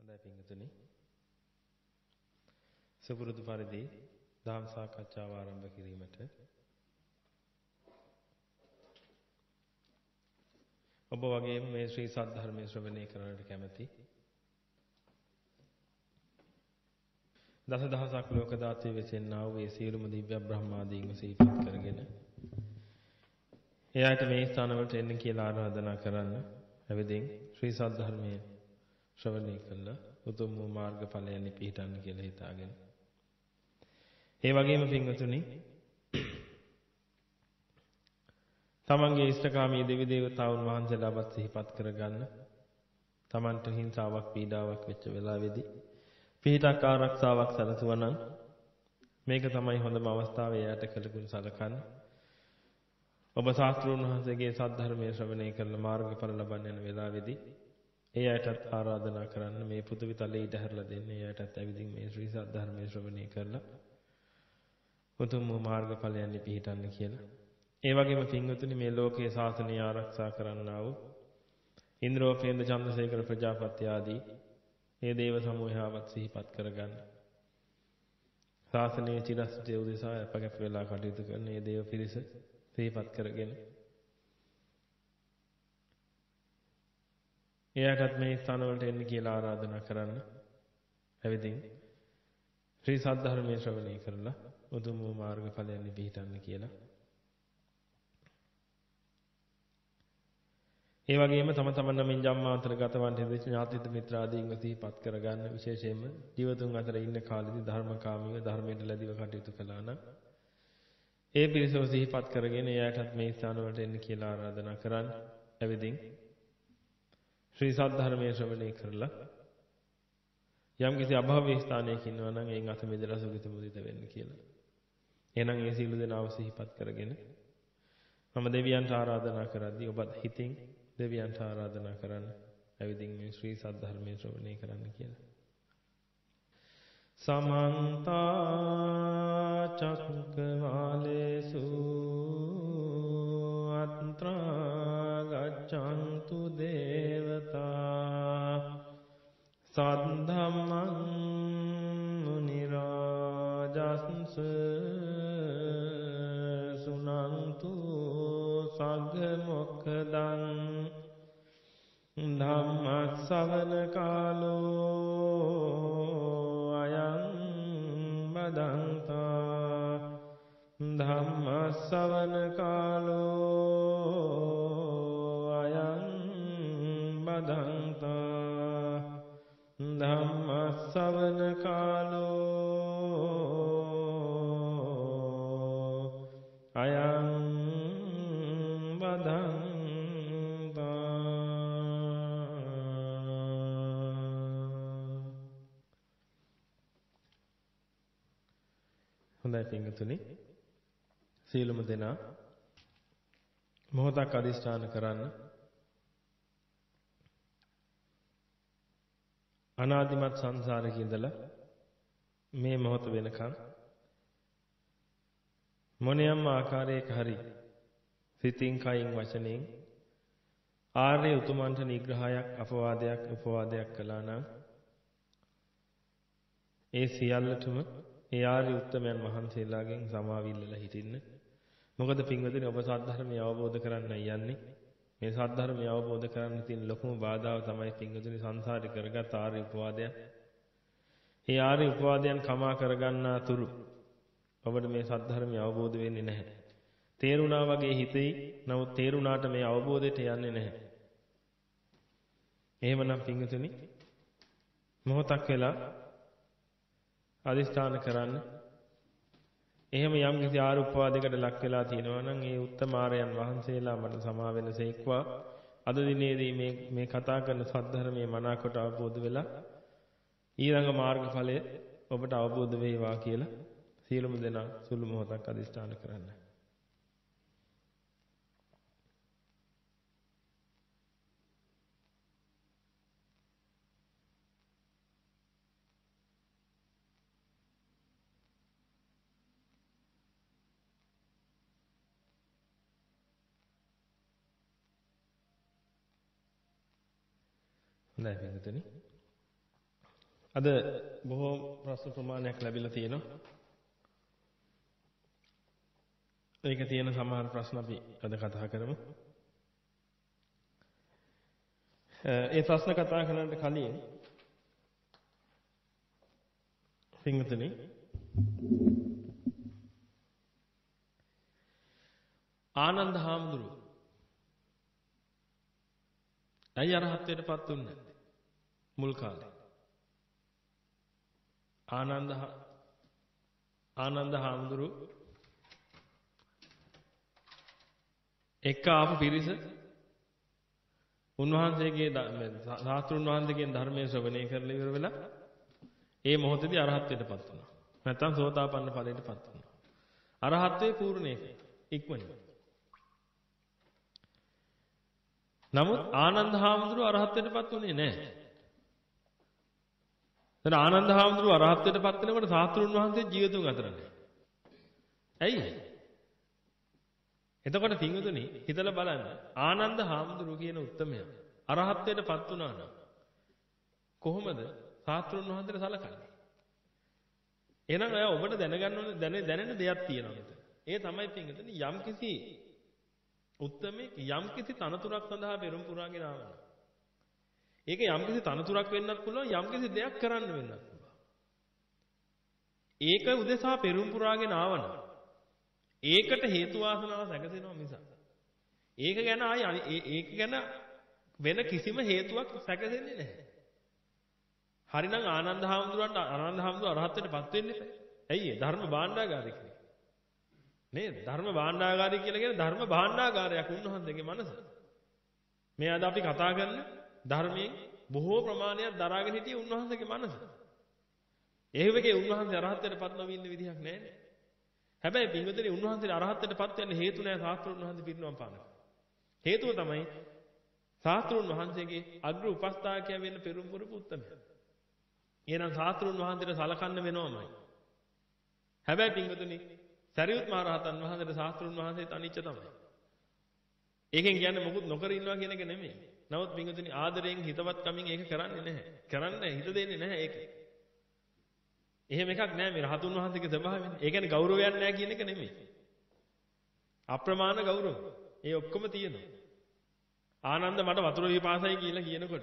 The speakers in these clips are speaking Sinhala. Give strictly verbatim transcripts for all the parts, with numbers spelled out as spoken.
හොඳයි පින්වතුනි. සුපුරුදු පරිදි ධම් සාකච්ඡාව ආරම්භ කිරීමට ඔබ වගේම මේ ශ්‍රී සද්ධර්මයේ ශ්‍රවණය කරන්නට කැමැති දසදහසක් ලෝක දාතේ වෙසෙන්නා වූ ඒ සියලුම දිව්‍ය බ්‍රහ්මාදීන්ව සිහිපත් කරගෙන එයාට මේ ස්ථානවලට එන්න කියලා ආරාධනා කරන්න. එවෙදින් ශ්‍රී සද්ධර්මයේ ශ්‍රවණය කළා උතුම් වූ මාර්ගඵලයන් පිහිටන්න කියලා හිතාගෙන. ඒ වගේම පින්වතුනි තමන්ගේ ඉෂ්ඨකාමී දෙවි දේවතාවුන් වහන්සේලාවත් සිහිපත් කරගන්න. තමන්ට හිංසාවක් පීඩාවක් වෙච්ච වෙලාවේදී පිහිටක් ආරක්ෂාවක් සැලසුවා නම් මේක තමයි හොඳම අවස්ථාව. එයාට කළකුණ සලකන්න. ඔබ ශාස්ත්‍රඥ වහන්සේගේ සද්ධර්මයේ ශ්‍රවණය කරලා මාර්ගඵල ලබන්න යන වෙලාවේදී ඒ අයටත් ආරාධනා කරන්න මේ පෘථිවිතලයේ ඉඩ හැරලා දෙන්න. ඒ අයටත් ඇවිදින් මේ ශ්‍රී සද්ධර්මයේ ශ්‍රවණය කරලා උතුම් වූ මාර්ගඵලයන් පිහිටන්න කියලා. ඒ වගේම පින්වතුනි මේ ලෝකයේ ශාසනය ආරක්ෂා කරන්නා වූ ඉන්ද්‍රෝපේන්ද්‍ර චන්ද්‍රසේකර ප්‍රජාපති ආදී මේ දේව සමූහයවත් සිහිපත් කරගන්න. ශාසනයේ චිරස්ථිතිය උදෙසා අපගත වෙලා කටයුතු කරන මේ දේව පිරිස සිහිපත් කරගෙන එයාටත් මේ ස්ථාන වලට එන්න කියලා ආරාධනා කරන්න. එවෙදින් ශ්‍රී සද්ධර්මයේ ශ්‍රවණය කරලා උතුම් වූ මාර්ගඵලයන් පිහිටන්න කියලා. ඒ වගේම තම තමන් නමින් ජම්මාන්තර ගතවන් හේතු ඥාතිත මිත්‍රාදීන්ව සිහිපත් කරගන්න. විශේෂයෙන්ම ජීවතුන් අතර ඉන්න කාලෙදී ධර්මකාමීව ධර්මයට ලැබිව කටයුතු කළා නම් ඒ පිරිසව සිහිපත් කරගෙන එයාටත් මේ ස්ථාන වලට එන්න කියලා ආරාධනා කරන්න. එවෙදින් ශ්‍රී සද්ධර්මයේ ශ්‍රවණය කරලා යම් කිසි අභාව්‍ය ස්ථානයක ඉන්නවා නම් එයින් අත මිදලා සුගත මුදිත වෙන්න කියලා. එහෙනම් ඒ සීල දෙනාව සිහිපත් කරගෙන මම දෙවියන්ට ආරාධනා කරද්දී ඔබත් හිතින් දෙවියන්ට ආරාධනා කරන්න. එවිදින් මේ ශ්‍රී සද්ධර්මයේ ශ්‍රවණය කරන්න කියලා. සමන්ත චක්කවාලේසු අත්‍රා ගච්ඡන්තු දේවතා සද්ධම්මං මුනි රාජස්ස සුනන්තු සග්ග මොක්ඛදං ධම්ම ශ්‍රවණ කාලෝ අයං බදන්තා ධම්ම ශ්‍රවණ කාලෝ අයං බදන්තා ධම්ම ශ්‍රවණ කාලෝ අයං බදන්තා. හොඳයි පින්වතුනි, සීලමු දෙනා මොහොතක් අදිස්ථාන කරන්න. අනාදිමත් සංසාරේ ඉඳලා මේ මොහොත වෙනකන් මොනියම් ආකාරයක හරි සිතින් කයින් වචනෙන් ආර්ය උතුමන්ට නිග්‍රහයක් අපවාදයක් උපවාදයක් කළා නම් ඒ සියල්ලටම ඒ ආර්ය උත්තමයන් වහන්සේලාගෙන් සමාවිල්ලලා හිටින්න. මොකද පින්වතුනි ඔබ සද්ධර්මය අවබෝධ කරන්න යන්නේ. මේ සද්ධර්මය අවබෝධ කරගන්න තියෙන ලොකුම බාධාව තමයි පින්වතුනි සංසාරේ කරගත් ආර්ය උපවාදයන්. ඒ ආර්ය උපවාදයන් කමා කරගන්නා තුරු ඔබට මේ සද්ධර්මය අවබෝධ වෙන්නේ නැහැ. තේරුණා වගේ හිතෙයි, නමුත් තේරුණාට මේ අවබෝධයට යන්නේ නැහැ. එහෙමනම් පින්වතුනි මොහොතක් වෙලා අදිස්ථාන කරන්න. එහෙම යම් කිසි ආර්ය උපවාදයකට ලක් වෙලා තියෙනවා නම් ඒ උත්තමාරයන් වහන්සේලා මට සමා වෙනසේක්වා. අද දිනේදී මේ මේ කතා කරන සද්ධර්මයේ මනාකොට අවබෝධ වෙලා ඊළඟ මාර්ගඵලය ඔබට අවබෝධ වේවා කියලා සියලුම දෙනා සුළු මොහොතක් අදිස්ථාන කරන්න. හොඳයි පින්වතුනි. අද බොහෝ ප්‍රශ්න ප්‍රමාණයක් ලැබිලා තියෙනවා. ඒක තියෙන සමහර ප්‍රශ්න අපි අද කතා කරමු. ඒ ප්‍රශ්න කතා කරන්නට කලින් පින්වතුනි ආනන්ද හාමුදුරුවෝ ඇයි අරහත්ත්වයටපත් වුනේ නැත්තේ මුල් කාලේ? ආනන්ද ආනන්ද හාමුදුරුවෝ එක්ක ආපු පිරිස උන්වහන්සේගේ සාස්ත්‍රුන් වහන්සේගෙන් ධර්මයේ ශ්‍රවණය කරලා ඉවර වෙලා ඒ මොහොතේදී අරහත්ත්වයටපත් වුණා. නැත්තම් සෝතාපන්න ඵලයටපත් වුණා. අරහත්ත්වේ පූර්ණේ ඉක්මනින්. නමුත් ආනන්ද හාමුදුරුවෝ අරහත්ත්වයටපත් උනේ නැහැ. එතන ආනන්ද හාමුදුරුවෝ අරහත්ත්වයටපත් වෙනකොට සාස්ත්‍රුන් වහන්සේ ජීවිතුන් අතර නැහැ. ඇයි? එතකොට පින්වතුනි හිතලා බලන්න ආනන්ද හාමුදුරුවෝ කියන උත්තමයා අරහත්ත්වයටපත් වුණා නම් කොහොමද සාස්ත්‍රුන් වහන්සේට සලකන්නේ? එහෙනම් අය ඔබට දැනගන්න ඕනේ දැන දැනෙන දෙයක් තියෙනවා මෙතන. ඒ තමයි පින්වතුනි යම්කිසි උත්තමෙක් යම්කිසි තනතුරක් සඳහා පෙරම් පුරාගෙන ආවනම් ඒක යම්කිසි තනතුරක් වෙන්නත් පුළුවන් යම්කිසි දෙයක් කරන්න වෙන්නත් පුළුවන්. ඒක උදෙසා පෙරම් පුරාගෙන ආවනම් ඒකට හේතු වාසනාව සැකසෙනවා මිසක් ඒක ගැන ආයි ඒක ගැන වෙන කිසිම හේතුවක් සැකසෙන්නේ නැහැ. හරිනම් ආනන්ද හාමුදුරන්ට ආනන්ද හාමුදුර අරහත්ත්වයටපත් වෙන්න එපා. ඇයි ඒ ධර්ම භාණ්ඩාගාරික නේද? ධර්ම භාණ්ඩාගාරය කියලා කියන්නේ ධර්ම භාණ්ඩාගාරයක් උන්වහන්සේගේ මනස. මේ අද අපි කතා කරන ධර්මයෙන් බොහෝ ප්‍රමාණයක් දරාගෙන හිටිය උන්වහන්සේගේ මනස. ඒ වෙකේ උන්වහන්සේ අරහත්ත්වයටපත් නොවී ඉන්න විදිහක් නැහැ නේ. හැබැයි පින්වතුනි උන්වහන්සේ අරහත්ත්වයටපත් වෙන්න හේතු නැහැ ශාස්ත්‍රුන් වහන්සේ පිරිනවම් පානක. හේතුව තමයි ශාස්ත්‍රුන් වහන්සේගේ අග්‍ර උපස්ථායකය වෙන්න පෙරම් පුරපු උත්තමයා. එහෙනම් ශාස්ත්‍රුන් වහන්සේට සලකන්න වෙනවමයි. හැබැයි පින්වතුනි සරියුත් මහ රහතන් වහන්සේට ශාස්ත්‍රුන් වහන්සේත් අනිච්ච තමයි. ඒකෙන් කියන්නේ මොකුත් නොකර ඉන්නවා කියන එක නෙමෙයි. නමුත් පින්වතුනි ආදරයෙන් හිතවත් කමින් ඒක කරන්නේ නැහැ. කරන්නේ හිත දෙන්නේ නැහැ ඒක. එහෙම එකක් නැහැ මේ රහතුන් වහන්සේගේ ස්වභාවයෙන්. ඒ කියන්නේ ගෞරවයක් නැහැ කියන එක නෙමෙයි. අප්‍රමාණ ගෞරව. ඒ ඔක්කොම තියෙනවා. ආනන්ද මට වතුර විපාසයි කියලා කියනකොට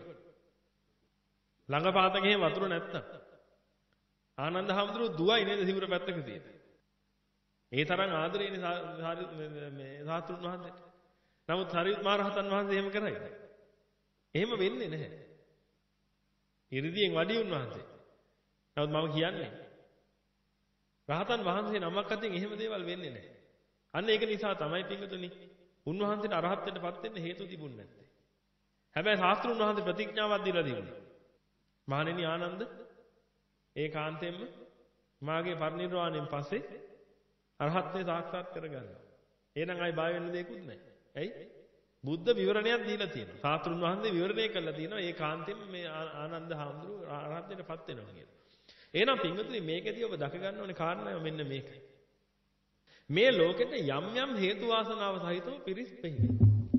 ළඟ පාතකේ වතුර නැත්තම් ආනන්ද හාමුදුරුවෝ දුවයි නේද සිවුර පැත්තක තියලා. ඒ තරම් ආදරේනේ මේ සාස්ත්‍රුන් වහන්සේට. නමුත් සරියුත් මහ රහතන් වහන්සේ එහෙම කරයිද? එහෙම වෙන්නේ නැහැ. ඉරිදීන් වැඩි උන්වහන්සේ. නමුත් මම කියන්නේ රහතන් වහන්සේ නමක් අතින් එහෙම දේවල් වෙන්නේ නැහැ. අන්න ඒක නිසා තමයි පින්වතුනි උන්වහන්සේට අරහත්ත්වයටපත් වෙන්න හේතු තිබුණේ නැත්තේ. හැබැයි ශාස්ත්‍රුන් වහන්සේ ප්‍රතිඥාවක් දීලා තිබුණා. මහණෙනි ආනන්ද ඒකාන්තයෙන්ම මාගේ පරිනිර්වාණයෙන් පස්සේ අරහත්ත්වය සාක්ෂාත් කරගන්නවා. එහෙනම් අය බය වෙන්න දෙයක්වත් නැහැ. ඇයි? බුද්ධ විවරණයක් දීලා තියෙනවා. ශාස්ත්‍රුන් වහන්සේ විවරණය කළා තියෙනවා ඒකාන්තයෙන්ම මේ ආනන්ද හාමුදුරුවෝ අරහත්ත්වයටපත් වෙනවා කියලා. එහෙනම් පින්වතුනි මේකදී ඔබ දක ගන්න ඕනේ කාරණාව මෙන්න මේකයි. මේ ලෝකෙට යම් යම් හේතු වාසනාව සහිතව පිරිස් පෙන්නේ.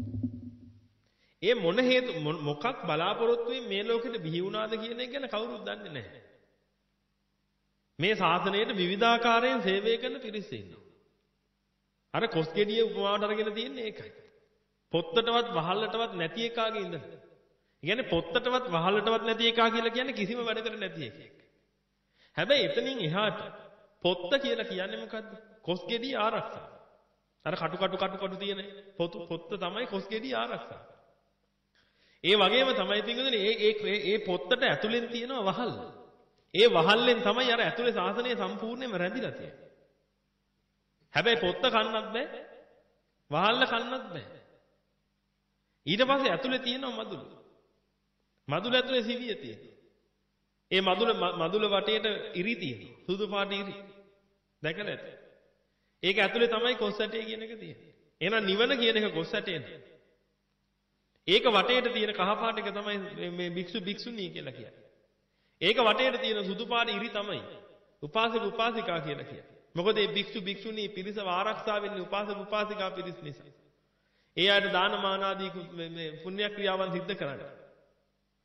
ඒ මොන හේතු මොකක් බලාපොරොත්තු වෙමින් මේ ලෝකෙට බිහි වුණාද කියන එක ගැන කවුරුත් දන්නේ නැහැ. මේ ශාසනයට විවිධාකාරයෙන් සේවය කරන පිරිස් ඉන්නවා. අර කොස්ගෙඩිය උපමාවට අරගෙන තියෙන්නේ ඒකයි. පොත්තටවත් වහල්ලටවත් නැති එකාගේ ඉඳලා. ඒ කියන්නේ පොත්තටවත් වහල්ලටවත් නැති එකා කියලා කියන්නේ කිසිම වැඩකට නැති එකෙක්. හැබැයි එතනින් එහාට පොත්ත කියලා කියන්නේ මොකද්ද? කොස්ගෙඩිය ආරක්ෂා. අර කටු කටු කටු කටු තියෙන පොතු පොත්ත තමයි කොස්ගෙඩිය ආරක්ෂා. ඒ වගේම තමයි පින්වතුනි මේ ඒ ඒ පොත්තට ඇතුලෙන් තියෙනවා වහල්. ඒ වහල්ලෙන් තමයි අර ඇතුලේ සාසනය සම්පූර්ණයෙන්ම රැඳිලා තියෙන්නේ. හැබැයි පොත්ත කන්නත් බෑ. වහල්ල කන්නත් බෑ. ඊට පස්සේ ඇතුලේ තියෙනවා මදුල. මදුල ඇතුලේ සිවිය තියෙනවා. ඒ මදුල මදුල වටේට ඉරි තියෙනවා. සුදු පාට ඉරි. දැකලා ඇත. ඒක ඇතුලේ තමයි කොස් ඇටේ කියන එක තියෙන්නේ. එහෙනම් නිවන කියන එක කොස් ඇටේ නේ. ඒක වටේට තියෙන කහ පාට එක තමයි මේ භික්ෂු භික්ෂුණී කියලා කියන්නේ. ඒක වටේට තියෙන සුදු පාට ඉරි තමයි උපාසක උපාසිකා කියලා කියන්නේ. මොකද මේ භික්ෂු භික්ෂුණී පිරිසව ආරක්ෂා වෙන්නේ උපාසක උපාසිකා පිරිස නිසා. ඒ අයට දාන මාන ආදී මේ පුණ්‍ය ක්‍රියාවන් සිද්ධ කරන්නේ.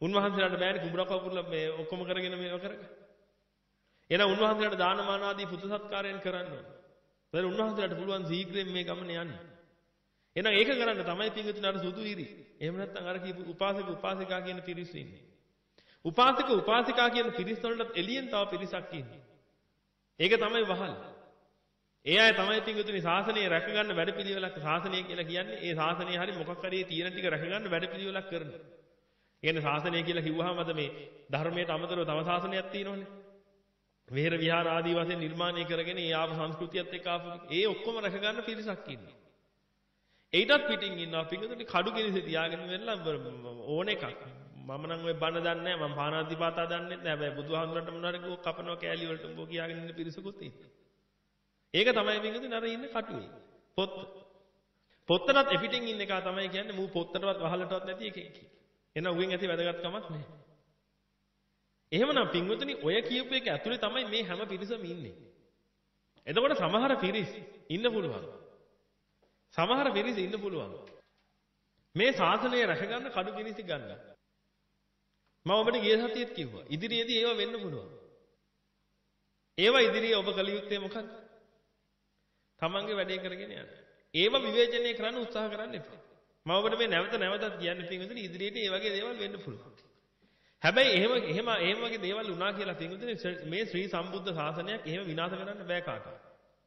උන්වහන්සේලාට බෑනේ කුඹුරක් වපුරලා මේ ඔක්කොම කරගෙන මේව කරගන්න. එහෙනම් උන්වහන්සේලාට දානමාන ආදී පුද සත්කාරයන් කරන්න ඕන. ඒතර උන්වහන්සේලාට පුළුවන් ශීඝ්‍රයෙන් මේ ගමන යන්න. එහෙනම් ඒක කරන්න තමයි පින්විතුනි අර සුදු ඉරි. එහෙම නැත්නම් අර කියපු උපාසක උපාසිකා කියන පිරිස ඉන්නේ. උපාසක උපාසිකා කියන පිරිස් වලට එළියෙන් තව පිරිසක් ඉන්නේ. ඒක තමයි වහල්. ඒ අය තමයි පින්විතුනි ශාසනය රැකගන්න වැඩපිළිවෙලක් ශාසනය කියලා කියන්නේ. ඒ ශාසනය හරි මොකක් හරි තියෙන ටික රැකගන්න වැඩපිළිවෙලක් කරනවා. කියන්නේ ශාසනය කියලා කිව්වහම අද මේ ධර්මයට අමතරව තව ශාසනයක් තියෙනවනේ. විහෙර විහාර ආදී වශයෙන් නිර්මාණය කරගෙන ඒ ආව සංස්කෘතියත් එක්ක ආපු ඒ ඔක්කොම රැකගන්න පිරිසක් ඉන්නේ. ඒකටත් පිටින් ඉන්නවා පිටුතුනි කඩු කෙලිසේ තියාගෙන වෙලා ඕන එකක්. මම නම් ඔය බණ දන්නේ නැහැ මම පානාතිපාතා දන්නේ නැහැ. හැබැයි බුදුහාමුදුරන්ට මොනවාරි කෝ කපනවා කෑලි වලට උඹෝ කියාගෙන ඉන්න පිරිසකුත් ඉන්නේ. ඒක තමයි පිටුතුනි අර ඉන්නේ කටුවේ. පොත්. පොත්තටත් එපිටින් ඉන්න එක තමයි කියන්නේ මූ පොත්තටවත් වහලටවත් නැති එකෙක්. එන උගෙන් ඇති වැදගත්කමක් නැහැ. එහෙමනම් පින්වතුනි ඔය කියපු එක ඇතුලේ තමයි මේ හැම පිරිසම ඉන්නේ. එතකොට සමහර පිරිස් ඉන්න පුළුවන්. සමහර පිරිස් ඉන්න පුළුවන්. මේ ශාසනය රැකගන්න කඩු පිරිසි ගන්න. මම ඔබට ගිය සතියේත් කිව්වා. ඉදිරියේදී ඒව වෙන්න පුළුවන්. ඒව ඉදිරියේ ඔබ කළ යුත්තේ මොකක්ද? තමන්ගේ වැඩේ කරගෙන යන්න. ඒව විවේචනය කරන්න උත්සාහ කරන්න එපා. මම ඔබට මේ නැවත නැවතත් කියන්නේ පින්වතුනි ඉදිරියට මේ වගේ දේවල් වෙන්න පුළුවන්. හැබැයි එහෙම එහෙම එහෙම වගේ දේවල් වුණා කියලා පින්වතුනි මේ ශ්‍රී සම්බුද්ධ ශාසනයක් එහෙම විනාශ කරන්න බෑ කාටවත්.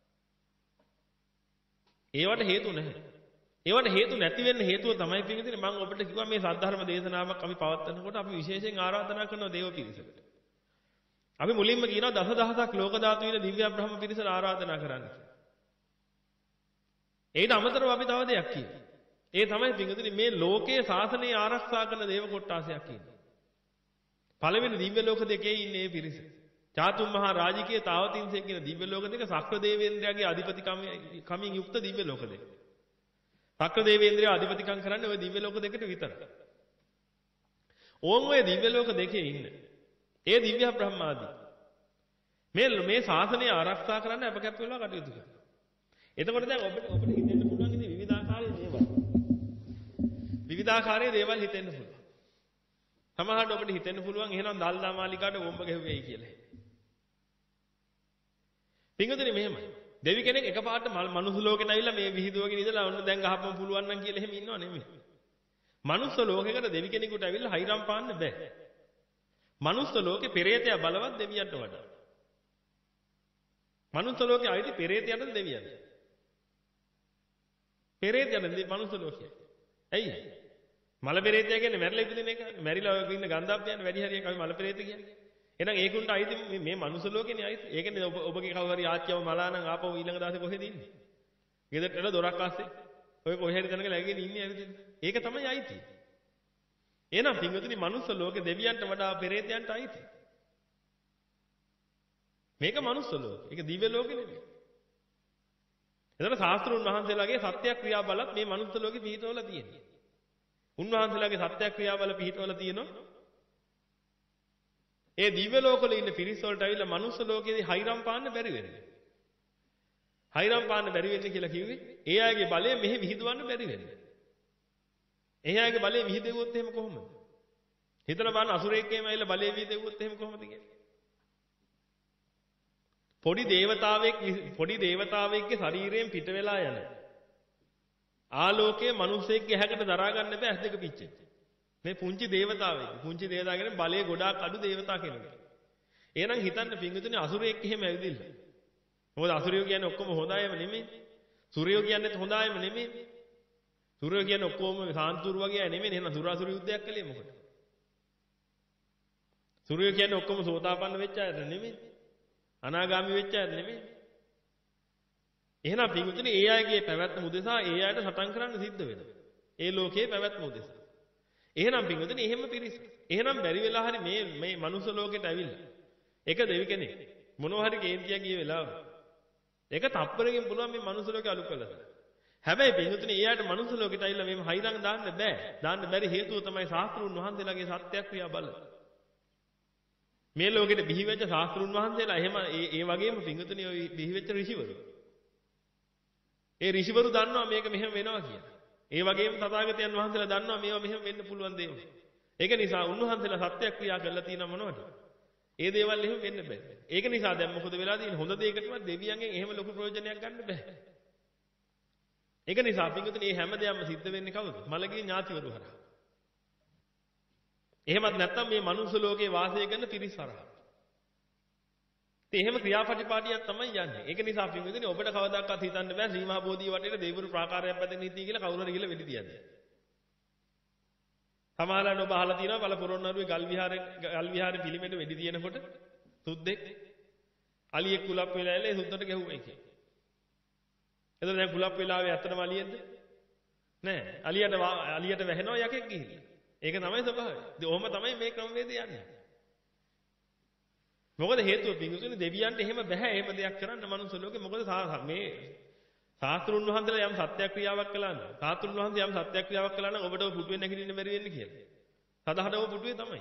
ඒවට හේතු නැහැ. ඒවට හේතු නැති වෙන්න හේතුව තමයි පින්වතුනි මම ඔබට කිව්වා මේ සද්ධර්ම දේශනාවක් අපි පවත්වනකොට අපි විශේෂයෙන් ආරාධනා කරනවා දේව පිරිසකට. අපි මුලින්ම කියනවා දසදහසක් ලෝක ධාතු වෙන දිව්‍ය බ්‍රහ්ම පිරිසට ආරාධනා කරන්න කියලා. ඒකට අමතරව අපි තව දෙයක් කියනවා. ඒ තමයි පින්වතුනි මේ ලෝකයේ ශාසනය ආරක්ෂා කරන දේව කොට්ටාසයක් ඉන්නේ. පළවෙනි දිව්‍ය ලෝක දෙකේ ඉන්නේ මේ පිරිස. චාතුම් මහා රාජිකයේ තාවතින්සේ කියන දිව්‍ය ලෝක දෙක සක්‍ර දේවේන්ද්‍රයාගේ අධිපති කමින් යුක්ත දිව්‍ය ලෝක දෙක. සක්‍ර දේවේන්ද්‍රයා අධිපතිකම් කරන්නේ ওই දිව්‍ය ලෝක දෙකට විතරයි. ඕම් ඔය දිව්‍ය ලෝක දෙකේ ඉන්න. ඒ දිව්‍ය බ්‍රහ්මාදී. මේ මේ ශාසනය ආරක්ෂා කරන්න අපකැප වෙලා කටයුතු කරනවා. එතකොට දැන් ඔබට ඔබට හිතෙන්න පුළුවන් ඉතින් විවිධාකාරයේ දේවල්. විවිධාකාරයේ දේවල් හිතෙන්න පුළුවන්. සමහරවිට ඔබට හිතෙන්න පුළුවන් එහෙනම් දල්දා මාලිකාවට බෝම්බ ගැහුවේයි කියලා. පින්වතුනි මෙහෙමයි. දෙවි කෙනෙක් එකපාරට මනුස්ස ලෝකෙට ඇවිල්ලා මේ විහිදුවගෙන ඉඳලා ඔන්න දැන් ගහපම පුළුවන් නම් කියලා එහෙම ඉන්නව නෙමෙයි. මනුස්ස ලෝකයකට දෙවි කෙනෙකුට ඇවිල්ලා හයිරම් පාන්න බෑ. මනුස්ස ලෝකේ පෙරේතයා බලවත් දෙවියන්ට වඩා. මනුස්ස ලෝකේ ආයිති පෙරේතයන්ට දෙවියන්ට. පෙරේතයන්ට මනුස්ස ලෝකේ. ඇයි? මල පෙරේතයා කියන්නේ මැරිලා ඉපදින එක. මැරිලා ඔය ඉන්න ගන්ධබ්බයන් වැඩි හරියක් අපි මල පෙරේත කියන්නේ. එහෙනම් ඒකුන්ට අයිති මේ මනුස්ස ලෝකේනේ අයිති. ඒ කියන්නේ ඔබ ඔබගේ කවුරු හරි ආච්චියව මලා නම් ආපහු ඊළඟ දාසේ කොහෙද ඉන්නේ? ගෙදරට දොරක් අස්සේ. ඔය කොහේ හරි තැනක läගගෙන ඉන්නේ ඇවිදින්න. ඒක තමයි අයිති. එහෙනම් පින්වතුනි මනුස්ස ලෝකේ දෙවියන්ට වඩා පෙරේතයන්ට අයිති. මේක මනුස්ස ලෝකේ. ඒක දිව්‍ය ලෝකෙ නෙමෙයි. එතන ශාස්ත්‍රුන් වහන්සේලාගේ සත්‍ය ක්‍රියා බලත් මේ මනුස්ස ලෝකෙ පිහිටවල තියෙනවා. උන්වහන්සේලාගේ සත්‍ය ක්‍රියා බල පිහිටවල තියෙනවා. ඒ දිව්‍ය ලෝකවල ඉන්න පිරිස් වලට ඇවිල්ලා මනුස්ස ලෝකෙදී හයිරම් පාන්න බැරි වෙන්නේ. හයිරම් පාන්න බැරි වෙන්නේ කියලා කිව්වේ ඒ අයගේ බලය මෙහි විහිදුවන්න බැරි වෙන්නේ. ඒ අයගේ බලය විහිදෙව්වොත් එහෙම කොහොමද? හිතලා බලන්න අසුරයෙක් එහෙම ඇවිල්ලා බලය විහිදෙව්වොත් එහෙම කොහොමද කියන්නේ? පොඩි දේවතාවෙක් පොඩි දේවතාවෙක්ගේ ශරීරයෙන් පිට වෙලා යන ආලෝකයේ මිනිසෙක්ගේ ඇහැකට දරා ගන්න බෑ ඇස් දෙක පිච්චෙච්ච. මේ පුංචි දේවතාවෙක්. පුංචි දේවතාවගෙන බලයේ ගොඩාක් අඩු දේවතා කෙනෙක්. එහෙනම් හිතන්න පින්විතනේ අසුරයෙක් එහෙම ඇවිදින්න. මොකද අසුරයෝ කියන්නේ ඔක්කොම හොඳ අයම නෙමෙයි. සූර්යයෝ කියන්නේත් හොඳ අයම නෙමෙයි. සූර්යයෝ කියන්නේ ඔක්කොම සාන්තුරු වගේ අය නෙමෙයි. එහෙනම් සුරාසුර යුද්ධයක් කළේ මොකද? සූර්යයෝ කියන්නේ ඔක්කොම සෝතාපන්න වෙච්ච අය නෙමෙයි. අනාගාමී වෙච්ච අය නෙමෙයි. එහෙනම් පින්විතනේ ඒ අයගේ පැවැත්ම උදෙසා ඒ අයට සටන් කරන්න සිද්ධ වෙනවා. ඒ ලෝකයේ පැවැත්ම උදෙසා. එහෙනම් පින්විතනේ එහෙම පිරිස. එහෙනම් බැරි වෙලා හරි මේ මේ මනුස්ස ලෝකෙට ඇවිල්ලා. ඒක දෙවි කෙනෙක්. මොනවා හරි කේන්තියක් ගිය වෙලාව. ඒක තප්පරකින් පුළුවන් මේ මනුස්ස ලෝකේ අලු කළා. හැබැයි පින්විතනේ ඒ අයට මනුස්ස ලෝකෙට ඇවිල්ලා මේව හයිරං දාන්න බෑ. දාන්න බැරි හේතුව තමයි ශාස්ත්‍රුන් වහන්සේලාගේ සත්‍යක්‍රියා බල. මේ ලෝකෙට බිහි වෙච්ච ශාස්ත්‍රුන් වහන්සේලා එහෙම ඒ ඒ වගේම පින්විතනේ ඔය බිහි වෙච්ච ඍෂිවරු. ඒ ඍෂිවරු දන්නවා මේක මෙහෙම වෙනවා කියලා. ඒ වගේම තථාගතයන් වහන්සේලා දන්නවා මේවා මෙහෙම වෙන්න පුළුවන් දේවල්. ඒක නිසා උන්වහන්සේලා සත්‍යක්‍රියා කරලා තියෙන මොනවද? ඒ දේවල් එහෙම වෙන්න බෑ. ඒක නිසා දැන් මොකද වෙලා තියෙන්නේ? හොඳ දෙයකටවත් දෙවියන්ගෙන් එහෙම ලොකු ප්‍රයෝජනයක් ගන්න බෑ. ඒක නිසා පින්වතුනි මේ හැම දෙයක්ම සිද්ධ වෙන්නේ කවුද? මළගිය ඥාතිවරු හරහා. එහෙමත් නැත්නම් මේ මනුස්ස ලෝකේ වාසය කරන පිරිස හරහා. ඉතින් එහෙම ක්‍රියාපටිපාටියක් තමයි යන්නේ. ඒක නිසා පින්වතුනි ඔබට කවදාකවත් හිතන්න බෑ ශ්‍රී මහා බෝධිය වටේට දෙවිවරු ප්‍රාකාරයක් බැඳෙන්න හිටිය කියලා කවුරු හරි ගිහලා වෙඩි තියන්නේ. සමහරවිට ඔබ අහලා තියෙනවා බල පොරොන්නරුවේ ගල් විහාරේ ගල් විහාරේ පිළිමෙට වෙඩි තියනකොට සුද්දෙක් අලියෙක් කුලප් වෙලා ඇවිල්ලා ඒ සුද්දට ගැහුවා කියලා. එතකොට දැන් කුලප් වෙලාවේ ඇත්තටම අලියෙක්ද? නෑ. අලියට අලියට වැහෙනවා යකෙක් ගිහිල්ලා. ඒක තමයි ස්වභාවය. ඉතින් ඔහොම තමයි මේ ක්‍රමවේදය යන්නේ. මොකද හේතුව පිංගුතුනි දෙවියන්ට එහෙම බෑ එහෙම දෙයක් කරන්න මනුස්ස ලෝකේ. මොකද මේ සාස්ත්‍රුන් වහන්සේලා යම් සත්‍යක්‍රියාවක් කළා නම් සාස්ත්‍රුන් වහන්සේ යම් සත්‍යක්‍රියාවක් කළා නම් ඔබට පුටුවේ නැගිටින්න බැරි වෙන්නේ කියලා. සදහටම පුටුවේ තමයි.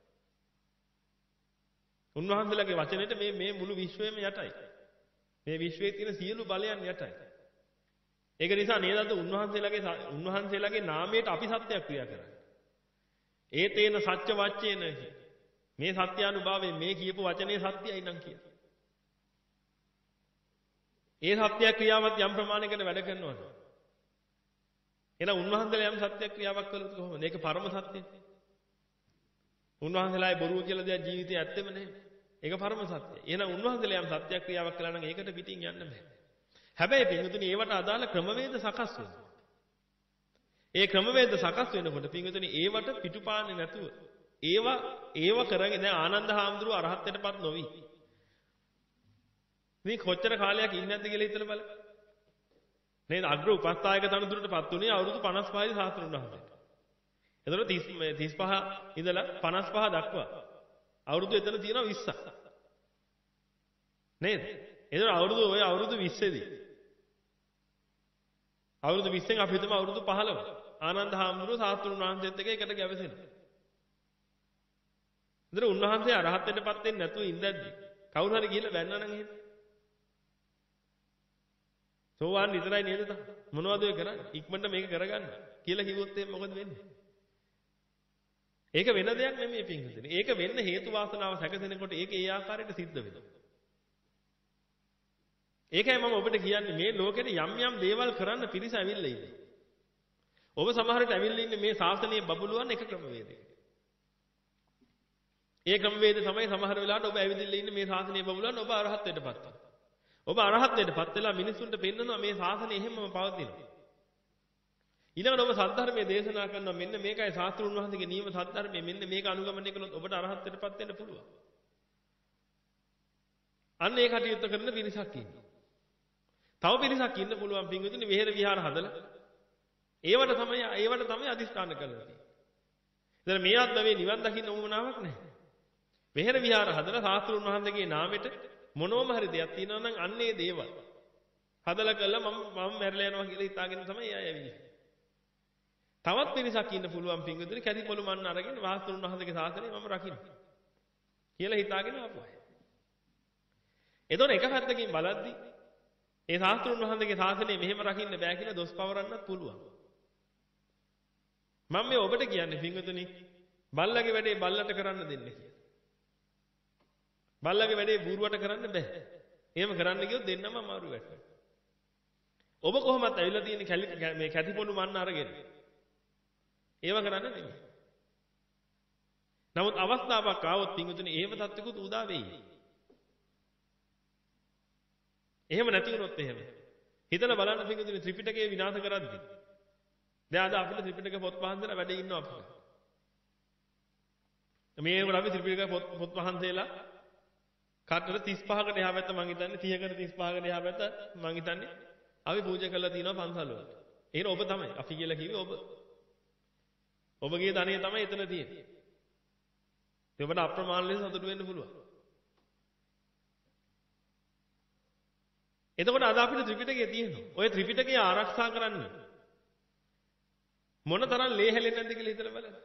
උන්වහන්සේලාගේ වචනෙට මේ මේ මුළු විශ්වයම යටයි. මේ විශ්වයේ තියෙන සියලු බලයන් යටයි. ඒක නිසා නේද අද උන්වහන්සේලාගේ උන්වහන්සේලාගේ නාමයට අපි සත්‍යක්‍රියා කරන්නේ. ඒ තේන සත්‍ය වච්චේන මේ සත්‍යානුභාවයෙන් මේ කියපු වචනේ සත්‍යයි නම් කියලා. ඒ සත්‍ය ක්‍රියාවත් යම් ප්‍රමාණයකට වැඩ කරනවද? එහෙනම් උන්වහන්සේලා යම් සත්‍ය ක්‍රියාවක් කළොත් කොහොමද? ඒක පරම සත්‍යයි. උන්වහන්සේලායි බොරුව කියලා දෙයක් ජීවිතේ ඇත්තෙම නැහැ. ඒක පරම සත්‍යයි. එහෙනම් උන්වහන්සේලා යම් සත්‍ය ක්‍රියාවක් කළා නම් ඒකට පිටින් යන්න බෑ. හැබැයි පින්වතුනි ඒවට අදාළ ක්‍රමවේද සකස් වෙනවා. ඒ ක්‍රමවේද සකස් වෙනකොට පින්වතුනි ඒවට පිටුපාන්නේ නැතුව ඒවා ඒව කරගෙන දැන් ආනන්ද හාමුදුරුව අරහත්ත්වයටපත් නොවි. මේ කොච්චර කාලයක් ඉන්නේ නැද්ද කියලා හිතලා බලන්න. නේද? අග්‍ර උපස්ථායක තනතුරටපත් උනේ අවුරුදු පනස් පහයි සාස්ත්‍රුන් වහන්සේට. එතකොට තිස් පහ ඉඳලා පනස් පහ දක්වා අවුරුදු එතන තියෙනවා විස්සක්. නේද? එතකොට අවුරුදු ඔය අවුරුදු විස්සේදී අවුරුදු විස්සෙන් අපි හිතමු අවුරුදු පහළොව ආනන්ද හාමුදුරුවෝ සාස්ත්‍රුන් වහන්සේත් එක්ක එකට ගැවසෙනවා. ඉතින් උන්වහන්සේ අරහත්ත්වයටපත් වෙන්නේ නැතුව ඉඳද්දි කවුරු හරි ගිහලා බැන්නා නම් එහෙම සෝවාන් විතරයි නේද තා මොනවද ඔය කරන්නේ ඉක්මනට මේක කරගන්න කියලා කිව්වොත් එහෙනම් මොකද වෙන්නේ? ඒක වෙන දෙයක් නෙමෙයි පින්වතුනි. ඒක වෙන්න හේතු වාසනාව සැකසෙනකොට ඒක ඒ ආකාරයට සිද්ධ වෙනවා. ඒකයි මම ඔබට කියන්නේ මේ ලෝකෙට යම් යම් දේවල් කරන්න පිරිස ඇවිල්ලා ඉන්නේ. ඔබ සමහර විට ඇවිල්ලා ඉන්නේ මේ ශාසනයේ බබළුවන් එක ක්‍රමවේදයකට. ඒ ක්‍රමවේදය තමයි සමහර වෙලාවට ඔබ ඇවිදින්න ඉන්නේ මේ ශාසනයේ බබළුවන් ඔබ අරහත්ත්වයටපත් වෙනවා. ඔබ අරහත්ත්වයටපත් වෙලා මිනිසුන්ට පෙන්නනවා මේ ශාසනය එහෙමම පවතිනවා. ඊළඟට ඔබ සද්ධර්මයේ දේශනා කරනවා මෙන්න මේකයි ශාස්ත්‍රුන් වහන්සේගේ නියම සද්ධර්මය මෙන්න මේක අනුගමනය කළොත් ඔබට අරහත්ත්වයටපත් වෙන්න පුළුවන්. අන්න ඒ කටයුත්ත කරන පිරිසක් ඉන්නවා. තව පිරිසක් ඉන්න පුළුවන් පින්විතනි විහෙර විහාර හදලා ඒවට තමයි ඒවට තමයි අදිස්ථාන කරලා තියෙන්නේ. ඉතින් මේවත් නෙවෙයි නිවන් දකින්න උවමනාවක් නැහැ. විහෙර විහාර හදලා ශාස්ත්‍රුන් වහන්සේගේ නාමෙට මොනෝම හරි දෙයක් තියෙනවා නම් අන්නේ දේවල් හදලා කළා මම මම මැරලා යනවා කියලා හිතාගෙන තමයි ආය ඇවිල්ලා. තවත් පිරිසක් ඉන්න පුළුවන් පින්විතනි කැරි පොළු මන්න අරගෙන ශාස්ත්‍රුන් වහන්සේගේ ශාසනය මම රකින්න කියලා හිතාගෙන ආපු අය. එතකොට එක පැත්තකින් බලද්දි ඒ ශාස්ත්‍රුන් වහන්සේගේ ශාසනය මෙහෙම රකින්න බෑ කියලා දොස් පවරන්නත් පුළුවන්. මම මේ ඔබට කියන්නේ පින්වතුනි බල්ලගේ වැඩේ බල්ලට කරන්න දෙන්න කියලා. බල්ලගේ වැඩේ බූරුවට කරන්න බෑ. එහෙම කරන්න ගියොත් දෙන්නම අමාරු වෙනවා. ඔබ කොහොමද ඇවිල්ලා තියෙන්නේ මේ කැතිපොළු මන්න අරගෙන? ඒව කරන්න නෙමෙයි. නමුත් අවස්ථාවක් ආවොත් පින්වතුනි ඒව තත්ත්වකුත් උදා වෙයි. එහෙම නැති වුණොත් එහෙම. හිතලා බලන්න පින්වතුනි ත්‍රිපිටකය විනාශ කරද්දී. දැන් අද අපිට ත්‍රිපිටක පොත් වහන්සේලා වැඩ ඉන්නවා අපිට. මේ වල අපි ත්‍රිපිටක පොත් පොත් වහන්සේලා කටට තිස් පහකට එහා පැත්ත මං හිතන්නේ තිහකට තිස් පහකට එහා පැත්ත මං හිතන්නේ අපි පූජා කරලා තියෙනවා පන්සල් වලට. එහෙනම් ඔබ තමයි. අපි කියලා කිව්වේ ඔබ. ඔබගේ ධනෙ තමයි එතන තියෙන්නේ. ඒ ඔබට අප්‍රමාණ ලෙස සතුටු වෙන්න පුළුවන්. එතකොට අද අපිට ත්‍රිපිටකය තියෙනවා. ඔය ත්‍රිපිටකය ආරක්ෂා කරන්න මොනතරම් ලේ හැලෙන්නේ නැද්ද කියලා හිතලා බලන්න.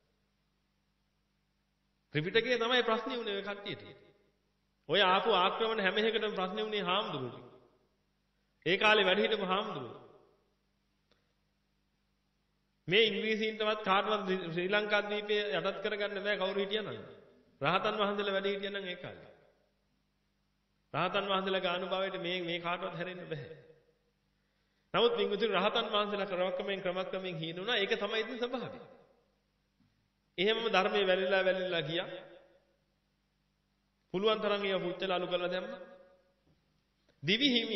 ත්‍රිපිටකය තමයි ප්‍රශ්නේ උනේ ඔය කට්ටියට. ඔය ආපු ආක්‍රමණ හැම එකකටම ප්‍රශ්නේ උනේ හාමුදුරුවෝ. ඒ කාලේ වැඩ හිටපු හාමුදුරුවෝ. මේ ඉංග්‍රීසීන්ටවත් කාටවත් ශ්‍රී ලංකා දීපේ යටත් කරගන්න බෑ කවුරු හිටියනම්. රහතන් වහන්සේලා වැඩ හිටියනම් ඒ කාලේ. රහතන් වහන්සේලා ගානුභාවයට මේ මේ කාටවත් හැරෙන්න බෑ. නමුත් පින්වතුනි රහතන් වහන්සේලා ක්‍රමක්‍රමයෙන් ක්‍රමක්‍රමයෙන් හීනුණා. ඒක තමයි ඉතින් ස්වභාවය. එහෙමම ධර්මයේ වැලිලා වැලිලා ගියා. පුළුවන් තරම් ඒවා පුච්චලා අලු කරලා දැම්මා. දිවි හිමි.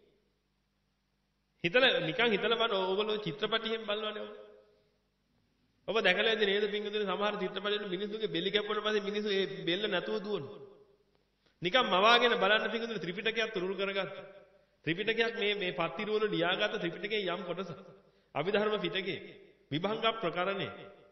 හිතලා නිකන් හිතලා බලන්න ඕගොල්ලෝ චිත්‍රපටියෙන් බලනවනේ ඔබ. ඔබ දැකලා ඉඳි නේද පින්වතුනි සමහර චිත්‍රපටිවල මිනිස්සුගේ බෙලි කැපුවට පස්සේ මිනිස්සු ඒ බෙල්ල නැතුව දුවනවා. නිකන් මවාගෙන බලන්න පින්වතුනි ත්‍රිපිටකයක් තුරුරු කරගත්තා. ත්‍රිපිටකයක් මේ මේ පත්තිරු වල ලියාගත්ත ත්‍රිපිටකයේ යම් කොටසක්. අභිධර්ම පිටකේ විභංග ප්‍රකරණේ.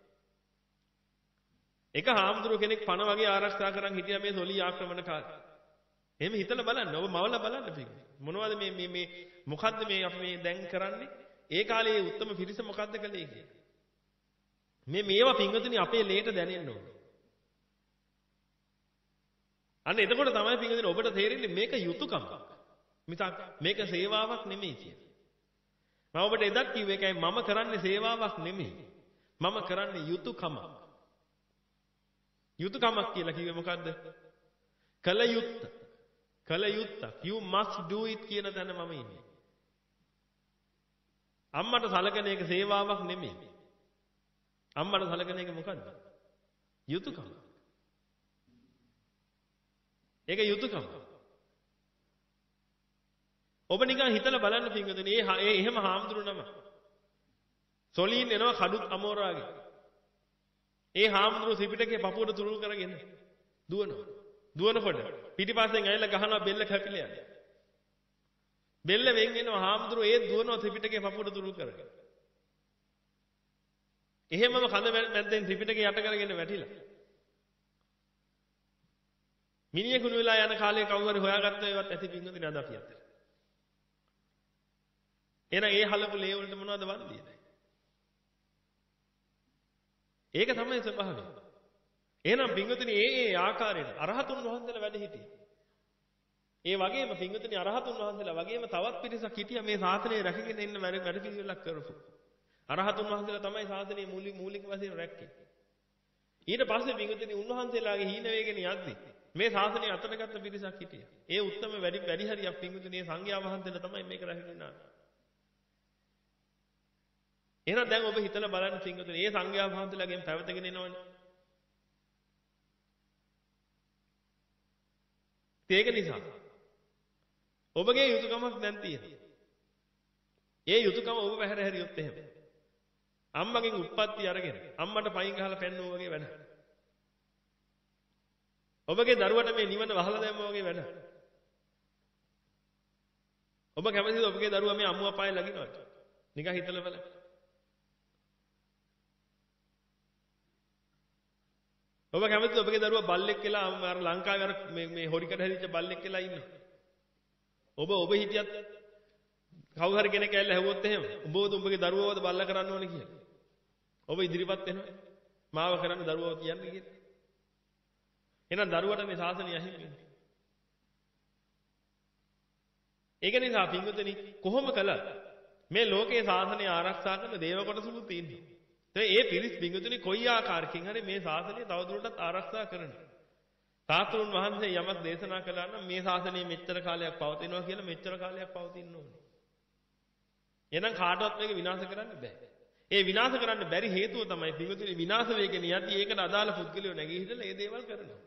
එක හාමුදුරුව කෙනෙක් පණ වගේ ආරක්ෂා කරන් හිටියා මේ සොලී ආක්‍රමණ කාලේ. එහෙම හිතලා බලන්න. ඔබ මවලා බලන්න පින්වතුනි. මොනවද මේ මේ මේ මොකද්ද මේ අපි මේ දැන් කරන්නේ? ඒ කාලේ උත්තම පිරිස මොකද්ද කළේ කියලා. මේ මේවා පින්වතුනි අපේ ලේට දැනෙන්න ඕනේ. අන්න එතකොට තමයි පින්වතුනි ඔබට තේරෙන්නේ මේක යුතුයකමක්. මිසක් මේක සේවාවක් නෙමෙයි කියලා. මම ඔබට එදත් කිව්වේ ඒකයි මම කරන්නේ සේවාවක් නෙමෙයි. මම කරන්නේ යුතුයකමක්. යුතුයකමක් කියලා කිව්වේ මොකද්ද? කල යුත්ත. කල යුත්තක්. You must do it කියන තැන මම ඉන්නේ. අම්මට සලකන එක සේවාවක් නෙමෙයි. අම්මට සලකන එක මොකද්ද? යුතුයකම. ඒක යුතුයකම. ඔබ නිකන් හිතලා බලන්න පින්වතුනි ඒ එහෙම හාමුදුරු නම. සොලීන් එනවා කඩුත් අමෝරාගේ. ඒ හාමුදුරු ත්‍රිපිටකේ පපුවට තුරුල් කරගෙන දුවනවා. දුවනකොට පිටිපස්සෙන් ඇවිල්ලා ගහනවා බෙල්ල කැපිලා යනවා. බෙල්ල වෙන් වෙනවා හාමුදුරු ඒ දුවනවා ත්‍රිපිටකේ පපුවට තුරුල් කරගෙන. එහෙමම කඳ මැද්දෙන් ත්‍රිපිටකේ යට කරගෙන වැටිලා. මිනිහෙකුණු වෙලා යන කාලේ කවුරු හරි හොයාගත්ත ඒවත් ඇති පින්වතුනි අද අපි අතර. එහෙනම් ඒ හලපු ලේ වලට මොනවද වන්දියේ? ඒක තමයි ස්වභාවය. එහෙනම් පින්වතුනි ඒ ඒ ආකාරයට අරහතුන් වහන්සේලා වැඩ හිටියේ. ඒ වගේම පින්වතුනි අරහතුන් වහන්සේලා වගේම තවත් පිරිසක් හිටියා මේ ශාසනය රැකගෙන ඉන්න වැඩ වැඩ පිළිවෙලක් කරපු. අරහතුන් වහන්සේලා තමයි ශාසනයේ මූලික මූලික වශයෙන් රැක්කේ. ඊට පස්සේ පින්වතුනි උන්වහන්සේලාගේ හීන වේගෙන යද්දී මේ ශාසනය අතටගත්ත පිරිසක් හිටියා. ඒ උත්තම වැඩි වැඩි හරියක් පින්වතුනි මේ සංඝයා වහන්සේලා තමයි මේක රැකගෙන ආවේ. එහෙනම් දැන් ඔබ හිතලා බලන්න පින්වතුනි මේ සංඝයා වහන්සේලාගෙන් පැවතගෙන එනවනේ. ඒක නිසා ඔබගේ යුතුයකමක් දැන් තියෙනවා. ඒ යුතුයකම ඔබ පැහැර හැරියොත් එහෙම. අම්මගෙන් උප්පත්ති අරගෙන අම්මට පයින් ගහලා පැන්නෝ වගේ වැඩ. ඔබගේ දරුවට මේ නිවන වහලා දැම්මා වගේ වැඩ. ඔබ කැමතිද ඔබගේ දරුවා මේ අම්මු අපායේ ලගිනවට? නිකන් හිතලා බලන්න. ඔබ කැමතිද ඔබගේ දරුවා බල්ලෙක් කියලා අර ලංකාවේ අර මේ මේ හොරිකට හැදිච්ච බල්ලෙක් කියලා ඉන්නවා? ඔබ ඔබ හිටියත් කවුරු හරි කෙනෙක් ඇවිල්ලා ඇහුවොත් එහෙම උඹවද උඹගේ දරුවවද බල්ලා කරන්න ඕනේ කියලා. ඔබ ඉදිරිපත් වෙනවා. මාව කරන්න දරුවව කියන්නේ කියලා. එහෙනම් දරුවට මේ ශාසනය අහිමි වෙනවා. ඒක නිසා පින්වතුනි කොහොම කළත් මේ ලෝකේ ශාසනය ආරක්ෂා කරන දේව කොටසුත් තියෙනවා. ඒ පිරිස් පින්වතුනි කොයි ආකාරකින් හරි මේ ශාසනය තවදුරටත් ආරක්ෂා කරනවා. තාතුන් වහන්සේ යමක් දේශනා කළා නම් මේ ශාසනය මෙච්චර කාලයක් පවතිනවා කියලා මෙච්චර කාලයක් පවතින්න ඕනේ. එහෙනම් කාටවත් මේක විනාශ කරන්න බෑ. ඒ විනාශ කරන්න බැරි හේතුව තමයි පින්වතුනි විනාශ වෙගෙන යද්දී ඒකට අදාළ පුද්ගලයෝ නැගී හිටලා මේ දේවල් කරනවා.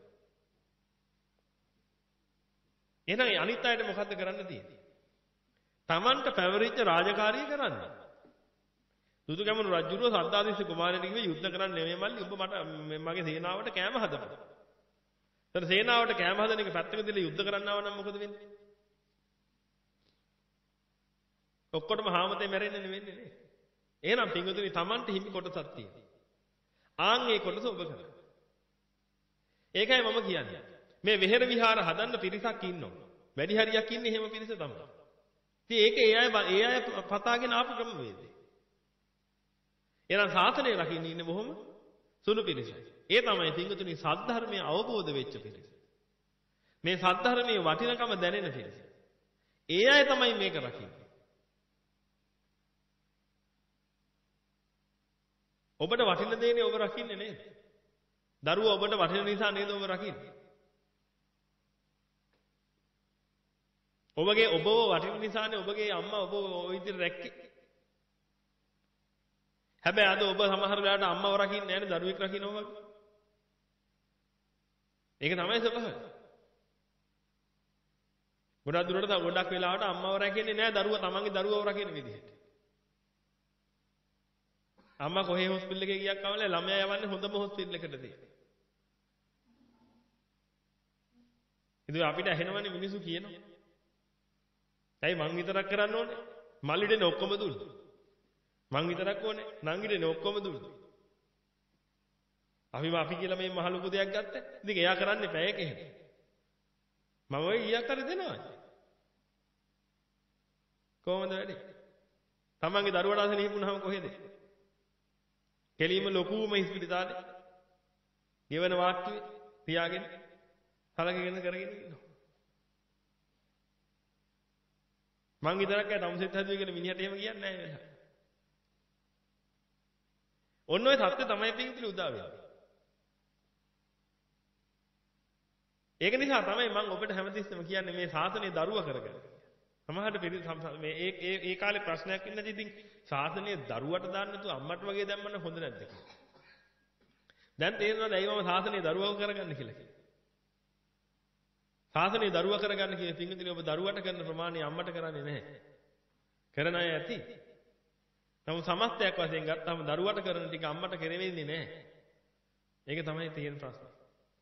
එහෙනම් අනිත් අයට මොකද්ද කරන්න තියෙන්නේ? Tamanට පැවරිච්ච රාජකාරිය කරන්න. දුදුගැමුණු රජුරුව සද්දාදිස්ස කුමාරයාට කිව්වේ යුද්ධ කරන්න නෙමෙයි මල්ලි උඹ මට මගේ සේනාවට කෑම හදපන්. ඒතර සේනාවට කෑම හදන එක පැත්තක දාලා යුද්ධ කරන්න ආව නම් මොකද වෙන්නේ? ඔක්කොටම හාමතේ මැරෙන්නේ නෙවෙන්නේ නේ. එහෙනම් පින්වතුනි Tamanට හිමි කොටසක් තියෙනවා. ආන් ඒ කොටස ඔබ කරන්න. ඒකයි මම කියන්නේ. මේ වෙහෙර විහාර හදන්න පිරිසක් ඉන්නවා. වැඩි හරියක් ඉන්නේ එහෙම පිරිස තමයි. ඉතින් ඒක ඒ අය ඒ අය පතාගෙන ආපු ක්‍රමවේදය. එහෙනම් ශාසනය රකින්න ඉන්නේ බොහොම සුළු පිරිසක්. ඒ තමයි පින්වතුනි සද්ධර්මයේ අවබෝධ වෙච්ච පිරිස. මේ සද්ධර්මයේ වටිනකම දැනෙන පිරිස. ඒ අය තමයි මේක රකින්නේ. ඔබට වටින දේනේ ඔබ රකින්නේ නේද? දරුවා ඔබට වටින නිසා නේද ඔබ රකින්නේ? ඔබගේ ඔබව වටින නිසානේ ඔබගේ අම්මා ඔබ ওই විදිහට රැක්කේ. හැබැයි අද ඔබ සමහර වෙලාවට අම්මව රකින්නේ නැහැ නේ දරුවෙක් රකින්නවා වගේ. ඒක තමයි ස්වභාවය. ගොඩක් දුරට ගොඩක් වෙලාවට අම්මව රැකෙන්නේ නැහැ දරුවා තමන්ගේ දරුවව රකින්න විදිහට. අම්මා කොහේ හොස්පිටල් එකේ ගියක් කවල ළමයා යවන්නේ හොඳම හොස්පිටල් එකටද. ඉතින් අපිට ඇහෙනවනේ මිනිස්සු කියනවා. ඇයි මං විතරක් කරන්න ඕනේ? මල්ලිඩේනේ ඔක්කොම දුන්නේ. මං විතරක් ඕනේ. නංගිඩේනේ ඔක්කොම දුන්නේ. අපි අපි කියලා මේ මහ ලොකු දෙයක් ගත්තා. ඉතින් එයා කරන්නේ පැයක එහෙම. මම ඔය ඊයක් හරි දෙනවා. කොහොමද වැඩේ? තමන්ගේ දරුවට අසනීප වුණාම කොහෙද? කෙලින්ම ලොකුම ඉස්පිරිතාලේ. ගෙවන වාට්ටුවේ තියාගෙන හලකගෙන කරගෙන ඉන්නවා. මං විතරක් ඇයි තමුසෙත් හැදුවේ කියලා මිනිහට එහෙම කියන්නේ නැහැ නේද? ඔන්න ඔය සත්‍ය තමයි පිටින් උදා වෙන්නේ. ඒක නිසා තමයි මම ඔබට හැමතිස්සෙම කියන්නේ මේ ශාසනය දරුවා කරගන්න. සමහරට මේ ඒ ඒ ඒ කාලේ ප්‍රශ්නයක් ඉන්නද ඉතින් ශාසනය දරුවට දාන්න නැතුව අම්මට වගේ දැම්මම හොඳ නැද්ද කියලා. දැන් තේරෙනවද ඇයි මම ශාසනය දරුවව කරගන්න කියලා කියන්නේ. ශාසනය දරුවා කරගන්න කියන පින්විතනේ ඔබ දරුවට කරන ප්‍රමාණය අම්මට කරන්නේ නැහැ. කරන අය ඇති. නමුත් සමස්තයක් වශයෙන් ගත්තාම දරුවට කරන ටික අම්මට කෙරෙන්නේ නැහැ. ඒක තමයි තියෙන ප්‍රශ්නේ.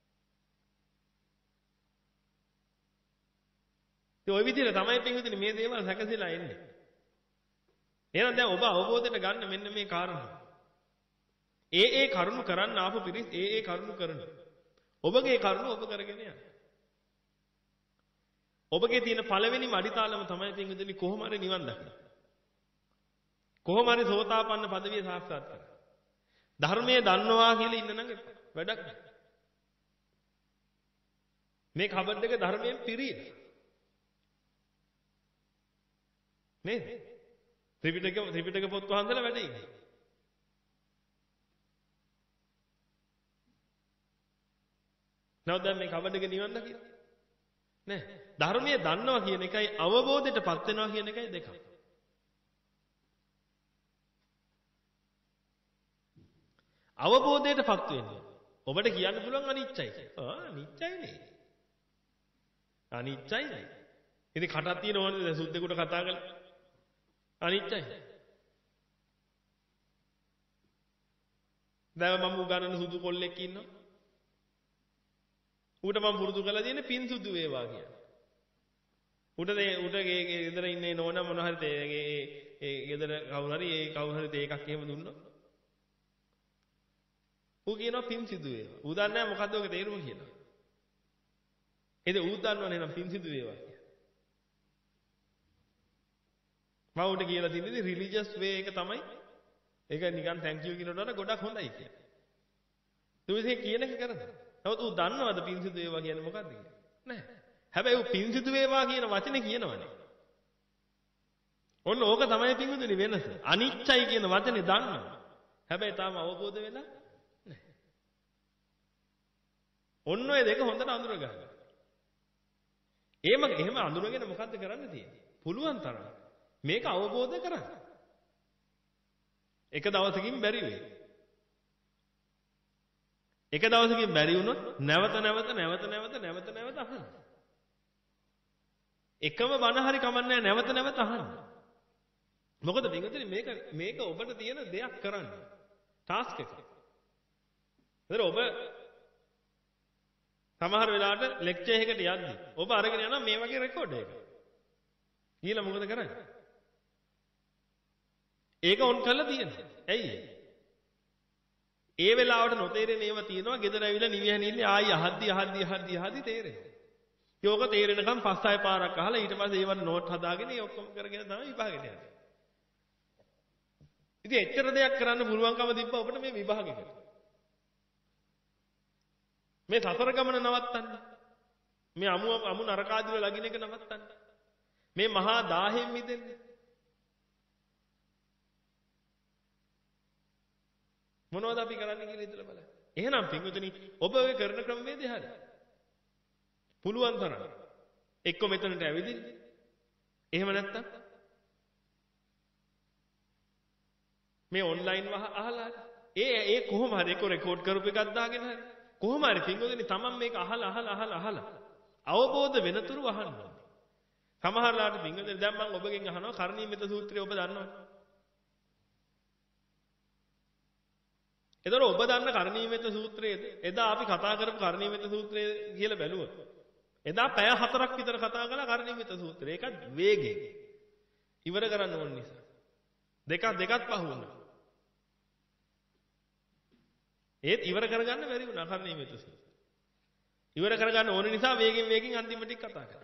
ඒ ඔය විදිහට තමයි පින්විතනේ මේ දේවල් සැකසීලා එන්නේ. එහෙනම් දැන් ඔබ අවබෝධයට ගන්න මෙන්න මේ කාරණා. ඒ ඒ කරුණු කරන්න ආපු පිරිස් ඒ ඒ කරුණු කරන. ඔබගේ කරුණු ඔබ කරගෙන යන්න. ඔබගේ තියෙන පළවෙනිම අඩිතාලම තමයි පින්විතනේ කොහොම හරි නිවන් දකින්න. කොහොම හරි සෝතාපන්න පදවිය සාක්ෂාත් කරගන්න. ධර්මයේ දන්නවා කියලා ඉන්න නම් වැඩක් නැහැ. මේ කබඩ් එක ධර්මයෙන් පිරීලා. නේද? ත්‍රිපිටක ත්‍රිපිටක පොත් වහන්සලා වැඩ ඉන්නේ. නැවත දැන් මේ කබඩ එක නිවන් දකින්න. නෑ. ධර්මයේ දන්නවා කියන එකයි අවබෝධයටපත් වෙනවා කියන එකයි දෙකක්. අවබෝධයටපත් වෙන්නේ. ඔබට කියන්න පුළුවන් අනිච්චයි කියලා. ආ අනිච්චයි නේ. අනිච්චයි නේ. ඉතින් කටක් තියෙන ඕනද සුද්දෙකුට කතා කරලා? අනිච්චයි. දැන් මම උගන්නන සුදු කොල්ලෙක් ඉන්නවා. ඌට මම පුරුදු කරලා තියෙන්නේ පින් සුදු වේවා කියලා. ඌට ඒ ඌට ඒ ගෙදර ඉන්නේ නෝනා මොන හරි ඒ ඒ ගෙදර කවුරු හරි ඒ කවුරු හරි තේ එකක් එහෙම දුන්නොත් ඌ කියනවා පින් සිදු වේවා. ඌ දන්නේ නැහැ මොකද්ද ඔක තේරුම කියලා. ඉතින් ඌ දන්නවනේ නම් පින් සිදු වේවා කියලා. මම ඌට කියලා තින්නේ රිලිජියස් වේ එක තමයි. ඒක නිකන් thank you කියනකොට වඩා ගොඩක් හොඳයි කියලා. ඌ ඉතින් කියන එක කරනවා. නමුත් ඌ දන්නවද පින් සිදු වේවා කියන්නේ මොකද්ද කියලා? නැහැ. හැබැයි ඌ පින් සිදු වේවා කියන වචනේ කියනවනේ. ඔන්න ඕක තමයි පින්විතනි වෙනස. අනිච්චයි කියන වචනේ දන්නවා. හැබැයි තාම අවබෝධ වෙලා නැහැ. ඔන්න ඔය දෙක හොඳට අඳුර ගන්න. එහෙම එහෙම අඳුරගෙන මොකද්ද කරන්න තියෙන්නේ? පුළුවන් තරම් මේක අවබෝධ කරගන්න. එක දවසකින් බැරි වෙයි. එක දවසකින් බැරි වුණොත් නැවත නැවත නැවත නැවත නැවත නැවත අහන්න. එකම බණ හරි කමන්නේ නැවත නැවත අහන්න. මොකද පින්වතුනි මේක මේක ඔබට තියෙන දෙයක් කරන්න. ටාස්ක් එක. ඒතර ඔබ සමහර වෙලාවට ලෙක්චර් එකකට යද්දි ඔබ අරගෙන යනවා මේ වගේ රෙකෝඩ් එකක්. ඊළඟ මොකද කරන්නේ? ඒක ඔන් කරලා තියෙනවා. ඇයි ඒ? ඒ වෙලාවට නොතේරෙන ඒවා තියෙනවා. ගෙදර ඇවිල්ලා නිවිහැනින්නේ ආයි අහද්දි අහද්දි අහද්දි අහද්දි තේරෙනවා. යෝග තේරෙනකම් පස් හය පාරක් අහලා ඊට පස්සේ ඒවට නෝට් හදාගෙන ඒ ඔක්කොම කරගෙන තමයි විභාගෙට යන්නේ. ඉතින් එච්චර දෙයක් කරන්න පුළුවන්කම තිබ්බා ඔබට මේ විභාගෙකට. මේ සසර ගමන නවත්තන්න. මේ අමු අමු නරකාදිල ලගින එක නවත්තන්න. මේ මහා දාහෙන් මිදෙන්න. මොනවද අපි කරන්නේ කියලා හිතලා බලන්න. එහෙනම් පින්වතුනි ඔබ ඔය කරන ක්‍රමවේදය හරි. පුළුවන් තරම් එක්ක මෙතනට ඇවිදින්න. එහෙම නැත්තම් මේ ඔන්ලයින් වහ අහලා ඒ ඒ කොහොම හරි ඒක රෙකෝඩ් කරපු එකක් දාගෙන හරි කොහොම හරි පින්වතුනි තමන් මේක අහලා අහලා අහලා අහලා අවබෝධ වෙනතුරු අහන්න ඕනේ. සමහරලාට පින්වතුනි දැන් මම ඔබගෙන් අහනවා කර්ණීයමෙත සූත්‍රය ඔබ දන්නවද? එතකොට ඔබ දන්න කර්ණීයමෙත සූත්‍රයේද එදා අපි කතා කරපු කර්ණීයමෙත සූත්‍රය කියලා බැලුවොත් එදා පැය හතරක් විතර කතා කළා කර්ණීයමෙත සූත්‍රය. ඒකත් වේගෙන් ඉවර කරන්න ඕන නිසා. දෙකක් දෙකක් පහ වුණා. ඒත් ඉවර කරගන්න බැරි වුණා කර්ණීයමෙත සූත්‍රය. ඉවර කරගන්න ඕන නිසා වේගෙන් වේගෙන් අන්තිම ටික කතා කරා.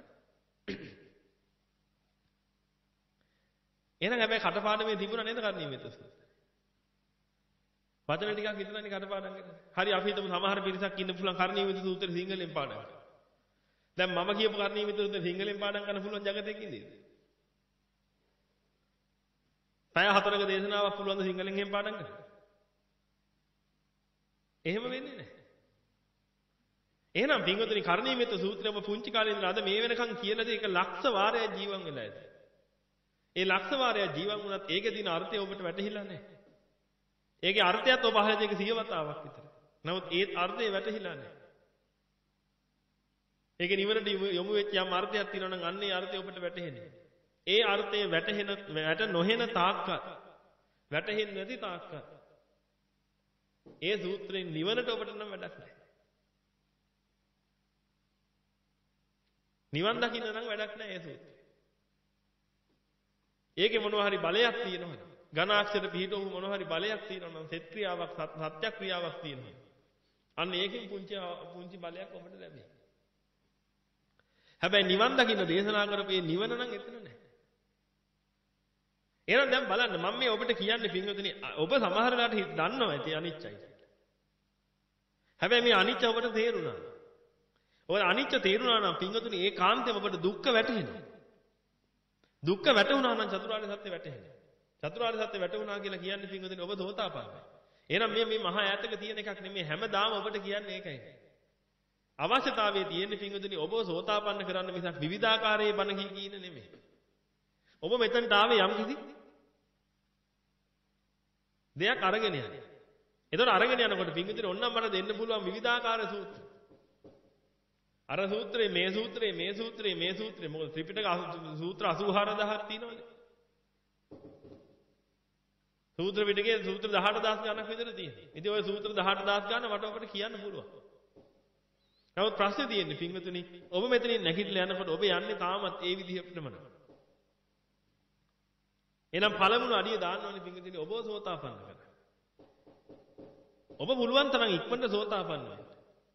එහෙනම් හැබැයි කටපාඩමේ තිබුණා නේද කර්ණීයමෙත සූත්‍රය? වචන ටිකක් විතරනේ කටපාඩම් කරන්නේ. හරි අපි හිතමු සමහර පිරිසක් ඉන්න පුළුවන් කර්ණීයමෙත සූත්‍රය සිංහලෙන් පාඩම් කරනවා. දැන් මම කියපු කර්ණීයමෙත සූත්‍රය සිංහලෙන් පාඩම් කරන්න පුළුවන් జగතෙක ඉඳීද? පැය හතරක දේශනාවක් පුළුවන් ද සිංහලෙන් එහෙම පාඩම් කරන්න? එහෙම වෙන්නේ නැහැ. එහෙනම් පින්වතුනි කර්ණීයමෙත සූත්‍රය ඔබ පුංචි කාලේ ඉඳලා අද මේ වෙනකන් කියලා දෙයක ලක්ෂ වාරයක් ජීවන් වෙලා ඇති. ඒ ලක්ෂ වාරයක් ජීවන් වුණත් ඒකේ දින අර්ථය ඔබට වැටහිලා නැහැ. ඒකේ අර්ථයත් ඔබ අහලා දෙක සිය වතාවක් විතර. නමුත් ඒත් අර්ථය වැටහිලා නැහැ. ඒකේ නිවනට යොමු වෙච්ච යම් අර්ථයක් තියෙනවා නම් අන්න ඒ අර්ථය ඔබට වැටහෙන්නේ. ඒ අර්ථය වැටහෙන වැට නොහෙන තාක්කල් වැටහෙන්නේ නැති තාක්කල් ඒ සූත්‍රයෙන් නිවනට ඔබට නම් වැඩක් නැහැ. නිවන් දකින්න නම් වැඩක් නැහැ ඒ සූත්‍රය. ඒකේ මොනවා හරි බලයක් තියෙනවද? ඝනාක්ෂර පිහිටවු මොනවා හරි බලයක් තියෙනවා නම් සෙත් ක්‍රියාවක් සත්‍ය ක්‍රියාවක් තියෙනවා. අන්න ඒකෙන් පුංචි පුංචි බලයක් ඔබට ලැබෙයි. හැබැයි නිවන් දකින්න දේශනා කරපේ නිවන නම් එතන නැහැ. එහෙනම් දැන් බලන්න මම මේ ඔබට කියන්නේ පින්වතුනි ඔබ සමහර වෙලාවට දන්නවා ඇති අනිච්චයි කියලා. හැබැයි මේ අනිච්ච ඔබට තේරුණා. ඔය අනිච්ච තේරුණා නම් පින්වතුනි ඒ කාන්තේම ඔබට දුක්ඛ වැටහෙනවා. දුක්ඛ වැටුණා නම් චතුරාර්ය සත්‍ය වැටහෙනවා. චතුරාර්ය සත්‍ය වැටුණා කියලා කියන්නේ පින්වතුනි ඔබ සෝතාපන්නයි. එහෙනම් මේ මේ මහා ඈතක තියෙන එකක් නෙමෙයි හැමදාම ඔබට කියන්නේ ඒකයි. අවශ්‍යතාවයේ තියෙන පින්වතුනි ඔබව සෝතාපන්න කරන්න මිසක් විවිධාකාරයේ බණ කී කීන නෙමෙයි. ඔබ මෙතනට ආවේ යම් කිසි දෙයක් අරගෙන යන්නේ. ඒතකොට අරගෙන යනකොට පින්විතේ ඔන්නම් මට දෙන්න පුළුවන් විවිධාකාර සූත්‍ර. අර සූත්‍රේ මේ සූත්‍රේ මේ සූත්‍රේ මේ සූත්‍රේ මොකද ත්‍රිපිටක සූත්‍ර අසූ හාරදහසක් තියෙනවනේ. සූත්‍ර පිටකේ සූත්‍ර දහඅට දහස් ගණනක් විතර තියෙනවා. ඉතින් ওই සූත්‍ර දහඅට දහස් ගණන මට ඔබට කියන්න පුළුවන්. නමුත් ප්‍රශ්නේ තියෙන්නේ පින්විතුනි ඔබ මෙතනින් නැගිටලා යනකොට ඔබ යන්නේ තාමත් ඒ විදිහටම නම. එහෙනම් පළමුණු අඩිය දාන්න ඕනේ පින්විතුනි ඔබව සෝතාපන්න කරන්න. ඔබ පුළුවන් තරම් ඉක්මනට සෝතාපන්න වෙන්න.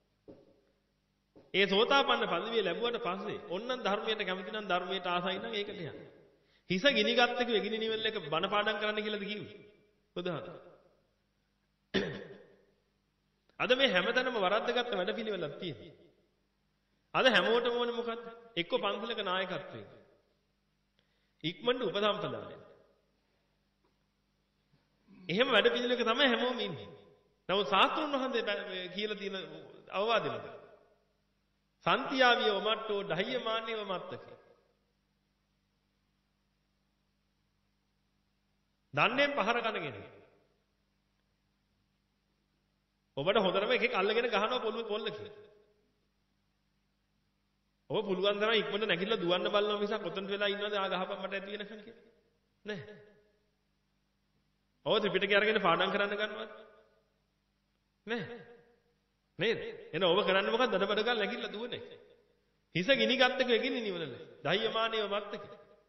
ඒ සෝතාපන්න පදවිය ලැබුවට පස්සේ ඔන්නම් ධර්මයට කැමති නම් ධර්මයට ආසයි නම් ඒකට යන්න. හිස ගිනිගත් එක වෙගිනි නිවල් එක බණ පාඩම් කරන්න කියලාද කිව්වේ? බුදුහාම. අද මේ හැමතැනම වරද්දගත්ත වැඩපිළිවෙලක් තියෙනවා. අද හැමෝටම ඕනේ මොකද්ද? එක්ක පන්සලක නායකත්වය. ඉක්මනට උපසම්පදාය. එහෙම වැඩපිළිවෙලක තමයි හැමෝම ඉන්නේ. නමුත් ශාස්ත්‍රුන් වහන්සේ කියලා තියෙන අවවාදෙ මොකද? සන්තියාවිය වමට්ටෝ ඩහ්‍යමානේව මත්තක. දන්නේ පහර කනගෙන. ඔබට හොඳටම එකෙක් අල්ලගෙන ගහනවා පොළොවේ පොල්ල කියලා. ඔබ පුළුවන් තරම් ඉක්මනට නැගිටලා දුවන්න බලනවා මිසක් ඔතනට වෙලා ඉන්නවද ආ ගහපන් මට ඇති වෙනකන් කියලා. නෑ. ඔය ත්‍රිපිටකය අරගෙන පාඩම් කරන්න ගන්නවද? නෑ. නේද? එහෙනම් ඔබ කරන්නේ මොකක්ද? දඩබඩ ගාලා නැගිටලා දුවන්නේ. හිස ගිනි ගත්තක වෙගින්නේ නිවනල. දහයමානේව මත්තක.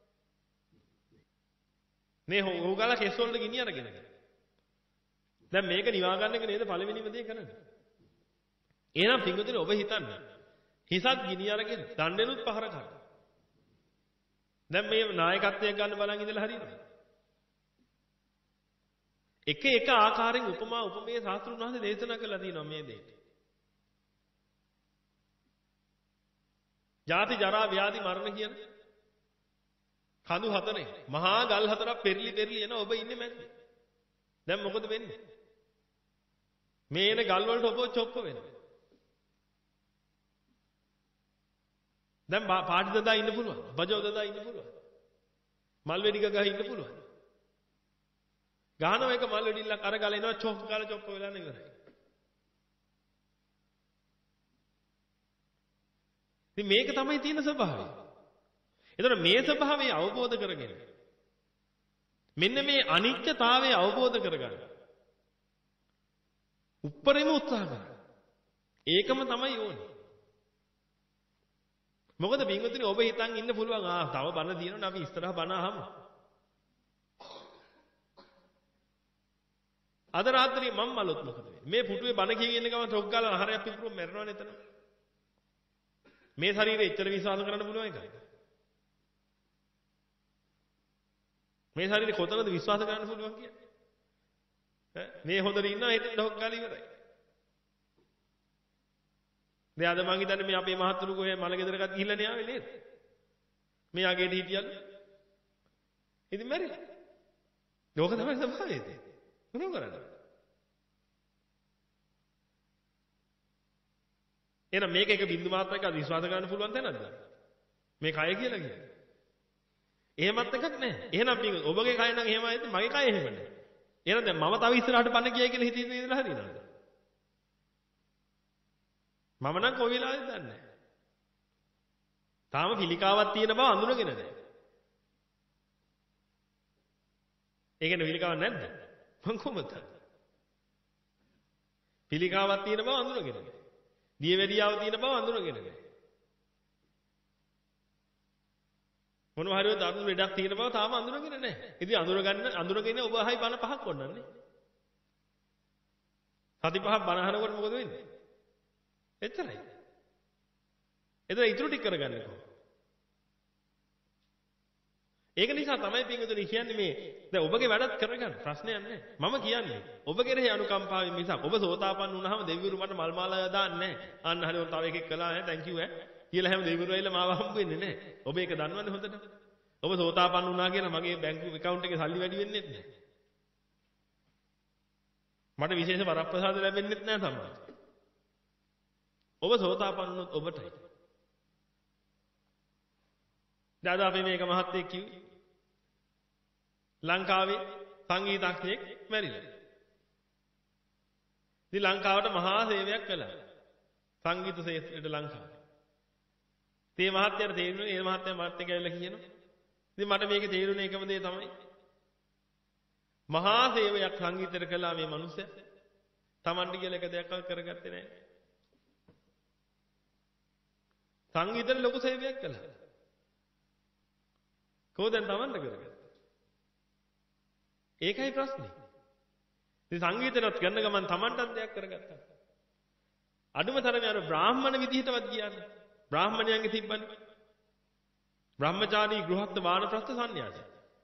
මේ හොගාලා කෙස් වලට ගිනි අරගෙන. දැන් මේක නිවා ගන්න එක නේද පළවෙනිම දේ කරන්නේ. එහෙනම් පින්වතුනි ඔබ හිතන්න. හිසත් ගිනි අරගෙන දණ්ඩෙනුත් පහර ගන්න. දැන් මේ නායකත්වයක් ගන්න බලන් ඉඳලා හරියද? එක එක ආකාරයෙන් උපමා උපමේය ශාස්ත්‍රුන් වහන්සේ දේශනා කළා තියෙනවා මේ දෙයට. ජාති ජරා ව්‍යාධි මරණ කියන කඳු හතරේ මහා ගල් හතරක් පෙරලි පෙරලි එන ඔබ ඉන්නේ මැද්දේ. දැන් මොකද වෙන්නේ? මේ එන ගල් වලට ඔබ චොප්ප වෙනවා. දැන් පාටි දදා ඉන්න පුළුවන්. බජෝ දදා ඉන්න පුළුවන්. මල් වෙඩි ගගා ඉන්න පුළුවන්. ගහනවා එක මල් වෙඩිල්ලක් අර ගල එනවා චොප් ගාලා චොප්ප වෙලා ඉවරයි. ඉතින් මේක තමයි තියෙන ස්වභාවය. එතකොට මේ ස්වභාවය අවබෝධ කරගෙන මෙන්න මේ අනිත්‍යතාවය අවබෝධ කරගන්න. උප්පරිම උත්සාහ කරන්න. ඒකම තමයි ඕනේ. මොකද බින්වතුනි ඔබ හිතන් ඉන්න පුළුවන් ආ තව බණ දිනනවා අපි ඉස්සරහ බණ අහමු. අද රාත්‍රියේ මම මලොත් මොකද වෙන්නේ? මේ පුටුවේ බණ කියගෙන ඉන්න ගමන් ටොක් ගාලා ආහාරයක් පිපුරුම මැරෙනවනේ එතන. මේ ශරීරය ඉතර විශ්වාස කරන්න පුළුවන් එකයි. මේ ශරීරය කොතනද විශ්වාස කරන්න පුළුවන් කියන්නේ? ඈ මේ හොඳට ඉන්නවා හිටින් ඩොක් ගාලා ඉවරයි. දැන් අද මං හිතන්නේ මේ අපේ මහත්තුරු කොහේ මල ගෙදරකට ගිහිල්ලා නේ ආවේ නේද? මේ යගේට හිටියලු. ඉතින් මැරිලා. ලෝක තමයි ස්වභාවය ඒක. මොනව කරන්නේ? එහෙනම් මේක එක බින්දු මාත්‍රයක විශ්වාස කරන්න පුළුවන් තැනක්ද? මේ කය කියලා කියන්නේ. එහෙමත් එකක් නැහැ. එහෙනම් පින් ඔබගේ කය නම් එහෙමයි ඉතින් මගේ කය එහෙම නැහැ. එහෙනම් දැන් මම තව ඉස්සරහට බන්න කියයි කියලා හිතින් ඉඳලා හරිනවද? මම නම් කොයි වෙලාවෙද දන්නේ නැහැ. තාම පිළිකාවක් තියෙන බව අඳුනගෙන නැහැ. ඒකනේ පිළිකාවක් නැද්ද? මං කොහොමද? පිළිකාවක් තියෙන බව අඳුනගෙන නැහැ. දියවැඩියාව තියෙන බව අඳුනගෙන නැහැ. මොනවා හරි දරුණු ලෙඩක් තියෙන බව තාම අඳුනගෙන නැහැ. ඉතින් අඳුර ගන්න අඳුරගෙන ඔබ අහයි බණ පහක් කොන්නන්නේ. සති පහක් බණ අහනකොට මොකද වෙන්නේ? එච්චරයි. එතන ඉතුරු ටික කරගන්නේ කොහොමද? ඒක නිසා තමයි පින්වතුනි කියන්නේ මේ දැන් ඔබගේ වැඩත් කරගන්න ප්‍රශ්නයක් නැහැ. මම කියන්නේ ඔබ කෙරෙහි අනුකම්පාවෙන් මිසක් ඔබ සෝතාපන්න වුණාම දෙවිවරු මට මල් මාලා දාන්නේ නැහැ. අන්න හරි ඔන්න තව එකෙක් කළා ඈ thank you ඈ කියලා හැම දෙවිවරු ඇවිල්ලා මාව හම්බ වෙන්නේ නැහැ. ඔබ ඒක දන්නවනේ හොඳට. ඔබ සෝතාපන්න වුණා කියලා මගේ බැංකු account එකේ සල්ලි වැඩි වෙන්නේ නැහැ. මට විශේෂ වරප්‍රසාද ලැබෙන්නේ නැහැ තමයි. ඔබ සෝතාපන්න වුණොත් ඔබටයි. දැන් අපි මේක මහත්යෙක් කිව්වේ ලංකාවේ සංගීතඥයෙක් මැරිලා. ඉතින් ලංකාවට මහා සේවයක් කළා. සංගීත ශාස්ත්‍රයට ලංකාවේ. තේ මහත්යර තේරුණේ ඒ මහත්ය මාත් එක්ක ඇවිල්ලා කියනවා. ඉතින් මට මේකේ තේරුණේ එකම දේ තමයි. මහා සේවයක් සංගීතයට කළා මේ මිනිස්සයා. Tamanට කියලා එක දෙයක් කරගත්තේ නැහැ. සංගීතයට ලොකු සේවයක් කළා. කොහොමද Tamanට කරගත්තේ? ඒකයි ප්‍රශ්නේ. ඉතින් සංගීතයත් ගන්න ගමන් Tamanටත් දෙයක් කරගත්තා. අඩුම තරමේ අර බ්‍රාහ්මණ විදිහටවත් කියන්නේ. බ්‍රාහ්මණයන්ගේ තිබ්බනේ. බ්‍රහ්මචාරී ගෘහස්ත වානප්‍රස්ත සංන්‍යාසය.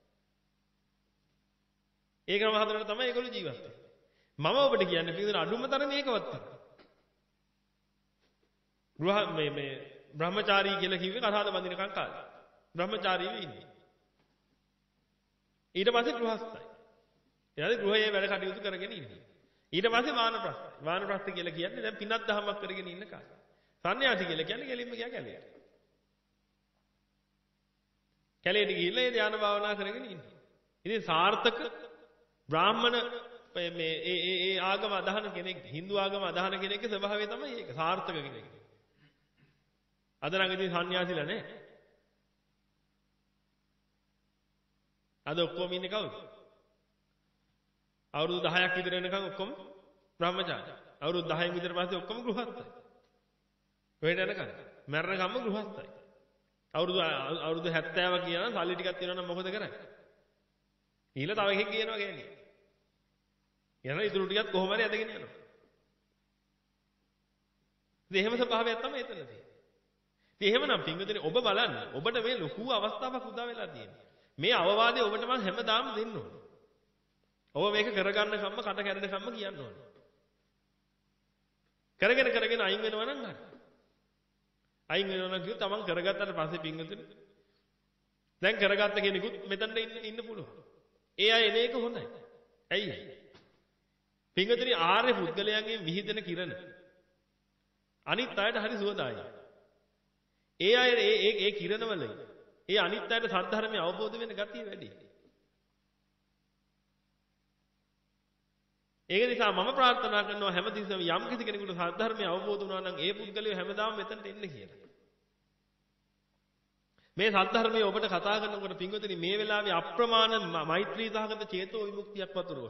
ඒකම හදලා තමයි ඒගොල්ලෝ ජීවත් වෙන්නේ. මම ඔබට කියන්නේ පිළිදෙන අඩුම තරමේ මේකවත් කරා. ගෘහ මේ මේ බ්‍රහ්මචාරී කියලා කිව්වේ කතාවද බඳිනකම් කාලේ. බ්‍රහ්මචාරීව ඉන්නේ. ඊට පස්සේ ගෘහස්තයි. එයාගේ ගෘහයේ වැඩ කටයුතු කරගෙන ඉන්නේ. ඊට පස්සේ වානප්‍රස්ත. වානප්‍රස්ත කියලා කියන්නේ දැන් පිනක් දහමක් කරගෙන ඉන්න කාලේ. සංන්‍යාසි කියලා කියන්නේ කෙලින්ම ගියා කැලේට. කැලේට ගිහිල්ලා ඒ ධ්‍යාන භාවනා කරගෙන ඉන්නේ. ඉතින් සාර්ථක බ්‍රාහ්මණ මේ ඒ ඒ ඒ ආගම අදහන කෙනෙක්, Hindu ආගම අදහන කෙනෙක්ගේ ස්වභාවය තමයි ඒක. සාර්ථක කෙනෙක්. අද නම් ඉතින් සංන්‍යාසිලා නැහැ. අද ඔක්කොම ඉන්නේ කවුද? අවුරුදු දහයක් විතර වෙනකන් ඔක්කොම බ්‍රහ්මචාරී. අවුරුදු දහයෙන් විතර පස්සේ ඔක්කොම ගෘහස්තයි. කොහෙට යනකම්? මරණකම්ම ගෘහස්තයි. අවුරුදු අවුරුදු හැත්තෑව කියනවා සල්ලි ටිකක් තියෙනවා නම් මොකද කරන්නේ? ඊළඟ තව එකෙක් කියනවා කියන්නේ. යනවා ඉතුරු ටිකත් කොහොම හරි ඇදගෙන යනවා. ඉතින් එහෙම ස්වභාවයක් තමයි එතන තියෙන්නේ. ඉතින් එහෙමනම් පින්වතුනි ඔබ බලන්න ඔබට මේ ලොකු අවස්ථාවක් උදා වෙලා තියෙනවා. මේ අවවාදය ඔබට මම හැමදාම දෙන්න ඕනේ. ඔබ මේක කරගන්න කම්ම කට කැරෙන කම්ම කියන්න ඕනේ. කරගෙන කරගෙන අයින් වෙනවා නම් හරි. අයින් වෙනවා නම් කිව්ව තමන් කරගත්තාට පස්සේ පින්වතුනි දැන් කරගත්ත කෙනෙකුත් මෙතනට ඉන්න ඉන්න පුළුවන්. ඒ අය එන එක හොඳයි. ඇයි? පින්වතුනි ආර්ය පුද්ගලයන්ගෙන් විහිදෙන කිරණ අනිත් අයට හරි සුවදායයි. ඒ අය ඒ ඒ ඒ කිරණවල ඒ අනිත් අයට සත්‍ය අවබෝධ වෙන ගතිය වැඩි. ඒක නිසා මම ප්‍රාර්ථනා කරනවා හැමතිස්සෙම යම් කිසි කෙනෙකුට සත්‍ය අවබෝධ වුණා නම් ඒ පුද්ගලයා හැමදාම මෙතනට එන්න කියලා. මේ සත්‍ය ඔබට කතා කරනකොට පින්වතුනි මේ වෙලාවේ අප්‍රමාණ මෛත්‍රී සහගත චේතෝ විමුක්තියක් පතුරවන.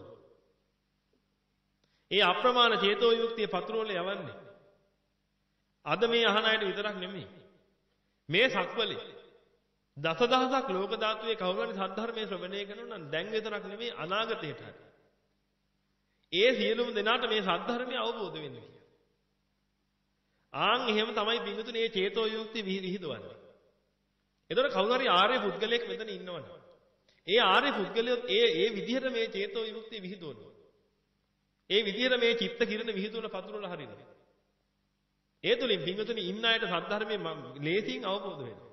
ඒ අප්‍රමාණ චේතෝ විමුක්තිය පතුරවල යවන්නේ. අද මේ අහන අයට විතරක් නෙමෙයි. මේ සක්වලේ දසදහසක් ලෝක ධාතුවේ කවුරු හරි සද්ධර්මයේ ශ්‍රවණය කරනවා නම් දැන් විතරක් නෙමෙයි අනාගතයට හරි. ඒ සියලුම දෙනාට මේ සද්ධර්මය අවබෝධ වෙන්න කියලා. ආන් එහෙම තමයි පින්වතුනි මේ චේතෝ විමුක්තිය විහිදුවන්නේ. එතකොට කවුරු හරි ආර්ය පුද්ගලයෙක් මෙතන ඉන්නවනේ. ඒ ආර්ය පුද්ගලයෝ ඒ ඒ විදිහට මේ චේතෝ විමුක්තිය විහිදුවනවා. ඒ විදිහට මේ චිත්ත කිරණ විහිදුවන පතුරවල හරිනවා. ඒ තුලින් පින්වතුනි ඉන්න අයට සද්ධර්මයේ ලේසියෙන් අවබෝධ වෙනවා.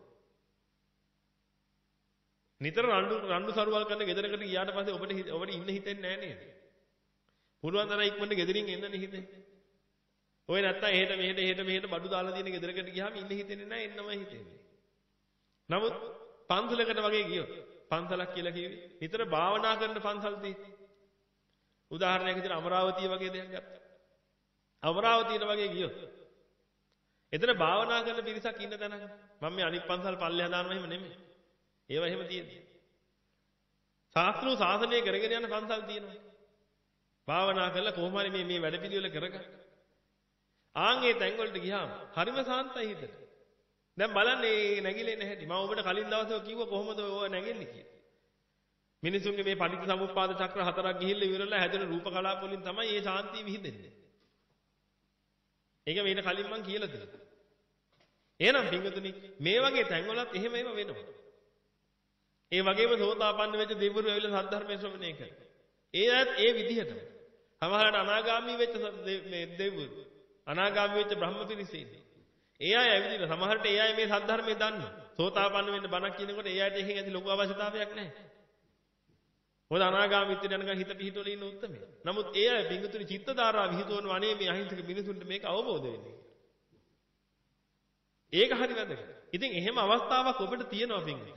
නිතර රණ්ඩු රණ්ඩු සරුවල් කරන ගෙදරකට ගියාට පස්සේ ඔබට ඔබට ඉන්න හිතෙන්නේ නැහැ නේද? පුළුවන් තරම් ඉක්මනට ගෙදරින් එන්නනේ හිතෙන්නේ. ඔය නැත්තම් එහෙට මෙහෙට එහෙට මෙහෙට බඩු දාලා තියෙන ගෙදරකට ගියාම ඉන්න හිතෙන්නේ නැහැ එන්නමයි හිතෙන්නේ. නමුත් පන්සලකට වගේ ගියොත් පන්සලක් කියලා කිව්වේ නිතර භාවනා කරන පන්සල් තියෙන්නේ. උදාහරණයක් විදිහට අමරාවතිය වගේ දෙයක් ගත්තා. අමරාවතියට වගේ ගියොත් එතන භාවනා කරන පිරිසක් ඉන්න තැනක මම මේ අනිත් පන්සල් පල්ලෙහා දානවා එහෙම නෙමෙයි. ඒවා එහෙම තියෙන්නේ. ශාස්ත්‍රෝ සාසනය කරගෙන යන පන්සල් තියෙනවා. භාවනා කරලා කොහොම හරි මේ මේ වැඩපිළිවෙල කරගන්න. ආන් ඒ තැන් වලට ගියාම හරිම සාන්තයි හිතට. දැන් බලන්න මේ නැගිලෙන්නේ නැහැටි. මම ඔබට කලින් දවසේ කිව්වා කොහොමද ඔය නැගෙන්නේ කියලා. මිනිසුන්ගේ මේ පටිච්ච සමුප්පාද චක්‍ර හතරක් ගිහිල්ලා ඉවරලා හැදෙන රූප කලාප වලින් තමයි මේ ශාන්තිය විහිදෙන්නේ. ඒක මේක කලින් මම කියලා තියෙනවා. එහෙනම් පින්වතුනි මේ වගේ තැන් වලත් එහෙම ඒව වෙනවා. ඒ වගේම සෝතාපන්න වෙච්ච දෙවිවරු ඇවිල්ලා සද්ධර්මයේ ශ්‍රවණය කරනවා. ඒ අයත් ඒ විදිහටම. සමහරවිට අනාගාමී වෙච්ච මේ දෙවිවරු අනාගාමී වෙච්ච බ්‍රහ්මපිරිසේ. ඒ අය ඇවිදින සමහරට ඒ අය මේ සද්ධර්මයේ දන්නවා. සෝතාපන්න වෙන්න බණක් කියනකොට ඒ අයට එහෙන් ඇති ලොකු අවශ්‍යතාවයක් නැහැ. මොකද අනාගාමීත්වයට යනකම් හිත පිහිටවල ඉන්න උත්තරමයි. නමුත් ඒ අය පිංගුතුනි චිත්ත ධාරා විහිදුවන වනේ මේ අහිංසක මිනිසුන්ට මේක අවබෝධ වෙන්නේ. ඒක හරි වැදගත්. ඉතින් එහෙම අවස්ථාවක් ඔබට තියෙනවා පිංගුතුනි.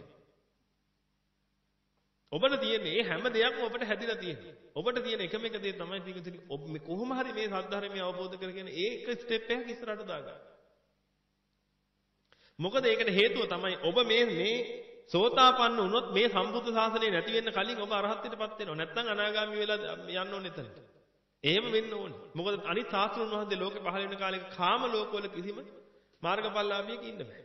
ඔබට තියෙන්නේ මේ හැම දෙයක්ම ඔබට හැදිලා තියෙනවා. ඔබට තියෙන එකම එක දේ තමයි පිංගුතුනි ඔබ මේ කොහොම හරි මේ සද්ධර්මය අවබෝධ කරගෙන ඒක ස්ටෙප් එකක් ඉස්සරහට දාගන්න. මොකද ඒකට හේතුව තමයි ඔබ මේ මේ සෝතාපන්න වුණොත් මේ සම්බුද්ධ ශාසනය නැති වෙන්න කලින් ඔබ අරහත්ත්වයටපත් වෙනවා. නැත්නම් අනාගාමී වෙලා යන්න ඕනේ එතනට. එහෙම වෙන්න ඕනේ. මොකද අනිත් ශාස්ත්‍රඥ වහන්සේ ලෝකේ පහළ වෙන කාලේ කාම ලෝකවල කිසිම මාර්ගඵලලාභියෙක් ඉන්න බෑ.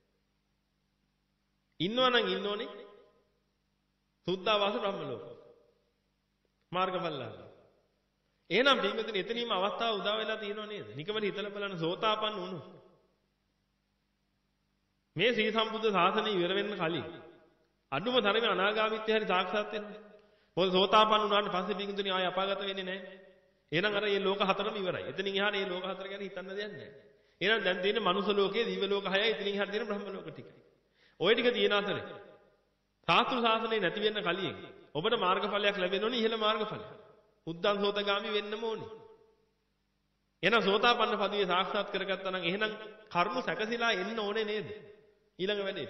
ඉන්නවනම් ඉන්න ඕනේ සුද්ධාවාස බ්‍රහ්ම ලෝක. මාර්ගඵලලාභී. එහෙනම් පින්වතුනි එතනින්ම අවස්ථාව උදා වෙලා තියෙනව නේද? නිකමට හිතලා බලන්න සෝතාපන්න වුණොත් මේ ශ්‍රී සම්බුද්ධ ශාසනය ඉවර වෙන්න කලින් අඩුම තරමේ අනාගාමීත්වය හරි සාක්ෂාත් වෙනවා. මොකද සෝතාපන්න වුණාට පස්සේ පිටුතුණි ආය අපාගත වෙන්නේ නැහැ. එහෙනම් අර මේ ලෝක හතරම ඉවරයි. එතනින් එහාට මේ ලෝක හතර ගැන හිතන්න දෙයක් නැහැ. එහෙනම් දැන් තියෙන්නේ මනුෂ්‍ය ලෝකයේ, දිව්‍ය ලෝක හයයි, එතනින් එහාට තියෙන බ්‍රහ්ම ලෝක ටිකයි. ওই ටික තියෙන අතරේ සාස්ත්‍ර ශාසනය නැති වෙන්න කලින් ඔබට මාර්ගඵලයක් ලැබෙන්න ඕනේ ඉහළ මාර්ගඵලයක්. උද්දන් සෝතගාමි වෙන්නම ඕනේ. එහෙනම් සෝතාපන්න පදවිය සාක්ෂාත් කරගත්තා නම් එහෙනම් කර්ම සැකසීලා එන්න ඕනේ නේද? ඊළඟ වැඩේට.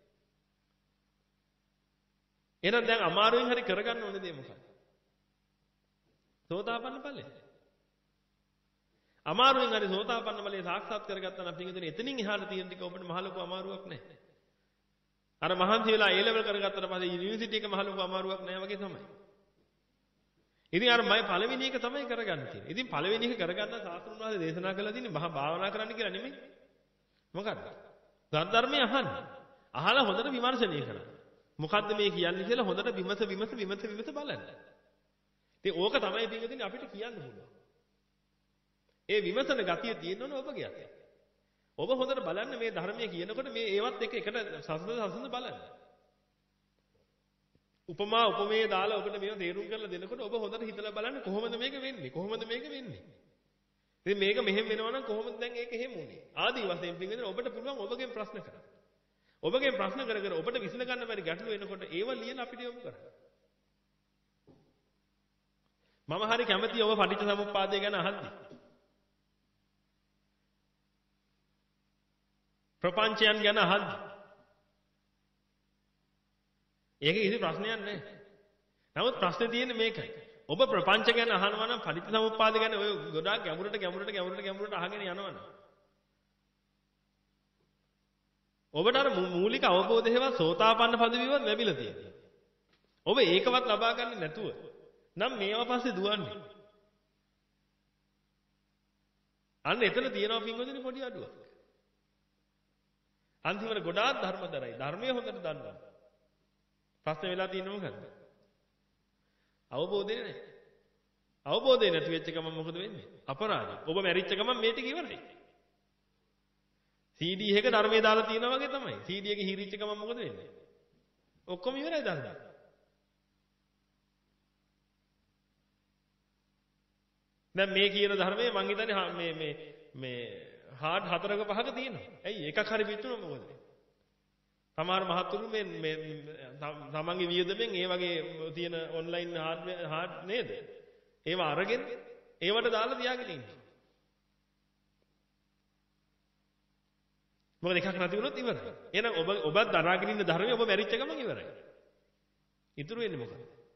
එහෙනම් දැන් අමාරුවෙන් හරි කරගන්න ඕනේ දේ මොකක්ද? සෝතාපන්න ඵලය. අමාරුවෙන් හරි සෝතාපන්න ඵලය සාක්ෂාත් කරගත්තා නම් පිටින් එතනින් එහාට තියෙන ටික ඔබට මහ ලොකු අමාරුවක් නැහැ. අර මහන්සි වෙලා ඒ ලෙවල් කරගත්තට පස්සේ යුනිවර්සිටි එක මහ ලොකු අමාරුවක් නැහැ වගේ තමයි. ඉතින් අර මම පළවෙනි එක තමයි කරගන්න තියෙන්නේ. ඉතින් පළවෙනි එක කරගන්න සාස්ත්‍රුන් වහන්සේ දේශනා කළා තියෙන්නේ මහා භාවනා කරන්න කියලා නෙමෙයි. මොකද්ද? සද්ධර්මය අහන්න. අහලා හොඳට විමර්ශනය කරන්න. මොකද්ද මේ කියන්නේ කියලා හොඳට විමස විමස විමස විමස බලන්න. ඉතින් ඕක තමයි පිටින් අපිට කියන්න පුළුවන්. ඒ විමසන ගතිය තියෙනවනේ ඔබගේ අතේ. ඔබ හොඳට බලන්න මේ ධර්මයේ කියනකොට මේ ඒවත් එක එකට සසඳ සසඳ බලන්න. උපමා උපමේය දාලා ඔබට මේව තේරුම් කරලා දෙනකොට ඔබ හොඳට හිතලා බලන්න කොහොමද මේක වෙන්නේ? කොහොමද මේක වෙන්නේ? ඉතින් මේක මෙහෙම වෙනවා නම් කොහොමද දැන් ඒක එහෙම උනේ? ආදී වශයෙන් පිටින් ඔබට පුළුවන් ඔබගෙන් ප්‍රශ්න කරන්න. ඔබගෙන් ප්‍රශ්න කර කර ඔබට විසඳ ගන්න බැරි ගැටලු එනකොට ඒව ලියලා අපිට යොමු කරන්න. මම හරි කැමතියි ඔබ පටිච්ච සමුප්පාදය ගැන අහද්දි. ප්‍රපංචයන් ගැන අහද්දි. ඒක කිසි ප්‍රශ්නයක් නැහැ. නමුත් ප්‍රශ්නේ තියෙන්නේ මේකයි. ඔබ ප්‍රපංච ගැන අහනවා නම් පටිච්ච සමුප්පාද ගැන ඔය ගොඩාක් ගැඹුරට ගැඹුරට ගැඹුරට ගැඹුරට අහගෙන යනවනම් ඔබට අර මූලික අවබෝධයවත් සෝතාපන්න පදවියවත් ලැබිලා තියෙනවා. ඔබ ඒකවත් ලබා ගන්න නැතුව නම් මේවා පස්සේ දුවන්නේ. අන්න එතන තියෙනවා පින්වතුනි පොඩි අඩුවක්. අන්තිමට ගොඩාක් ධර්මදරයි. ධර්මයේ හොඳට දන්නවා. ප්‍රශ්නේ වෙලා තියෙන්නේ මොකද්ද? අවබෝධය නැහැ. අවබෝධය නැති වෙච්ච ගමන් මොකද වෙන්නේ? අපරාධය. ඔබ මැරිච්ච ගමන් මේ ටික ඉවරයි. සී ඩී එක ධර්මයේ දාලා තියෙනවා වගේ තමයි. සී ඩී එකේ හිරිච්ච ගමන් මොකද වෙන්නේ? ඔක්කොම ඉවරයි දාලා. දැන් මේ කියන ධර්මයේ මං හිතන්නේ මේ මේ මේ හાર્ඩ් හතරක පහක තියෙනවා. ඇයි එකක් හරි පිටුනොත් මොකද වෙන්නේ? සමහර මහත්තුරු මේ මේ තමන්ගේ වියදමෙන් ඒ වගේ තියෙන ඔන්ලයින් හાર્ඩ් හાર્ඩ් නේද? ඒව අරගෙන ඒවට දාලා තියාගෙන ඉන්නේ. මොකද එකක් නැති වුණොත් ඉවරයි. එහෙනම් ඔබ ඔබත් දරාගෙන ඉන්න ධර්මයේ ඔබ මැරිච්ච ගමන් ඉවරයි. ඉතුරු වෙන්නේ මොකද?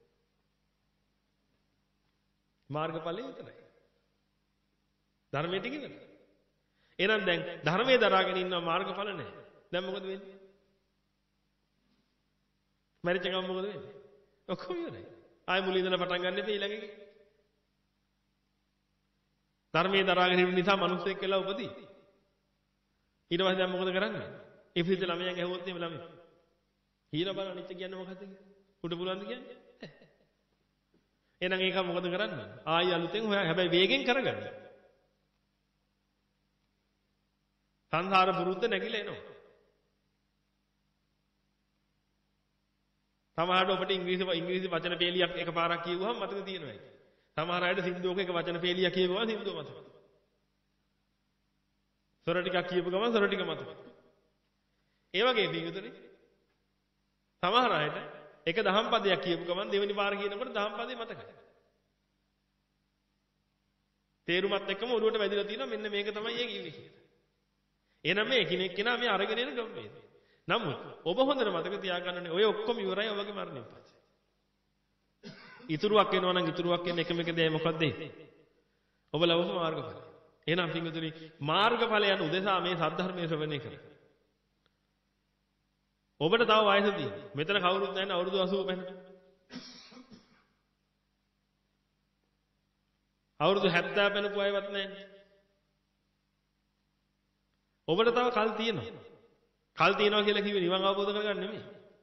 මාර්ගඵලය විතරයි. ධර්මයේ ටික ඉවරයි. එහෙනම් දැන් ධර්මයේ දරාගෙන ඉන්නවා මාර්ගඵල නැහැ. දැන් මොකද වෙන්නේ? මැරිච්ච ගමන් මොකද වෙන්නේ? ඔක්කොම ඉවරයි. ආයෙ මුලින් ඉඳලා පටන් ගන්න එපේ ඊළඟ එක. ධර්මයේ දරාගෙන ඉන්න නිසා මිනිස්සෙක් කියලා උපදී. ඊට පස්සේ දැන් මොකද කරන්නේ? ඉපිරිත ළමයන් ඇහුවොත් එහෙම ළමයි. හීන බල අනිච්ච කියන්නේ මොකද්ද කියලා? උඩ පුළුවන්ද කියන්නේ? එහෙනම් ඒක මොකද කරන්නේ? ආයෙ අලුතෙන් හොයා හැබැයි වේගෙන් කරගන්න. සංසාර පුරුද්ද නැగిලා එනවා. සමහරවිට ඔබට ඉංග්‍රීසි ඉංග්‍රීසි වචන පේලියක් එකපාරක් කියවුවහම මතක තියෙනවා ඒක. සමහර අයට සින්දුවක එක වචන පේලියක් කියවුවා සින්දුව මතක. සොර ටිකක් කියපු ගමන් සොර ටික මතක. ඒ වගේ පිටුතුනේ සමහර අයට එක දහම් පදයක් කියපු ගමන් දෙවෙනි පාර කියනකොට දහම් පදේ මතකයි. තේරුමත් එක්කම ඔළුවට වැදිලා තියෙනවා මෙන්න මේක තමයි ඒ කිව්වේ කියලා. එහෙනම් මේ එකිනෙක කෙනා මේ අරගෙන එන ක්‍රමවේද. නමුත් ඔබ හොඳට මතක තියාගන්න ඕනේ ඔය ඔක්කොම ඉවරයි ඔබගේ මරණයෙන් පස්සේ. ඉතුරුවක් වෙනවා නම් ඉතුරුවක් වෙන එකම එක දේ මොකද්ද? ඔබ ලබපු මාර්ගඵලය. එහෙනම් පින්වතුනි මාර්ගඵලය යන උදෙසා මේ සද්ධර්මයේ ශ්‍රවණය කරන්න. ඔබට තව වයස තියෙනවා. මෙතන කවුරුත් නැහැ අවුරුදු අසූව වෙන. අවුරුදු හැත්තෑ වෙනකු අයවත් නැහැ. ඔබට තව කල් තියෙනවා. කල් තියෙනවා කියලා කිව්වේ නිවන් අවබෝධ කරගන්න නෙමෙයි.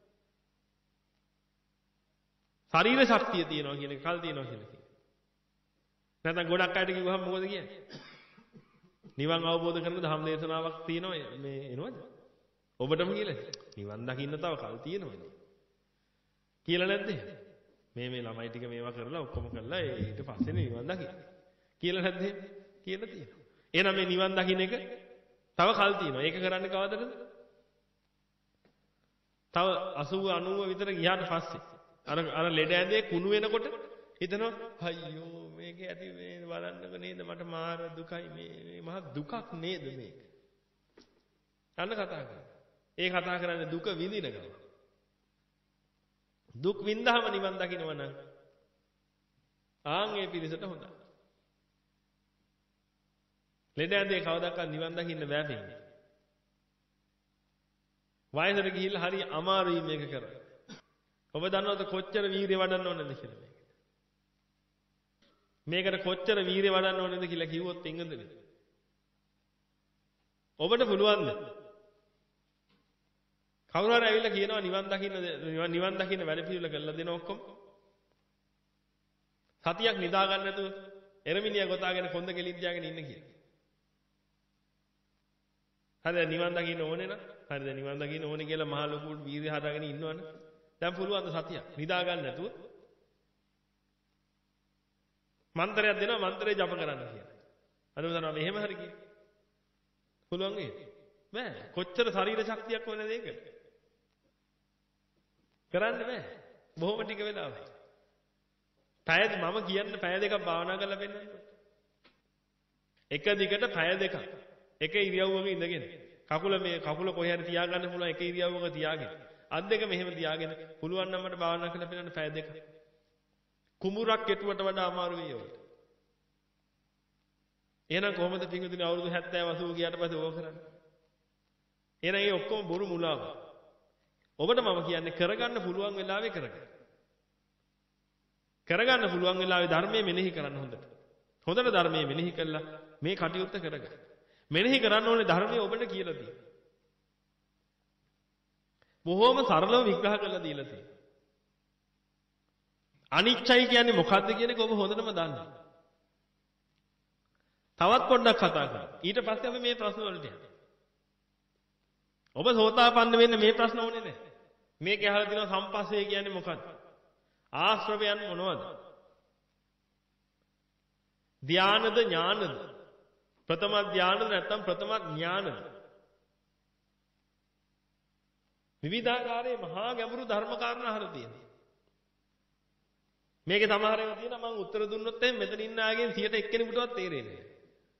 ශරීර ශක්තිය තියෙනවා කියන එක කල් තියෙනවා කියලා කිව්වේ. නැත්නම් ගොඩක් අයට කිව්වහම මොකද කියන්නේ? නිවන් අවබෝධ කරන ධම් දේශනාවක් තියෙනවා මේ එනවද? ඔබටම කියලා. නිවන් දකින්න තව කල් තියෙනවනේ. කියලා නැද්ද? මේ මේ ළමයි ටික මේවා කරලා ඔක්කොම කරලා ඊට පස්සේ නිවන් දකින්න. කියලා නැද්ද? කියලා තියෙනවා. එහෙනම් මේ නිවන් දකින්න එක තව කල් තියෙනවා. ඒක කරන්න කවදද? තව අසූව අනූව විතර ගියාට පස්සේ අර අර ලෙඩ ඇඳේ කුණු වෙනකොට හිතනවා අයියෝ මේක ඇති මේ බලන්නක නේද මට මාර දුකයි මේ මහ දුකක් නේද මේක. අන්න කතා කරන්නේ. ඒ කතා කරන්නේ දුක විඳින ගම. දුක් විඳහම නිවන් දකින්නව නම් ආන් ඒ පිරිසට හොඳයි. ලෙඩ ඇඳේ කවදාකවත් නිවන් දකින්න බෑ පින්නේ. වයසට ගිහිල්ලා හරි අමාරුයි මේක කරන්නේ. ඔබ දන්නවද කොච්චර වීරිය වඩන්න ඕනද කියලා මේක. මේකට කොච්චර වීරිය වඩන්න ඕනද කියලා කිව්වොත් එංගදනේ. ඔබට පුළුවන්ද? කවුරු හරි ඇවිල්ලා කියනවා නිවන් දකින්න නිවන් දකින්න වැඩ පිළිවෙල කරලා දෙන ඔක්කොම. සතියක් නිදා ගන්න නැතුව එරමිනියා ගොතාගෙන කොන්ද කෙලින් තියාගෙන ඉන්න කියලා. හරිද නිවන් දකින්න ඕනේ නම් හරිද නිවන් දකින්න ඕනේ කියලා මහ ලොකු වීර්ය හදාගෙන ඉන්නවනේ. දැන් පුළුවන් ද සතියක් නිදා ගන්න නැතුව මන්ත්‍රයක් දෙනවා මන්ත්‍රේ ජප කරන්න කියලා. අර උදාහරණ මෙහෙම හරි කිය. පුළුවන් නේද? බෑ. කොච්චර ශරීර ශක්තියක් ඕනද ඒකට? කරන්න බෑ. බොහොම ටික වෙලාවක්. පැය මම කියන්නේ පැය දෙකක් භාවනා කරලා පෙන්නන්න. එක දිගට පැය දෙකක්. එක ඉරියව්වක ඉඳගෙන. කකුල මේ කකුල කොහේ හරි තියාගන්න පුළුවන් එක ඉරියව්වක තියාගෙන. අත් දෙක මෙහෙම තියාගෙන පුළුවන් නම් මට භාවනා කරලා පෙන්නන්න පැය දෙකක්. කුඹුරක් කෙටුවට වඩා අමාරු වෙයි ඔය. එහෙනම් කොහොමද පින්විතනේ අවුරුදු හැත්තෑ අසූ ගියාට පස්සේ ඕක කරන්නේ? එහෙනම් ඒ ඔක්කොම බොරු මුලාව. ඔබට මම කියන්නේ කරගන්න පුළුවන් වෙලාවේ කරගන්න. කරගන්න පුළුවන් වෙලාවේ ධර්මයේ මෙනෙහි කරන්න හොඳට. හොඳට ධර්මයේ මෙනෙහි කළා මේ කටයුත්ත කරගන්න. මෙනෙහි කරන්න ඕනේ ධර්මයේ ඔබට කියලා තියෙනවා. බොහොම සරලව විග්‍රහ කරලා දීලා තියෙනවා. අනිච්චයි කියන්නේ මොකද්ද කියන එක ඔබ හොඳටම දන්නවා. තවත් පොඩ්ඩක් කතා කරමු. ඊට පස්සේ අපි මේ ප්‍රශ්න වලට යමු. ඔබ සෝතාපන්න වෙන්න මේ ප්‍රශ්න ඕනේ නැහැ. මේක ඇහලා දිනවා සම්පස්සේ කියන්නේ මොකක්ද? ආශ්‍රවයන් මොනවද? ධානද ඥානද? ප්‍රථම ධානද නැත්නම් ප්‍රථම ඥානද? විවිධාකාරයේ මහා ගැඹුරු ධර්ම කාරණා අහලා තියෙනවා. මේකේ සමහර ඒවා තියෙනවා මම උත්තර දුන්නොත් එහෙනම් මෙතන ඉන්න ආගෙන් සියයට එක්කෙනෙකුටවත් තේරෙන්නේ නැහැ.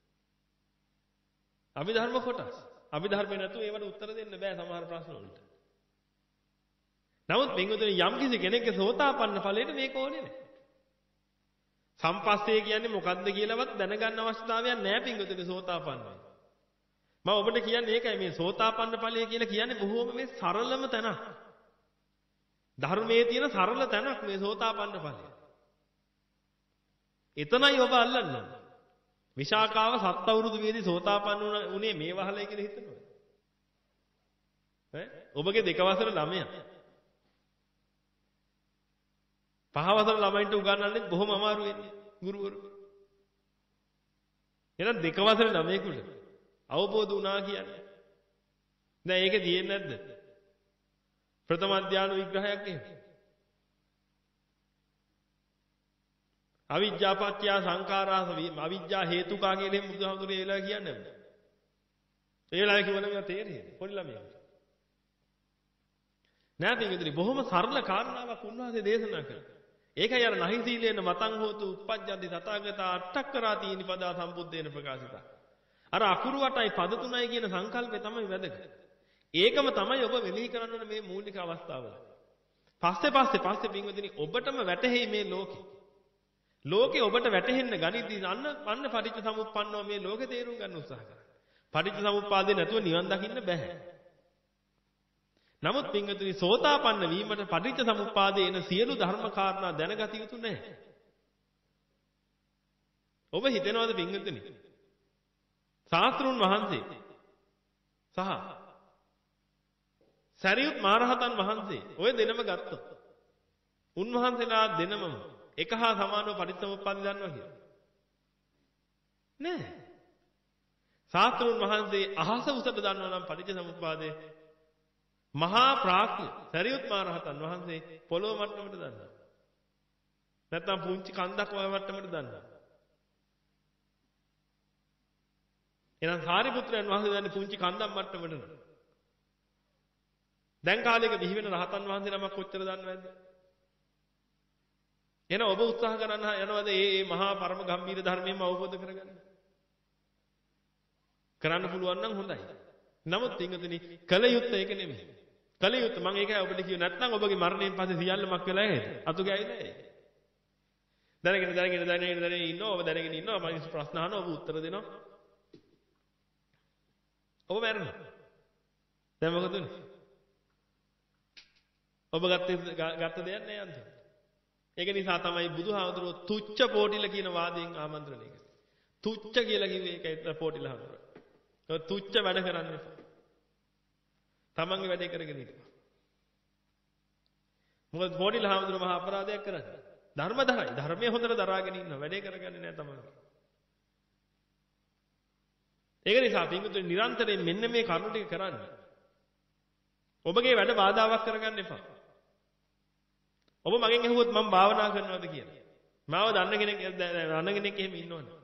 අභිධර්ම කොටස්. අභිධර්මේ නැතුව ඒවට උත්තර දෙන්න බෑ සමහර ප්‍රශ්න වලට. නමුත් මෙංගොතේ යම් කිසි කෙනෙක්ගේ සෝතාපන්න ඵලයට මේක ඕනේ නැහැ. සම්පස්සේ කියන්නේ මොකද්ද කියලාවත් දැනගන්න අවශ්‍යතාවයක් නැහැ පිංගොතේ සෝතාපන්න වෙන්න. මම ඔබට කියන්නේ ඒකයි මේ සෝතාපන්න ඵලය කියලා කියන්නේ බොහෝම මේ සරලම තැනක්. ධර්මයේ තියෙන සරල තැනක් මේ සෝතාපන්න ඵලය. එතනයි ඔබ අල්ලන්නේ. විශාකාව සත් අවුරුදු වේදී සෝතාපන්න උනේ මේ වහලයි කියලා හිතනවා. ඈ ඔබගේ දෙක වසර ළමයා. පහ වසර ළමයින්ට උගන්වන්නේ බොහොම අමාරු වෙන්නේ ගුරුවරු. එහෙනම් දෙක වසර ළමයෙකුට අවබෝධ වුණා කියන්නේ. දැන් ඒකේ තියෙන්නේ නැද්ද? ප්‍රථම ධානය විග්‍රහයක් එහෙම. අවිජ්ජා පත්‍ය සංඛාරා අවිජ්ජා හේතුකා කියලා එහෙම බුදුහාමුදුරේ ඒ වෙලාවේ කියන්නේ නැහැ. ඒ වෙලාවේ කිව්වම මේවා තේරෙන්නේ පොඩි ළමයාට. නෑ පිටින් බොහොම සරල කාරණාවක් උන්වහන්සේ දේශනා කළා. ඒකයි අර නහි සීලේන මතං හෝතු uppajjati තථාගතා අට්ඨක්කරාති නිපදා සම්බුද්දේන ප්‍රකාශිතා. අර අකුරු වටයි පද තුනයි කියන සංකල්පය තමයි වැදගත්. ඒකම තමයි ඔබ මෙනෙහි කරන්න ඕනේ මේ මූලික අවස්ථාවල. පස්සේ පස්සේ පස්සේ පින්වදිනේ ඔබටම වැටහෙයි මේ ලෝකේ. ලෝකේ ඔබට වැටහෙන්න ගනිද්දී අන්න අන්න පටිච්ච සමුප්පන්නව මේ ලෝකේ තේරුම් ගන්න උත්සාහ කරන්න. පටිච්ච සමුප්පාදේ නැතුව නිවන් දකින්න බෑ. නමුත් පින්වතුනි සෝතාපන්න වීමට පටිච්ච සමුප්පාදේ එන සියලු ධර්ම කාරණා දැනගත යුතු නැහැ. ඔබ හිතනවාද පින්වතුනි? ශාස්ත්‍රුන් වහන්සේ සහ සරියුත් මහරහතන් වහන්සේ ඔය දෙනම ගත්තොත් උන්වහන්සේලා දෙනමම එක හා සමානව පටිච්චසමුප්පාද දන්නවා කියලා. නෑ. ශාස්ත්‍රුන් වහන්සේ අහස උසට දන්නවා නම් පටිච්චසමුප්පාදේ මහා ප්‍රඥ සරියුත් මහරහතන් වහන්සේ පොළොව මට්ටමට දන්නවා. නැත්නම් පුංචි කන්දක් වගේ මට්ටමට දන්නවා. එහෙනම් සාරිපුත්‍රයන් වහන්සේ දන්නේ පුංචි කන්දක් මට්ටමට නේ. දැන් කාලයක බිහි වෙන රහතන් වහන්සේ නමක් කොච්චර දන්නවද? එහෙනම් ඔබ උත්සාහ කරන්න යනවාද මේ මේ මහා පරම ගම්බීර ධර්මයෙන්ම අවබෝධ කරගන්න? කරන්න පුළුවන් නම් හොඳයි. නමුත් පින්වතුනි කල යුත්තේ ඒක නෙමෙයි. කල යුත්තේ මම ඒකයි ඔබට කිව්වේ නැත්නම් ඔබගේ මරණයෙන් පස්සේ සියල්ලමක් වෙලා ඇහෙද? අතු ගෑවිලා ඇයි? දැනගෙන දැනගෙන දැනගෙන දැනගෙන ඉන්නවා ඔබ දැනගෙන ඉන්නවා මම ප්‍රශ්න අහනවා ඔබ උත්තර දෙනවා. ඔබ මැරෙනවා. දැන් මොකද උනේ? ඔබ ගත්තේ ගත්ත දෙයක් නෑ අන්තිමට. ඒක නිසා තමයි බුදුහාමුදුරුවෝ තුච්ච පොටිල කියන වාදයෙන් ආමන්ත්‍රණය කළේ. තුච්ච කියලා කිව්වේ ඒකයි පොටිල හඳුරන. ඔය තුච්ච වැඩ කරන්න එපා. තමන්ගේ වැඩේ කරගෙන ඉන්න. මොකද පොටිල හඳුරන මහා අපරාධයක් කරන්නේ. ධර්මදරයි. ධර්මයේ හොඳට දරාගෙන ඉන්න වැඩේ කරගන්නේ නෑ තමන්ගේ. ඒක නිසා පින්විතුනි නිරන්තරයෙන් මෙන්න මේ කරුණු ටික කරන්න. ඔබගේ වැඩ බාධාවක් කරගන්න එපා. ඔබ මගෙන් අහුවොත් මම භාවනා කරනවද කියලා. මාව දන්න කෙනෙක් දන්න කෙනෙක් එහෙම ඉන්නවනේ.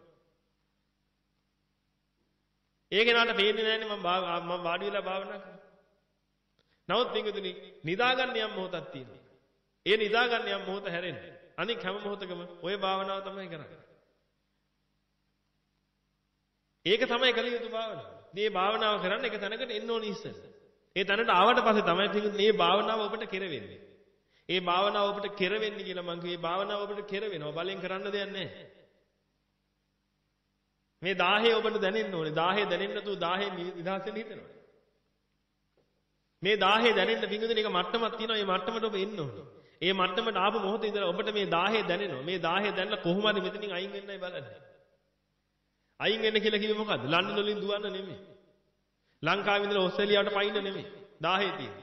ඒ කෙනාට පේන්නේ නැන්නේ මම මම වාඩි වෙලා භාවනා කරනවා. නමුත් පින්විතුනි නිදාගන්න යම් මොහොතක් තියෙනවා. ඒ නිදාගන්න යම් මොහොත හැරෙන්න. අනික හැම මොහොතකම ওই භාවනාව තමයි කරන්නේ. ඒක තමයි කළ යුතු භාවනාව. මේ භාවනාව කරන්න එක තැනකට එන්න ඕනේ ඉස්සෙල්ලා. ඒ තැනට ආවට පස්සේ තමයි පිටුත් මේ භාවනාව ඔබට කෙරෙන්නේ. ඒ භාවනාව ඔබට කෙරෙන්නේ කියලා මං කිව්වේ භාවනාව ඔබට කෙරෙනවා. බලෙන් කරන්න දෙයක් නැහැ. මේ දාහේ ඔබට දැනෙන්න ඕනේ. දාහේ දැනෙන්න නැතුව දාහේ නිදහසෙන් හිටනවා. මේ දාහේ දැනෙන්න පිටුදින එක මට්ටමක් තියෙනවා. මේ මට්ටමට ඔබ එන්න ඕනේ. ඒ මට්ටමට ආපු මොහොතේ ඉඳලා ඔබට මේ දාහේ දැනෙනවා. මේ දාහේ දැනලා කොහොම හරි මෙතනින් අයින් වෙන්නයි බලන්නේ. අයින් වෙන්න කියලා කිව්වේ මොකද්ද? ලන්ඩන් වලින් දුවන්න නෙමෙයි. ලංකාවේ ඉඳලා ඕස්ට්‍රේලියාවට පයින්න නෙමෙයි. දාහේ තියෙන්නේ.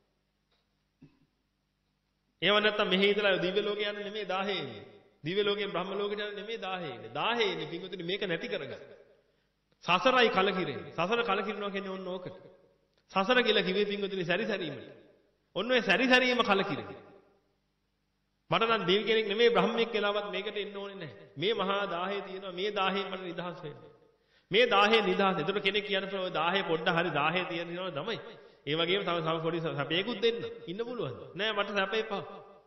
ඒව නැත්තම් මෙහි ඉඳලා දිව්‍ය ලෝකේ යන්න නෙමෙයි දාහේ ඉන්නේ. දිව්‍ය ලෝකයෙන් බ්‍රහ්ම ලෝකයට යන්න නෙමෙයි දාහේ ඉන්නේ. දාහේ ඉන්නේ පිටුතුනි මේක නැති කරගන්න. සසරයි කලකිරෙන්නේ. සසර කලකිරනවා කියන්නේ ඕන්න ඕකට. සසර කියලා කිව්වේ පිටුතුනි සැරිසැරීමට. ඔන්න ඔය සැරිසැරීම කලකිරෙන්නේ. මට නම් දෙවි කෙනෙක් නෙමෙයි බ්‍රහ්මෙක් කියලාවත් මේකට එන්න ඕනේ නැහැ. මේ මහා දාහේ තියෙනවා මේ දාහයෙන් මට නිදහස් වෙන්න. මේ දාහේ නිදහස්. ඒතර කෙනෙක් කියනකොට ඔය දාහේ පොඩ්ඩ හරි දාහේ තියෙනවා තමයි. ඒ වගේම තව තව පොඩි සැපේකුත් දෙන්න. ඉන්න පුළුවන්. නෑ මට සැප එපා.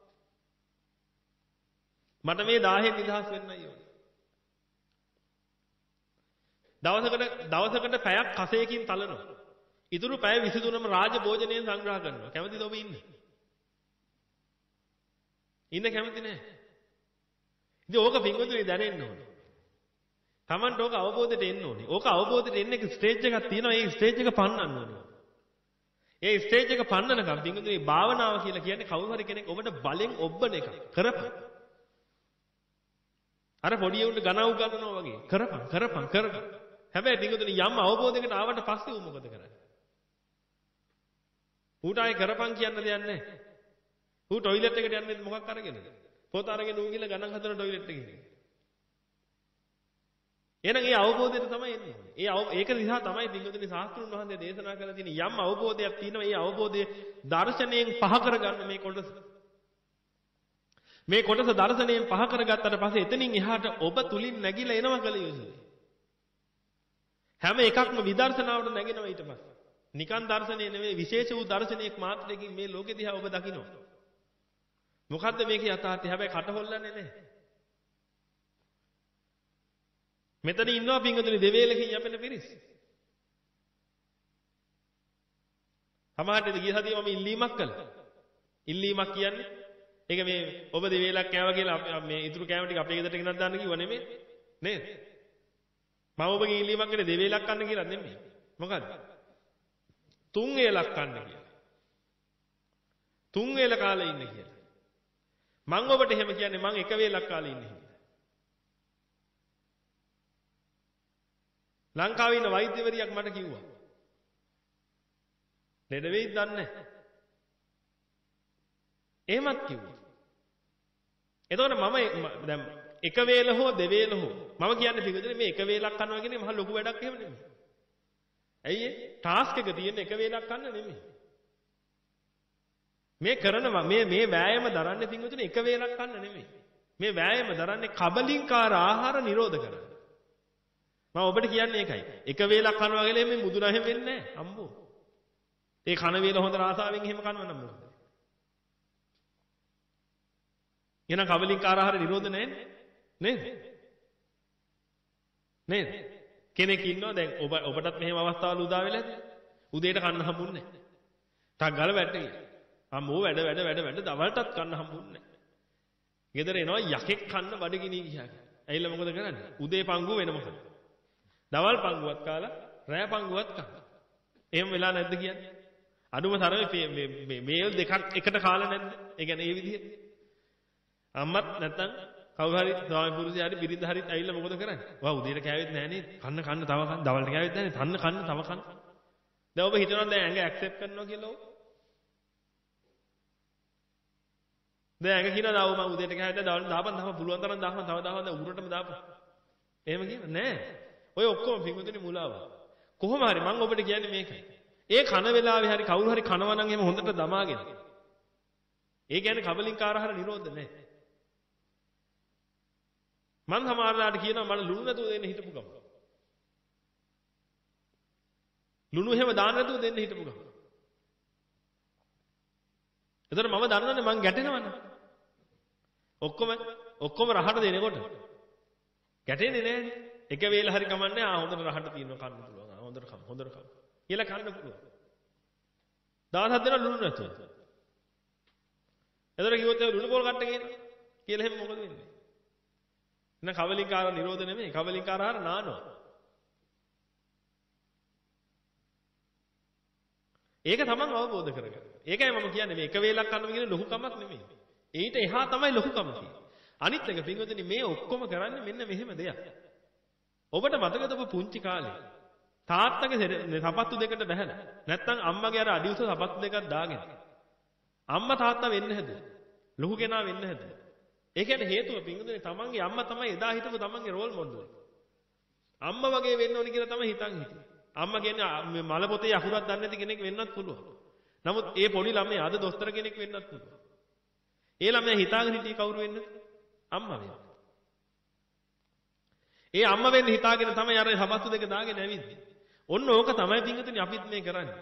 මට මේ දාහේ නිදහස් වෙන්නයි ඕනේ. දවසකට දවසකට පැයක් කසයකින් තලනවා. ඉතුරු පැය විසිතුනම රාජ භෝජනයෙන් සංග්‍රහ කරනවා. කැමතිද ඔබ ඉන්නේ? ඉන්න කැමති නෑ. ඉතින් ඕක පින්වතුනි දැනෙන්න ඕනේ. Tamanට ඕක අවබෝධයට එන්න ඕනේ. ඕක අවබෝධයට එන්න එක ස්ටේජ් එකක් තියෙනවා. ඒ ස්ටේජ් එක පන්නන්න ඕනේ. ඒ ස්ටේජ් එක පන්නනකම් පින්වතුනි භාවනාව කියලා කියන්නේ කවුරු හරි කෙනෙක් ඔබට බලෙන් ඔබන එක. කරපන්. අර පොඩි උන්ට ගණන් උගන්වනවා වගේ. කරපන් කරපන් කරපන්. හැබැයි පින්වතුනි යම් අවබෝධයකට ආවට පස්සේ උ මොකද කරන්නේ? ඌට ආයේ කරපන් කියන්න දෙයක් නැහැ. ඌ টয়ලට් එකට යන්නේ මොකක් අරගෙනද? පොත අරගෙන ඌ ගිහලා ගණන් හදන টয়ලට් එකේ. එහෙනම් ඒ අවබෝධයට තමයි එන්නේ. ඒ ඒක නිසා තමයි පින්වතුනි ශාස්ත්‍රුන් වහන්සේ දේශනා කරලා තියෙන යම් අවබෝධයක් තියෙනවා. ඒ අවබෝධය දර්ශනයෙන් පහ කරගන්න මේ කොටස. මේ කොටස දර්ශනයෙන් පහ කරගත්තට පස්සේ එතනින් එහාට ඔබ තුලින් නැగిලා එනවා කල යුතුයි. හැම එකක්ම විදර්ශනාවට නැගෙනවා ඊට පස්සේ. නිකන් දර්ශනේ නෙවෙයි විශේෂ වූ දර්ශනයක් මාත්‍රකින් මේ ලෝකෙ දිහා ඔබ දකිනවා. මොකද්ද මේකේ යථාර්ථය? හැබැයි කට හොල්ලන්නේ නැහැ. මෙතන ඉන්නවා පින්වතුනි දෙවේලකින් යපෙන පිරිස්. සමහරට ගිය සතියේ මම ඉල්ලීමක් කළා. ඉල්ලීමක් කියන්නේ ඒක මේ ඔබ දෙවේලක් කෑවා කියලා මේ ඉතුරු කෑම ටික අපේ ගෙදරට ගෙනත් දාන්න කිව්වා නෙමෙයි. නේද? මම ඔබගේ ඉල්ලීමක් කළේ දෙවේලක් කන්න කියලා නෙමෙයි. මොකද්ද? තුන් වේලක් කන්න කියලා. තුන් වේල කාලේ ඉන්න කියලා. මම ඔබට එහෙම කියන්නේ මම එක වේලක් කාලේ ඉන්නේ කියලා. ලංකාවේ ඉන්න වෛද්‍යවරියක් මට කිව්වා. ලෙඩ වෙයිද දන්නේ නැහැ. එහෙමත් කිව්වා. එතකොට මම දැන් එක වේල හෝ දෙවේල හෝ මම කියන්නේ පිළිදෙන මේ එක වේලක් කනවා කියන්නේ මහ ලොකු වැඩක් එහෙම නෙමෙයි. ඇයි ඒ? ටාස්ක් එක තියෙන එක වේලක් කන්න නෙමෙයි. මේ කරනවා මේ මේ වෑයම දරන්නේ පින්වතුනි එක වේලක් කන්න නෙමෙයි. මේ වෑයම දරන්නේ කබලින්කාර ආහාර නිරෝධ කරන්න. මම ඔබට කියන්නේ ඒකයි. එක වේලක් කනවා කියලා මේ මුදුන හැම වෙන්නේ නැහැ. අම්බෝ. ඒ කන වේල හොඳ රාසාවෙන් එහෙම කනවා නම් මොකද? එහෙනම් කබලින්කාර ආහාර නිරෝධ නැහැ නේද? නේද? කෙනෙක් ඉන්නවා දැන් ඔබ ඔබටත් මෙහෙම අවස්ථාවල් උදා වෙලා ඇති. උදේට කන්න හම්බුන්නේ නැහැ. ටක් ගාලා වැටේ. අම්මෝ වැඩ වැඩ වැඩ වැඩ දවල්ටත් කන්න හම්බුන්නේ නැහැ. ගෙදර එනවා යකෙක් කන්න බඩගිනි ගියා. ඇයිලා මොකද කරන්නේ? උදේ පංගුව වෙන මොකද? දවල් පංගුවක් කාලා රෑ පංගුවක් කනවා. එහෙම වෙලා නැද්ද කියන්නේ? අඩුම තරමේ මේ මේල් දෙකක් එකට කාලා නැද්ද? ඒ කියන්නේ ඒ විදිහට. අම්මත් නැත්තම් කවුරු හරි ස්වාමි පුරුෂයා හරි බිරිඳ හරි ඇවිල්ලා මොකද කරන්නේ? වා උදේට කෑවෙත් නැහැ නේද? කන්න කන්න තව කන්න දවල්ට කෑවෙත් නැහැ නේද? කන්න කන්න තව කන්න. දැන් ඔබ හිතනවා දැන් ඇඟ ඇක්සෙප්ට් කරනවා කියලා ඔබ? දැන් ඇඟ කියනවා දාව මම උදේට කෑවෙත් නැහැ දවල්ට දාපන් දාපන් පුළුවන් තරම් දාපන් තව දාපන් දැන් උරටම දාපන්. එහෙම කියනවා නෑ. ඔය ඔක්කොම පිටුතුනේ මුලාව. කොහොම හරි මම ඔබට කියන්නේ මේකයි. ඒ කන වෙලාවේ හරි කවුරු හරි කනවා නම් එහෙම හොඳට දමාගෙන. ඒ කියන්නේ කබලින්කාර ආහාර නිරෝධ නැහැ. මම සමහරලාට කියනවා මට ලුණු නැතුව දෙන්න හිටපු ගම. ලුණු හැම දාන්න නැතුව දෙන්න හිටපු ගම. එතකොට මම දන්නවනේ මං ගැටෙනවනේ. ඔක්කොම ඔක්කොම රහට දෙනකොට ගැටෙන්නේ නැහැනේ. එක වේල හරි කමන්නේ ආ හොඳට රහට තියෙනවා කන්න පුළුවන්. ආ හොඳට කම හොඳට කම. කියලා කන්න පුළුවන්. දවස් හත් දෙනා ලුණු නැතුව. එතකොට කිව්වොත් ඒ ලුණු පොල් කට්ට කියනවා. කියලා එහෙම මොකද වෙන්නේ? එහෙනම් කවලින්කාර නිරෝධ නෙමෙයි. කවලින්කාර ආහාර නානවා. ඒක තමන් අවබෝධ කරගන්න. ඒකයි මම කියන්නේ මේ එක වේලක් කන්න කියන ලොකු කමක් නෙමෙයි. ඊට එහා තමයි ලොකුකම තියෙන්නේ. අනිත් එක පින්වතුනි මේ ඔක්කොම කරන්නේ මෙන්න මෙහෙම දෙයක්. ඔබට මතකද ඔබ පුංචි කාලේ තාත්තගේ සපත්තු දෙකට බැහැලා නැත්නම් අම්මගේ අර අඩි උස සපත්තු දෙකක් දාගෙන අම්මා තාත්තා වෙන්න හැදුවා. ලොකු කෙනා වෙන්න හැදුවා. ඒ කියන්නේ හේතුව පින්වතුනි තමන්ගේ අම්මා තමයි එදා හිටපු තමන්ගේ රෝල් මොඩල්. අම්මා වගේ වෙන්න ඕනි කියලා තමයි හිතන් හිටියේ. අම්මා කියන්නේ මල පොතේ අකුරක් දන්නේ නැති කෙනෙක් වෙන්නත් පුළුවන්. නමුත් ඒ පොඩි ළමයා අද දොස්තර කෙනෙක් වෙන්නත් පුළුවන්. ඒ ළමයා හිතාගෙන හිටියේ කවුරු වෙන්නද? අම්මා වෙන්න. ඒ අම්මා වෙන්න හිතාගෙන තමයි අර සපත්තු දෙක දාගෙන ඇවිද්දේ. ඔන්න ඕක තමයි පින්වතුනි අපිත් මේ කරන්නේ.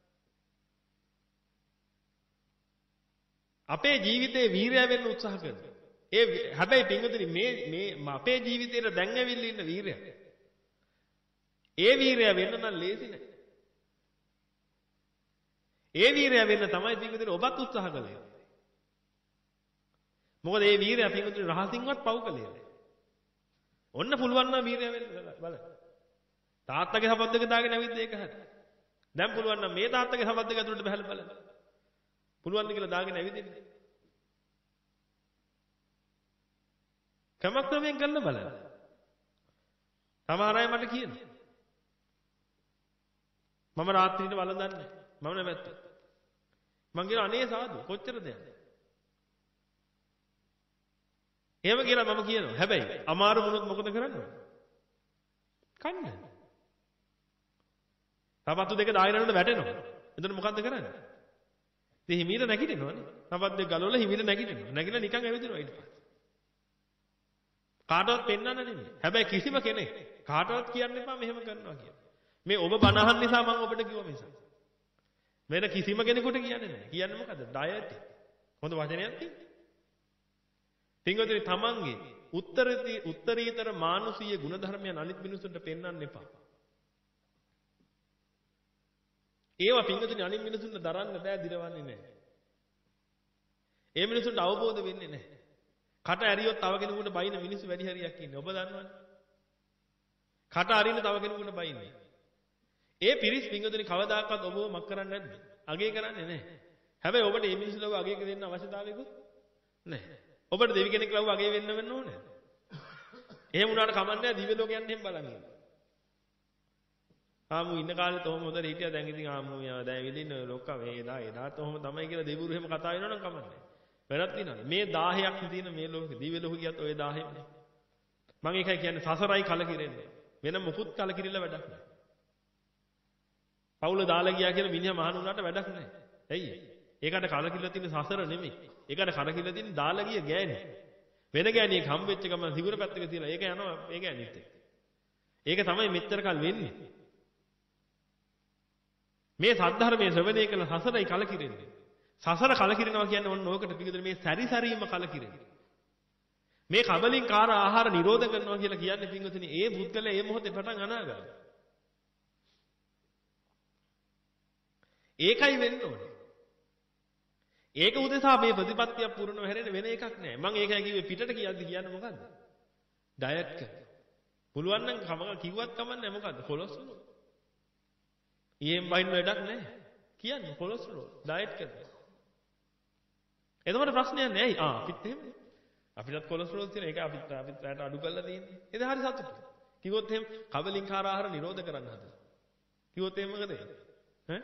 අපේ ජීවිතේ වීරය වෙන්න උත්සාහ කරනවා. ඒ හැබැයි පින්වතුනි මේ මේ අපේ ජීවිතේට දැන් ඇවිල්ලා ඉන්න වීරය. ඒ වීරය වෙන්න නම් ලේසි නෑ. ඒ වීරය වෙන්න තමයි පින්වතුනි ඔබත් උත්සාහ කළේ. මොකද මේ වීරය පින්වතුනි රහසින්වත් පව් කළේ නෑ. ඔන්න පුළුවන් නම් වීරය වෙන්න බලන්න. තාත්තගේ සපත් දෙක දාගෙන ඇවිත් ඒක හරි. දැන් පුළුවන් නම් මේ තාත්තගේ සපත් දෙක ඇතුළට බහලා බලන්න. පුළුවන් ද කියලා දාගෙන ඇවිදින්න. කමක්‍රමයෙන් කරන්න බලන්න. සමහර අය මට කියනවා. මම රාත්‍රියේ වළඳන්නේ. මම නැවැත්ත. මං කියනවා අනේ සාදු කොච්චරද යන්නේ? එහෙම කියලා මම කියනවා. හැබැයි අමාරු වුණොත් මොකද කරන්නේ? කන්න. සපත්තු දෙක දායරනට වැටෙනවා. එතන මොකද්ද කරන්නේ? ඉතින් හිමීර නැගිටිනවනේ. සපත්තු දෙක ගලවලා හිමීර නැගිටිනවා. නැගිටලා නිකන් ඇවිදිනවා ඊට පස්සේ. කාටවත් පෙන්වන්න නෙමෙයි. හැබැයි කිසිම කෙනෙක් කාටවත් කියන්න එපා මෙහෙම කරනවා කියලා. මේ ඔබ බණ අහන්න නිසා මම ඔබට කිව්වා මිසක්. වෙන කිසිම කෙනෙකුට කියන්නේ නැහැ. කියන්නේ මොකද්ද? ඩයට්. හොඳ වචනයක් තියෙන්නේ. පින්වතුනි තමන්ගේ උත්තරීතර උත්තරීතර මානුෂීය ගුණධර්මයන් අනිත් මිනිසුන්ට පෙන්වන්න එපා. ඒවා පින්වතුනි අනිත් මිනිසුන්ට දරන්න බෑ දිරවන්නේ නැහැ. ඒ මිනිසුන්ට අවබෝධ වෙන්නේ නැහැ. කට ඇරියොත් තව කෙනෙකුට බයින මිනිස්සු වැඩි හරියක් ඉන්නේ. ඔබ දන්නවනේ. කට අරින්න තව කෙනෙකුට බයින්නේ. ඒ පිරිස් පින්වතුනි කවදාකවත් ඔබව මක් කරන්නේ නැද්ද? අගේ කරන්නේ නැහැ. හැබැයි ඔබට මේ මිනිස්සු ලව අගේ දෙන්න අවශ්‍යතාවයකුත් නැහැ. ඔබට දෙවි කෙනෙක් ලව අගේ වෙන්න වෙන්න ඕනේ. එහෙම වුණාට කමන්නේ නැහැ දිව්‍ය ලෝක යන්න එහෙම බලන්න. ආමු ඉන්න කාලේ තොම හොඳට හිටියා දැන් ඉතින් ආමු යා දැන් විදින්න ලොක්කා මේ එදා එදාත් ඔහොම තමයි කියලා දෙවිවරු එහෙම කතා වෙනවා නම් කමන්නේ නැහැ. වැරද්ද තියනවා. මේ දහයක් තියෙන මේ ලෝකෙ දිව්‍ය ලෝකෙ ගියත් ඔය දහයනේ. මම ඒකයි කියන්නේ සසරයි කලකිරෙන්නේ. වෙන මොකුත් කලකිරිල්ල වැඩක් නැහැ. පවුල දාලා ගියා කියලා මිනිහා මහාන වුණාට වැඩක් නැහැ. ඇයි? ඒකට කලකිරිල්ල තියෙන සසර නෙමෙයි. ඒකට කලකිරිල්ල තියෙන දාලා ගිය ගෑණි. වෙන ගෑණියෙක් හම්බෙච්ච ගමන් සිවුර පැත්තක තියලා ඒක යනවා ඒ ගෑණිත් එක්ක. ඒක තමයි මෙච්චර කල් වෙන්නේ. මේ සද්ධර්මයේ ශ්‍රවණය කළ සසරයි කලකිරෙන්නේ. සසර කලකිරෙනවා කියන්නේ ඔන්න ඕකට පිළිදෙන මේ සැරිසරීම කලකිරෙන්නේ. මේ කබලින්කාර ආහාර නිරෝධ කරනවා කියලා කියන්නේ පින්වතුනි ඒ බුද්ධල ඒ මොහොතේ පටන් අනාගත. ඒකයි වෙන්න ඕනේ. ඒක උදෙසා මේ ප්‍රතිපත්තිය පුරනව හැරෙන්න වෙන එකක් නෑ. මම ඒකයි කිව්වේ පිටට කියද්දි කියන්නේ මොකද්ද? ඩයට් කරනවා. පුළුවන් නම් කම කිව්වත් කමන්නේ මොකද්ද? කොලොස්ටරෝල්. ඊයෙන් බයින් වැඩක් නෑ. කියන්නේ කොලොස්ටරෝල් ඩයට් කරනවා. එතකොට ප්‍රශ්නයක් නෑ. ආ අපිත් එහෙමනේ. අපිටත් කොලොස්ටරෝල් තියෙන එක අපිත් අපිත් රැට අඩු කරලා තියෙන්නේ. ඒක හරි සතුටු. කිව්වොත් එහෙම කබලින්කාර ආහාර නිරෝධ කරන්න හදලා. කිව්වොත් එහෙම මොකද වෙන්නේ? ඈ?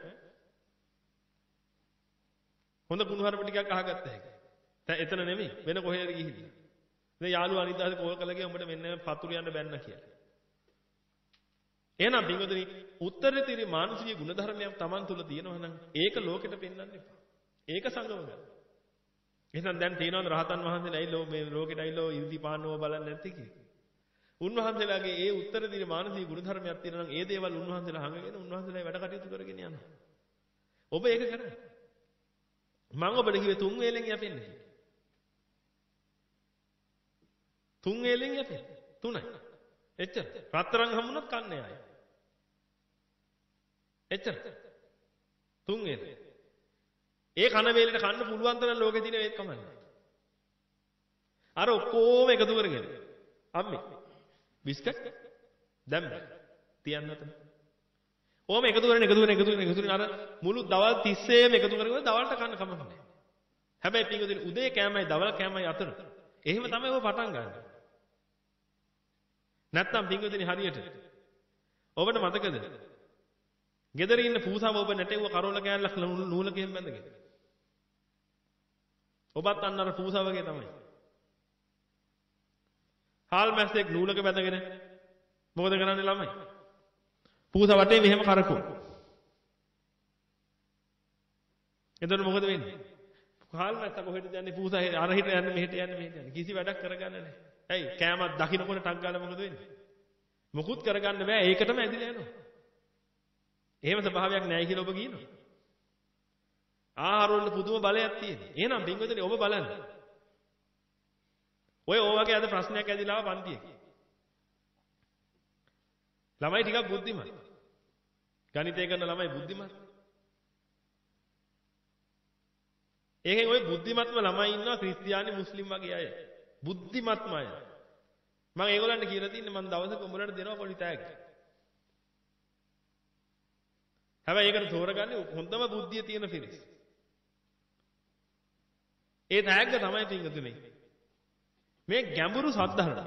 හොඳ කුණුහරුප ටිකක් අහගත්ත හැකි. දැන් එතන නෙමෙයි වෙන කොහෙද ගිහිල්ලා. දැන් යාළුවා අනිද්දාට කෝල් කළා ගියා උඹට මෙන්න පතුරු යන්න බැන්න කියලා. එහෙනම් පින්වතුනි උත්තරීතර මානසික ගුණධර්මයක් Taman තුල තියෙනවා නම් ඒක ලෝකෙට පෙන්වන්න එපා. ඒක සංගම ගන්න. එහෙනම් දැන් තේනවද රහතන් වහන්සේලා ඇයිලෝ මේ ලෝකෙට ඇයිලෝ ඉර්ධි පාන්නව බලන්නේ නැත්තේ කියලා. උන්වහන්සේලාගේ ඒ උත්තරීතර මානසික ගුණධර්මයක් තියෙනවා නම් ඒ දේවල් උන්වහන්සේලා හංගගෙන උන්වහන්සේලා වැඩ කටයුතු කරගෙන යනවා. ඔබ ඒක කරන්නේ. මම ඔබට කිව්වේ තුන් වේලෙන් යපෙන්න කියලා. තුන් වේලෙන් යැපෙන. තුනයි. එච්චර. රත්තරන් හම්බුනොත් කන්නේ ආයි. එච්චර. තුන් වේල. ඒ කන වේලෙට කන්න පුළුවන් තරම් ලෝකේ තියෙන ඒත් කමන්නේ. අර ඔක්කොම එකතු කරගෙන. අම්මේ. බිස්කට් දැම්ම. තියන්න නැතන. ඕම එකතු කරගෙන එකතු කරගෙන එකතු කරගෙන එකතු කරගෙන අර මුළු දවල් තිස්සේම එකතු කරගෙන දවල්ට කන්න කමක් නැහැ. හැබැයි පින්වතුනි උදේ කෑමයි දවල් කෑමයි අතර. එහෙම තමයි ඔය පටන් ගන්න. නැත්තම් පින්වතුනි හරියට. ඔබට මතකද? ගෙදර ඉන්න පූසාව ඔබ නැටෙව්ව කරෝල කෑල්ලක් නූලකින් බැඳගෙන. ඔබත් අන්න අර පූසාව වගේ තමයි. හාල් මැස්සෙක් නූලක බැඳගෙන මොකද කරන්නේ ළමයි? පූසා වටේ මෙහෙම කරකවන. එතකොට මොකද වෙන්නේ? හාල් මැස්ස කොහෙද යන්නේ? පූසා අර හිට යන්නේ මෙහෙට යන්නේ මෙහෙට යන්නේ. කිසි වැඩක් කරගන්නේ නැහැ. ඇයි? කෑමක් දකින්නකොට ටක් ගාලා මොකද වෙන්නේ? මොකුත් කරගන්න බෑ. ඒකටම ඇදිලා යනවා. එහෙම ස්වභාවයක් නැහැ කියලා ඔබ කියනවා. ආහාර වල පුදුම බලයක් තියෙනවා. එහෙනම් බින්ගොතේ ඔබ බලන්න. ඔය ඕවගේ අද ප්‍රශ්නයක් ඇදිලා ආව පන්තියේ. ළමයි ටිකක් බුද්ධිමත්. ගණිතය කරන ළමයි බුද්ධිමත්. ඒකෙන් ඔය බුද්ධිමත්ම ළමයි ඉන්නවා ක්‍රිස්තියානි මුස්ලිම් වගේ අය. බුද්ධිමත්ම අය. මම ඒගොල්ලන්ට කියලා තින්නේ මම දවසක උඹලට දෙනවා පොඩි තෑග්ග. හැබැයි ඒකට තෝරගන්නේ හොඳම බුද්ධිය තියෙන පිරිස. ඒ තෑග්ග තමයි පින්වතුනි. මේ ගැඹුරු සද්ධර්ම.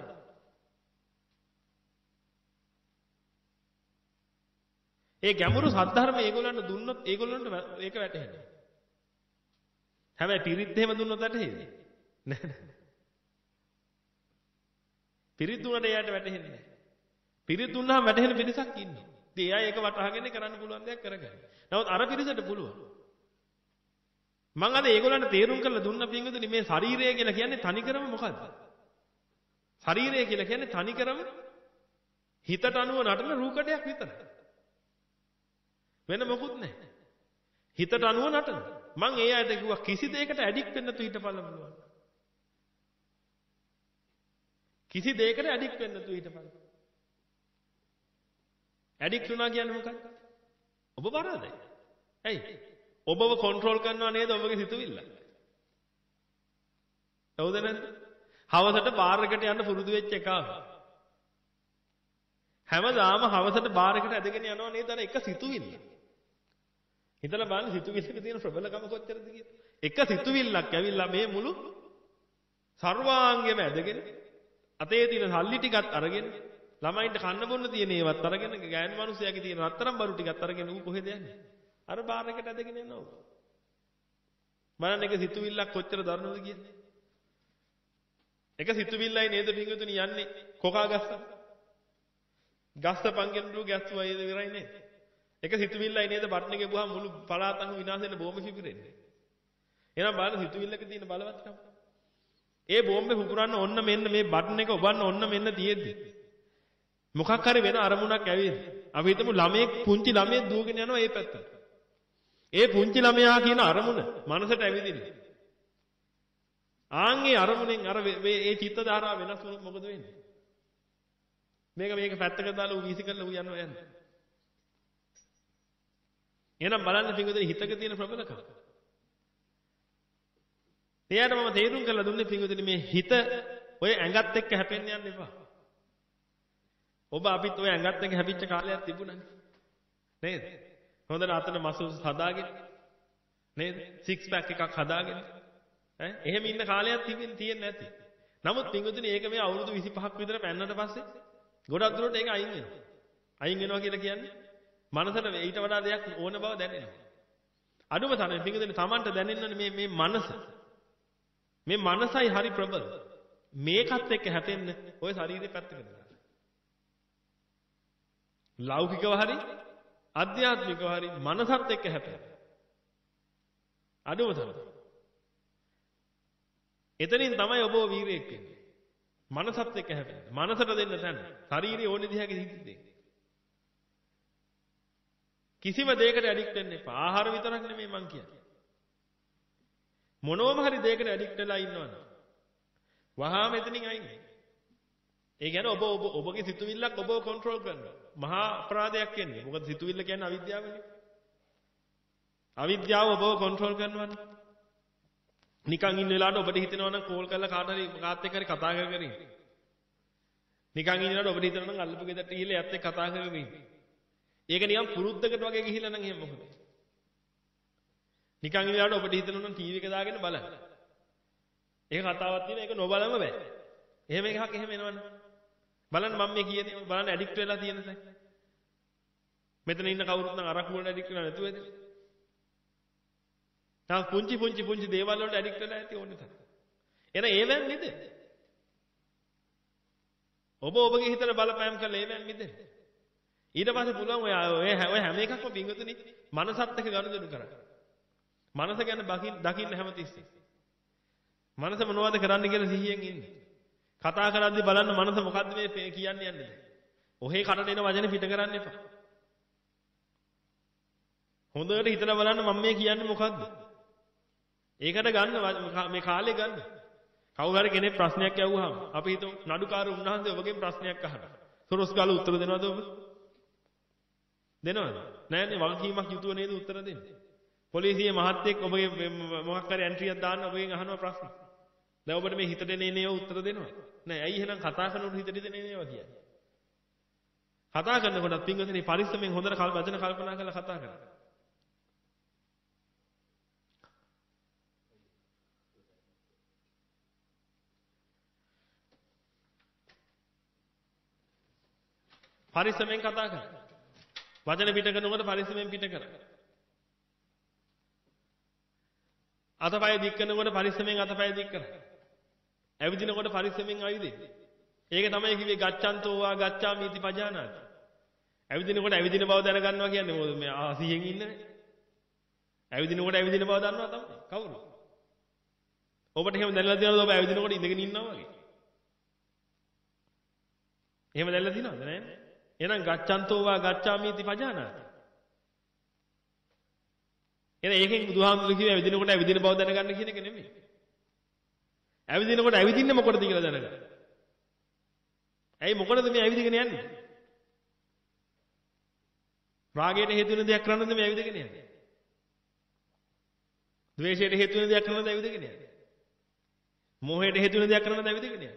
ඒ ගැඹුරු සද්ධර්ම ඒගොල්ලන්ට දුන්නොත් ඒගොල්ලන්ට ඒක වැටහෙනවා. හැබැයි පිරිත් එහෙම දුන්නොත් වැටහෙන්නේ නැහැ. පිරිත් දුන්නට එයාට වැටහෙන්නේ නැහැ. පිරිත් දුන්නාම වැටහෙන පිරිසක් ඉන්නවා. ඉතින් එයා ඒක වටහාගෙන කරන්න පුළුවන් දෙයක් කරගන්න. නමුත් අර පිරිසට පුළුවන්. මම අද ඒගොල්ලන්ට තේරුම් කරලා දුන්න පින්වතුනි මේ ශරීරය කියලා කියන්නේ තනිකරම මොකද්ද? ශරීරය කියලා කියන්නේ තනිකරම හිතට අනුව නටන රූකඩයක් විතරයි. වෙන මොකුත් නැහැ. හිතට අනුව නටන. මං ඒ අයට කිව්වා කිසි දෙයකට ඇඩික්ට් වෙන්න තු හිටපළ බලන්න. කිසි දෙයකට ඇඩික්ට් වෙන්න තු හිටපළ. ඇඩික්ට් වුණා කියන්නේ මොකක්ද? ඔබ බරදයි. ඇයි? ඔබව කන්ට්‍රෝල් කරනවා නේද ඔබගේ සිතුවිල්ල? හවුද නැද්ද? හවසට බාර් එකට යන්න පුරුදු වෙච්ච එකා. හැමදාම හවසට බාර් එකට ඇදගෙන යනවා නේද අර එක සිතුවිල්ල. හිතලා බලන්න සිතුවිල්ලක තියෙන ප්‍රබලකම කොච්චරද කියලා. එක සිතුවිල්ලක් ඇවිල්ලා මේ මුළු සර්වාංගෙම ඇදගෙන අතේ තියෙන සල්ලි ටිකත් අරගෙන ළමයින්ට කන්න බොන්න තියෙන ඒවත් අරගෙන ගෑනු මිනිස්සයාගේ තියෙන රත්තරන් බරු ටිකත් අරගෙන ඌ කොහෙද යන්නේ? අර බාර් එකට ඇදගෙන යනවා. බලන්න එක සිතුවිල්ලක් කොච්චර දරුණුද කියන්නේ. එක සිතුවිල්ලයි නේද පින්වතුනි යන්නේ කොකා ගස්ස. ගස්ස පංගෙන්ඩු ගැස්සුවා ඒ විතරයි නේද? එක සිතුවිල්ලයි නේද බටන් එකේ ගුවාම මුළු පළාතම විනාශ වෙන බෝම්බ පිපිරෙන්නේ. එහෙනම් බලන්න සිතුවිල්ලක තියෙන බලවත්කම. ඒ බෝම්බේ පුපුරන්න ඔන්න මෙන්න මේ බටන් එක ඔබන්න ඔන්න මෙන්න තියෙද්දි. මොකක් හරි වෙන අරමුණක් ඇවිත්. අපි හිතමු ළමයෙක් පුංචි ළමයෙක් දුවගෙන යනවා ඒ පැත්තට. ඒ පුංචි ළමයා කියන අරමුණ මනසට ඇවිදින්නේ. ආන්ගේ අරමුණෙන් අර මේ චිත්ත ධාරාව වෙනස් වුණොත් මොකද වෙන්නේ? මේක මේක පැත්තකට දාලා ඌ වීසි කරලා ඌ යනවා යන්නේ. එහෙනම් බලන්න පින්වතුනි හිතක තියෙන ප්‍රබලකම. එයාට මම තේරුම් කරලා දුන්නේ පින්වතුනි මේ හිත ඔය ඇඟත් එක්ක හැපෙන්න යන්න එපා. ඔබ අපිත් ඔය ඇඟත් එක්ක හැපිච්ච කාලයක් තිබුණානේ. නේද? හොඳට අතන මසල්ස් හදාගෙන නේද? සික්ස් පැක් එකක් හදාගෙන ඈ එහෙම ඉන්න කාලයක් තිබෙන්නේ තියෙන්නේ නැති. නමුත් පින්වතුනි ඒක මේ අවුරුදු විසිපහක් විතර පැන්නට පස්සේ ගොඩක් දුරට ඒක අයින් වෙනවා. අයින් වෙනවා කියලා කියන්නේ මනසට ඊට වඩා දෙයක් ඕන බව දැනෙනවා. අඩුම තරමේ පින්වතුනි Tamanට දැනෙන්නේ මේ මේ මනස. මේ මනසයි හරි ප්‍රබල. මේකත් එක්ක හැපෙන්න ඔය ශරීරේ පැත්තකට දාන්න. ලෞකිකව හරි අධ්‍යාත්මිකව හරි මනසත් එක්ක හැපෙන්න. අඩුම තරමේ. එතනින් තමයි ඔබ වීරයෙක් වෙන්නේ. මනසත් එක්ක හැපෙන්න. මනසට දෙන්න තැන. ශරීරයේ ඕනේ දිහාගේ හිත දෙන්න. කිසිම දෙයකට ඇඩික්ට් වෙන්න එපා. ආහාර විතරක් නෙමෙයි මං කියන්නේ. මොනෝම හරි දෙයකට ඇඩික්ට් වෙලා ඉන්නවනම් වහාම එතනින් අයින් වෙන්න. ඒ කියන්නේ ඔබ ඔබ ඔබගේ සිතුවිල්ලක් ඔබව කන්ට්‍රෝල් කරනවා. මහා අපරාධයක් වෙන්නේ. මොකද සිතුවිල්ල කියන්නේ අවිද්‍යාවනේ. අවිද්‍යාව ඔබව කන්ට්‍රෝල් කරනවානේ. නිකන් ඉන්න වෙලාවට ඔබට හිතෙනවා නම් කෝල් කරලා කාට හරි කාත් එක්ක හරි කතා කර කර ඉන්න. නිකන් ඉන්න වෙලාවට ඔබට හිතෙනවා නම් අල්ලපු ගෙදරට ගිහලා එයත් එක්ක කතා කර කර ඉන්න. ඒක නිකන් පුරුද්දකට වගේ ගිහිල්ලා නම් එහෙම මොකද? නිකන් ඉන්න වෙලාවට ඔබට හිතෙනවා නම් ටීවී එක දාගෙන බලන්න. ඒක කතාවක් තියෙන ඒක නොබලම බෑ. එහෙම එකක් එහෙම එනවනේ. බලන්න මම මේ කියන්නේ බලන්න ඇඩික්ට් වෙලා තියෙන තැන. මෙතන ඉන්න කවුරුත් නම් අරක් වලට ඇඩික්ට් වෙලා නැතුවද? තා පුංචි පුංචි පුංචි දේවල් වලට ඇඩික්ට් වෙලා ඇති ඕනේ තමයි. එන ඒවෙන් මිදෙන්න. ඔබ ඔබගේ හිතට බලපෑම් කරලා ඒවෙන් මිදෙන්න. ඊට පස්සේ පුළුවන් ඔය ඔය හැම එකක්ම පිංගුතුනි මනසත් එක්ක ගනුදෙනු කරන්න. මනස ගැන දකින්න හැමතිස්සෙම. මනස මොනවද කරන්න කියලා සිහියෙන් ඉන්න. කතා කරද්දී බලන්න මනස මොකද්ද මේ කියන්නේ යන්නේ. ඔහේ කටට එන වචන පිට කරන්න එපා. හොඳට හිතලා බලන්න මම මේ කියන්නේ මොකද්ද? ඒකට ගන්න මේ කාලේ ගන්න. කවුරු හරි කෙනෙක් ප්‍රශ්නයක් ඇහුවාම අපි හිතමු නඩුකාර උන්වහන්සේ ඔබගෙන් ප්‍රශ්නයක් අහනවා. සොරොස් ගාලා උත්තර දෙනවද ඔබ? දෙනවද? නෑනේ වගකීමක් යුතුව නේද උත්තර දෙන්නේ. පොලිසියේ මහත්තයෙක් ඔබගේ මොකක් හරි එන්ට්‍රියක් දාන්න ඔබගෙන් අහනවා ප්‍රශ්න. දැන් ඔබට මේ හිතට එන ඒවා උත්තර දෙනවද? නෑ. ඇයි එහෙනම් කතා කරනකොට හිතට එන ඒවා කියන්නේ? කතා කරනකොටත් පින්වතුනි පරිස්සමෙන් හොඳට කල් වචන කල්පනා කරලා කතා කරන්න. පරිස්සමෙන් කතා කරන්න. වචන පිට කරනකොට පරිස්සමෙන් පිට කරන්න. අතපය දික් කරනකොට පරිස්සමෙන් අතපය දික් කරන්න. ඇවිදිනකොට පරිස්සමෙන් ඇවිදින්න. ඒක තමයි කිව්වේ ගච්ඡන්තෝ වා ගච්ඡාමිති පජානාති. ඇවිදිනකොට ඇවිදින බව දැනගන්නවා කියන්නේ මොකද මේ ආසියෙන් ඉන්නේ. ඇවිදිනකොට ඇවිදින බව දන්නවා තමයි. කවුරු? ඔබට එහෙම දැනලා තියෙනවද ඔබ ඇවිදිනකොට ඉඳගෙන ඉන්නවා වගේ? එහෙම දැනලා තියෙනවද නෑනේ? එහෙනම් ගච්ඡන්තෝ වා ගච්ඡාමිති පජානාති. එහෙනම් ඒකෙන් බුදුහාමුදුරු කිව්වේ ඇවිදිනකොට ඇවිදින බව දැනගන්න කියන එක නෙමෙයි. ඇවිදිනකොට ඇවිදින්නේ මොකටද කියලා දැනගන්න. ඇයි මොකටද මේ ඇවිදගෙන යන්නේ? රාගයට හේතු වෙන දෙයක් කරන්නද මේ ඇවිදගෙන යන්නේ? ද්වේෂයට හේතු වෙන දෙයක් කරන්නද ඇවිදගෙන යන්නේ? මෝහයට හේතු වෙන දෙයක් කරන්නද ඇවිදගෙන යන්නේ?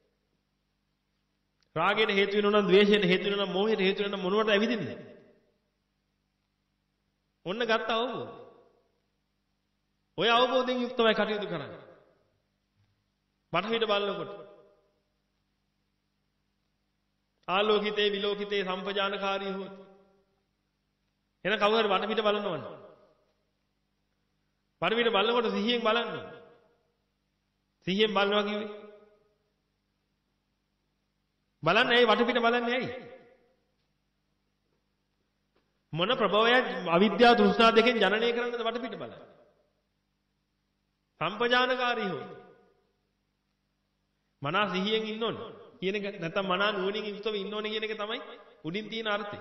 රාගයට හේතු වෙනවා නම් ද්වේෂයට හේතු වෙනවා නම් මෝහයට හේතු වෙනවා නම් මොනවට ඇවිදින්නේ? ඔන්න ගත්ත අවබෝධය. ඔය අවබෝධයෙන් යුක්තවයි කටයුතු කරන්නේ. බටහිර බලනකොට ආලෝකිතේ විලෝකිතේ සම්පජානකාරී හොත්. එන කවුරු හරි බටහිර බලනවනේ. බටහිර බලනකොට සිහියෙන් බලන්න. සිහියෙන් බලනවා කිව්වේ බලන්නේ ඇයි වටපිට බලන්නේ ඇයි? මොන ප්‍රභවයක් අවිද්‍යාව තෘෂ්ණා දෙකෙන් ජනනය කරන්නද වටපිට බලන්නේ? සම්පජානකාරී හොත්. මනා සිහියෙන් ඉන්න ඕනේ. කියන එක නැත්නම් මනා නුවණින් යුක්තව ඉන්න ඕනේ කියන එක තමයි උඩින් තියෙන අර්ථය.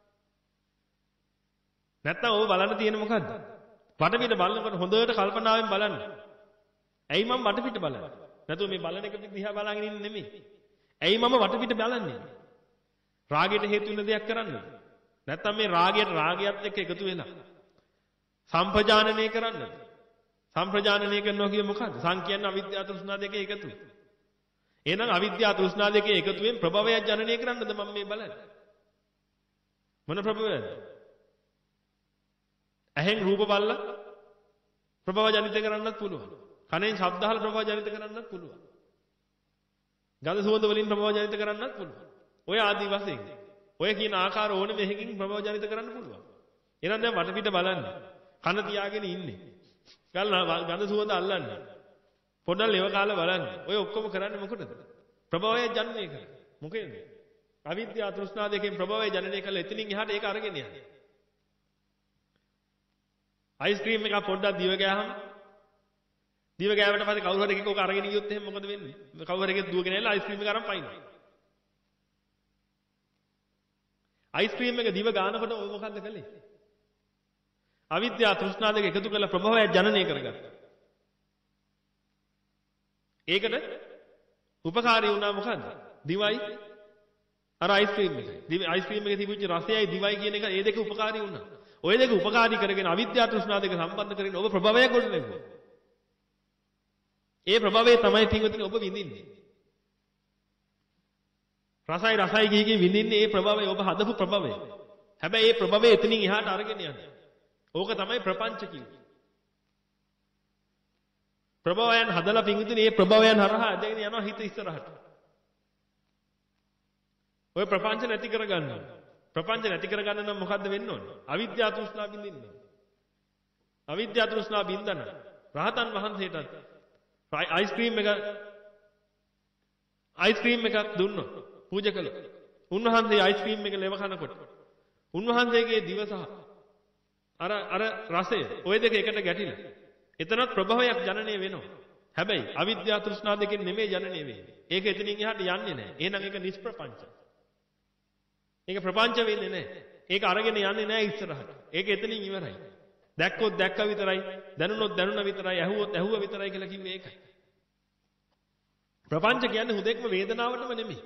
නැත්නම් ඔබ බලන්න තියෙන මොකද්ද? වටපිට බලනකොට හොඳට කල්පනාවෙන් බලන්න. ඇයි මම වටපිට බලන්නේ? නැතුව මේ බලන එක දිහා බලාගෙන ඉන්නේ නෙමෙයි. ඇයි මම වටපිට බලන්නේ? රාගයට හේතු වෙන දෙයක් කරන්නේ. නැත්නම් මේ රාගයට රාගයත් එක්ක එකතු වෙලා සම්පජානනය කරන්නද? සම්ප්‍රජානනය කරනවා කියන්නේ මොකද්ද? සංකීර්ණ අවිද්‍යාව තෘෂ්ණා දෙකේ එකතුව. එහෙනම් අවිද්‍යාව තෘෂ්ණා දෙකේ එකතුවෙන් ප්‍රභවයක් ජනනය කරන්නද මම මේ බලන්නේ? මොන ප්‍රභවයද? ඇහෙන් රූප බලලා ප්‍රභව ජනිත කරන්නත් පුළුවන්. කනෙන් ශබ්ද අහලා ප්‍රභව ජනිත කරන්නත් පුළුවන්. ගඳ සුවඳ වලින් ප්‍රභව ජනිත කරන්නත් පුළුවන්. ඔය ආදී වශයෙන් ඔය කියන ආකාර ඕනෙම එකකින් ප්‍රභව ජනිත කරන්න පුළුවන්. එහෙනම් දැන් වටපිට බලන්න. කන තියාගෙන ඉන්නේ. ගල්ලා ගඳ සුවඳ අල්ලන්නේ. පොඩ්ඩක් ලෙව කාලා බලන්න. ඔය ඔක්කොම කරන්නේ මොකටද? ප්‍රභවය ජනනය කරන්න. මොකේද? අවිද්‍යාව තෘෂ්ණා දෙකෙන් ප්‍රභවය ජනනය කළා එතනින් එහාට ඒක අරගෙන යන්නේ. අයිස්ක්‍රීම් එකක් පොඩ්ඩක් දිව ගෑවහම දිව ගෑවට පස්සේ කවුරු හරි එකක ඔක අරගෙන ගියොත් එහෙනම් මොකද වෙන්නේ? කවුරු හරි එකෙක් දුවගෙන ඇවිල්ලා අයිස්ක්‍රීම් එක අරන් පයින්නවා. අයිස්ක්‍රීම් එක දිව ගන්නකොට ඔය මොකද්ද කළේ? අවිද්‍යාව තෘෂ්ණා දෙක එකතු කරලා ප්‍රභවය ජනනය කරගත්තා. ඒකට උපකාරී වුණා මොකද්ද? දිවයි අර අයිස්ක්‍රීම් එකයි. දිව අයිස්ක්‍රීම් එකේ තිබුච්ච රසයයි දිවයි කියන එක ඒ දෙක උපකාරී වුණා. ওই දෙක උපකාරී කරගෙන අවිද්‍යාව තෘෂ්ණා දෙක සම්බන්ධ කරගෙන ඔබ ප්‍රභවය කොට නෙවුවා. ඒ ප්‍රභවයේ තමයි පින්වතුනි ඔබ විඳින්නේ. රසයි රසයි කිය කී විඳින්නේ ඒ ප්‍රභවය ඔබ හදපු ප්‍රභවය. හැබැයි ඒ ප්‍රභවය එතනින් එහාට අරගෙන යන්න. ඕක තමයි ප්‍රපංච කිව්වේ. ප්‍රභවයන් හදලා පින්වතුනි මේ ප්‍රභවයන් හරහා ඇදගෙන යනවා හිත ඉස්සරහට. ඔය ප්‍රපංච නැති කරගන්න. ප්‍රපංච නැති කරගන්න නම් මොකද්ද වෙන්න ඕනේ? අවිද්‍යාව තෘෂ්ණා බින්දින්න ඕනේ. අවිද්‍යාව තෘෂ්ණා බින්දන රහතන් වහන්සේටත් අයිස්ක්‍රීම් එක අයිස්ක්‍රීම් එකක් දුන්නොත් පූජා කළොත් උන්වහන්සේ අයිස්ක්‍රීම් එක ලෙව කනකොට උන්වහන්සේගේ දිව සහ අර අර රසය ওই දෙක එකට ගැටිලා එතනත් ප්‍රභවයක් ජනනය වෙනවා. හැබැයි අවිද්‍යාව තෘෂ්ණා දෙකෙන් නෙමෙයි ජනනය වෙන්නේ. ඒක එතනින් එහාට යන්නේ නැහැ. එහෙනම් ඒක නිෂ්ප්‍රපංච. ඒක ප්‍රපංච වෙන්නේ නැහැ. ඒක අරගෙන යන්නේ නැහැ ඉස්සරහට. ඒක එතනින් ඉවරයි. දැක්කොත් දැක්ක විතරයි, දැනුනොත් දැනුන විතරයි, ඇහුවොත් ඇහුව විතරයි කියලා කිව්වේ ඒකයි. ප්‍රපංච කියන්නේ හුදෙක්ම වේදනාවටම නෙමෙයි.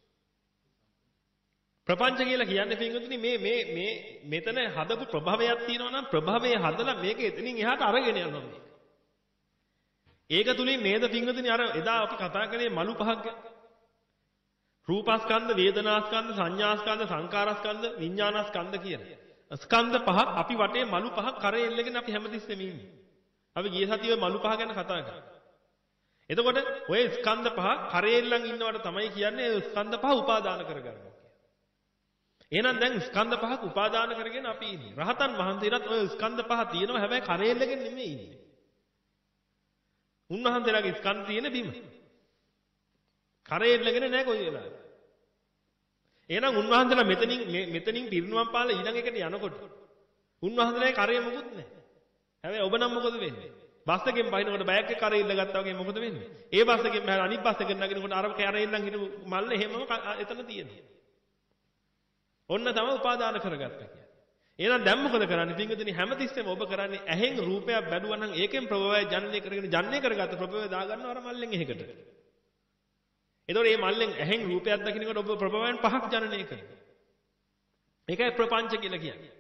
ප්‍රපංච කියලා කියන්නේ පින්වතුනි මේ මේ මේ මෙතන හදපු ප්‍රභවයක් තියෙනවා නම් ප්‍රභවය හදලා මේක එතනින් එහාට අරගෙන යනවා මේක. ඒක තුලින් නේද පින්වතුනි අර එදා අපි කතා කරේ මලු පහක් ගැන. රූපස්කන්ධ, වේදනාස්කන්ධ, සංඥාස්කන්ධ, සංකාරස්කන්ධ, විඥානස්කන්ධ කියලා. ස්කන්ධ පහක් අපි වටේ මලු පහක් කරේ එල්ලගෙන අපි හැමතිස්සෙම ඉන්නේ. අපි ගිය සතියේ මලු පහ ගැන කතා කරා. එතකොට ඔය ස්කන්ධ පහ කරේ එල්ලන් ඉන්නවට තමයි කියන්නේ ස්කන්ධ පහ උපාදාන කරගන්නවා. එහෙනම් දැන් ස්කන්ධ පහක් උපාදාන කරගෙන අපි ඉන්නේ. රහතන් වහන්සේලාත් ඔය ස්කන්ධ පහ තියෙනවා හැබැයි කරේල්ලගෙන නෙමෙයි ඉන්නේ. උන්වහන්සේලාගේ ස්කන්ධ තියෙන බිම. කරේල්ලගෙන නැහැ කොයි වෙලාවෙ. එහෙනම් උන්වහන්සේලා මෙතනින් මෙතනින් පිරිනුවම් පාලා ඊළඟ එකට යනකොට උන්වහන්සේලාගේ කරේ මොකුත් නැහැ. හැබැයි ඔබ නම් මොකද වෙන්නේ? බස් එකෙන් බහිනකොට බෑග් එක කරේ ඉල්ල ගත්තා වගේ මොකද වෙන්නේ? ඒ බස් එකෙන් බහලා අනිත් බස් එකෙන් නගිනකොට අර කරේල්ලන් හිටපු මල්ල එහෙමම එතන තියෙනවා. ඔන්න තමයි උපාදාන කරගත්තා කියන්නේ. එහෙනම් දැන් මොකද කරන්නේ? පින්වතුනි හැමතිස්සෙම ඔබ කරන්නේ ඇහෙන් රූපයක් බැලුවා නම් ඒකෙන් ප්‍රභවය ජනනය කරගෙන ජනනය කරගත්ත ප්‍රභවය දාගන්නවා අර මල්ලෙන් එහෙකට. එතකොට මේ මල්ලෙන් ඇහෙන් රූපයක් දකින්නකොට ඔබ ප්‍රභවයන් පහක් ජනනය කරනවා. ඒකයි ප්‍රපංච කියලා කියන්නේ.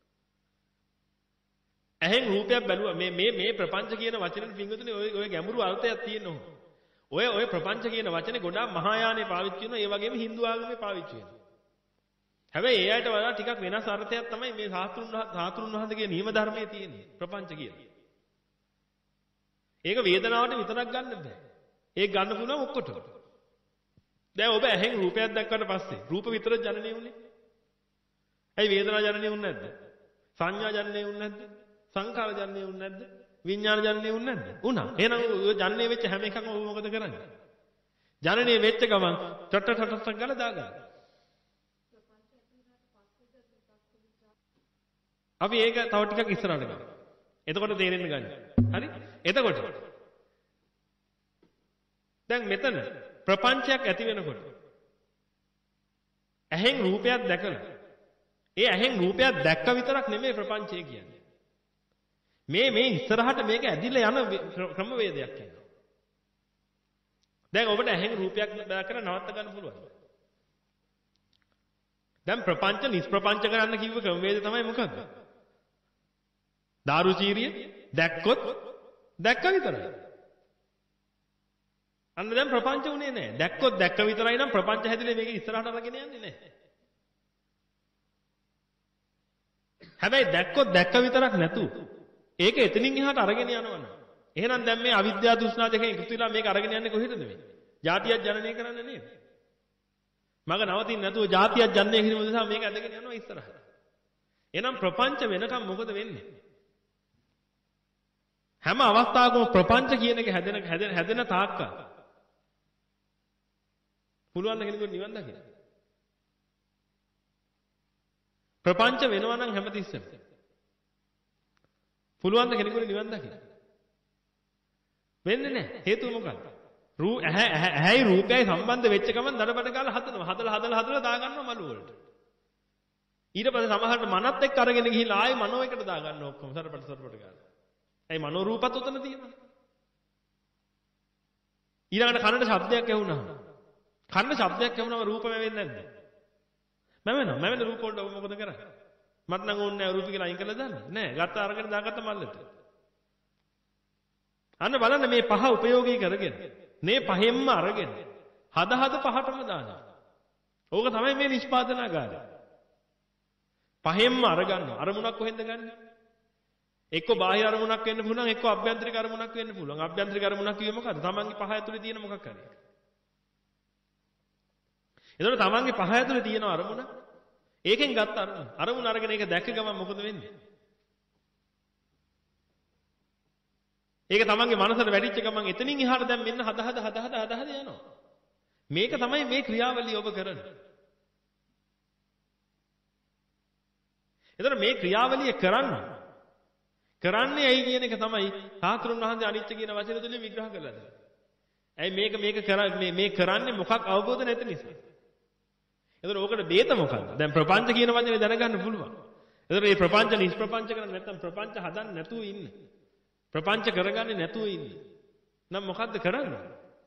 ඇහෙන් රූපයක් බැලුවා මේ මේ මේ ප්‍රපංච කියන වචනේ පින්වතුනි ඔය ඔය ගැඹුරු අර්ථයක් තියෙනවා. ඔය ඔය ප්‍රපංච කියන වචනේ ගොඩාක් මහායානේ පාවිච්චි කරනවා. ඒ වගේම Hindu ආගමේ පාවිච්චි වෙනවා. හැබැයි ඒ අයට වඩා ටිකක් වෙනස් අර්ථයක් තමයි මේ සාස්ත්‍රුන් සාස්ත්‍රුන් වහන්සේගේ නියම ධර්මයේ තියෙන්නේ ප්‍රපංච කියලා. ඒක වේදනාවට විතරක් ගන්න බෑ. ඒක ගන්න පුළුවන් ඔක්කොටම. දැන් ඔබ ඇහෙන් රූපයක් දැක්කට පස්සේ රූප විතර ජනනය වුනේ. ඇයි වේදනා ජනනය වුනේ නැද්ද? සංඥා ජනනය වුනේ නැද්ද? සංකාර ජනනය වුනේ නැද්ද? විඥාන ජනනය වුනේ නැද්ද? වුණා. එහෙනම් ඔය ජනනය වෙච්ච හැම එකක්ම ඔබ මොකද කරන්නේ? ජනනය වෙච්ච ගමන් ටට ටට ටට ගාලා දාගන්න. අපි ඒක තව ටිකක් ඉස්සරහට ගමු. එතකොට තේරෙන්න ගන්න. හරි? එතකොට දැන් මෙතන ප්‍රපංචයක් ඇති වෙනකොට ඇහෙන් රූපයක් දැකලා ඒ ඇහෙන් රූපයක් දැක්ක විතරක් නෙමෙයි ප්‍රපංචය කියන්නේ. මේ මේ ඉස්සරහට මේක ඇදිලා යන ක්‍රමවේදයක් කියනවා. දැන් ඔබට ඇහෙන් රූපයක් දැකලා නවත්ත ගන්න පුළුවන්. දැන් ප්‍රපංච නිෂ්ප්‍රපංච කරන්න කිව්ව ක්‍රමවේදය තමයි මොකද්ද? දාරුචීරිය දැක්කොත් දැක්ක විතරයි. අන්න දැන් ප්‍රපංච උනේ නැහැ. දැක්කොත් දැක්ක විතරයි නම් ප්‍රපංච හැදිලේ මේක ඉස්සරහට අරගෙන යන්නේ නැහැ. හැබැයි දැක්කොත් දැක්ක විතරක් නැතුව ඒක එතනින් එහාට අරගෙන යනවනම් එහෙනම් දැන් මේ අවිද්‍යාව තෘෂ්ණා දෙකෙන් එකතු වෙලා මේක අරගෙන යන්නේ කොහෙටද මේ? ජාතියක් ජනනය කරන්න නේද? මග නවතින්න නැතුව ජාතියක් ජනනය කිරීම නිසා මේක ඇදගෙන යනවා ඉස්සරහට. එහෙනම් ප්‍රපංච වෙනකම් මොකද වෙන්නේ? හැම අවස්ථාවකම ප්‍රපංච කියන එක හැදෙන හැදෙන හැදෙන තාක්කල් පුළුවන් කෙනෙකුට නිවන් දකින්න. ප්‍රපංච වෙනවා නම් හැමතිස්සෙම පුළුවන් කෙනෙකුට නිවන් දකින්න. වෙන්නේ නැහැ. හේතුව මොකක්ද? රූ ඇහැ ඇහැයි රූපයයි සම්බන්ධ වෙච්ච ගමන් දඩබඩ ගාලා හදනවා. හදලා හදලා හදලා දාගන්නවා මළු වලට. ඊට පස්සේ සමහරට මනත් එක්ක අරගෙන ගිහිල්ලා ආයෙ මනෝ එකට දාගන්නවා ඔක්කොම සරපට සරපට ගාලා. ඇයි මනෝ රූපත් උතන තියෙනවා. ඊළඟට කනට ශබ්දයක් ඇහුණා. කන්න ශබ්දයක් ඇහුනම රූප මැවෙන්නේ නැද්ද? මැවෙනවා. මැවෙන රූප වලට ඔබ මොකද කරන්නේ? මට නම් ඕනේ නැහැ රූප කියලා අයින් කරලා දාන්න. නෑ. ගත්ත අරගෙන දාගත්ත මල්ලට. අන්න බලන්න මේ පහ උපයෝගී කරගෙන. මේ පහෙන්ම අරගෙන හද හද පහටම දානවා. ඕක තමයි මේ නිෂ්පාදනාගාරය. පහෙන්ම අරගන්නවා. අරමුණක් කොහෙන්ද ගන්නෙ? එක්ක බාහිර අරමුණක් වෙන්න පුළුවන්, එක්ක අභ්‍යන්තරික අරමුණක් වෙන්න පුළුවන්. අභ්‍යන්තරික අරමුණක් කිව්වේ මොකද්ද? තමන්ගේ පහ ඇතුලේ තියෙන මොකක් හරි. එතකොට තමන්ගේ පහ ඇතුලේ තියෙන අරමුණ ඒකෙන් ගත්ත අරමුණ. අරමුණ අරගෙන ඒක දැක්ක ගමන් මොකද වෙන්නේ? ඒක තමන්ගේ මනසට වැඩිච්ච ගමන් එතනින් එහාට දැන් මෙන්න හද හද හද හද හද හද යනවා. මේක තමයි මේ ක්‍රියාවලිය ඔබ කරන්නේ. එතකොට මේ ක්‍රියාවලිය කරන්න කරන්නේ ඇයි කියන එක තමයි සාතුරුන් වහන්සේ අනිත්‍ය කියන වචන තුලින් විග්‍රහ කරලා දෙන්නේ. ඇයි මේක මේක මේ මේ කරන්නේ මොකක් අවබෝධ නැති නිසා. එතකොට ඕකට බේත මොකක්ද? දැන් ප්‍රපංච කියන වචනේ දැනගන්න පුළුවන්. එතකොට මේ ප්‍රපංච නිෂ්ප්‍රපංච කරන්නේ නැත්නම් ප්‍රපංච හදන්න නැතුව ඉන්න. ප්‍රපංච කරගන්නේ නැතුව ඉන්න. නම් මොකද්ද කරන්නේ?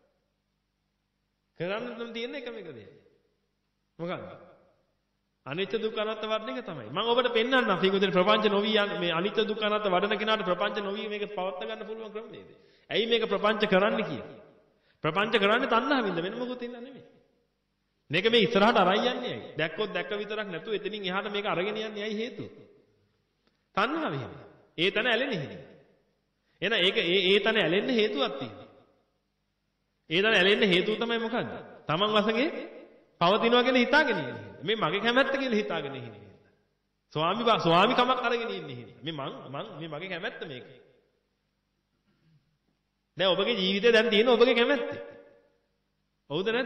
කරන්න නම් තියෙන එකම එක දෙයක්. මොකක්ද? අනිත්‍ය දුක්ඛ අනාත්ම වඩන එක තමයි. මම ඔබට පෙන්වන්නම් පිටුදේ ප්‍රපංච නොවි යන මේ අනිත්‍ය දුක්ඛ අනාත්ම වඩන කෙනාට ප්‍රපංච නොවි මේක පවත් ගන්න පුළුවන් ක්‍රමයේද? ඇයි මේක ප්‍රපංච කරන්න කියන්නේ? ප්‍රපංච කරන්නේ තණ්හාවින්ද වෙන මොකුත් ඉන්න නෙමෙයි. මේක මේ ඉස්සරහට අරයි යන්නේ ඇයි? දැක්කොත් දැක්ක විතරක් නැතුව එතනින් එහාට මේක අරගෙන යන්නේ ඇයි හේතුව? තණ්හාව එහෙම. ඒ තැන ඇලෙන්නේ එහෙම. එහෙනම් ඒක ඒ ඒ තැන ඇලෙන්න හේතුවක් තියෙනවා. ඒ තැන ඇලෙන්න හේතුව තමයි මොකද්ද? Taman වශයෙන් පවතිනවා කියලා හිතාගෙන ඉන්නේ. මේ මගේ කැමැත්ත කියලා හිතාගෙන ඉන්නේ. ස්වාමි ස්වාමි කමක් අරගෙන ඉන්නේ. මේ මං මං මේ මගේ කැමැත්ත මේක. දැන් ඔබගේ ජීවිතේ දැන් තියෙන ඔබගේ කැමැත්ත. හවුද නැද්ද?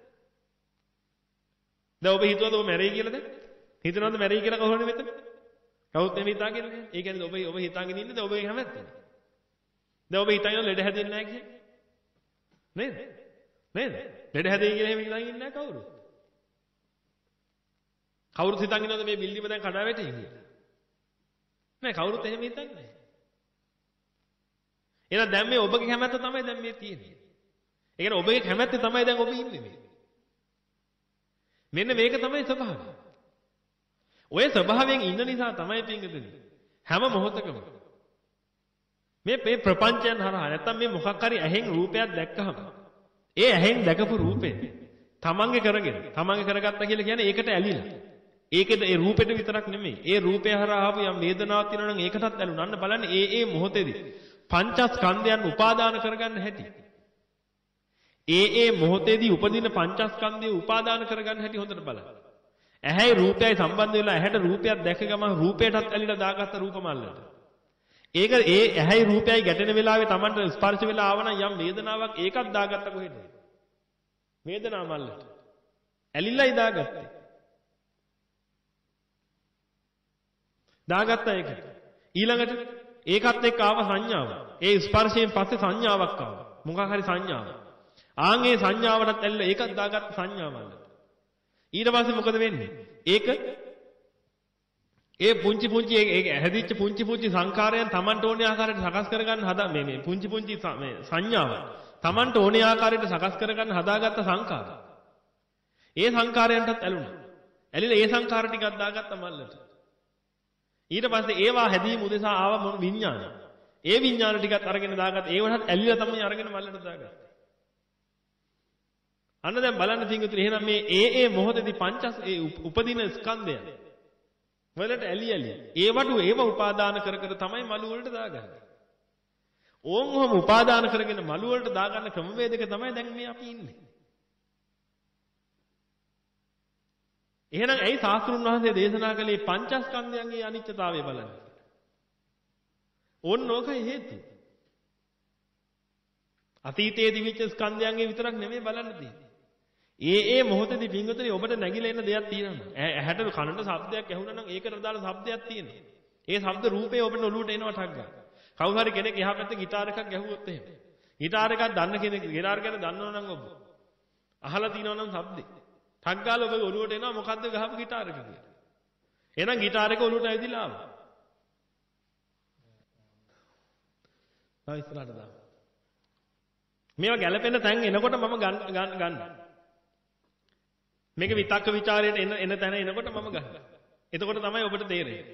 දැන් ඔබ හිතුවද ඔබ මැරෙයි කියලාද? හිතනවද මැරෙයි කියලා කවුරුනේ මෙතන? කවුරුත් එමෙ හිතාගෙන ඉන්නේ. ඒ කියන්නේ ඔබ ඔබ හිතාගෙන ඉන්නේ දැන් ඔබගේ කැමැත්ත. දැන් ඔබ හිතන ලෙඩ හැදෙන්නේ නැහැ කියන්නේ. නේද? නේද? ලෙඩ හැදෙයි කියලා එහෙම හිතන් ඉන්නේ නැහැ කවුරුත්. කවුරුත් හිතන් ඉන්නවද මේ බිල්ඩිම දැන් කඩා වැටෙයි කියලා? නෑ කවුරුත් එහෙම හිතන්නේ නැහැ. එහෙනම් දැන් මේ ඔබගේ කැමැත්ත තමයි දැන් මේ තියෙන්නේ. ඒ කියන්නේ ඔබගේ කැමැත්ත තමයි දැන් ඔබ ඉන්නේ මේ. මෙන්න මේක තමයි ස්වභාවය. ඔය ස්වභාවයෙන් ඉන්න නිසා තමයි පින්ගතුනි හැම මොහොතකම මේ මේ ප්‍රපංචයන් හරහා නැත්තම් මේ මොකක් හරි ඇහෙන් රූපයක් දැක්කහම ඒ ඇහෙන් දැකපු රූපේ තමන්ගේ කරගෙන තමන්ගේ කරගත්තා කියලා කියන්නේ ඒකට ඇලිලා. ඒකෙද ඒ රූපෙට විතරක් නෙමෙයි. ඒ රූපය හරහා ආපු යම් වේදනාවක් තියෙනවා නම් ඒකටත් ඇලුනා. අන්න බලන්න ඒ ඒ මොහොතේදී පංචස්කන්ධයන් උපාදාන කරගන්න හැටි. ඒ ඒ මොහොතේදී උපදින පංචස්කන්ධය උපාදාන කරගන්න හැටි හොඳට බලන්න. ඇහැයි රූපයයි සම්බන්ධ වෙලා ඇහැට රූපයක් දැක ගමන් රූපයටත් ඇලිලා දාගත්ත රූප මල්ලට. ඒක ඒ ඇහැයි රූපයයි ගැටෙන වෙලාවේ Tamanට ස්පර්ශ වෙලා ආවනම් යම් වේදනාවක් ඒකත් දාගත්ත කොහෙද? වේදනා මල්ලට. ඇලිලායි දාගත්තේ. දාගත්තා ඒක. ඊළඟට ඒකත් එක්ක ආව සංඥාව. ඒ ස්පර්ශයෙන් පස්සේ සංඥාවක් ආවා. මොකක් හරි සංඥාවක්. ආන් ඒ සංඥාවටත් ඇල්ල ඒකත් දාගත්ත සංඥාවල්ලට. ඊට පස්සේ මොකද වෙන්නේ? ඒක ඒ පුංචි පුංචි ඒ හැදිච්ච පුංචි පුංචි සංකාරයන් Tamanට ඕනේ ආකාරයට සකස් කරගන්න හදා මේ මේ පුංචි පුංචි මේ සංඥාවන් Tamanට ඕනේ ආකාරයට සකස් කරගන්න හදාගත්ත සංකාර. ඒ සංකාරයන්ටත් ඇලුනා. ඇලිලා ඒ සංකාර ටිකක් දාගත්ත මල්ලට. ඊට පස්සේ ඒවා හැදීම උදෙසා ආව මොන විඥාන. ඒ විඥාන ටිකත් අරගෙන දාගත්ත ඒවටත් ඇලිලා තමයි අරගෙන මල්ලට දාගත්තේ. අන්න දැන් බලන්න තින්ගුතුනි එහෙනම් මේ ඒ ඒ මොහොතේදී පංචස් ඒ උපදින ස්කන්ධයන් වලට ඇලි ඇලි ඒවට ඒව උපාදාන කර කර තමයි මලු වලට දාගන්නේ. ඕන් ඔහම උපාදාන කරගෙන මලු වලට දාගන්න ක්‍රමවේදක තමයි දැන් මේ අපි ඉන්නේ. එහෙනම් ඇයි ශාස්ත්‍රුන් වහන්සේ දේශනා කළේ පංචස්කන්ධයන්ගේ අනිත්‍යතාවය බලන්න? ඕන්න ඕකයි හේතුව. අතීතයේ දිවිච්ච ස්කන්ධයන්ගේ විතරක් නෙමෙයි බලන්න තියෙන්නේ. ඒ ඒ මොහොතේදී පින්වතුනි ඔබට නැగిලා එන දෙයක් තියෙනවා. ඇහැට කනට ශබ්දයක් ඇහුණා නම් ඒකට අදාළ ශබ්දයක් තියෙනවා. ඒ ශබ්ද රූපේ ඔබට ඔලුවට එනවා ටක් ගන්න. කවුරු හරි කෙනෙක් එහා පැත්තේ গিitar එකක් ගැහුවොත් එහෙම. গিitar එකක් දන්න කෙනෙක් গিitar ගැන දන්නව නම් ඔබ අහලා තියෙනවා නම් ශබ්දේ. ටක් ගාලා ඔබගේ ඔලුවට එනවා මොකද්ද ගහපු গিitar එක කියලා. එහෙනම් গিitar එක ඔලුවට ඇවිදලා ආවා. ආ ඉස්සරහට දාන්න. මේවා ගැලපෙන තැන් එනකොට මම ගන්න ගන්න. මේක විතක්ක ਵਿਚාරයට එන එන තැන එනකොට මම ගන්නවා. එතකොට තමයි ඔබට තේරෙන්නේ.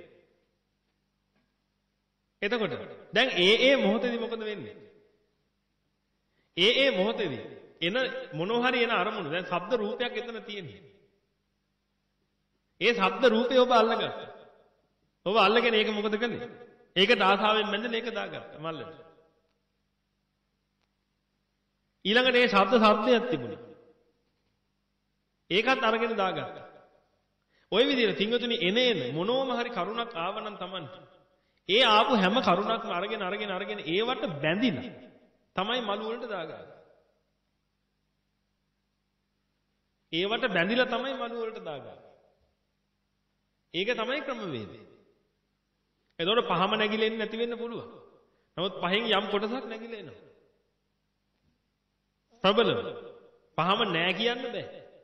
එතකොට දැන් ඒ ඒ මොහොතේදී මොකද වෙන්නේ? ඒ ඒ මොහොතේදී එන මොනවා හරි එන අරමුණු දැන් ශබ්ද රූපයක් එතන තියෙනවා. ඒ ශබ්ද රූපය ඔබ අල්ලගත්තා. ඔබ අල්ලගෙන ඒක මොකද කළේ? ඒකට ආසාවෙන් මැදලා ඒක දාගත්තා මල්ලට. ඊළඟට ඒ ශබ්ද ශබ්දයක් තිබුණා. ඒකත් අරගෙන දාගත්තා. ওই විදිහට තින්ගතුනි එන එන මොනෝම හරි කරුණක් ආවනම් Tamanට ඒ ආපු හැම කරුණක්ම අරගෙන අරගෙන අරගෙන ඒවට බැඳිලා තමයි මළු වලට දාගන්නේ. ඒවට බැඳිලා තමයි මළු වලට දාගන්නේ. ඒක තමයි ක්‍රමවේදය. එතකොට පහම නැగిලෙන්නේ නැති වෙන්න පුළුවන්. නමුත් පහෙන් යම් කොටසක් නැగిලා එනවා. ප්‍රබලව. පහම නෑ කියන්න බෑ.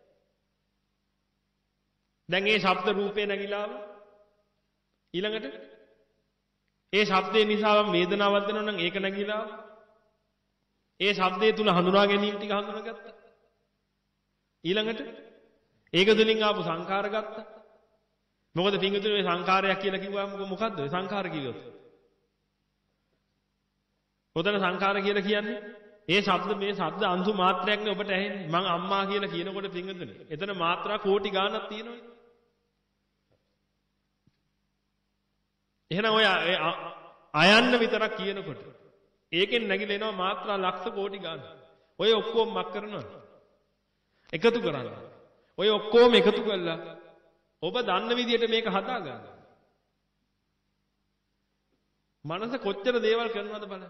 දැන් මේ ශබ්ද රූපේ නැగిලාම ඊළඟට ඒ ශබ්දේ නිසා වේදනාවක් දෙනවා නම් ඒක නැగిලාම ඒ ශබ්දයේ තුල හඳුනා ගැනීම ටික හඳුනාගත්තා. ඊළඟට ඒක තුලින් ආපු සංඛාර ගත්තා. මොකද පින්විතුනේ මේ සංඛාරයක් කියලා කිව්වම මොකද්ද? ඒ සංඛාර කිව්වොත්. ඔතන සංඛාර කියලා කියන්නේ ඒ ශබ්ද මේ ශබ්ද අංශු මාත්‍රයක් නේ ඔබට ඇහෙන්නේ. මං අම්මා කියලා කියනකොට පින්විතුනේ එතන මාත්‍රා කෝටි ගාණක් තියෙනවනේ. එහෙනම් ඔය අයන්න විතරක් කියනකොට ඒකෙන් නැగిලා එනවා මාත්‍රා ලක්ෂ කෝටි ගාණක්. ඔය ඔක්කොම මක් කරනවද? එකතු කරනවා. ඔය ඔක්කොම එකතු කළා ඔබ දන්න විදිහට මේක හදා ගන්න. මනස කොච්චර දේවල් කරනවද බලන්න.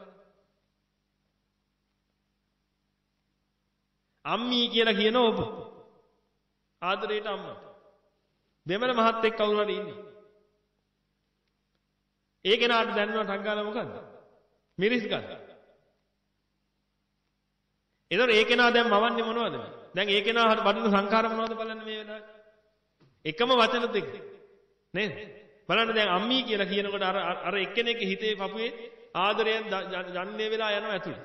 අම්මී කියලා කියන ඔබ ආදරේට අම්මා. දෙමළ මහත් එක්ක කවුරු හරි ඉන්නේ. ඒ කෙනාට දැනනවා ටක් ගාලා මොකද්ද? මිරිස් ගන්න. ඒතර ඒ කෙනා දැන් මවන්නේ මොනවද? දැන් ඒ කෙනා වඩන සංඛාර මොනවද බලන්න මේ වෙලාවේ. එකම වචන දෙක නේද? බලන්න දැන් අම්මී කියලා කියනකොට අර අර එක්කෙනෙක් හිතේ පපුවේ ආදරයෙන් යන්නේ වෙලා යනවා ඇතුළේ.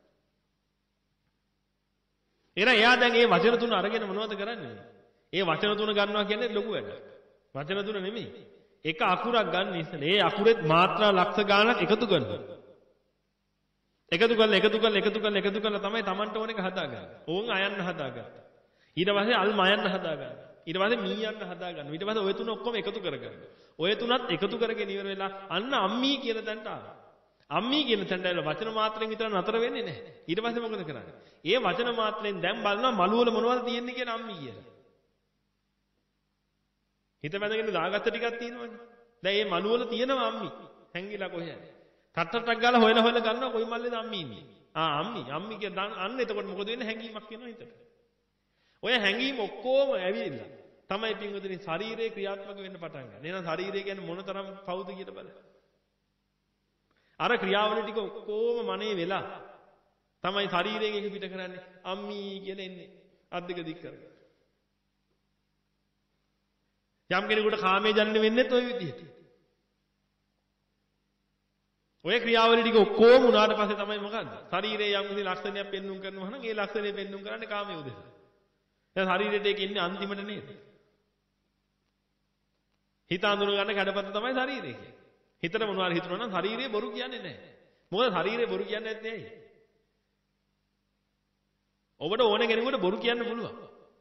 එහෙනම් එයා දැන් මේ වචන තුන අරගෙන මොනවද කරන්නේ? ඒ වචන තුන ගන්නවා කියන්නේ ලොකු වැඩක්. වචන තුන නෙමෙයි. එක අකුරක් ගන්න ඉස්සෙල්ලා ඒ අකුරෙත් මාත්‍රා ලක්ෂ ගාණක් එකතු කරනවා. එකතු කරලා එකතු කරලා එකතු කරලා එකතු කරලා තමයි Tamanට ඕන එක හදාගන්නේ. ඕන් අයන්න හදාගන්න. ඊට පස්සේ අල් මයන්න හදාගන්න. ඊට පස්සේ මීයන්න හදාගන්න. ඊට පස්සේ ඔය තුන ඔක්කොම එකතු කරගන්න. ඔය තුනත් එකතු කරගෙන ඉවර වෙලා අන්න අම්මී කියන තැනට ආවා. අම්මී කියන තැනට ඇවිල්ලා වචන මාත්‍රෙන් විතර නතර වෙන්නේ නැහැ. ඊට පස්සේ මොකද කරන්නේ? ඒ වචන මාත්‍රෙන් දැන් බලනවා මළු වල මොනවද තියෙන්නේ කියලා අම්මී කියලා. හිත වැදගෙන දාගත්ත ටිකක් තියෙනවනේ. දැන් මේ මළු වල තියෙනවා අම්මී. හැංගිලා කොහෙද? ටට්ටක් ගාලා හොයලා හොයලා ගන්නවා කොයි මල්ලේද අම්මී ඉන්නේ. ආ අම්මී අම්මී කියන අන්න එතකොට මොකද වෙන්නේ? හැංගීමක් එනවා හිතට. ඔය හැංගීම් ඔක්කොම ඇවිල්ලා තමයි පින්වතුනි ශරීරයේ ක්‍රියාත්මක වෙන්න පටන් ගන්න. එහෙනම් ශරීරය කියන්නේ මොනතරම් පවුද කියලා බලන්න. අර ක්‍රියාවලිය ටික ඔක්කොම මනේ වෙලා තමයි ශරීරයෙන් එක පිට කරන්නේ. අම්මී කියලා එන්නේ. අත් දෙක දික් කරගෙන. යම් කෙනෙකුට කාමයේ ජනන වෙන්නේත් ওই විදිහට. ඔය ක්‍රියාවලිය ටික ඔක්කොම උනාට පස්සේ තමයි මොකද්ද? ශරීරයේ යම් කිසි ලක්ෂණයක් පෙන්눔 කරනවා නම් ඒ ලක්ෂණය පෙන්눔 කරන්නේ කාමයේ උදෙසා. දැන් ශරීරයට ඒක ඉන්නේ අන්තිමට නේද? හිත අඳුන ගන්න කඩපත තමයි ශරීරය කියන්නේ. හිතට මොනවාරි හිතනවා නම් ශරීරය බොරු කියන්නේ නැහැ. මොකද ශරීරය බොරු කියන්නේ නැත්තේ ඇයි? ඔබට ඕන කෙනෙකුට බොරු කියන්න පුළුවන්.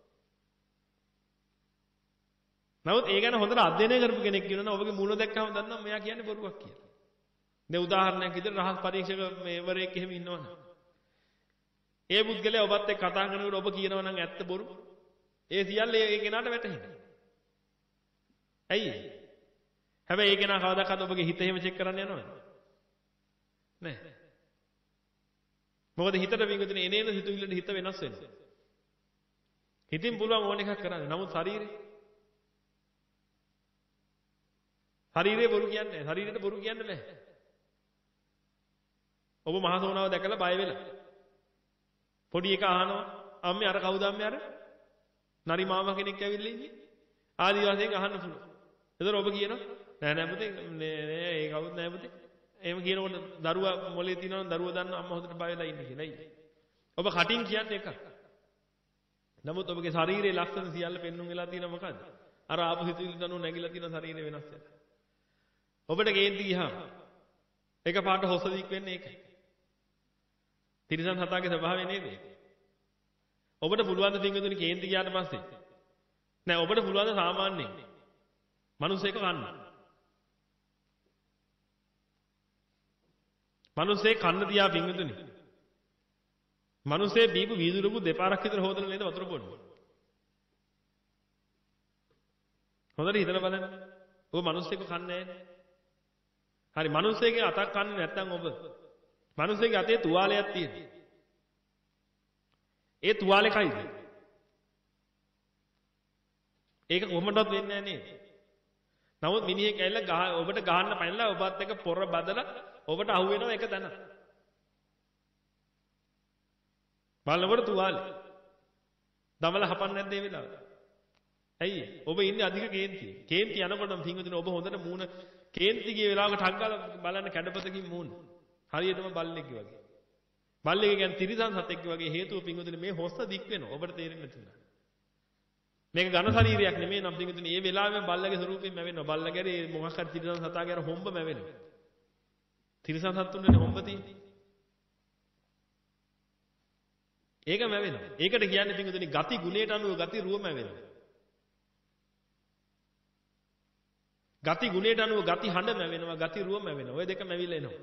නමුත් ඒ ගැන හොඳට අධ්‍යයනය කරපු කෙනෙක් කියනවා නම් ඔබගේ මූණ දැක්කම දන්නවා මෙයා කියන්නේ බොරුවක් කියලා. දැන් උදාහරණයක් විදිහට රහස් පරීක්ෂක මේවරයෙක් එහෙම ඉන්නවනේ. ඒ පුද්ගලයා ඔබත් එක්ක කතා කරනකොට ඔබ කියනවා නම් ඇත්ත බොරු. ඒ සියල්ල ඒ කෙනාට වැටහෙනවා. ඇයි? හැබැයි ඒ කෙනා කවදාකවත් ඔබගේ හිත එහෙම චෙක් කරන්න යනවද? නෑ. මොකද හිතට විගුතුනේ එනේන හිතුවිල්ලට හිත වෙනස් වෙනවා. හිතින් පුළුවන් ඕන එකක් කරන්න. නමුත් ශරීරේ ශරීරේ බොරු කියන්නේ නැහැ. ශරීරයට බොරු කියන්න බෑ. ඔබ මහසෝනාව දැකලා බය වෙලා පොඩි එක අහනවා අම්මේ අර කවුද අම්මේ අර නරි මාමා කෙනෙක් ඇවිල්ලා ඉන්නේ ආදිවාසීන් අහන්න පුළුවන්. එතකොට ඔබ කියනවා නෑ නෑ පුතේ නෑ නෑ ඒ කවුද නෑ පුතේ. එහෙම කියනකොට දරුවා මොලේ තියනවනම් දරුවා දන්නවා අම්මා හොඳට බය වෙලා ඉන්නේ කියලා. ඔබ කටින් කියන්නේ එකක්. නමුත් ඔබගේ ශරීරයේ ලක්ෂණ සියල්ල පෙන්වුම් වෙලා තියෙනවා මොකද්ද? අර ආපු හිතුවිලි තනුව නැగిලා තියෙන ශරීරය වෙනස් වෙලා. ඔබට කේන්ති ගියාම එක පාට හොස්ස දික් වෙන්නේ ඒකයි. තිරිසන් සතාගේ ස්වභාවය නේද ඒක? ඔබට පුළුවන් ද පින්වතුනි කේන්ති ගියාට පස්සේ නෑ ඔබට පුළුවන් ද සාමාන්‍යයෙන් මිනිස්සෙක් කන්න. මිනිස්සේ කන්න තියා පින්වතුනි. මිනිස්සේ බීපු වීදුරුපු දෙපාරක් විතර හොදලා නේද වතුර බොන්නේ. හොඳට හිතලා බලන්න. ඔබ මිනිස්සෙක් කන්නේ නෑනේ. හරි මිනිස්සෙගේ අතක් කන්නේ නැත්නම් ඔබ මිනිස්සෙගේ අතේ තුවාලයක් තියෙනවා. ඒ තුවාලේ කයිද? ඒක කොහොමදවත් වෙන්නේ නැහැ නේද? නමුත් මිනිහෙක් ඇවිල්ලා ඔබට ගහන්න පැනලා ඔබත් එක්ක පොර බදලා ඔබට අහු වෙනවා එක තැන. බලනකොට තුවාලේ. දමල හපන්නේ නැද්ද ඒ වෙලාවට? ඇයි? ඔබ ඉන්නේ අධික කේන්තිය. කේන්ති යනකොටම පින්වතුනි ඔබ හොඳට මූණ කේන්ති ගිය වෙලාවක ටක් ගාලා බලන්න කැඩපතකින් මූණ. හරියටම බල්ලෙක්ගේ වගේ. බල්ලෙක් කියන්නේ තිරිසන් සතෙක්ගේ වගේ හේතුව පින්වතුනි මේ හොස්ස දික් වෙනවා. ඔබට තේරෙන්නේ නැතුණා. මේක ඝන ශරීරයක් නෙමෙයි නම් පින්වතුනි මේ වෙලාවෙම බල්ලගේ ස්වරූපයෙන් මැවෙනවා. බල්ලගේ මොකක් හරි තිරිසන් සතාගේ අර හොම්බ මැවෙනවා. තිරිසන් සතුන්ගේ හොම්බ තියෙන්නේ. ඒක මැවෙනවා. ඒකට කියන්නේ පින්වතුනි ගති ගුණයට අනුව ගති රුව මැවෙනවා. ගති ගුණයට අනුව ගති හඬ මැවෙනවා. ගති රුව මැවෙනවා. ඔය දෙක මැවිලා එනවා.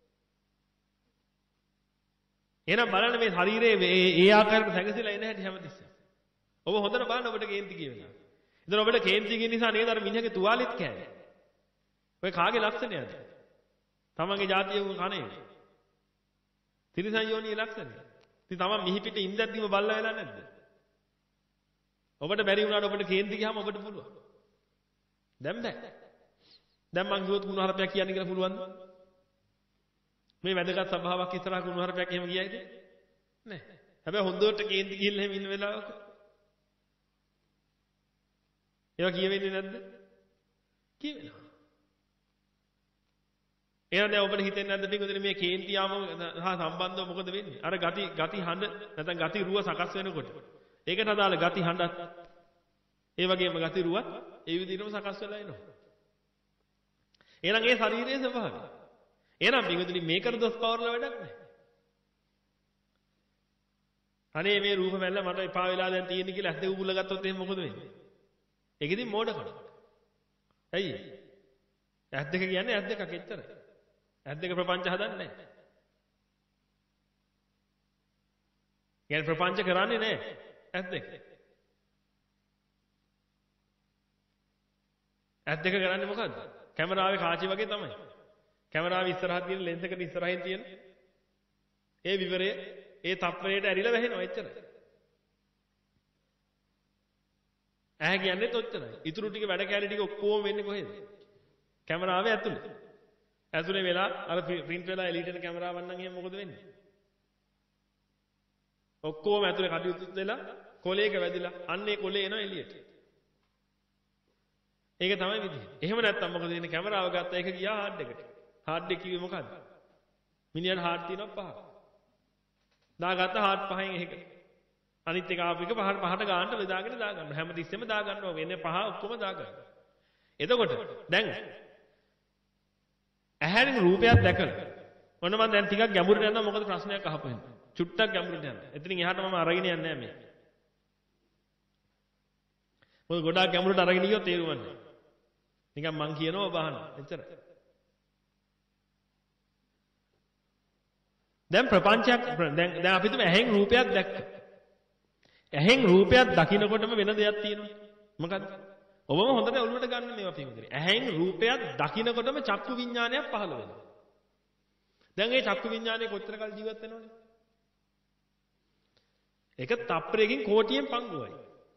එහෙනම් බලන්න මේ ශරීරයේ ඒ ආකාරයට සැකසීලා එන හැටි හැමතිස්සෙම. ඔබ හොඳට බලන්න ඔබට කේන්ති කියනවා. ඉතින් ඔබට කේන්ති කියන නිසා නේද අර මිනිහගේ තුවාලෙත් කෑවේ. ඔය කාගේ ලක්ෂණයද? තමන්ගේ ජාතිය වූ කණේ. තිරිසන් යෝනියේ ලක්ෂණය. ඉතින් තමන් මිහි පිට ඉඳද්දිම බල්ලා වෙලා නැද්ද? ඔබට බැරි වුණාට ඔබට කේන්ති ගියාම ඔබට පුළුවන්. දැන් බෑ. දැන් මං කිව්වොත් කුණුහරුපයක් කියන්න කියලා පුළුවන්ද? මේ වැදගත් සභාවක් ඉස්සරහ කුණුහරුපයක් එහෙම කියයිද? නෑ. හැබැයි හොඳට කේන්ති ගිහිල්ලා එහෙම ඉන්න වෙලාවක ඒවා කියවෙන්නේ නැද්ද? කියවෙනවා. එහෙනම් දැන් ඔබට හිතෙන්නේ නැද්ද පිටුදෙන මේ කේන්තියාම හා සම්බන්ධව මොකද වෙන්නේ? අර ගති ගති හඬ නැත්නම් ගති රුව සකස් වෙනකොට ඒකට අදාළ ගති හඬත් ඒ වගේම ගති රුවත් ඒ විදිහටම සකස් වෙලා එනවා. එහෙනම් ඒ ශරීරයේ ස්වභාවය. එහෙනම් පිටුදෙනි මේකට දොස් පවර්ලා වැඩක් නැහැ. අනේ මේ රූප මැල්ල මට එපා වෙලා දැන් තියෙන්නේ කියලා ඇස් දෙක උගුල ගත්තොත් එහෙනම් මොකද වෙන්නේ? ඒක ඉතින් මෝඩකම. ඇයි? ඇස් දෙක කියන්නේ ඇස් දෙකක් එච්චරයි. ඇස් දෙක ප්‍රපංච හදන්නේ නැහැ. يعني ප්‍රපංච කරන්නේ නැහැ ඇස් දෙක. ඇස් දෙක කරන්නේ මොකද්ද? කැමරාවේ කාචි වගේ තමයි. කැමරාවේ ඉස්සරහට තියෙන ලෙන්ස් එකට ඉස්සරහින් තියෙන ඒ විවරය ඒ තප්පරයට ඇරිලා වැහෙනවා එච්චරයි. ඇහැ කියන්නේ ඔච්චරයි. ඊටු ටික වැඩ කැලේ ටික ඔක්කොම වෙන්නේ කොහෙද? කැමරාවේ ඇතුලේ. ඇතුලේ වෙලා අර print වෙලා එලීට එන කැමරාවක් නම් එහෙනම් මොකද වෙන්නේ? ඔක්කොම ඇතුලේ කටයුතු දෙලා කොලේක වැදිලා අන්න ඒ කොලේ එනවා එළියට. ඒක තමයි විදිහ. එහෙම නැත්තම් මොකද වෙන්නේ? කැමරාව ගත්තා ඒක ගියා හાર્ඩ් එකට. හાર્ඩ් එක කිව්වේ මොකද්ද? මිනිහට හાર્ඩ් තියෙනවා පහක්. දාගත්ත හાર્ඩ් පහෙන් එහෙකට. අනිත් එක ආපු එක පහට පහට ගන්නට බෙදාගෙන දාගන්න. හැම තිස්සෙම දාගන්නවා. වෙන්නේ පහ ඔක්කොම දාගන්න. එතකොට දැන් ඇහැෙන් රූපයක් දැකලා ඔන්න මම දැන් ටිකක් ගැඹුරට යනවා මොකද ප්‍රශ්නයක් අහපු හින්දා. චුට්ටක් ගැඹුරට යන්න. එතනින් එහාට මම අරගෙන යන්නේ නැහැ මේ. මොකද ගොඩාක් ගැඹුරට අරගෙන ගියොත් තේරුම් ගන්න. නිකන් මං කියනවා බහන්න. එච්චරයි. දැන් ප්‍රපංචයක් දැන් දැන් අපි තුම ඇහෙන් රූපයක් දැක්කා. ඇහෙන් රූපයක් දකින්නකොටම වෙන දෙයක් තියෙනවා. මොකද්ද? ඔබම හොඳට ඔළුවට ගන්න මේවා පිළිගන්නේ. ඇහෙන් රූපයක් දකින්නකොටම චක්කු විඥානයක් පහළ වෙනවා. දැන් මේ චක්කු විඥානේ කොච්චර කල් ජීවත් වෙනවද? ඒක තප්පරයකින් කෝටියෙන් පංගුවයි.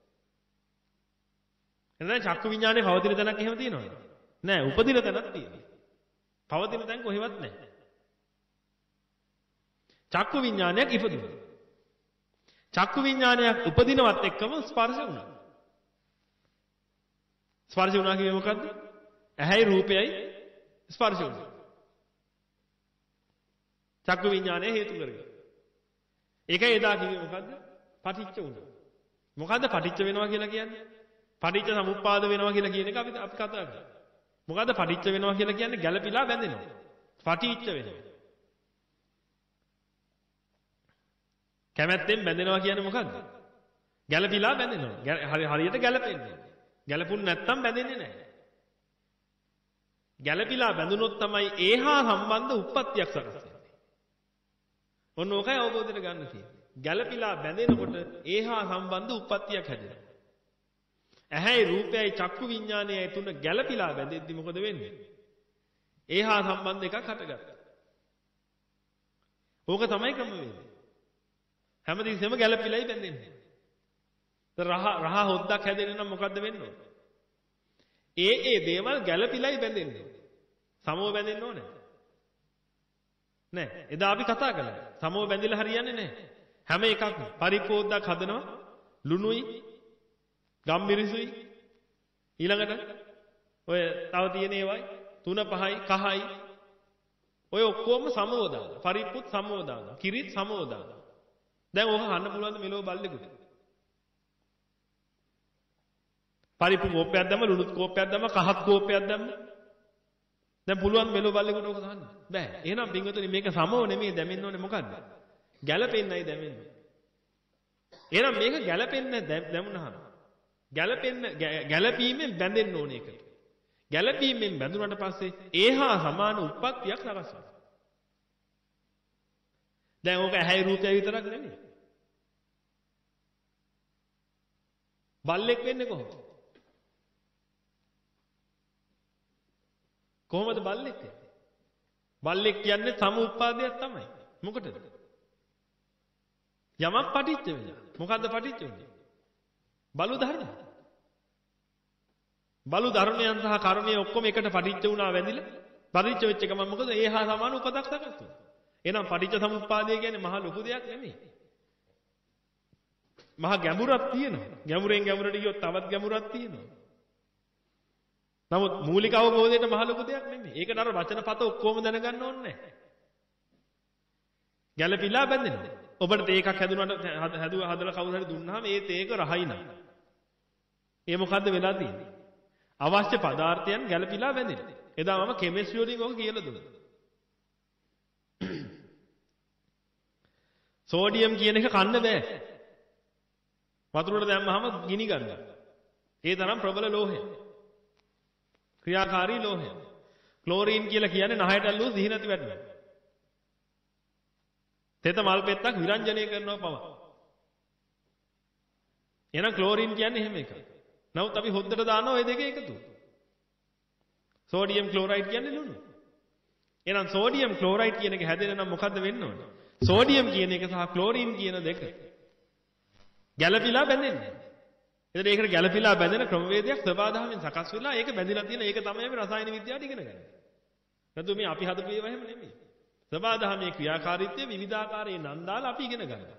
එහෙනම් චක්කු විඥානේ පවතින තැනක් එහෙම තියෙනවද? නෑ, උපදින තැනක් තියෙනවා. පවතින තැන කොහෙවත් නෑ. චක්කු විඥානයක් ඉපදුණා. චක්කු විඥානයක් උපදිනවත් එක්කම ස්පර්ශ වුණා. ස්පර්ශ වුණා කියන්නේ මොකද්ද? ඇහැයි රූපයයි ස්පර්ශ වුණා. චක්කු විඥානය හේතු කරගෙන. ඒකයි එදා කිව්වේ මොකද්ද? පටිච්ච වුණා. මොකද්ද පටිච්ච වෙනවා කියලා කියන්නේ? පටිච්ච සමුප්පාද වෙනවා කියලා කියන එක අපි අපි කතා කරා. මොකද්ද පටිච්ච වෙනවා කියලා කියන්නේ? ගැළපිලා බැඳෙනවා. පටිච්ච වෙනවා. කැමැත්තෙන් බැඳෙනවා කියන්නේ මොකද්ද? ගැළපිලා බැඳෙනවා. හරි හරියට ගැළපෙන්නේ. ගැළපුණ නැත්තම් බැඳෙන්නේ නැහැ. ගැළපිලා බැඳුනොත් තමයි ඒහා සම්බන්ධ උප්පත්තියක් සකස් වෙන්නේ. ඔන්න ඕකයි අවබෝධයට ගන්න තියෙන්නේ. ගැළපිලා බැඳෙනකොට ඒහා සම්බන්ධ උප්පත්තියක් හැදෙනවා. ඇහැයි රූපයයි චක්කු විඥානයයි තුන ගැළපිලා බැඳෙද්දි මොකද වෙන්නේ? ඒහා සම්බන්ධ එකක් හටගත්තා. ඕක තමයි ක්‍රමවේදය. හැමදෙස්සෙම ගැළපිලායි බැඳෙන්නේ. රහ රහ හොද්දක් හැදෙන්න නම් මොකද්ද වෙන්න ඕන? ඒ ඒ දේවල් ගැළපිලායි බැඳෙන්නේ. සමව බැඳෙන්න ඕනේ. නෑ. එදා අපි කතා කළා. සමව බැඳිලා හරියන්නේ නෑ. හැම එකක්ම පරිපෝද්දක් හදනවා. ලුණුයි, ගම්මිරිසුයි, ඊළඟට ඔය තව තියෙන ඒවායි තුන පහයි කහයි ඔය ඔක්කොම සමව දානවා. පරිප්පුත් සමව දානවා. කිරිත් සමව දානවා. දැන් ඕක කන්න පුළුවන්ද මෙලෝ බල්ලෙකුට? පරිප්පු කෝප්පයක් දැම්ම, ලුණුත් කෝප්පයක් දැම්ම, කහත් කෝප්පයක් දැම්ම. දැන් පුළුවන් මෙලෝ බල්ලෙකුට ඕක කන්න. බෑ. එහෙනම් පින්වතුනි මේක සමව නෙමෙයි දැමෙන්න ඕනේ මොකද්ද? ගැළපෙන්නයි දැමෙන්නේ. එහෙනම් මේක ගැළපෙන්නේ දැමුණාම ගැළපෙන්න ගැළපීමෙන් බැඳෙන්න ඕනේ එකට. ගැළපීමෙන් බැඳුනට පස්සේ ඒහා සමාන උප්පත්තියක් සකස් වෙනවා. දැන් ඕක ඇහැයි රූපය විතරක් නෙමෙයි. බල්ලෙක් වෙන්නේ කොහොමද? කොහොමද බල්ලෙක් වෙන්නේ? බල්ලෙක් කියන්නේ සම උප්පාදයක් තමයි. මොකටද? යමක් පටිච්ච වෙනවා. මොකද්ද පටිච්ච වෙන්නේ? බලු ධර්ම. බලු ධර්මයන් සහ කර්මය ඔක්කොම එකට පටිච්ච වුණා වැදිලා. පටිච්ච වෙච්ච ගමන් මොකද? ඒහා සමාන උපතක් සකස් වෙනවා. එහෙනම් පටිච්ච සමුප්පාදය කියන්නේ මහා ලොකු දෙයක් නෙමෙයි. මහා ගැඹුරක් තියෙනවා. ගැඹුරෙන් ගැඹුරට ගියොත් තවත් ගැඹුරක් තියෙනවා. නමුත් මූලික අවබෝධයට මහා ලොකු දෙයක් නෙමෙයි. ඒකට අර වචන පත ඔක්කොම දැනගන්න ඕනේ නැහැ. ගැළපිලා බැඳෙනවා. ඔබට තේ එකක් හැදුනට හැදුව හදලා කවුරු හරි දුන්නාම ඒ තේක රහයි නෑ. ඒ මොකද්ද වෙලා තියෙන්නේ? අවශ්‍ය පදාර්ථයන් ගැළපිලා බැඳෙනවා. එදා මම කෙමිස්ට්‍රි වලින් ඔක කියලා දුන්නා. සෝඩියම් කියන එක කන්න බෑ. වතුරට දැම්මහම ගිනි ගන්නවා. ඒ තරම් ප්‍රබල ලෝහයක්. ක්‍රියාකාරී ලෝහයක්. ක්ලෝරින් කියලා කියන්නේ නහයට ඇල්ලුවොත් සිහි නැති වැටෙනවා. තෙත මල් පෙත්තක් විරංජනය කරනවා පවා. එහෙනම් ක්ලෝරින් කියන්නේ එහෙම එකක්. නමුත් අපි හොද්දට දානවා ওই දෙක එකතු. සෝඩියම් ක්ලෝරයිඩ් කියන්නේ ලුණු. එහෙනම් සෝඩියම් ක්ලෝරයිඩ් කියන එක හැදෙන්න නම් මොකද්ද වෙන්න ඕනේ? සෝඩියම් කියන එක සහ ක්ලෝරින් කියන දෙක ගැළපිලා බැඳෙන්නේ. එතන ඒකට ගැළපිලා බැඳෙන ක්‍රමවේදයක් සබාධාමෙන් සකස් වෙලා ඒක බැඳිලා තියෙන ඒක තමයි අපි රසායන විද්‍යාවට ඉගෙන ගන්නේ. නැත්නම් මේ අපි හදපු ඒවා එහෙම නෙමෙයි. සබාධාමයේ ක්‍රියාකාරීත්වය විවිධාකාරයේ නම් දාලා අපි ඉගෙන ගන්නවා.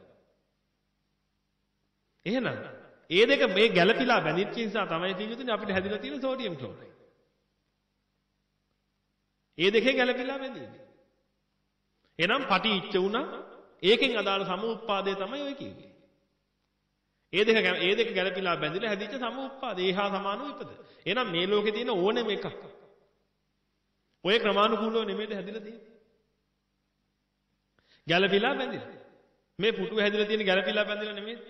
එහෙනම් ඒ දෙක මේ ගැළපිලා බැඳිච්ච නිසා තමයි තියෙන්නේ අපිට හැදිලා තියෙන සෝඩියම් ක්ලෝරයිඩ්. ඒ දෙකේ ගැළපිලා බැඳෙන්නේ. එහෙනම් පටිච්ච වුණා ඒකෙන් අදාළ සමුප්පාදය තමයි ඔය කිව්වේ. ඒ දෙක ඒ දෙක ගැළපිලා බැඳිලා හැදිච්ච සමුප්පාදේ ඒහා සමානව ඉපද. එහෙනම් මේ ලෝකේ තියෙන ඕනෙම එකක් ඔය ක්‍රමානුකූලව නෙමෙයිද හැදිලා තියෙන්නේ. ගැළපිලා බැඳිලා. මේ පුටුව හැදිලා තියෙන ගැළපිලා බැඳිලා නෙමෙයිද?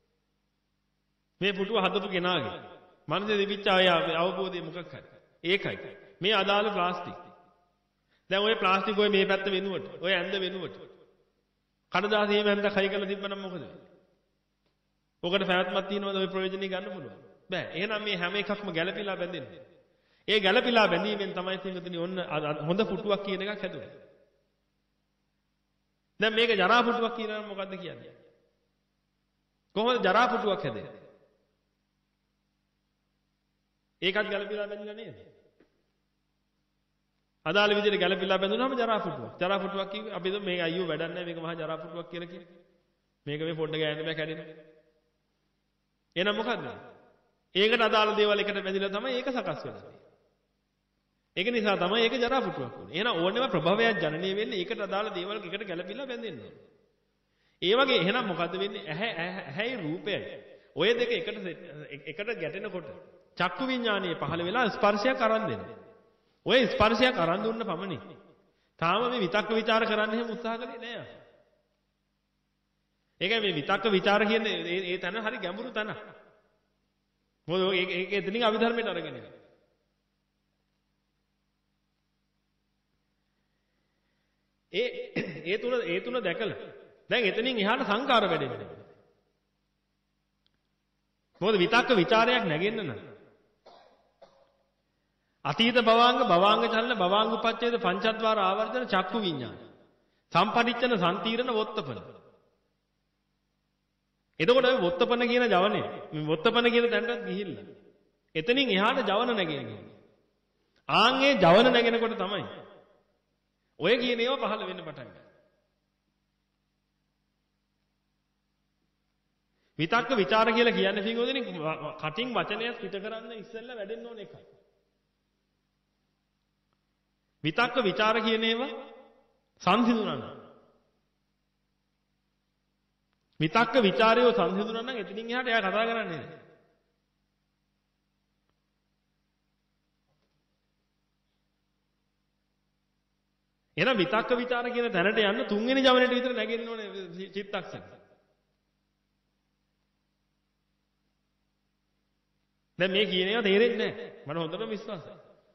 මේ පුටුව හදපු කෙනාගේ මනසේ තිබිච්ච අය අවබෝධය මොකක් හරි. ඒකයි. මේ අදාළ ප්ලාස්ටික්. දැන් ඔය ප්ලාස්ටික් ඔය මේ පැත්ත වෙනුවට, ඔය ඇඳ වෙනුවට කඩදාසියේ මැන්ද කයි කරලා තිබ්බනම් මොකද වෙන්නේ? ඔකට පැවැත්මක් තියනවද ඔය ප්‍රයෝජනෙ ගන්න පුළුවන්? බෑ. එහෙනම් මේ හැම එකක්ම ගැළපිලා බැඳෙන්නේ. ඒ ගැළපිලා බැඳීමෙන් තමයි තියෙන්නේ ඔන්න හොඳ පුටුවක් කියන එකක් හැදුනේ. දැන් මේක ජරා පුටුවක් කියනවා මොකද්ද කියන්නේ? කොහොමද ජරා පුටුවක් හැදෙන්නේ? ඒකත් ගැළපිලා බැඳිලා නේද? අදාළ විදිහට ගැළපිලා බැඳුනහම ජරා පුටුවක්. ජරා පුටුවක් කිව්වේ අපි මේ අයියෝ වැඩක් නැහැ මේක මහා ජරා පුටුවක් කියලා කියන්නේ. මේක මේ පොඩ්ඩ ගෑන්න බෑ කැඩෙනවා. එහෙනම් මොකද්ද? ඒකට අදාළ දේවල් එකට බැඳිලා තමයි ඒක සකස් වෙන්නේ. ඒක නිසා තමයි ඒක ජරා පුටුවක් වුනේ. එහෙනම් ඕනෙම ප්‍රභවයක් ජනනය වෙන්නේ ඒකට අදාළ දේවල් එකට ගැළපිලා බැඳෙන්න ඕනේ. ඒ වගේ එහෙනම් මොකද්ද වෙන්නේ? ඇහැ ඇහැයි රූපයයි. ඔය දෙක එකට එකට ගැටෙනකොට චක්කු විඥානයේ පහළ වෙලා ස්පර්ශයක් අරන් දෙනවා. ඔය ස්පර්ශයක් අරන් දුන්න පමණින් තාම මේ විතක්ක ਵਿਚාර කරන්න හැම උත්සාහ කළේ නෑ. ඒකයි මේ විතක්ක ਵਿਚාර කියන්නේ ඒ තැන හරි ගැඹුරු තැන. මොකද ඒක ඒක එතනින් අභිධර්මයට අරගෙන යනවා. ඒ ඒ තුන ඒ තුන දැකලා දැන් එතනින් එහාට සංකාර වැඩෙන්නේ. මොකද විතක්ක ਵਿਚාරයක් නැගෙන්න නම් අතීත භවාංග භවාංග චලන භවාංග උපච්ඡේද පංචද්වාර ආවර්ජන චක්කු විඤ්ඤාණ සම්පටිච්ඡන සම්තිරණ වොත්තපන. එතකොට ඔය වොත්තපන කියන ජවනේ මේ වොත්තපන කියන තැනට ගිහිල්ලා එතනින් එහාට ජවන නැගෙන්නේ. ආන්ගේ ජවන නැගෙනකොට තමයි ඔය කියන ඒවා පහළ වෙන්න පටන් ගන්නවා. විතක්ක ਵਿਚාර කියලා කියන්නේ පින්වතුනි කටින් වචනයක් පිට කරන්න ඉස්සෙල්ලා වැඩෙන්න ඕන එකයි. විතක්ක ਵਿਚාර කියන ඒවා සංසිඳුණා නම් විතක්ක ਵਿਚාරය සංසිඳුණා නම් එතනින් එහාට එයා කතා කරන්නේ නැහැ. එහෙනම් විතක්ක ਵਿਚාර කියන තැනට යන්න තුන්වෙනි ජවනයේ විතර නැගෙන්න ඕනේ චිත්තක්ෂණ. දැන් මේ කියන ඒවා තේරෙන්නේ නැහැ. මට හොඳටම විශ්වාසයි.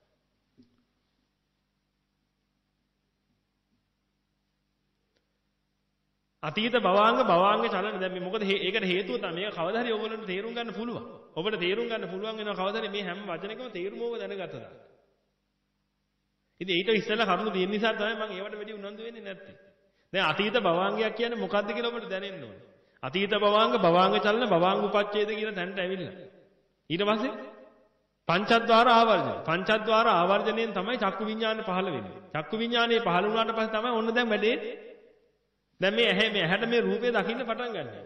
අතීත භවාංග භවාංග චලන දැන් මේ මොකද ඒකට හේතුව තමයි මේක කවදා හරි ඔයගොල්ලන්ට තේරුම් ගන්න පුළුවන්. ඔබට තේරුම් ගන්න පුළුවන් වෙනවා කවදා හරි මේ හැම වචනයකම තේරුම ඕක දැනගත්තා. ඉතින් ඊට ඉස්සෙල්ලා කරුණු තියෙන නිසා තමයි මම ඒවට වැඩි උනන්දු වෙන්නේ නැත්තේ. දැන් අතීත භවාංගයක් කියන්නේ මොකක්ද කියලා ඔබට දැනෙන්න ඕනේ. අතීත භවාංග භවාංග චලන භවාංග උපච්ඡේද කියන තැනට ඇවිල්ලා. ඊට පස්සේ පංචද්වාර ආවර්ජන. පංචද්වාර ආවර්ජණයෙන් තමයි චක්කු විඤ්ඤාණය පහළ වෙන්නේ. චක්කු විඤ්ඤාණය පහළ වුණාට පස්සේ තමයි ඔන්න දැන් වැඩේ. දැන් මේ ඇහැ මේ ඇහැට මේ රූපේ දකින්න පටන් ගන්නවා.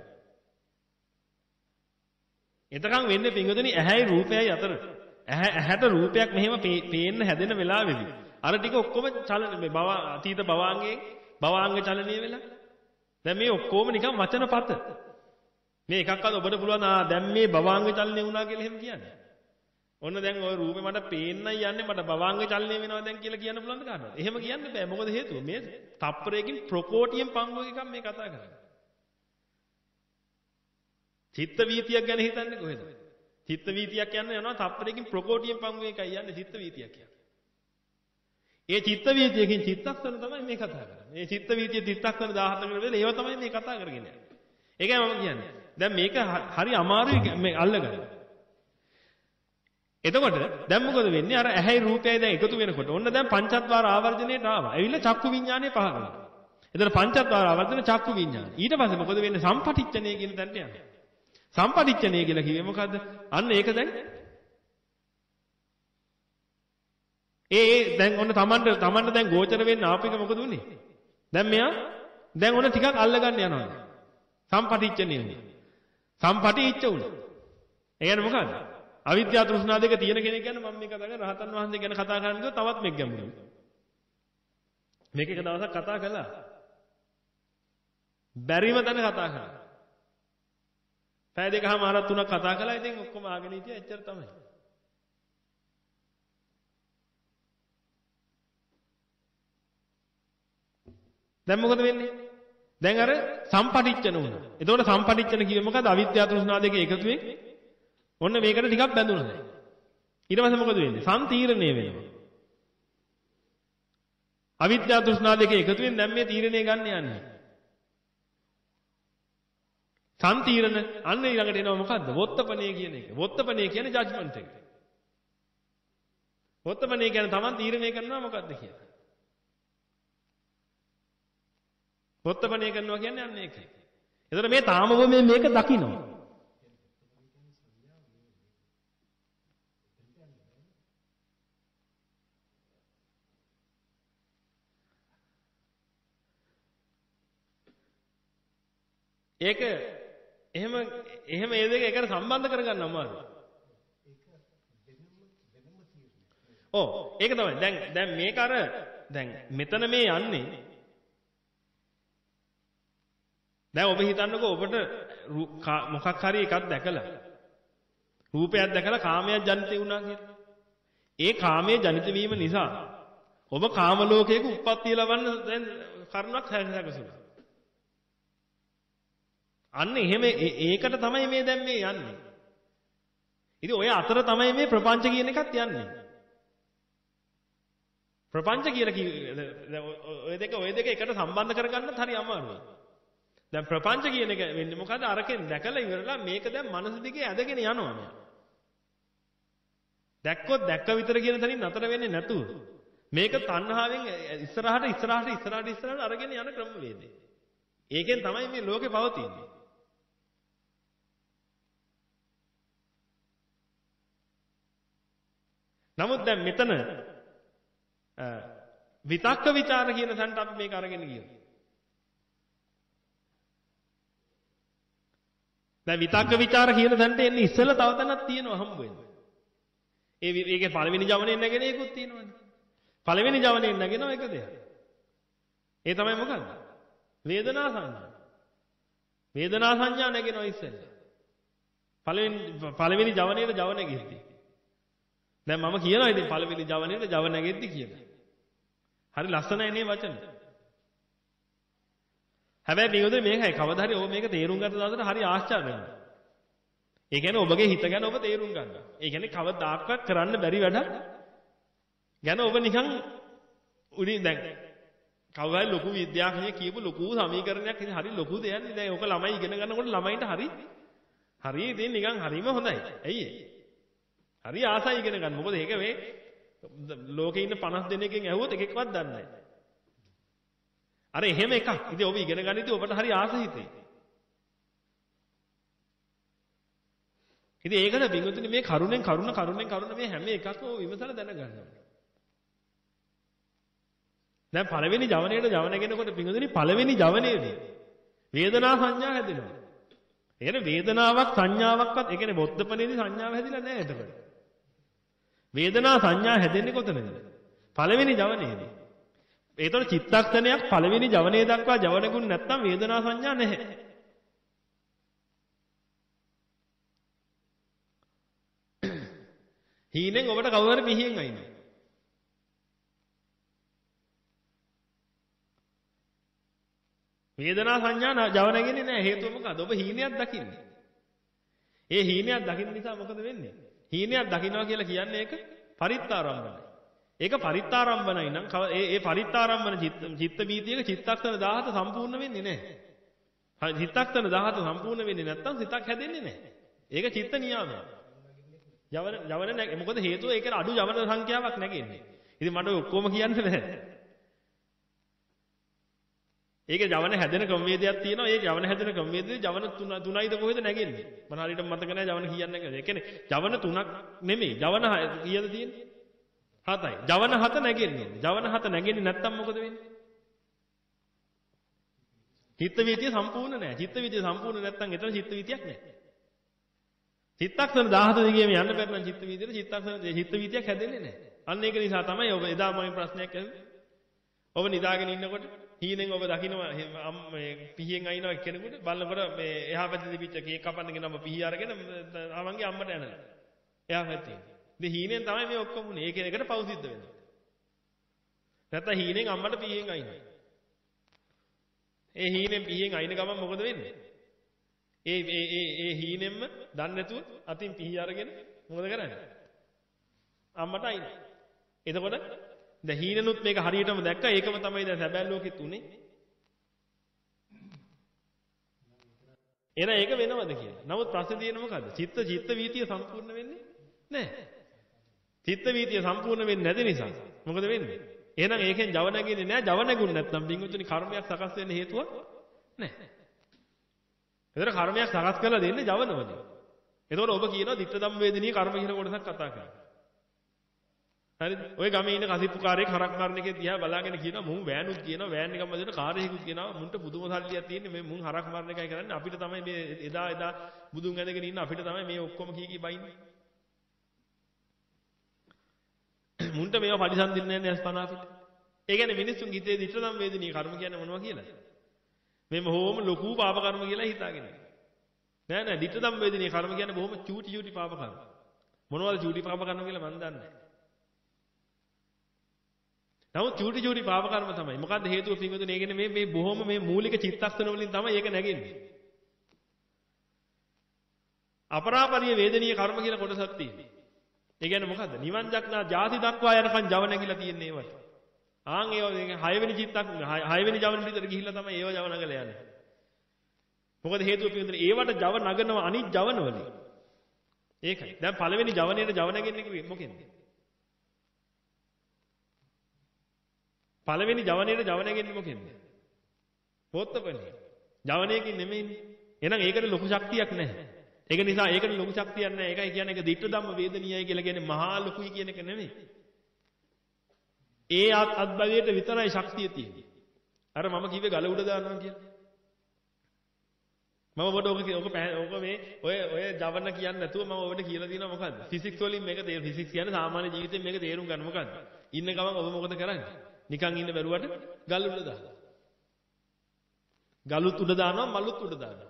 එතකන් වෙන්නේ පින්වතුනි ඇහැයි රූපයයි අතර. ඇහැ ඇහැට රූපයක් මෙහෙම පේන්න හැදෙන වෙලාවෙදී අර ටික ඔක්කොම චලන මේ භව අතීත භවාංගයේ භවාංග චලනීය වෙලා. දැන් මේ ඔක්කොම නිකන් වචනපත. මේ එකක්වත් ඔබට පුළුවන් ආ දැන් මේ භවාංග චලනය වුණා කියලා එහෙම කියන්නේ. ඔන්න දැන් ওই රූපේ මට පේන්නයි යන්නේ මට භවාංග චලනය වෙනවා දැන් කියලා කියන්න පුළුවන්ද කාටවත්? එහෙම කියන්න බෑ. මොකද හේතුව මේ තප්පරයකින් ප්‍රකෝටියෙන් පංගුව එකක් මේ කතා කරන්නේ. චිත්ත වීතියක් ගැන හිතන්නේ කොහෙද? චිත්ත වීතියක් කියන්නේ යනවා තප්පරයකින් ප්‍රකෝටියෙන් පංගුව එකයි යන්නේ චිත්ත වීතියක් කියන්නේ. ඒ චිත්ත වීතියකින් චිත්තක්ෂණ තමයි මේ කතා කරන්නේ. මේ චිත්ත වීතිය චිත්තක්ෂණ දහහතකට වෙල ඒව තමයි මේ කතා කරගෙන යන්නේ. ඒකයි මම කියන්නේ. දැන් මේක හරි අමාරුයි මේ අල්ලගන්න. එතකොට දැන් මොකද වෙන්නේ? අර ඇහැයි රූපයයි දැන් එකතු වෙනකොට ඔන්න දැන් පංචද්වාර ආවර්ජණයට ආවා. ඇවිල්ලා චක්කු විඤ්ඤාණය පහළ වෙනවා. එතන පංචද්වාර ආවර්ජන චක්කු විඤ්ඤාණය. ඊට පස්සේ මොකද වෙන්නේ? සම්පටිච්ඡනය කියන තැනට යනවා. සම්පටිච්ඡනය කියලා කිව්වේ මොකද්ද? අන්න ඒක දැන් ඒ ඒ දැන් ඔන්න Tamanට Tamanට දැන් ගෝචර වෙන්න ආපික මොකද උනේ? දැන් මෙයා දැන් ඔන්න ටිකක් අල්ලගන්න යනවා. සම්පටිච්ඡනය උනේ. සම්පටිච්ඡ උනේ. ඒ කියන්නේ මොකද්ද? අවිද්‍යා තෘෂ්ණා දෙක තියෙන කෙනෙක් ගැන මම මේ කතා කරන්නේ රහතන් වහන්සේ ගැන කතා කරන්න ගියොත් තවත් මේක ගැඹුරුයි. මේක එක දවසක් කතා කළා. බැරිම තැන කතා කරා. පැය දෙකමාරක් තුනක් කතා කළා. ඉතින් ඔක්කොම ආගෙන හිටියා. එච්චර තමයි. දැන් මොකද වෙන්නේ? දැන් අර සම්පටිච්ඡන වුණා. එතකොට සම්පටිච්ඡන කිව්වේ මොකද්ද? අවිද්‍යා තෘෂ්ණා දෙක එකතුවෙන් ඔන්න මේකට ටිකක් බැඳුණා දැන්. ඊට පස්සේ මොකද වෙන්නේ? සම්තීරණය වෙනවා. අවිද්‍යා තෘෂ්ණා දෙක එකතුවෙන් දැන් මේ තීරණය ගන්න යන්නේ. සම්තීරණ අන්න ඊළඟට එනවා මොකද්ද? වොත්තපනේ කියන එක. වොත්තපනේ කියන්නේ ජජ්මන්ට් එක. වොත්තපනේ කියන්නේ Taman තීරණය කරනවා මොකද්ද කියලා. වොත්තපනේ කරනවා කියන්නේ අන්න ඒකයි. එතකොට මේ තාම ඔබ මේ මේක දකිනවා. ඒක එහෙම එහෙම ඒ දෙක එකට සම්බන්ධ කරගන්න අමාරුයි. ඔව් ඒක තමයි. දැන් දැන් මේක අර දැන් මෙතන මේ යන්නේ දැන් ඔබ හිතන්නකෝ ඔබට මොකක් හරි එකක් දැකලා රූපයක් දැකලා කාමයක් ජනිත වුණා කියලා. ඒ කාමයේ ජනිත වීම නිසා ඔබ කාම ලෝකයක උප්පත්තිය ලබන්න දැන් කරුණක් හැදගසුණා. අන්න එහෙම ඒකට තමයි මේ දැන් මේ යන්නේ. ඉතින් ඔය අතර තමයි මේ ප්‍රපංච කියන එකත් යන්නේ. ප්‍රපංච කියලා කිව්වේ ඔය දෙක ඔය දෙක එකට සම්බන්ධ කරගන්නත් හරි අමාරුයි. දැන් ප්‍රපංච කියන එක වෙන්නේ මොකද? අරකින් දැකලා ඉවරලා මේක දැන් මනස දිගේ ඇදගෙන යනවා මෙයා. දැක්කොත් දැක්ක විතර කියන තැනින් නතර වෙන්නේ නැතුව මේක තණ්හාවෙන් ඉස්සරහට ඉස්සරහට ඉස්සරහට ඉස්සරහට අරගෙන යන ක්‍රමවේදය. ඒකෙන් තමයි මේ ලෝකේ පවතින්නේ. නමුත් දැන් මෙතන විතක්ක ਵਿਚාර කියන තැනට අපි මේක අරගෙන ගියොත් දැන් විතක්ක ਵਿਚාර කියන තැනට එන්නේ ඉස්සෙල්ලා තව තැනක් තියෙනවා හම්බ වෙන්නේ. ඒ ඒකේ පළවෙනි ජවණයෙන් නැගෙන එකකුත් තියෙනවනේ. පළවෙනි ජවණයෙන් නැගෙනව එක දෙයක්. ඒ තමයි මොකක්ද? වේදනා සංඥා. වේදනා සංඥා නැගෙනවා ඉස්සෙල්ලා. පළවෙනි පළවෙනි ජවණයට ජව නැගෙද්දි. දැන් මම කියනවා ඉතින් පළවෙනි ජවණයට ජව නැගෙද්දි කියලා. හරි ලස්සනයි නේ වචන. හැබැයි මේකද මේකයි කවදා හරි ඔබ මේක තේරුම් ගන්න දාතට හරි ආශ්චර්ය වෙනවා. ඒ කියන්නේ ඔබගේ හිත ගැන ඔබ තේරුම් ගන්නවා. ඒ කියන්නේ කවදාකවත් කරන්න බැරි වැඩක් ගැන ඔබ නිකන් උඩින් දැන් කවුරු හරි ලොකු විද්‍යාඥයෙක් කියපු ලොකු සමීකරණයක් ඉතින් හරි ලොකු දෙයක් නේ. දැන් ඔක ළමයි ඉගෙන ගන්නකොට ළමයින්ට හරි හරි ඉතින් නිකන් හරිම හොඳයි. ඇයි ඒ? හරි ආසයි ඉගෙන ගන්න. මොකද ඒක මේ ලෝකේ ඉන්න පනස් දෙනෙක්ගෙන් ඇහුවොත් එකෙක්වත් දන්නේ නැහැ. අර එහෙම එකක්. ඉතින් ඔබ ඉගෙන ගන්න ඉතින් ඔබට හරි ආස හිතේ. ඉතින් ඒකද බින්දුතුනි මේ කරුණෙන් කරුණ කරුණෙන් කරුණ මේ හැම එකක්ම විමසලා දැනගන්න ඕනේ. දැන් පළවෙනි ජවණයට ජවණගෙනකොට බින්දුතුනි පළවෙනි ජවණයේදී වේදනා සංඥා හැදෙනවා. ඒ කියන්නේ වේදනාවක් සංඥාවක්වත් ඒ කියන්නේ බොද්ධපණේදී සංඥාව හැදිලා නැහැ එතකොට. වේදනා සංඥා හැදෙන්නේ කොතනද? පළවෙනි ජවණයේදී. ඒතකොට චිත්තක්ෂණයක් පළවෙනි ජවණය දක්වා ජවණගුණ නැත්තම් වේදනා සංඥා නැහැ. හීනෙන් ඔබට කවුරු හරි පිහියෙන් අයින්නවා. වේදනා සංඥා ජව නැගෙන්නේ නැහැ. හේතුව මොකද? ඔබ හීනයක් දකින්නේ. ඒ හීනයක් දකින්න නිසා මොකද වෙන්නේ? හීනයක් දකින්නවා කියලා කියන්නේ ඒක පරිත්තාරම්භනයි. ඒක පරිත්තාරම්භනයි නම් ඒ ඒ පරිත්තාරම්භන චිත්ත බීතියක චිත්තක්ෂණ දහහත සම්පූර්ණ වෙන්නේ නැහැ. චිත්තක්ෂණ දහහත සම්පූර්ණ වෙන්නේ නැත්නම් සිතක් හැදෙන්නේ නැහැ. ඒක චිත්ත නියාමයක්. යවන යවන නැහැ. මොකද හේතුව ඒකට අඩු යවන සංඛ්‍යාවක් නැගෙන්නේ. ඉතින් මට ඔක්කොම කියන්න බෑ. ඒකේ ජවන හැදෙන ක්‍රමවේදයක් තියෙනවා. ඒ ජවන හැදෙන ක්‍රමවේදයේ ජවන තුනයිද කොහෙද නැගෙන්නේ? මම හරියට මතක නැහැ ජවන කීයක් නැගෙන්නේ. ඒ කියන්නේ ජවන තුනක් නෙමෙයි. ජවන කීයද තියෙන්නේ? හතයි. ජවන හත නැගෙන්නේ. ජවන හත නැගෙන්නේ නැත්තම් මොකද වෙන්නේ? චිත්ත වීතිය සම්පූර්ණ නැහැ. චිත්ත වීතිය සම්පූර්ණ නැත්තම් එතන චිත්ත වීතියක් නැහැ. චිත්තක්ෂණ දහහත දිගේම යන්න බැරි නම් චිත්ත වීතියට චිත්තක්ෂණ චිත්ත වීතියක් හැදෙන්නේ නැහැ. අන්න ඒක නිසා තමයි ඔබ එදා මම ප්‍රශ්නයක් ඇහුවේ. ඔබ නිදාගෙන ඉන්නකොට හීනෙන් ඔබ දකින්නවා මේ පිහියෙන් අයින්නවා එක්කෙනෙකුට බලනකොට මේ එහා පැත්තේ තිබිච්ච කේක් කපන්න ගෙනම පිහිය අරගෙන තමන්ගේ අම්මට යනවා. එහා පැත්තේ. ඉතින් හීනෙන් තමයි මේ ඔක්කොම උනේ. ඒක එකට පව් සිද්ධ වෙනවා. නැත්නම් හීනෙන් අම්මට පිහියෙන් අයින්නවා. ඒ හීනෙන් පිහියෙන් අයින ගමන් මොකද වෙන්නේ? ඒ ඒ ඒ ඒ හීනෙන්ම දන්නේ නැතුව අතින් පිහිය අරගෙන මොකද කරන්නේ? අම්මට අයින්නවා. එතකොට දැන් හීනනුත් මේක හරියටම දැක්කා. ඒකම තමයි දැන් සැබෑ ලෝකෙත් උනේ. එහෙනම් ඒක වෙනවද කියලා. නමුත් ප්‍රශ්නේ තියෙන්නේ මොකද්ද? චිත්ත චිත්ත වීතිය සම්පූර්ණ වෙන්නේ නැහැ. චිත්ත වීතිය සම්පූර්ණ වෙන්නේ නැති නිසා මොකද වෙන්නේ? එහෙනම් ඒකෙන් ජව නැගෙන්නේ නැහැ. ජව නැගුණ නැත්නම් බින්දුතුනි කර්මයක් සකස් වෙන්න හේතුවක් නැහැ. ඒතර කර්මයක් සකස් කරලා දෙන්නේ ජවනවලදී. එතකොට ඔබ කියනවා ditta ධම්ම වේදිනිය කර්ම කියන කොටසක් කතා කරනවා. හරිද? ඔය ගමේ ඉන්න කසිප්පුකාරයෙක් හරක් මරණ එකේ දිහා බලාගෙන කියනවා මුන් වෑනුත් කියනවා වෑන් එකක් මැදට කාර් එකකුත් කියනවා මුන්ට පුදුම සල්ලියක් තියෙන්නේ මේ මුන් හරක් මරණ එකයි කරන්නේ අපිට තමයි මේ එදා එදා බුදුන් ඇඳගෙන ඉන්න අපිට තමයි මේ ඔක්කොම කී කී බයින්නේ. මුන්ට මේවා පරිසම් දෙන්නේ නැහැ අස්පන අපිට. ඒ කියන්නේ මිනිස්සුන් හිතේ ditta ධම්ම වේදිනිය කර්ම කියන්නේ මොනවා කියලාද? මේ මොහොම ලොකු පාප කර්ම කියලා හිතාගෙන ඉන්නේ. නෑ නෑ ditta ධම්ම වේදනීය කර්ම කියන්නේ බොහොම චූටි චූටි පාප කර්ම. මොනවද චූටි පාප කර්ම කියලා මම දන්නේ නෑ. නමුත් චූටි චූටි පාප කර්ම තමයි. මොකද්ද හේතුව පින්වතුනි? ඒ කියන්නේ මේ මේ බොහොම මේ මූලික චිත්තක්ෂණ වලින් තමයි ඒක නැගෙන්නේ. අපරාපරිය වේදනීය කර්ම කියලා කොටසක් තියෙනවා. ඒ කියන්නේ මොකද්ද? නිවන් දක්නා ජාති දක්වා යනකන් ජව නැගිලා තියෙන්නේ ඒවට. ආන් ඒව හයවෙනි චිත්තක් හයවෙනි ජවන පිටතට ගිහිල්ලා තමයි ඒව ජව නගලා යන්නේ. මොකද හේතුව පින්වතුනි ඒවට ජව නගනවා අනිත් ජවන වලින්. ඒකයි. දැන් පළවෙනි ජවනයේට ජව නැගෙන්නේ කිව්වේ මොකෙන්ද? පළවෙනි ජවනයේට ජව නැගෙන්නේ මොකෙන්ද? පොත්තපනේ. ජවනයකින් නෙමෙයිනේ. එහෙනම් ඒකට ලොකු ශක්තියක් නැහැ. ඒක නිසා ඒකට ලොකු ශක්තියක් නැහැ. ඒකයි කියන්නේ ඒක ditta ධම්ම වේදනීයයි කියලා කියන්නේ මහා ලොකුයි කියන එක නෙමෙයි. ඒ අත්භවයට විතරයි ශක්තිය තියෙන්නේ. අර මම කිව්වේ ගල උඩ දානවා කියලා. මම ඔබට ඔක ඔක ඔක මේ ඔය ඔය ජවන කියන්නේ නැතුව මම ඔබට කියලා තියෙනවා මොකද්ද? ෆිසික්ස් වලින් මේක තේරු ෆිසික්ස් කියන්නේ සාමාන්‍ය ජීවිතයෙන් මේක තේරුම් ගන්න මොකද්ද? ඉන්න ගමන් ඔබ මොකද කරන්නේ? නිකන් ඉන්න බැරුවට ගල් උඩ දානවා. ගලුත් උඩ දානවා මලුත් උඩ දානවා.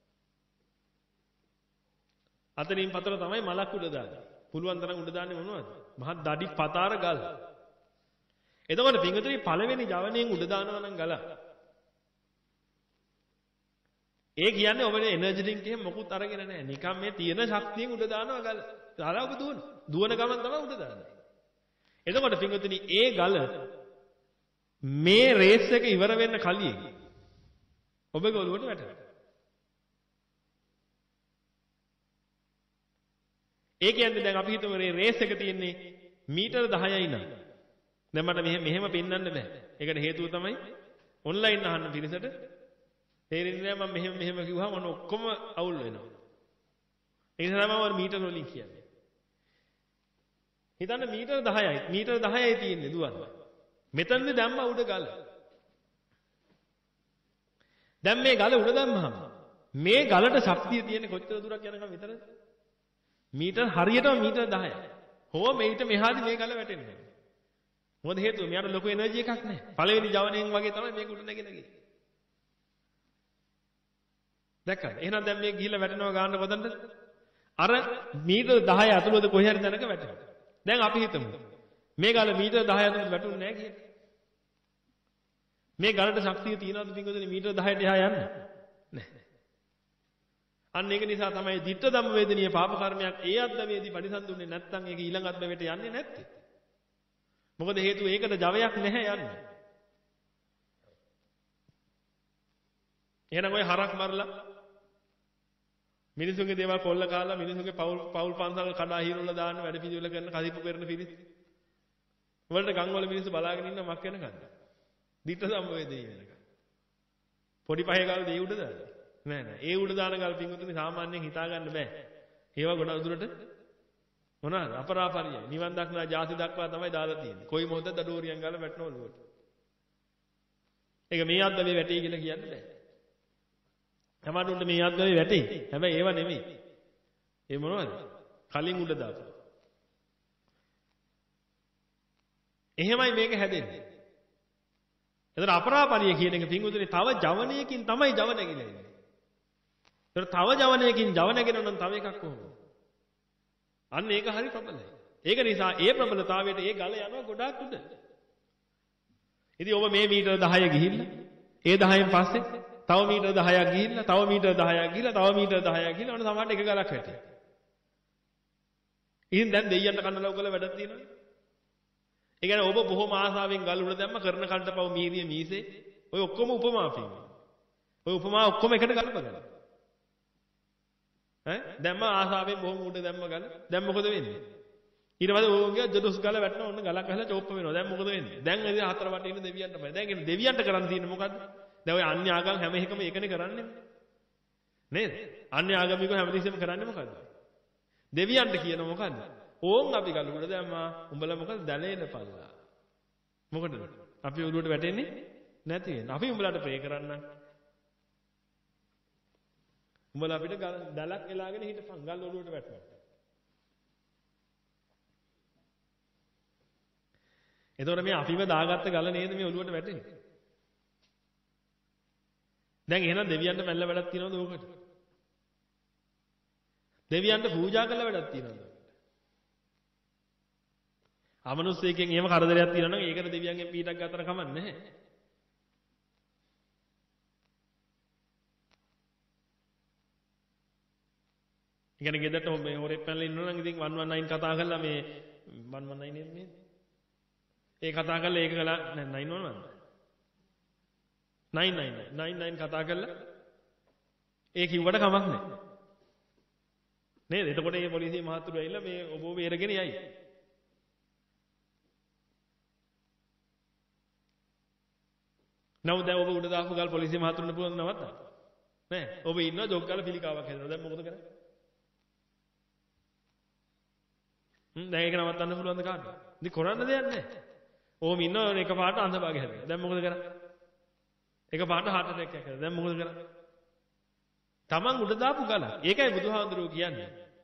අතරින් පතර තමයි මලක් උඩ දාන්නේ. පුළුවන් තරම් උඩ දාන්නේ මොනවද? මහත් දඩි පතාර ගල්. එතකොට පිංගුතුනි පළවෙනි ජවණයෙන් උඩ දානවා නම් ගල. ඒ කියන්නේ ඔබේ එනර්ජි ඩ්‍රින්ක් එකෙන් මොකුත් අරගෙන නැහැ. නිකන් මේ තියෙන ශක්තියෙන් උඩ දානවා ගල. දාලා ඔබ දුවන. දුවන ගමන් තමයි උඩ දාන්නේ. එතකොට පිංගුතුනි ඒ ගල මේ රේස් එක ඉවර වෙන්න කලින් ඔබගේ ඔළුවට වැටෙනවා. ඒ කියන්නේ දැන් අපි හිතමු මේ රේස් එක තියෙන්නේ මීටර දහයයි නම්. දැන් මට මෙහෙම මෙහෙම පෙන්වන්න බෑ. ඒකට හේතුව තමයි ඔන්ලයින් අහන්න පිරිසට තේරෙන්නේ නැහැ මම මෙහෙම මෙහෙම කිව්වහම ඔන්න ඔක්කොම අවුල් වෙනවා. ඒ නිසා මම මීටර වලින් කියන්නේ. හිතන්න මීටර දහයයි. මීටර දහයයි තියෙන්නේ දුවන්න. මෙතනදී දැම්ම උඩ ගල. දැන් මේ ගල උඩ දැම්මහම මේ ගලට ශක්තිය තියෙන්නේ කොච්චර දුරක් යනකම් විතරද? මීටර හරියටම මීටර දහයයි. හෝ මේිට මෙහාදී මේ ගල වැටෙන්නේ. මොකද හේතුව මෙයාට ලොකු එනර්ජි එකක් නැහැ. පළවෙනි ජවණයෙන් වගේ තමයි මේක උඩ නැගෙන ගියේ. දැක්කද? එහෙනම් දැන් මේ ගිහිල්ලා වැටෙනවා ගන්න කොතනද? අර මීටර දහය ඇතුළත කොහේ හරි තැනක වැටෙනවා. දැන් අපි හිතමු මේ ගල මීටර දහය ඇතුළත වැටුන්නේ නැහැ කියලා. මේ ගලට ශක්තිය තියනවද පින්වතුනි මීටර දහයට එහා යන්න? නැහැ. අන්න ඒක නිසා තමයි ditta ධම්ම වේදනීය පාප කර්මයක් ඒ අද්දවේදී පරිසම්දුන්නේ නැත්නම් ඒක ඊළඟ අද්දවයට යන්නේ නැත්තේ. මොකද හේතුව ඒකට ජවයක් නැහැ යන්නේ. එහෙනම් ඔය හරක් මරලා මිනිසුන්ගේ දේවල් කොල්ල කාලා මිනිසුන්ගේ පවුල් පවුල් පන්සල් කඩා හීරවල දාන්න වැඩ පිළිවෙල කරන කදිප්පු කරන පිරිස්. වලට ගම් වල මිනිස්සු බලාගෙන ඉන්න මක් වෙනකන්ද? ditta ධම්ම වේදනීය වෙනකන්. පොඩි පහේ ගාලා දේ උඩ දාන්න. නෑ නෑ ඒ උඩ දාන ගල් පිංගුතුනි සාමාන්‍යයෙන් හිතා ගන්න බෑ. ඒවා ගොඩක් දුරට මොනවාද අපරාපරිය නිවන් දක්නා ජාති දක්වා තමයි දාලා තියෙන්නේ. කොයි මොහොතද දඩෝරියන් ගාලා වැටෙනවලුවට. ඒක මේ අද්දවේ වැටේ කියලා කියන්න බෑ. සමහරුන්ට මේ අද්දවේ වැටේ. හැබැයි ඒවා නෙමෙයි. ඒ මොනවද? කලින් උඩ දාපු. එහෙමයි මේක හැදෙන්නේ. එතන අපරාපරිය කියන එක පිංගුතුනි තව ජවණයකින් තමයි ජව නැగిලා ඉන්නේ. ඒතර තව ජවණයකින් ජව නැගෙනව නම් තව එකක් කොහොමද? අන්න ඒක හරි ප්‍රබලයි. ඒක නිසා ඒ ප්‍රබලතාවයට ඒ ගල යනවා ගොඩාක් උඩ. ඉතින් ඔබ මේ මීටර දහය ගිහිල්ලා ඒ දහයෙන් පස්සේ තව මීටර දහයක් ගිහිල්ලා තව මීටර දහයක් ගිහිල්ලා තව මීටර දහයක් ගිහිල්ලා ඔන්න සමහරට එක ගලක් වැටේ. ඉතින් දැන් දෙයියන්ට කන්නලව් කරලා වැඩක් තියෙනවද? ඒ කියන්නේ ඔබ බොහොම ආසාවෙන් ගල් උඩ දැම්ම කරන කල්ටපව මීරිය මීසේ ඔය ඔක්කොම උපමා පින්නේ. ඔය උපමා ඔක්කොම එකට ගලපගන්න. ඈ දැම්ම ආසාවෙන් බොහොම උඩ දැම්ම ගල. දැන් මොකද වෙන්නේ? ඊට පස්සේ ඕගොල්ලෝ ජොඩොස් ගල වැටෙනවා ඔන්න ගලක් අහලා චෝප්ප වෙනවා. දැන් මොකද වෙන්නේ? දැන් එදින හතර වටේ ඉන්න දෙවියන්ට බෑ. දැන් කියන්නේ දෙවියන්ට කරන්න තියෙන්නේ මොකද්ද? දැන් ඔය අන්‍ය ආගම් හැම එකම ඒකනේ කරන්නේ. නේද? අන්‍ය ආගමිකව හැමදෙස්සෙම කරන්නේ මොකද්ද? දෙවියන්ට කියන මොකද්ද? ඕන් අපි ගල උඩ දැම්මා. උඹලා මොකද දැලේන පල්ලා. මොකටද? අපි ඔළුවට වැටෙන්නේ නැති වෙන. අපි උඹලාට ප්‍රේ කරන්න. උඹලා අපිට දලක් එලාගෙන හිටපන් ගල් ඔළුවට වැටෙනවා. එතකොට මේ අපිව දාගත්ත ගල නේද මේ ඔළුවට වැටෙන්නේ? දැන් එහෙනම් දෙවියන්ට මැල්ල වැඩක් තියනවද ඕකට? දෙවියන්ට පූජා කළ වැඩක් තියෙනවා. අමනුස්සයෙක්ගෙන් එහෙම කරදරයක් තියෙනවා නම් ඒකට දෙවියන්ගෙන් පීඩක් ගන්නතර කමක් නැහැ. ඉගෙන ගෙදරට මේ හොරෙක් පැනලා ඉන්නවා නම් ඉතින් one one nine කතා කරලා මේ one one nine නේ ඒ කතා කරලා ඒක කළා නෑ nine one one nine nine nine nine කතා කරලා ඒ කිව්වට කමක් නෑ නේද? එතකොට මේ පොලිසිය මහතුරු ඇවිල්ලා මේ ඔබ බේරගෙන යයි. නමුත් දැන් ඔබ උඩ දාපු ගල් පොලිසිය මහතුරුන්ට පුළුවන් නවත්තන්න නෑ. ඔබ ඉන්නවා ජොග් ගාලා පිළිකාවක් හැදෙනවා. දැන් මොකද කරන්නේ? හ්ම් දැන් ඒක නවත්තන්න පුළුවන්ද කාටද? ඉතින් කරන්න දෙයක් නැහැ. ඕම ඉන්නවා එක පාට අන්ධභාගය හැදෙනවා. දැන් මොකද කරන්නේ? එක පාට heart attack එකක් හැදෙනවා. දැන් මොකද කරන්නේ? Taman උඩ දාපු ගල. ඒකයි බුදුහාඳුරෝ කියන්නේ.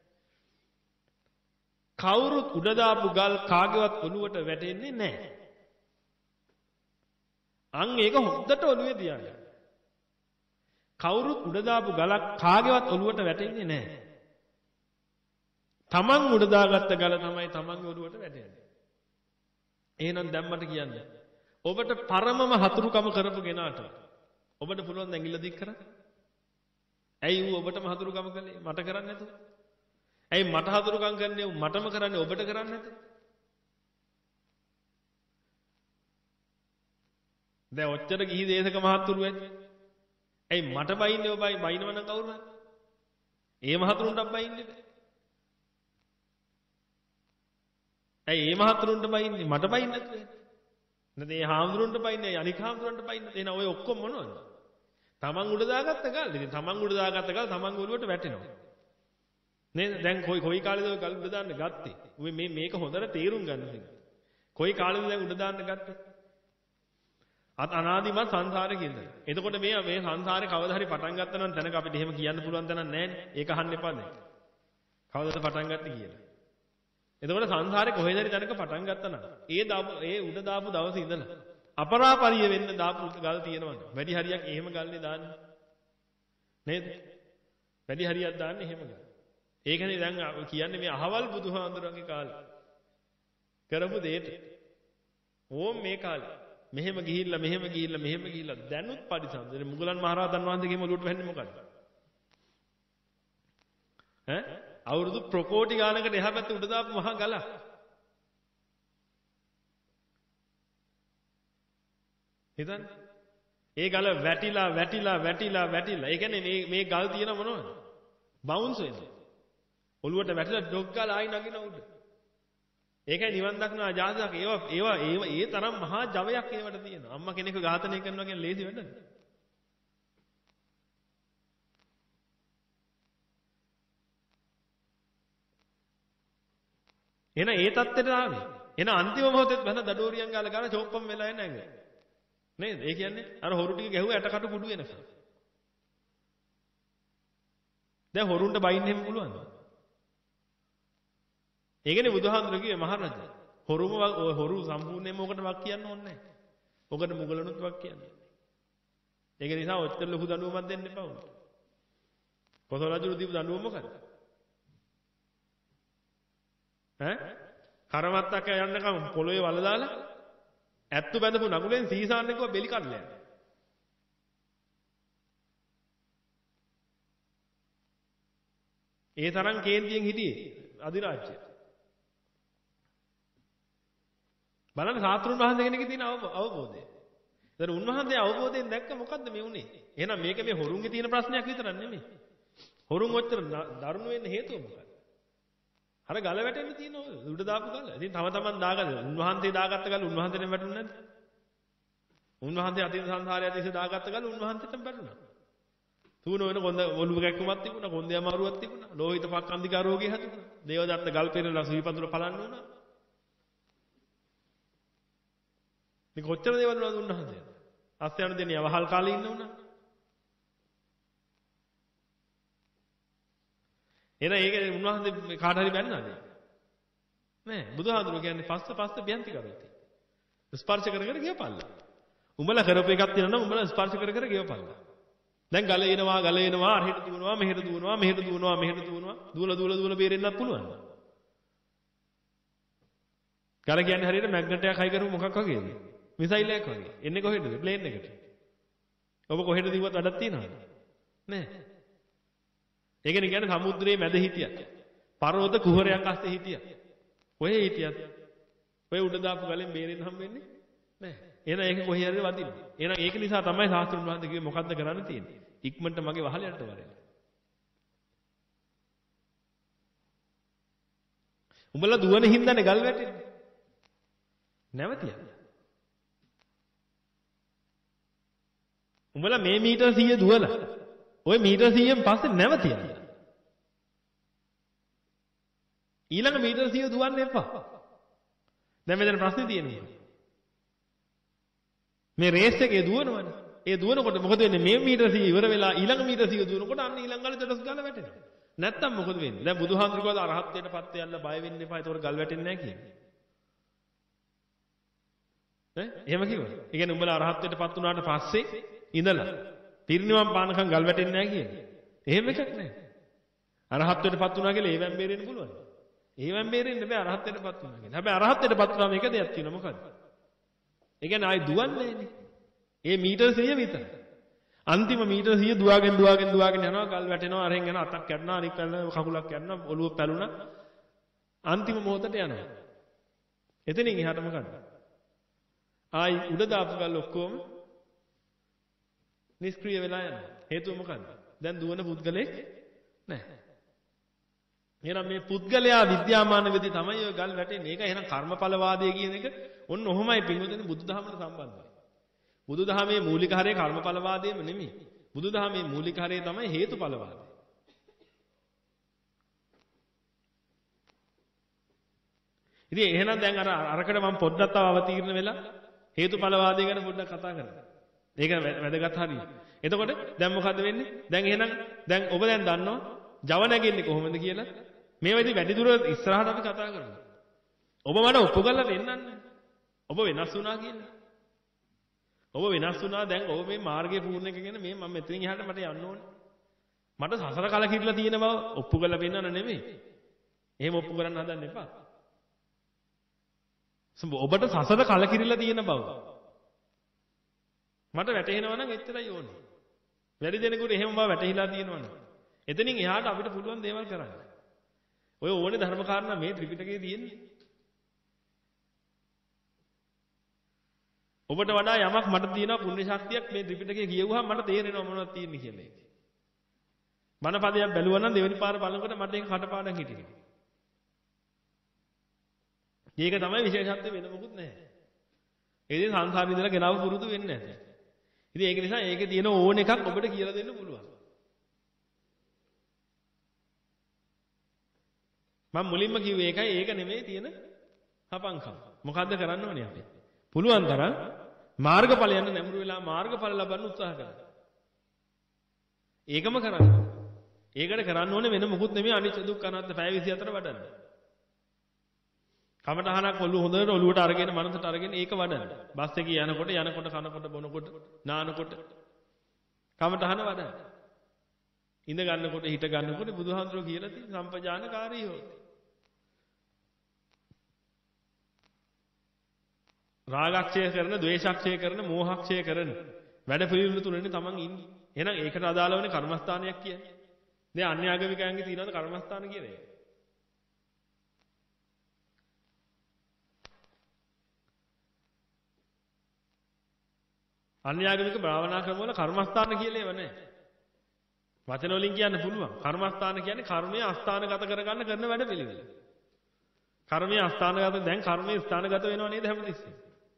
කවුරුත් උඩ දාපු ගල් කාගේවත් ඔළුවට වැටෙන්නේ නැහැ. අන් ඒක හොද්දට ඔළුවේ තියන්න. කවුරුත් උඩ දාපු ගලක් කාගේවත් ඔළුවට වැටෙන්නේ නැහැ. තමන් උඩ දාගත්ත ගල තමයි තමන්ගේ ඔළුවට වැටෙන්නේ. එහෙනම් දැන් මට කියන්න. ඔබට පරමම හතුරුකම කරපු කෙනාට ඔබට පුළුවන් ඇඟිල්ල දික් කරන්න. ඇයි ඌ ඔබටම හතුරුකම කළේ? මට කරන්නේ නැතුව. ඇයි මට හතුරුකම් කරන්නේ ඌ මටම කරන්නේ ඔබට කරන්නේ නැතුව? දැන් ඔච්චර ගිහි දේශක මහතුරු වෙන්නේ. ඇයි මට බයින්නේ ඔබයි බයිනවනම් කවුරු හරි? ඒ මහතුරුන්ටත් බයින්නේ නැහැ. ඇයි මේ මහතුරුන්ට බයින්නේ මට බයින්නේ නැතුව? නැත්නම් මේ හාමුදුරන්ට බයින්නේ අනික හාමුදුරන්ට බයින්නේ. එහෙනම් ඔය ඔක්කොම මොනවද? තමන් උඩ දාගත්ත ගල්. ඉතින් තමන් උඩ දාගත්ත ගල් තමන්ගේ ඔළුවට වැටෙනවා. නේද? දැන් කොයි කොයි කාලෙද ඔය ගල් උඩ දාන්න ගත්තේ? ඔය මේ මේක හොඳට තේරුම් ගන්න ඕනේ. කොයි කාලෙද දැන් උඩ දාන්න ගත්තේ? අත අනාදිමත් සංසාරේ කියලා. එතකොට මේ මේ සංසාරේ කවදා හරි පටන් ගත්තා නම් තැනක අපිට එහෙම කියන්න පුළුවන් තැනක් නැහැ නේ. ඒක අහන්න එපා දැන්. කවදාද පටන් ගත්තේ කියලා. එතකොට සංසාරේ කොහෙද හරි තැනක පටන් ගත්තා නම් ඒ ඒ උඩ දාපු දවසේ ඉඳලා අපරාපරිය වෙන්න දාපු ගල් තියෙනවනේ. වැඩි හරියක් එහෙම ගල්නේ දාන්නේ. නේද? වැඩි හරියක් දාන්නේ එහෙම ගල්. ඒකනේ දැන් කියන්නේ මේ අහවල් බුදුහාඳුරන්ගේ කාලේ කරපු දෙයට. ඕම් මේ කාලේ මෙහෙම ගිහිල්ලා මෙහෙම ගිහිල්ලා මෙහෙම ගිහිල්ලා දැනුත් පරිසම්ද. මුගලන් මහරහතන් වහන්සේගේම ඔලුවට වැන්නේ මොකද්ද? ඈ අවුරුදු ප්‍රකෝටි ගානකට එහා පැත්තේ උඩ දාපු මහා ගලක්. හිතන්න. ඒ ගල වැටිලා වැටිලා වැටිලා වැටිලා. ඒ කියන්නේ මේ මේ ගල් තියෙන මොනවද? බවුන්ස් වෙන්නේ. ඔළුවට වැටිලා ඩොග් ගාලා ආයි නගින උඩ. ඒකයි නිවන් දක්නා ජාතක. ඒවා ඒවා ඒවා ඒ තරම් මහා ජවයක් ඒවට තියෙනවා. අම්මා කෙනෙක්ව ඝාතනය කරනවා කියන්නේ ලේසි වැඩද? එන ඒ தත්ත්වයට ආවේ. එන අන්තිම මොහොතේ බඳ දඩෝරියන් ගාලා ගාලා චෝප්පම් වෙලා එන ඇඟ. නේද? ඒ කියන්නේ අර හොරු ටික ගැහුව ඇටකට කුඩු වෙනකම්. දැන් හොරුන්ට බයින්න එහෙම පුළුවන්ද? ඒකනේ බුදුහාමුදුරුවෝ කිව්වේ මහරජා. හොරුම හොරු සම්පූර්ණයෙන්ම ඔකට වක් කියන්න ඕනේ නැහැ. ඔකට මුගලනුත් වක් කියන්නේ. ඒක නිසා ඔච්චර ලොකු දඬුවමක් දෙන්න එපා උන්ට. කොසල් රජු දීපු දඬුවම මොකද? ඈ කරමත්තක් යන්නකම් පොළොවේ වල දාලා ඇත්තු බැඳපු නගුලෙන් සීසාන් එකව බෙලි කඩලා යනවා. ඒ තරම් කේන්තියෙන් හිටියේ අධිරාජ්‍ය. බලන්න සාතුරුන් වහන්සේ කෙනෙක්ගේ තියෙන අවබෝධය. දැන් උන්වහන්සේ අවබෝධයෙන් දැක්ක මොකද්ද මේ උනේ? එහෙනම් මේක මේ හොරුන්ගේ තියෙන ප්‍රශ්නයක් විතරක් නෙමෙයි. හොරුන් ඔච්චර දරුණු වෙන්න හේතුව මොකක්ද? අර ගල වැටෙන්න තියෙන උඩ දාපු ගල. ඉතින් තම තමන් දාගන්න. උන්වහන්සේ දාගත්ත ගල උන්වහන්සේටම වැටුනේ නැද්ද? උන්වහන්සේ අතීත සංසාරයේ තිස්සේ දාගත්ත ගල උන්වහන්සේටම වැටුණා. තුන වෙන කොන්ද ඔළුව කැක්කමක් තිබුණා, කොන්දේ අමාරුවක් තිබුණා, ලෝහිත පක්ඛන්දිකා රෝගය හැදුණා. දේවදත්ත ගල් පෙරලා සීපඳුර පලන්න උනා. මේ කොච්චර දේවල් වුණාද උන්වහන්සේ? අස්යන් දෙනිය වහල් කාලේ ඉන්න උනා. එන ඒක උන්වහන්සේ කාට හරි බැන්නාද? නෑ. බුදුහාමුදුරුවෝ කියන්නේ පස්ස පස්ස බ්‍යන්ති කරෝති. ස්පර්ශ කර කර ගියපල්ලා. උඹලා කරපු එකක් තියෙනවා නම් උඹලා ස්පර්ශ කර කර ගියපල්ලා. දැන් ගල එනවා ගල එනවා අරහෙට දුවනවා මෙහෙට දුවනවා මෙහෙට දුවනවා මෙහෙට දුවනවා දුවලා දුවලා දුවලා බේරෙන්නත් පුළුවන්. ගල කියන්නේ හරියට මැග්නට් එකක් හයි කරපු මොකක් වගේද? මිසයිල් එකක් වගේ. එන්නේ කොහෙද? ප්ලේන් එකට. ඔබ කොහෙද දිව්වත් වැඩක් තියනවද? නැහැ. ඒකනේ කියන්නේ සමුද්‍රයේ මැද හිටියා. පර්වත කුහරයක් අස්සේ හිටියා. කොහේ හිටියත් ඔය උඩ දාපු ගලෙන් බේරෙන්න හම්බෙන්නේ නැහැ. එහෙනම් ඒක කොහේ හරි වදින්න. එහෙනම් ඒක නිසා තමයි සාස්ත්‍රුන් වහන්සේ කිව්වේ මොකද්ද කරන්න තියෙන්නේ? ඉක්මනට මගේ වහලයට වරෙන්න. උඹලා දුවන හින්දානේ ගල් වැටෙන්නේ. නැවතියක්. උඹලා මේ මීටර සීය දුවලා ඔය මීටර සීයෙන් පස්සේ නැවතියක්. ඊළඟ මීටර සීය දුවන්න එපා. දැන් මෙතන ප්‍රශ්නේ තියෙන්නේ. මේ රේස් එකේ දුවනවනේ. ඒ දුවනකොට මොකද වෙන්නේ? මේ මීටර සීය ඉවර වෙලා ඊළඟ මීටර සීය දුවනකොට අන්න ඊළඟ ගලේ දෙඩස් ගාලා වැටෙනවා. නැත්තම් මොකද වෙන්නේ? දැන් බුදුහාමුදුරුවෝ කිව්වා අරහත්ත්වයට පත් වෙන්න බය වෙන්න එපා. ඒතකොට ගල් වැටෙන්නේ නැහැ කියන්නේ. ඈ එහෙම කිව්වා. ඒ කියන්නේ උඹලා අරහත්ත්වයට පත් වුණාට පස්සේ ඉඳලා පිරිනිවන් පානකම් ගල් වැටෙන්නේ නැහැ කියන්නේ. එහෙම එකක් නැහැ. අරහත්ත්වයට පත් වුණා කියලා ඒවෙන් බේරෙන්න පුළුවන්. ඒවෙන් බේරෙන්න බෑ අරහත්ත්වයට පත් වුණා කියලා. හැබැයි අරහත්ත්වයට පත් වුණාම එක දෙයක් තියෙනවා මොකද්ද? ඒ කියන්නේ ආයි දුවන්නේ නෑනේ. ඒ මීටර සීය විතරයි. අන්තිම මීටර සීය දුවාගෙන දුවාගෙන දුවාගෙන යනවා ගල් වැටෙනවා අරෙන් යනවා අතක් කැඩනවා අනිත් පැත්තේ කකුලක් කැඩනවා ඔළුව පැලුණා. අන්තිම මොහොතට යනවා. එතනින් එහාට මොකද්ද? ආයි උඩ දාපු ගල් ඔක්කොම නිෂ්ක්‍රීය වෙලා යනවා. හේතුව මොකද්ද? දැන් දුවන පුද්ගලෙක් නැහැ. එහෙනම් මේ පුද්ගලයා විද්‍යාමාන වෙදී තමයි ඔය ගල් වැටෙන්නේ. ඒක එහෙනම් කර්මඵලවාදය කියන එක ඔන්න ඔහොමයි පින්වතුනි බුදුදහමට සම්බන්ධයි. බුදුදහමේ මූලික හරය කර්මඵලවාදයම නෙමෙයි. බුදුදහමේ මූලික හරය තමයි හේතුඵලවාදය. ඉතින් එහෙනම් දැන් අර අරකට මම පොඩ්ඩක් තව අවතීර්ණ වෙලා හේතුඵලවාදය ගැන පොඩ්ඩක් කතා කරමු. ඒක වැදගත් හරිය. එතකොට දැන් මොකද්ද වෙන්නේ? දැන් එහෙනම් දැන් ඔබ දැන් දන්නවා Java නැගෙන්නේ කොහොමද කියලා. මේවැදි වැඩි දුර ඉස්සරහට අපි කතා කරමු. ඔබ මට ඔප්පු කරලා දෙන්නන්න. ඔබ වෙනස් වුණා කියලා. ඔබ වෙනස් වුණා දැන් ඔබ මේ මාර්ගය පූර්ණ කරගෙන මේ මම මෙතනින් එහාට මට යන්න ඕනේ. මට සසර කලකිරලා තියෙන බව ඔප්පු කරලා පෙන්නන්න නෙමෙයි. එහෙම ඔප්පු කරන්න හදන්න එපා. ඔබට සසර කලකිරලා තියෙන බව මට වැටහෙනවා නම් එච්චරයි ඕනේ. වැඩි දෙනෙකුට එහෙම බව වැටහිලා තියෙනවා නම් එතනින් එහාට අපිට පුළුවන් දේවල් කරන්න. ඔය ඕනේ ධර්ම කාරණා මේ ත්‍රිපිටකයේ තියෙන්නේ. ඔබට වඩා යමක් මට තියෙනවා පුණ්‍ය ශක්තියක් මේ ත්‍රිපිටකයේ කියවුවහම මට තේරෙනවා මොනවද තියෙන්නේ කියලා ඒක. මනපදයක් බැලුවා නම් දෙවෙනි පාර බලනකොට මට ඒක කටපාඩම් හිටිනවා. මේක තමයි විශේෂත්වය වෙන මොකුත් නැහැ. ඒ ඉතින් සංසාරේ ඉඳලා ගෙනාව පුරුදු වෙන්නේ නැහැ. ඉතින් ඒක නිසා ඒකේ තියෙන ඕන එකක් ඔබට කියලා දෙන්න පුළුවන්. මම මුලින්ම කිව්වේ ඒකයි ඒක නෙමෙයි තියෙන හපංකම. මොකද්ද කරන්න ඕනේ අපි? පුළුවන් තරම් මාර්ගඵල යන නැඹුරු වෙලා මාර්ගඵල ලබන්න උත්සාහ කරන්න. ඒකම කරන්න. ඒකට කරන්න ඕනේ වෙන මොකුත් නෙමෙයි අනිච්ච දුක්ඛ අනාත්ම පැය විසිහතර වඩන්න. කමටහනක් ඔළුව හොඳට ඔළුවට අරගෙන මනසට අරගෙන ඒක වඩන්න. බස් එකේ යනකොට යනකොට කනකොට බොනකොට නානකොට කමටහන වඩන්න. ඉඳ ගන්නකොට හිට ගන්නකොට බුදුහාමුදුරුවෝ කියලා තියෙන සම්පජානකාරී හොත්. රාගක්ෂය කරන, ද්වේෂක්ෂය කරන, මෝහක්ෂය කරන වැඩ පිළිවෙල තුලනේ තමන් ඉන්නේ. එහෙනම් ඒකට අදාළ වෙන කර්මස්ථානයක් කියන්නේ. දැන් අන්‍ය ආගමිකයන්ගේ තියෙනවද කර්මස්ථාන කියලා ඒක? අන්‍ය ආගමික භාවනා ක්‍රම වල කර්මස්ථාන කියලා ඒව නැහැ. වචන වලින් කියන්න පුළුවන්. කර්මස්ථාන කියන්නේ කර්මය අස්ථානගත කරගන්න කරන වැඩ පිළිවෙල. කර්මය අස්ථානගත දැන් කර්මය ස්ථානගත වෙනව නේද හැමතිස්සෙම?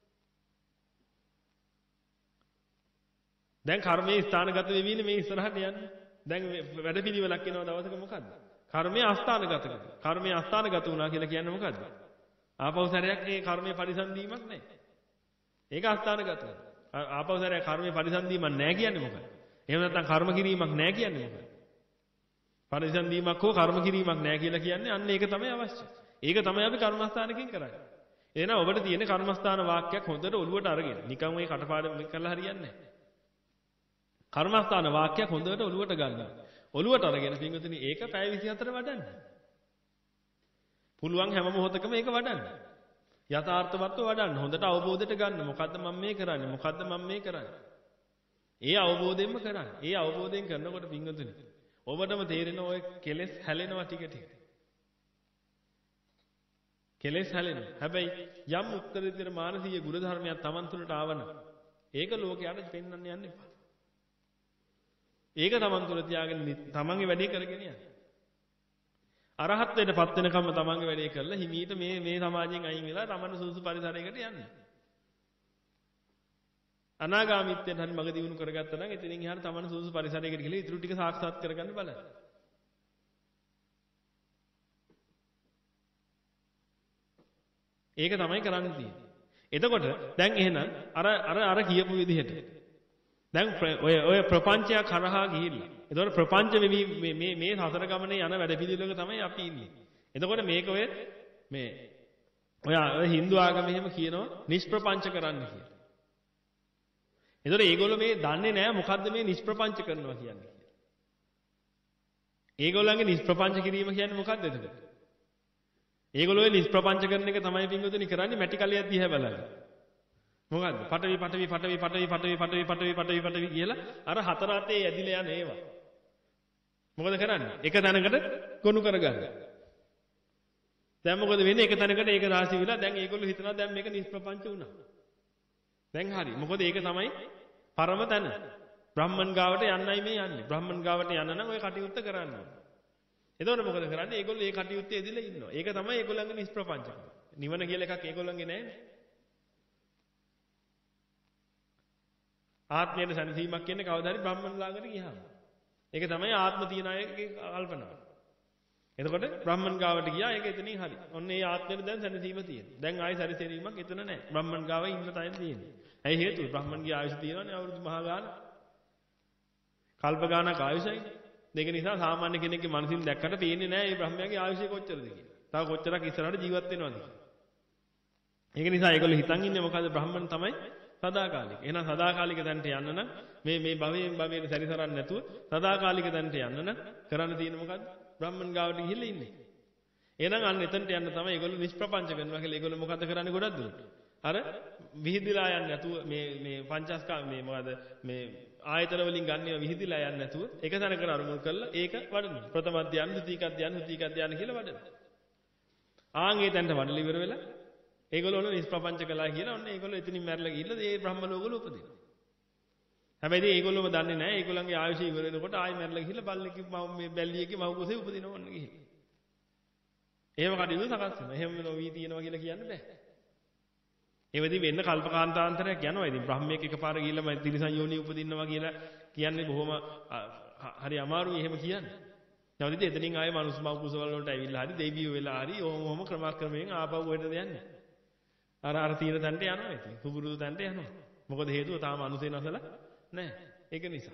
දැන් කර්මයේ ස්ථානගත වෙවිනේ මේ ඉස්සරහට යන්නේ. දැන් වැඩ පිළිවෙලක් එනවා දවසක මොකද්ද? කර්මයේ අස්ථානගත කරනවා. කර්මයේ අස්ථානගත වුණා කියලා කියන්නේ මොකද්ද? ආපහු සැරයක් මේ කර්මයේ පරිසම් දීමක් නැහැ. ඒක අස්ථානගත කරනවා. ආපහු සැරයක් කර්මයේ පරිසම් දීමක් නැහැ කියන්නේ මොකද්ද? එහෙම නැත්නම් කර්ම කිරීමක් නැහැ කියන්නේ මොකද්ද? පරිසම් දීමක් හෝ කර්ම කිරීමක් නැහැ කියලා කියන්නේ අන්න ඒක තමයි අවශ්‍ය. ඒක තමයි අපි කර්මස්ථානකින් කරන්නේ. එහෙනම් ඔබට තියෙන කර්මස්ථාන වාක්‍යයක් හොඳට ඔලුවට අරගෙන නිකන් ওই කටපාඩම් කරලා හරියන්නේ නැහැ. කර්මස්ථාන වාක්‍යයක් හොඳට ඔලුවට ගන්නවා. ඔලුවට අරගෙන පින්වතුනි ඒක පැය විසිහතර වඩන්න. පුළුවන් හැම මොහොතකම ඒක වඩන්න. යථාර්ථවත්ව වඩන්න. හොඳට අවබෝධයට ගන්න. මොකද්ද මම මේ කරන්නේ? මොකද්ද මම මේ කරන්නේ? ඒ අවබෝධයෙන්ම කරන්න. ඒ අවබෝධයෙන් කරනකොට පින්වතුනි ඔබටම තේරෙන ඔය කෙලෙස් හැලෙනවා ටික ටික. කෙලෙස් හැලෙනවා. හැබැයි යම් උත්තරීතර මානසික ගුණ ධර්මයක් Taman තුළට ආවන ඒක ලෝකයට පෙන්වන්න යන්න එපා. ඒක Taman තුළ තියාගෙන තමන්ගේ වැඩේ කරගෙන යන්න. අරහත්ත්වයට පත් වෙනකම්ම තමන්ගේ වැඩේ කරලා හිමීට මේ මේ සමාජයෙන් අයින් වෙලා තමන් සුසු පරිසරයකට යන්න. අනාගාමීත්වයෙන් හරි මග දියුණු කරගත්තා නම් එතනින් එහාට තමන් සුසු පරිසරයකට ගිහලා ඊටු ටික සාක්ෂාත් කරගන්න බලන්න. ඒක තමයි කරන්න තියෙන්නේ. එතකොට දැන් එහෙනම් අර අර අර කියපු විදිහට දැන් ඔය ඔය ප්‍රපංචයක් කරහා ගිහිල්ලා. එතකොට ප්‍රපංච වෙවි මේ මේ මේ සසර ගමනේ යන වැඩ පිළිවෙලක තමයි අපි ඉන්නේ. එතකොට මේක ඔය මේ ඔය ඔය Hindu ආගම එහෙම කියනවා නිෂ්ප්‍රපංච කරන්න කියලා. එතකොට ඒගොල්ලෝ මේ දන්නේ නැහැ මොකද්ද මේ නිෂ්ප්‍රපංච කරනවා කියන්නේ කියලා. ඒගොල්ලන්ගේ නිෂ්ප්‍රපංච කිරීම කියන්නේ මොකද්ද එතකොට? ඒගොල්ලෝ ඔය නිෂ්ප්‍රපංච කරන එක තමයි පින්වතුනි කරන්නේ මැටි කලියක් දිහා බලලා. මොකද්ද? පටවි පටවි පටවි පටවි පටවි පටවි පටවි පටවි පටවි කියලා අර හතර අතේ ඇදිලා යන ඒවා. මොකද කරන්නේ? එක තැනකට ගොනු කරගන්න. දැන් මොකද වෙන්නේ? එක තැනකට ඒක රාශි වෙලා දැන් ඒගොල්ලෝ හිතනවා දැන් මේක නිෂ්ප්‍රපංච වුණා. දැන් හරි. මොකද ඒක තමයි පරම තැන. බ්‍රාහ්මණ ගාවට යන්නයි මේ යන්නේ. බ්‍රාහ්මණ ගාවට යන්න නම් ඔය කටයුත්ත කරන්න ඕනේ. එතකොට මොකද කරන්නේ? ඒගොල්ලෝ ඒ කටයුත්තේ ඇදිලා ඉන්නවා. ඒක තමයි ඒගොල්ලන්ගේ නිෂ්ප්‍රපංචකම. නිවන කියලා එකක් ඒගොල්ලන්ගේ නැහැ. ආත්මයේ සැනසීමක් කියන්නේ කවදා හරි බ්‍රාහ්මණ ලාගට ගියාම. ඒක තමයි ආත්ම තියන අයගේ කල්පනාව. එතකොට බ්‍රාහ්මණ ගාවට ගියා ඒක එතනින් හරි. ඔන්න ඒ ආත්මෙට දැන් සැනසීම තියෙනවා. දැන් ආයි සැනසීමක් එතන නැහැ. බ්‍රාහ්මණ ගාව ඉන්න තැන තියෙන්නේ. ඇයි හේතුව? බ්‍රාහ්මණගේ ආයුෂ තියෙනවානේ අවුරුදු මහා ගාන. කල්ප ගානක් ආයුෂයි. ඒක නිසා සාමාන්‍ය කෙනෙක්ගේ මනසින් දැක්කට පේන්නේ නැහැ මේ බ්‍රහ්මයාගේ ආයුෂය කොච්චරද කියලා. තව කොච්චරක් ඉස්සරහට ජීවත් වෙනවද කියලා. ඒක නිසා ඒගොල්ලෝ හිතන් ඉන්නේ මොකද බ්‍රහ්මන් තමයි සදාකාලික. එහෙනම් සදාකාලික තැනට යන්න නම් මේ මේ භවයෙන් භවයට සැරිසරන්නේ නැතුව සදාකාලික තැනට යන්න නම් කරන්න තියෙන්නේ මොකද්ද? බ්‍රහ්මන් ගාවට ගිහිල්ලා ඉන්නේ. එහෙනම් අන්න එතනට යන්න තමයි ඒගොල්ලෝ නිෂ්ප්‍රපංච කරනවා කියලා ඒගොල්ලෝ මොකද්ද කරන්නේ ගොඩක් දුරට? අර විහිදිලා යන්නේ නැතුව මේ මේ පංචස්කම් මේ මොකද මේ ආයතන වලින් ගන්නේව විහිදිලා යන්නේ නැතුව එක තැනකට අරමුණු කරලා ඒක වඩනවා. ප්‍රථම ධ්‍යාන, ද්විතීක ධ්‍යාන, තෘතීක ධ්‍යාන කියලා වඩනවා. ආන් ඒ තැනට වඩලා ඉවර වෙලා ඒගොල්ලෝ ඔන්න නිෂ්ප්‍රපංච කළා කියලා ඔන්න ඒගොල්ලෝ එතනින් මැරලා ගිහිල්ලා ඒ බ්‍රහ්ම ලෝකවල උපදිනවා. හැබැයි ඉතින් ඒගොල්ලෝම දන්නේ නැහැ ඒගොල්ලන්ගේ ආයුෂය ඉවර වෙනකොට ආයෙ මැරලා ගිහිල්ලා බල්ලෙක්ගේ මේ බැල්ලියගේ මව් කුසේ උපදිනවා ඔන්න ගිහිල්ලා. ඒව කඩියු සකස් වෙනවා. එහෙම නොවී තියෙනවා කියලා කියන්න බෑ. ඒ වෙදි වෙන්න කල්පකාන්තාන්තරයක් යනවා. ඉතින් බ්‍රහ්මයෙක් එකපාර ගිහිල්ලා මම තිරිසන් යෝනිය උපදින්නවා කියලා කියන්නේ බොහොම හරි අමාරුයි එහෙම කියන්නේ. නැවත ඉතින් එතනින් ආයෙ මනුස්ස මව් කුසවල වලට ඇවිල්ලා හරි දෙවියෝ වෙලා හරි ඔහොම ඔහොම ක්‍රමක්‍රමයෙන් ආපහු හෙටද යන්නේ. අර අර තීන තැනට යනවා ඉතින්. සුබුරුදු තැනට යනවා. මොකද හේතුව තාම අනුසේ නැසලා නැහැ. ඒක නිසා.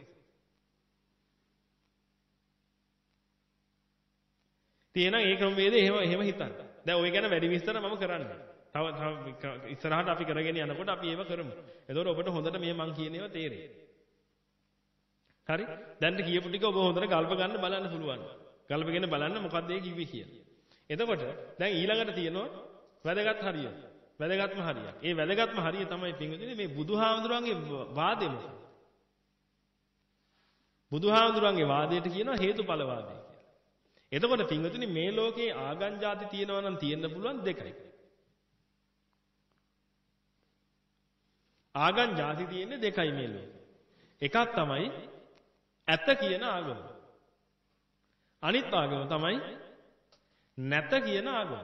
තියෙන ඒ ක්‍රම වේද එහෙම එහෙම හිතන්න. දැන් ওই ගැන වැඩි විස්තර මම කරන්නේ. තව තව ඉස්සරහට අපි කරගෙන යනකොට අපි ඒව කරමු. එතකොට ඔබට හොඳට මේ මං කියන ඒවා තේරෙයි. හරි? දැන් කියපු ටික ඔබ හොඳට ගල්ප ගන්න බලන්න පුළුවන්. ගල්පගෙන බලන්න මොකක්ද ඒ කිව්වේ කියලා. එතකොට දැන් ඊළඟට තියෙනවා වැදගත් හරිය. වැදගත්ම හරියක්. ඒ වැදගත්ම හරිය තමයි පින්වතුනි මේ බුදුහාමුදුරන්ගේ වාදය මොකක්ද? බුදුහාමුදුරන්ගේ වාදයට කියනවා හේතුඵල වාදය කියලා. එතකොට පින්වතුනි මේ ලෝකේ ආගම් ಜಾති තියෙනවා නම් තියෙන්න පුළුවන් දෙකයි. ආගම් ಜಾති තියෙන්නේ දෙකයි මේ ලෝකේ. එකක් තමයි ඇත කියන ආගම. අනිත් ආගම තමයි නැත කියන ආගම.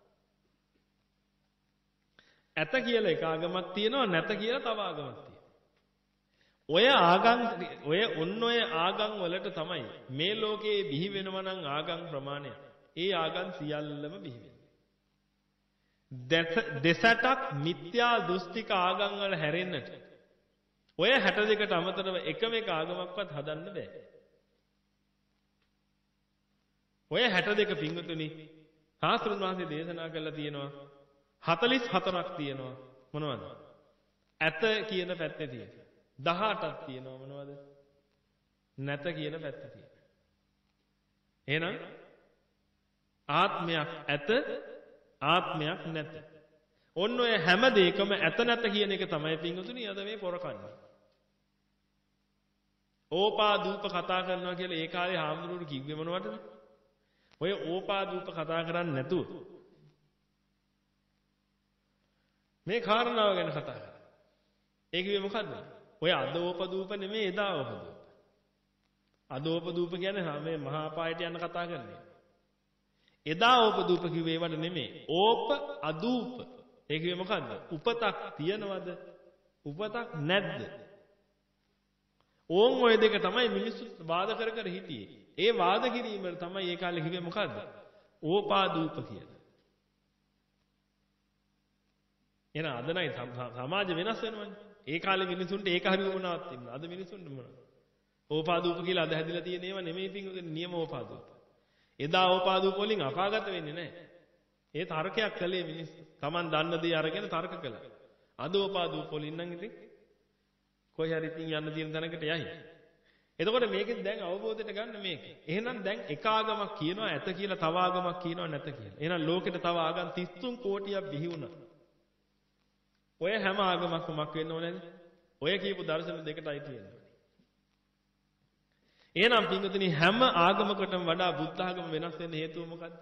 ඇත කියලා එක ආගමක් තියෙනවා නැත කියලා තව ආගමක් තියෙනවා. ඔය ආගම් ඔය ඔන්න ඔය ආගම් වලට තමයි මේ ලෝකේ බිහි වෙනවා නම් ආගම් ප්‍රමාණය. ඒ ආගම් සියල්ලම බිහි වෙනවා. දෙසටක් මිත්‍යා දෘෂ්ටික ආගම් වල හැරෙන්නට ඔය හැට දෙකට අමතරව එකම එක ආගමක්වත් හදන්න බෑ. ඔය හැට දෙක පින්වතුනි සාස්ත්‍රුන් වහන්සේ දේශනා කළා තියෙනවා හතළිස් හතරක් තියෙනවා මොනවද? ඇත කියන පැත්තේ තියෙන. දහඅටක් තියෙනවා මොනවද? නැත කියන පැත්ත තියෙනවා. එහෙනම් ආත්මයක් ඇත ආත්මයක් නැත. ඔන්න ඔය හැම දෙයකම ඇත නැත කියන එක තමයි පින්වතුනි අද මේ පොරකන්නේ. ඕපාදූප කතා කරනවා කියලා ඒ කාලේ හාමුදුරුවෝ කිව්වේ මොනවටද? ඔය ඕපාදූප කතා කරන්නේ නැතුව මේ කාරණාව ගැන කතා කරා. ඒ කිව්වේ මොකද්ද? ඔය අද ඕපදූප නෙමෙයි එදා ඕපදූප. අද ඕපදූප කියන්නේ මේ මහා පායට යන කතා කරන්නේ. එදා ඕපදූප කිව්වේ ඒවට නෙමෙයි. ඕප අදූප. ඒ කිව්වේ මොකද්ද? උපතක් තියනවද? උපතක් නැද්ද? ඕන් ඔය දෙක තමයි මිනිස්සු වාද කර කර හිටියේ. ඒ වාද කිරීම තමයි ඒ කාලේ කිව්වේ මොකද්ද? ඕපාදූප කියලා. එන අද නයි සමාජ වෙනස් වෙනවනේ. ඒ කාලේ මිනිසුන්ට ඒක හරි වුණාවක් තිබුණා. අද මිනිසුන්ට මොනවද? ඕපාදූප කියලා අද හැදිලා තියෙන ඒවා නෙමෙයි පින්වතුනි නියම ඕපාදූප. එදා ඕපාදූප වලින් අපාගත වෙන්නේ නැහැ. ඒ තර්කයක් කළේ මිනිස්සු. Taman දන්න දේ අරගෙන තර්ක කළා. අද ඕපාදූප වලින් නම් ඉතින් කොයි හරි ඉතින් යන්න තියෙන තැනකට යයි. එතකොට මේකෙන් දැන් අවබෝධයට ගන්න මේක. එහෙනම් දැන් එක ආගමක් කියනවා ඇත කියලා තව ආගමක් කියනවා නැත කියලා. එහෙනම් ලෝකෙට තව ආගම් තිස් තුන් කෝටියක් බිහි වුණා. ඔය හැම ආගමක්ම මක් වෙන්න ඕනේද? ඔය කියපු දර්ශන දෙකටයි තියෙන්නේ. එහෙනම් පින්වතුනි හැම ආගමකටම වඩා බුද්ධ ආගම වෙනස් වෙන්න හේතුව මොකද්ද?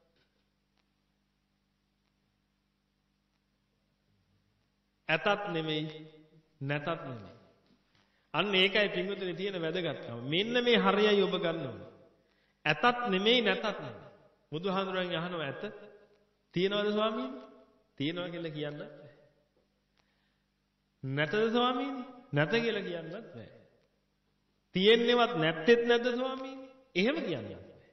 ඇතත් නෙමෙයි නැතත් නෙමෙයි. අන්න ඒකයි පින්වතුනි තියෙන වැදගත්කම. මෙන්න මේ හරයයි ඔබ ගන්න ඕනේ. ඇතත් නෙමෙයි නැතත් නෙමෙයි. බුදුහාමුදුරන් අහනවා ඇත තියනවද ස්වාමීනි? තියනවා කියලා කියන්නත් බෑ. නැතද ස්වාමීනි? නැත කියලා කියන්නත් බෑ. තියෙන්නේවත් නැත්තේත් නැද්ද ස්වාමීනි? එහෙම කියන්නත් බෑ.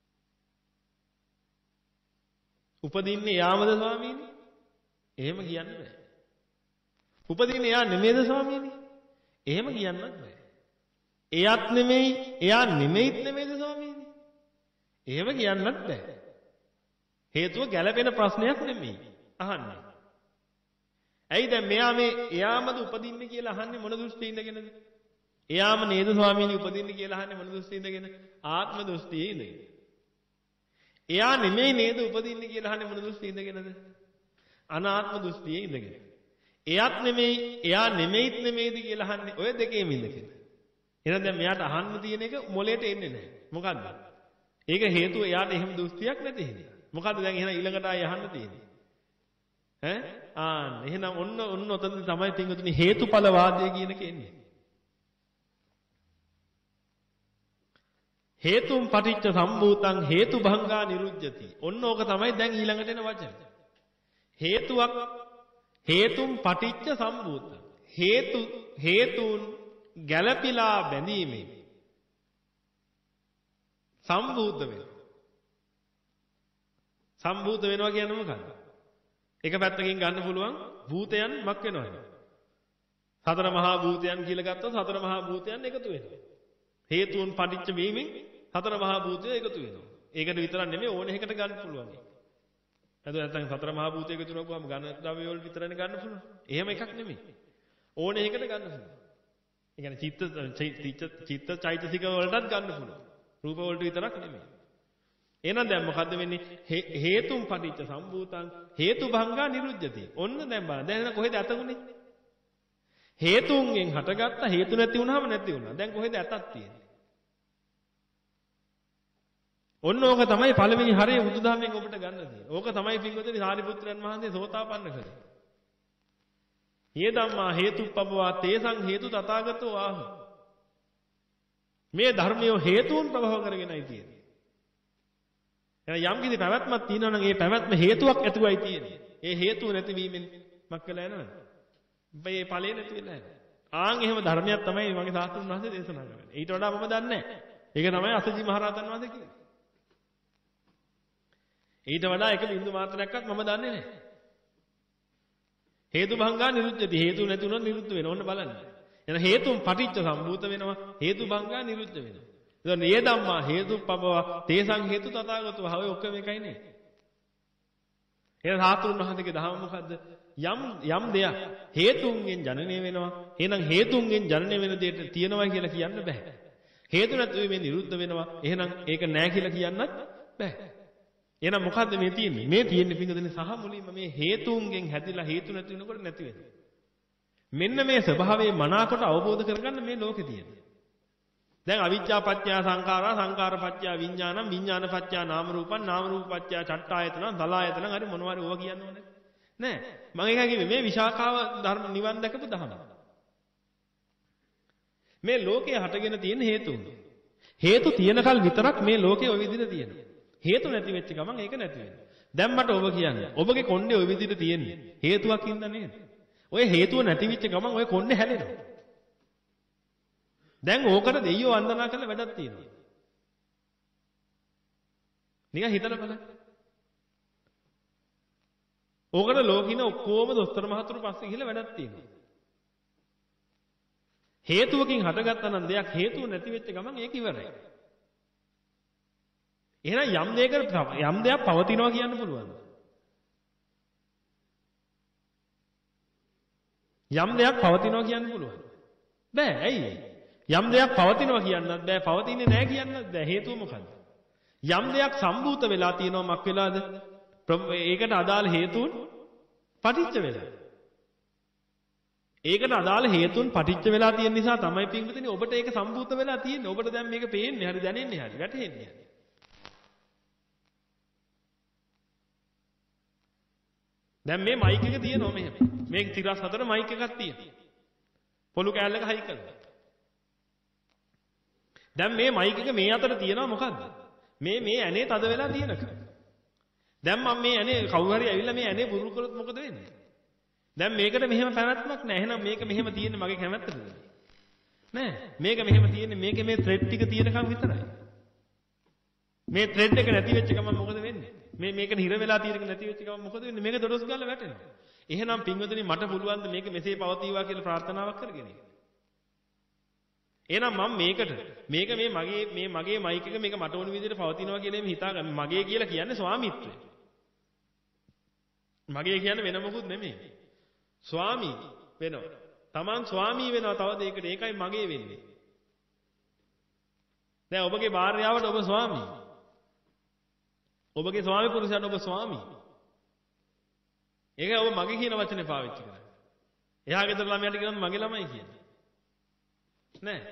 උපදින්නේ යාමද ස්වාමීනි? එහෙම කියන්න බෑ. උපදින්නේ යා නෙමෙයිද ස්වාමීනි? එහෙම කියන්නත් බෑ. එයත් නෙමෙයි, එයා නෙමෙයිත් නෙමෙයිද ස්වාමීනි? එහෙම කියන්නත් බෑ. හේතුව ගැළපෙන ප්‍රශ්නයක් නෙමෙයි අහන්නේ. ඇයි දැන් මෙයා මේ එයාමද උපදින්නේ කියලා අහන්නේ මොන දෘෂ්ටියේ ඉඳගෙනද? එයාම නේද ස්වාමීනි උපදින්නේ කියලා අහන්නේ මොන දෘෂ්ටියේ ඉඳගෙන? ආත්ම දෘෂ්ටියේ ඉඳගෙන. එයා නෙමෙයි නේද උපදින්නේ කියලා අහන්නේ මොන දෘෂ්ටියේ ඉඳගෙනද? අනාත්ම දෘෂ්ටියේ ඉඳගෙන. එයාත් නෙමෙයි, එයා නෙමෙයිත් නෙමෙයිද කියලා අහන්නේ ඔය දෙකේම ඉඳගෙන. එහෙනම් දැන් මෙයාට අහන්න තියෙන එක මොලේට එන්නේ නැහැ. මොකද්ද? ඒක හේතුව එයාට එහෙම දෘෂ්ටියක් නැති හින්දා. මොකද්ද දැන් එහෙනම් ඊළඟට ආයෙ අහන්න තියෙන්නේ? ඈ ආන්න එහෙනම් ඔන්න ඔන්න ඔතන තමයි පින්වතුනි හේතුඵල වාදය කියන එක එන්නේ. හේතුම් පටිච්ච සම්භූතං හේතුභංගා නිරුජ්ජති. ඔන්න ඕක තමයි දැන් ඊළඟට එන වචන. හේතුවක් හේතුම් පටිච්ච සම්භූතං. හේතු හේතුන් ගැළපිලා බැඳීමෙන් සම්භූත වෙනවා. සම්භූත වෙනවා කියන්නේ මොකක්ද? එක පැත්තකින් ගන්න පුළුවන් භූතයන් මක් වෙනවද? සතර මහා භූතයන් කියලා ගත්තොත් සතර මහා භූතයන් එකතු වෙනවා. හේතුන් පටිච්ච වීමෙන් සතර මහා භූතය එකතු වෙනවා. ඒකට විතරක් නෙමෙයි ඕන එකකට ගන්න පුළුවන්. හරිද? නැත්නම් සතර මහා භූතය එකතු වෙනකොම ඝන ද්‍රව්‍ය වල විතරනේ ගන්න පුළුවන්. එහෙම එකක් නෙමෙයි. ඕන එකකට ගන්න පුළුවන්. ඒ කියන්නේ චිත්ත චිත්ත චෛතසික වලටත් ගන්න පුළුවන්. රූප වලට විතරක් නෙමෙයි. එහෙනම් දැන් මොකද්ද වෙන්නේ? හේතුම් පටිච්ච සම්භූතං හේතුභංගා නිරුජ්ජති. ඔන්න දැන් බලන්න. දැන් එන කොහෙද ඇතුනේ? හේතුන්ගෙන් හටගත්ත හේතු නැති වුනහම නැති වුණා. දැන් කොහෙද ඇතක් තියෙන්නේ? ඔන්න ඕක තමයි පළවෙනි හරය බුදුදහමෙන් ඔබට ගන්න තියෙන්නේ. ඕක තමයි පින්වතුනි සාරිපුත්‍රයන් වහන්සේ සෝතාපන්න කළේ. "යේ ධම්මා හේතුප්පවවා තේසං හේතු තථාගතෝ ආහ." මේ ධර්මිය හේතුන් ප්‍රභව කරගෙනයි තියෙන්නේ. එහෙනම් යම් කිසි පැවැත්මක් තියෙනවා නම් ඒ පැවැත්ම හේතුවක් ඇතුවයි තියෙන්නේ. ඒ හේතුව නැතිවීමෙන් මක් වෙලා යනවද? මේ ඵලේ නැති වෙලා යනවා. ආන් එහෙම ධර්මයක් තමයි මගේ සාස්ත්‍රුන් වහන්සේ දේශනා කරන්නේ. ඊට වඩා මම දන්නේ නැහැ. ඒක තමයි අසජි මහරහතන් වහන්සේ කියන්නේ. ඊට වඩා එක බින්දු මාත්‍රයක්වත් මම දන්නේ නැහැ. හේතු භංගා නිරුද්ධති. හේතු නැති වුණොත් නිරුද්ධ වෙනවා. ඔන්න බලන්න. එහෙනම් හේතුන් පටිච්ච සම්භූත වෙනවා. හේතු භංගා නිරුද්ධ වෙනවා. එතකොට "යේ ධම්මා හේතුප්පවවා තේසං හේතු තථාගතෝ." හව ඔක්කොම එකයි නේ. එහෙනම් සාස්ත්‍රුන් වහන්සේගේ දහම මොකද්ද? යම් යම් දෙයක් හේතුන්ගෙන් ජනනය වෙනවා. එහෙනම් හේතුන්ගෙන් ජනනය වෙන දෙයට තියනවා කියලා කියන්න බෑ. හේතු නැතිවීමෙන් නිරුද්ධ වෙනවා. එහෙනම් ඒක නෑ කියලා කියන්නත් බෑ. එහෙනම් මොකද්ද මේ තියෙන්නේ? මේ තියෙන්නේ පිටුදෙනේ සහ මුලින්ම මේ හේතුන්ගෙන් හැදිලා හේතු නැති වෙනකොට නැති වෙනවා. මෙන්න මේ ස්වභාවයේ මනාකොට අවබෝධ කරගන්න මේ ලෝකේ තියෙනවා. දැන් අවිජ්ජා පත්‍ය සංඛාරා සංඛාර පත්‍ය විඥානං විඥාන පත්‍ය නාම රූපං නාම රූප පත්‍ය චට්ඨායතන දලායතන හරි මොනවා හරි ඕවා කියන්න ඕනේ නෑ මම එකයි කිව්වේ මේ විශාඛාව ධර්ම නිවන් දැකපු දහම මේ ලෝකේ හටගෙන තියෙන හේතුන් හේතු තියෙනකල් විතරක් මේ ලෝකේ ওই විදිහට තියෙනවා හේතු නැති වෙච්ච ගමන් ඒක නැති වෙනවා දැන් මට ඔබ කියන්නේ ඔබගේ කොණ්ඩේ ওই විදිහට තියෙන්නේ හේතුවක් ඉඳලා නේද ඔය හේතුව නැති වෙච්ච ගමන් ඔය කොණ්ඩේ හැලෙනවා දැන් ඕකට දෙයියෝ වන්දනා කරලා වැඩක් තියෙනවා. නිකන් හිතලා බලන්න. ඕකට ලෝකින ඔක්කොම දොස්තර මහතුරු පස්සේ ගිහලා වැඩක් තියෙනවා. හේතුවකින් හටගත්තා නම් දෙයක් හේතුව නැති වෙච්ච ගමන් ඒක ඉවරයි. එහෙනම් යම් දෙයකට යම් දෙයක් පවතිනවා කියන්න පුළුවන්ද? යම් දෙයක් පවතිනවා කියන්න පුළුවන්ද? බෑ. ඇයි? යම් දෙයක් පවතිනවා කියන්නත් බෑ පවතින්නේ නැහැ කියන්නත් බෑ හේතුව මොකද්ද යම් දෙයක් සම්භූත වෙලා තියෙනවා මක් වෙලාද ඒකට අදාළ හේතුන් පටිච්ච වෙලා ඒකට අදාළ හේතුන් පටිච්ච වෙලා තියෙන නිසා තමයි පින්විතනි ඔබට ඒක සම්භූත වෙලා තියෙන්නේ ඔබට දැන් මේක පේන්නේ හරි දැනෙන්නේ හරි වැටහෙන්නේ හරි දැන් මේ මයික් එක තියෙනවා මෙහෙම මේක තිරස් හතර මයික් එකක් තියෙනවා පොළු කෑල්ලක හයි කරලා දැන් මේ මයික් එක මේ අතර තියෙනවා මොකද්ද? මේ මේ ඇනේ තද වෙලා තියෙනක. දැන් මම මේ ඇනේ කවුරු හරි ඇවිල්ලා මේ ඇනේ බුරුල් කරොත් මොකද වෙන්නේ? දැන් මේකට මෙහෙම පැවැත්මක් නැහැ. එහෙනම් මේක මෙහෙම තියෙන්නේ මගේ කැමැත්තද? නෑ. මේක මෙහෙම තියෙන්නේ මේකේ මේ ත්‍රෙඩ් ටික තියෙනකම් විතරයි. මේ ත්‍රෙඩ් එක නැති වෙච්ච ගමන් මොකද වෙන්නේ? මේ මේක හිර වෙලා තියෙනක නැති වෙච්ච ගමන් මොකද වෙන්නේ? මේක දොඩොස් ගාලා වැටෙනවා. එහෙනම් පින්වතුනි මට පුළුවන් ද මේක මෙසේ පවතිවා කියලා ප්‍රාර්ථනාවක් කරගෙන ඉන්න. එහෙනම් මම මේකට මේක මේ මගේ මේ මගේ මයික් එක මේක මට ඕන විදිහට පවතිනවා කියලා මේ හිතා ගන්න. මගේ කියලා කියන්නේ ස්වාමිත්වය. මගේ කියන්නේ වෙන මොකුත් නෙමෙයි. ස්වාමී වෙනවා. Taman ස්වාමී වෙනවා තව දෙයකට. ඒකයි මගේ වෙන්නේ. දැන් ඔබගේ භාර්යාවට ඔබ ස්වාමී. ඔබගේ ස්වාමි පුරුෂයාට ඔබ ස්වාමී. ඒකයි ඔබ මගේ කියන වචනේ පාවිච්චි කරන්නේ. එහා ගෙදර ළමයාට කියනවා මගේ ළමයි කියන්නේ. නෑ.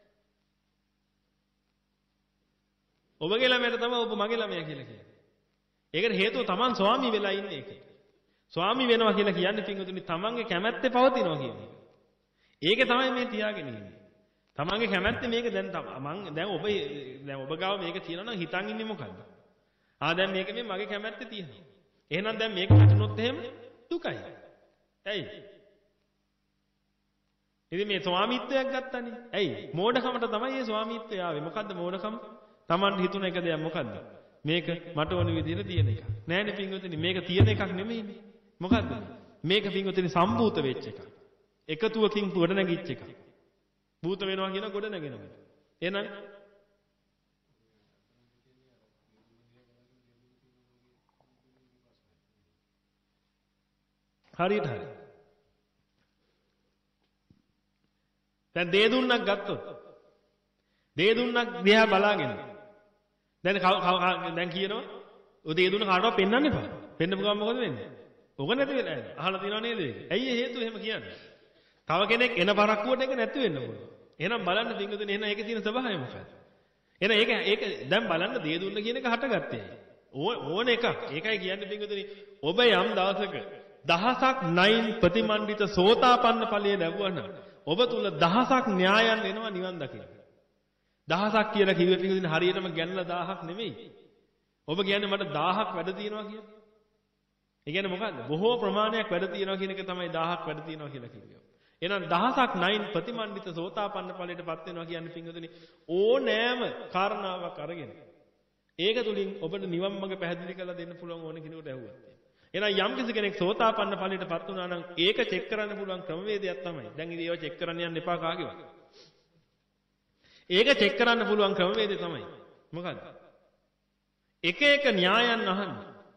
ඔබගේ ළමයට තමයි ඔබ මගේ ළමයා කියලා කියන්නේ. ඒකට හේතුව Taman ස්වාමී වෙලා ඉන්නේ ඒකට. ස්වාමී වෙනවා කියලා කියන්නේ පින්වතුනි Tamanගේ කැමැත්තේ පවතිනවා කියන එක. ඒක තමයි මේ තියාගෙන ඉන්නේ. Tamanගේ කැමැත්තේ මේක දැන් මම දැන් ඔබ දැන් ඔබ ගාව මේක තියෙනවා නම් හිතන් ඉන්නේ මොකද්ද? ආ දැන් මේක මේ මගේ කැමැත්තේ තියෙනවා. එහෙනම් දැන් මේක හටනොත් එහෙම දුකයි. ඇයි? ඉතින් මේ ස්වාමීත්වයක් ගත්තනේ. ඇයි? මෝඩකමට තමයි මේ ස්වාමීත්වය ආවේ. මොකද්ද මෝඩකම? Taman හිතුන එක දෙයක් මොකද්ද? මේක මට ඕන විදිහට තියෙන එකක්. නෑනේ පින්වතුනි මේක තියෙන එකක් නෙමෙයිනේ. මොකද්ද? මේක පින්වතුනි සම්භූත වෙච්ච එකක්. එකතුවකින් ගොඩ නැගිච්ච එකක්. භූත වෙනවා කියන ගොඩ නැගෙනවා. එහෙනම් හරියට හරි. දැන් දේ දුන්නක් ගත්තොත් දේ දුන්නක් දිහා බලාගෙන දැන් දැන් කියනවා ඔය දේ දුන්න කාටවත් පෙන්වන්න එපා. පෙන්නපු ගමන් මොකද වෙන්නේ? ඔක නැති වෙලා යනවා. අහලා තියෙනව නේද ඒක? ඇයි ඒ හේතුව එහෙම කියන්නේ? තව කෙනෙක් එන පරක්කුවට ඒක නැති වෙන්න ඕන. එහෙනම් බලන්න පින්වතුනි එහෙනම් ඒකේ තියෙන ස්වභාවය මොකක්ද? එහෙනම් ඒක ඒක දැන් බලන්න දේ දුන්න කියන එක හටගත්තේ. ඕන එකක්. ඒකයි කියන්නේ පින්වතුනි ඔබ යම් දවසක දහසක් නයින් ප්‍රතිමන්විත සෝතාපන්න ඵලයේ ලැබුවා ඔබ තුල දහසක් න්‍යායන් එනවා නිවන් දකින්න. දහසක් කියලා කිව්වේ පිටුදින හරියටම ගැනලා දහයක් නෙමෙයි. ඔබ කියන්නේ මට දහයක් වැඩ තියෙනවා කියලා. ඒ කියන්නේ මොකද්ද? බොහෝ ප්‍රමාණයක් වැඩ තියෙනවා කියන එක තමයි දහයක් වැඩ තියෙනවා කියලා කිව්වේ. එහෙනම් දහසක් නයින් ප්‍රතිමන්විත සෝතාපන්න ඵලයටපත් වෙනවා කියන්නේ පිටුදින ඕනෑම කාරණාවක් අරගෙන ඒක තුලින් ඔබට නිවන් මඟ පැහැදිලි කරලා දෙන්න පුළුවන් ඕන කෙනෙකුට ඇහුවත්. එහෙනම් යම් කෙනෙක් සෝතාපන්න ඵලයටපත් වුණා නම් ඒක චෙක් කරන්න පුළුවන් ක්‍රමවේදයක් තමයි. දැන් ඉතින් ඒව චෙක් කරන්න යන්න එපා කාගේවත්. ඒක චෙක් කරන්න පුළුවන් ක්‍රමවේදය තමයි. මොකද්ද? එක එක න්‍යායන් අහන්න.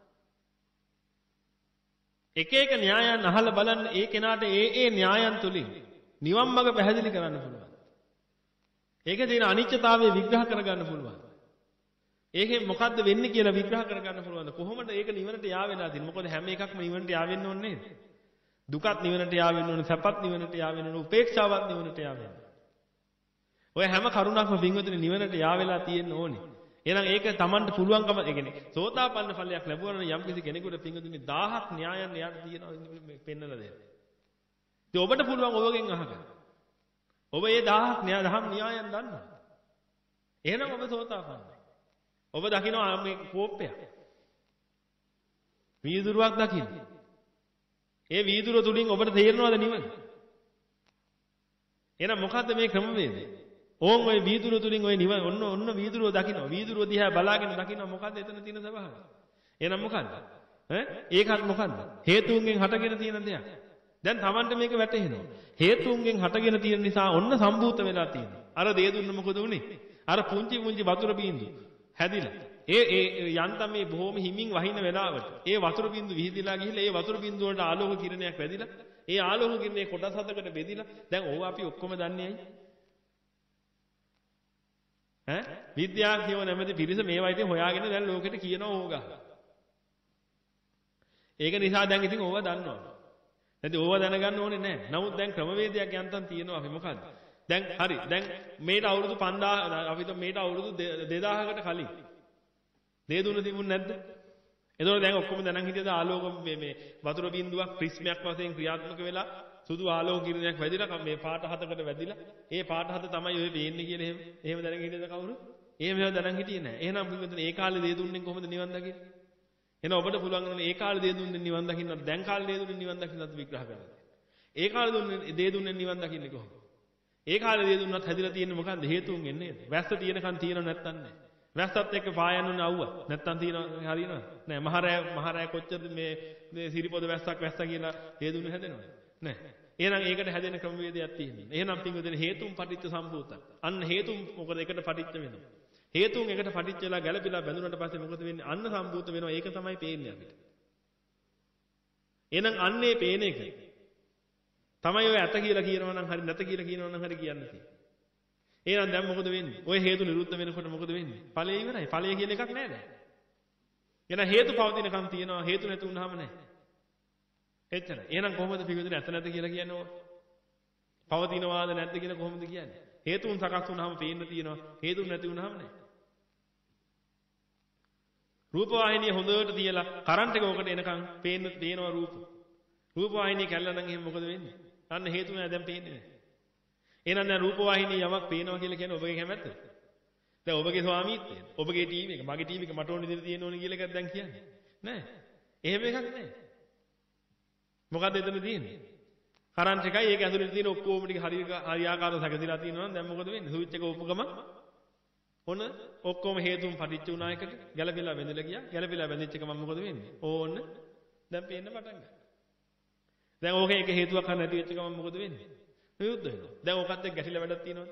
එක එක න්‍යායන් අහලා බලන්න ඒ කෙනාට ඒ ඒ න්‍යායන් තුලින් නිවන් මඟ පැහැදිලි කරන්න පුළුවන්. ඒකේ තියෙන අනිත්‍යතාවය විග්‍රහ කරගන්න පුළුවන්. ඒකෙන් මොකද්ද වෙන්නේ කියලා විග්‍රහ කරගන්න පුළුවන්. කොහොමද ඒක නිවනට යා වෙලා තියෙන්නේ? මොකද හැම එකක්ම නිවනට යා වෙන්න ඕනේ නේද? දුකත් නිවනට යා වෙන්න ඕනේ, සැපත් නිවනට යා වෙන්න ඕනේ, උපේක්ෂාවත් නිවනට යා වෙන්න. ඔය හැම කරුණක්ම පින්වතුනි නිවනට යා වෙලා තියෙන්න ඕනේ. එහෙනම් ඒක Tamanට පුළුවන්කම ඒ කියන්නේ සෝතාපන්න ඵලයක් ලැබුවා නම් යම් කිසි කෙනෙකුට පින්වතුනි දහයක් න්‍යායන් එයාට තියෙනවා පෙන්නලා දෙන්න. ඉතින් ඔබට පුළුවන් ඔයගෙන් අහගන්න. ඔබ මේ දහයක් න්‍යාය දහම් න්‍යායන් දන්නවා. එහෙනම් ඔබ සෝතාපන්නයි. ඔබ දකිනවා මේ කෝප්පයක්. වීදුරුවක් දකින්න. ඒ වීදුරුව තුලින් ඔබට තේරෙනවද නිවන? එහෙනම් මොකද්ද මේ ක්‍රමවේදය? ඕන් ওই වීදුරුව තුලින් ওই නිවන ඔන්න ඔන්න වීදුරුව දකිනවා. වීදුරුව දිහා බලාගෙන දකිනවා මොකද්ද එතන තියෙන ස්වභාවය? එහෙනම් මොකද්ද? ඈ ඒකත් මොකද්ද? හේතුන්ගෙන් හටගෙන තියෙන දෙයක්. දැන් Tamanට මේක වැටහෙනවා. හේතුන්ගෙන් හටගෙන තියෙන නිසා ඔන්න සම්භූත වෙලා තියෙනවා. අර දේ දුන්න මොකද උනේ? අර පුංචි පුංචි වතුර බින්දු හැදිලා. ඒ ඒ යන්තම් මේ බොහොම හිමින් වහින වෙලාවට ඒ වතුර බින්දු විහිදිලා ගිහිල්ලා ඒ වතුර බින්දු වලට ආලෝක කිරණයක් වැදිලා ඒ ආලෝක කිරණේ කොටස් හතකට බෙදිලා දැන් ඕව අපි ඔක්කොම දන්නේ ඇයි? ඈ විද්‍යාඥයෝ නැමැති පිරිස මේවා ඉතින් හොයාගෙන දැන් ලෝකෙට කියනවා ඕගා. ඒක නිසා දැන් ඉතින් ඕව දන්නවා. නැත්නම් ඕව දැනගන්න ඕනේ නැහැ. නමුත් දැන් ක්‍රමවේදයක් යන්තම් තියෙනවා අපි මොකද්ද? දැන් හරි දැන් මේට අවුරුදු පන්දාහ අපිට මේට අවුරුදු දෙදාහකට කලින් දේ දුන්න තිබුණ නැද්ද? එතකොට දැන් ඔක්කොම දැනන් හිටියද ආලෝක මේ මේ වතුර බින්දුවක් ප්‍රිස්මයක් වශයෙන් ක්‍රියාත්මක වෙලා සුදු ආලෝක කිරණයක් වැදිලා මේ පාට හතකට වැදිලා ඒ පාට හත තමයි ඔය පේන්නේ කියලා එහෙම එහෙම දැනන් හිටියද කවුරු? එහෙම ඒවා දැනන් හිටියේ නැහැ. එහෙනම් පින්වතුනි ඒ කාලේ දේ දුන්නේ කොහොමද නිවන් දකින්නේ? එහෙනම් ඔබට පුළුවන් නම් ඒ කාලේ දේ දුන්නේ නිවන් දකින්නත් දැන් කාලේ දේ දුන්නේ නිවන් දකින්නත් විග්‍රහ කරන්න. ඒ කාලේ දුන්නේ දේ දුන්නේ නිවන් දකින්නේ කොහොමද? ඒ කාලේ දේ දුන්නත් හැදිලා තියෙන්නේ මොකන්ද? හේතුන්ගෙන් නේද? වැස්ස තියෙනකන් තියෙනව නැත්තම් නැහැ. වැස්සත් එක්ක පායන්න ඕනේ අවුව. නැත්තම් තියෙනව හරියනවද? නෑ මහරෑ මහරෑ කොච්චරද මේ මේ සිරිපොද වැස්සක් වැස්සා කියලා දේ දුන්නේ හැදෙනවද? නෑ. එහෙනම් ඒකට හැදෙන ක්‍රමවේදයක් තියෙනවා. එහෙනම් පින්වතුනි හේතුන් පටිච්ච සම්භූතයි. අන්න හේතුන් මොකද එකට පටිච්ච වෙනවා. හේතුන් එකට පටිච්ච වෙලා ගැළපීලා බැඳුනට පස්සේ මොකද වෙන්නේ? අන්න සම්භූත වෙනවා. ඒක තමයි පේන්නේ අපිට. එහෙනම් අන්නේ පේන එක තමයි ඔය ඇත කියලා කියනවා නම් හරි නැත කියලා කියනවා නම් හරි කියන්නේ. එහෙනම් දැන් මොකද වෙන්නේ? ඔය හේතු නිරුද්ධ වෙනකොට මොකද වෙන්නේ? ඵලය ඉවරයි. ඵලය කියන එකක් නැහැ දැන්. එහෙනම් හේතු පවතිනකම් තියෙනවා හේතු නැති වුනහම නැහැ. එච්චරයි. එහෙනම් කොහොමද පිළිවෙදින ඇත නැත කියලා කියන්නේ? පවතිනවාද නැද්ද කියලා කොහොමද කියන්නේ? හේතුන් සකස් වුනහම පේන්න තියෙනවා. හේතුන් නැති වුනහම නැහැ. රූප වාහිනිය හොඳට තියලා කරන්ට් එක ඔකට එනකන් පේන්න පේනවා රූප. රූප වාහිනිය කැල්ලා නම් එහෙනම් මොකද වෙන්නේ? අන්න හේතු නැහැ දැන් පේන්නේ නැහැ. එහෙනම් දැන් රූප වාහිනිය යමක් පේනවා කියලා කියන්නේ ඔබගේ කැමැත්ත. දැන් ඔබගේ ස්වාමීත්වය. ඔබගේ ටීවී එක, මගේ ටීවී එක මට ඕන විදිහට තියෙන්න ඕනේ කියලා එකක් දැන් කියන්නේ. නෑ. එහෙම එකක් නෑ. මොකද්ද එතන තියෙන්නේ? කරන්ට් එකයි ඒක ඇතුලේ තියෙන ඔක්කොම ටික හරි හරියාකාරව සැකසීලා තියෙනවා නම් දැන් මොකද වෙන්නේ? ස්විච් එක ඔප්පුගම ඔන්න ඔක්කොම හේතුන් පටිච්ච වුණා එකට ගැළපෙලා වැඳලා ගියා. ගැළපෙලා වැඳිච්ච එක මම මොකද වෙන්නේ? ඕන්න දැන් පේන්න පටන් ගන්නවා. දැන් ඕකේ එක හේතුවක් නැති වෙච්ච එක මම මොකද වෙන්නේ? විරුද්ධ වෙනවා. දැන් ඕකත් එක්ක ගැටිලා වැඩක් තියෙනවද?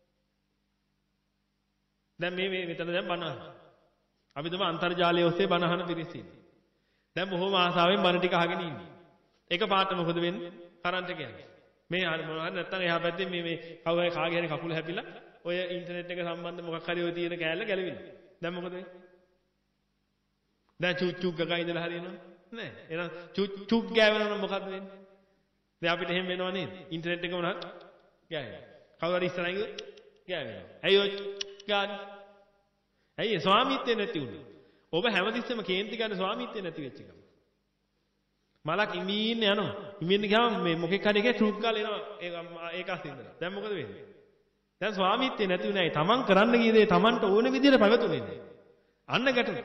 දැන් මේ මේ මෙතන දැන් බණ අහනවා. අපි තමයි අන්තර්ජාලය ඔස්සේ බණ අහන පිරිස ඉන්නේ. දැන් බොහොම ආසාවෙන් බණ ටික අහගෙන ඉන්නේ. එක පාට මොකද වෙන්නේ? කරන්ට් එක යනවා. මේ හරි මොනවද නැත්තම් එහා පැත්තේ මේ මේ කවුරු හරි කාගේ හරි කකුල හැපිලා ඔය ඉන්ටර්නෙට් එක සම්බන්ධ මොකක් හරි ඔය තියෙන කෑල්ල ගැලවිලා. දැන් මොකද වෙන්නේ? දැන් චුක් චුක් ගගා ඉඳලා හරියනවද? නෑ. එහෙනම් චුක් චුක් ගෑවෙනවා නම් මොකද වෙන්නේ? දැන් අපිට එහෙම වෙනව නේද? ඉන්ටර්නෙට් එක මොනවද? ගෑවෙනවා. කවුරු හරි ඉස්සරහින් ගියොත් ගෑවෙනවා. ඇයි ඔය ගාන? ඇයි ස්වාමීත්වය නැති උනේ? ඔබ හැමතිස්සෙම කේන්ති ගන්න ස්වාමීත්වය නැති වෙච්ච එක. මලක් ඉමින්න යනවා. ඉමින්න ගියාම මේ මොකෙක් හරි එකේ ට්‍රූප් ගාලා එනවා. ඒක ඒක අස්සින්දලා. දැන් මොකද වෙන්නේ? දැන් ස්වාමීත්වය නැති උනේ ඇයි? Taman කරන්න ගිය දේ Tamanට ඕන විදිහට පැවතුනේ නැහැ. අන්න ගැටුනේ.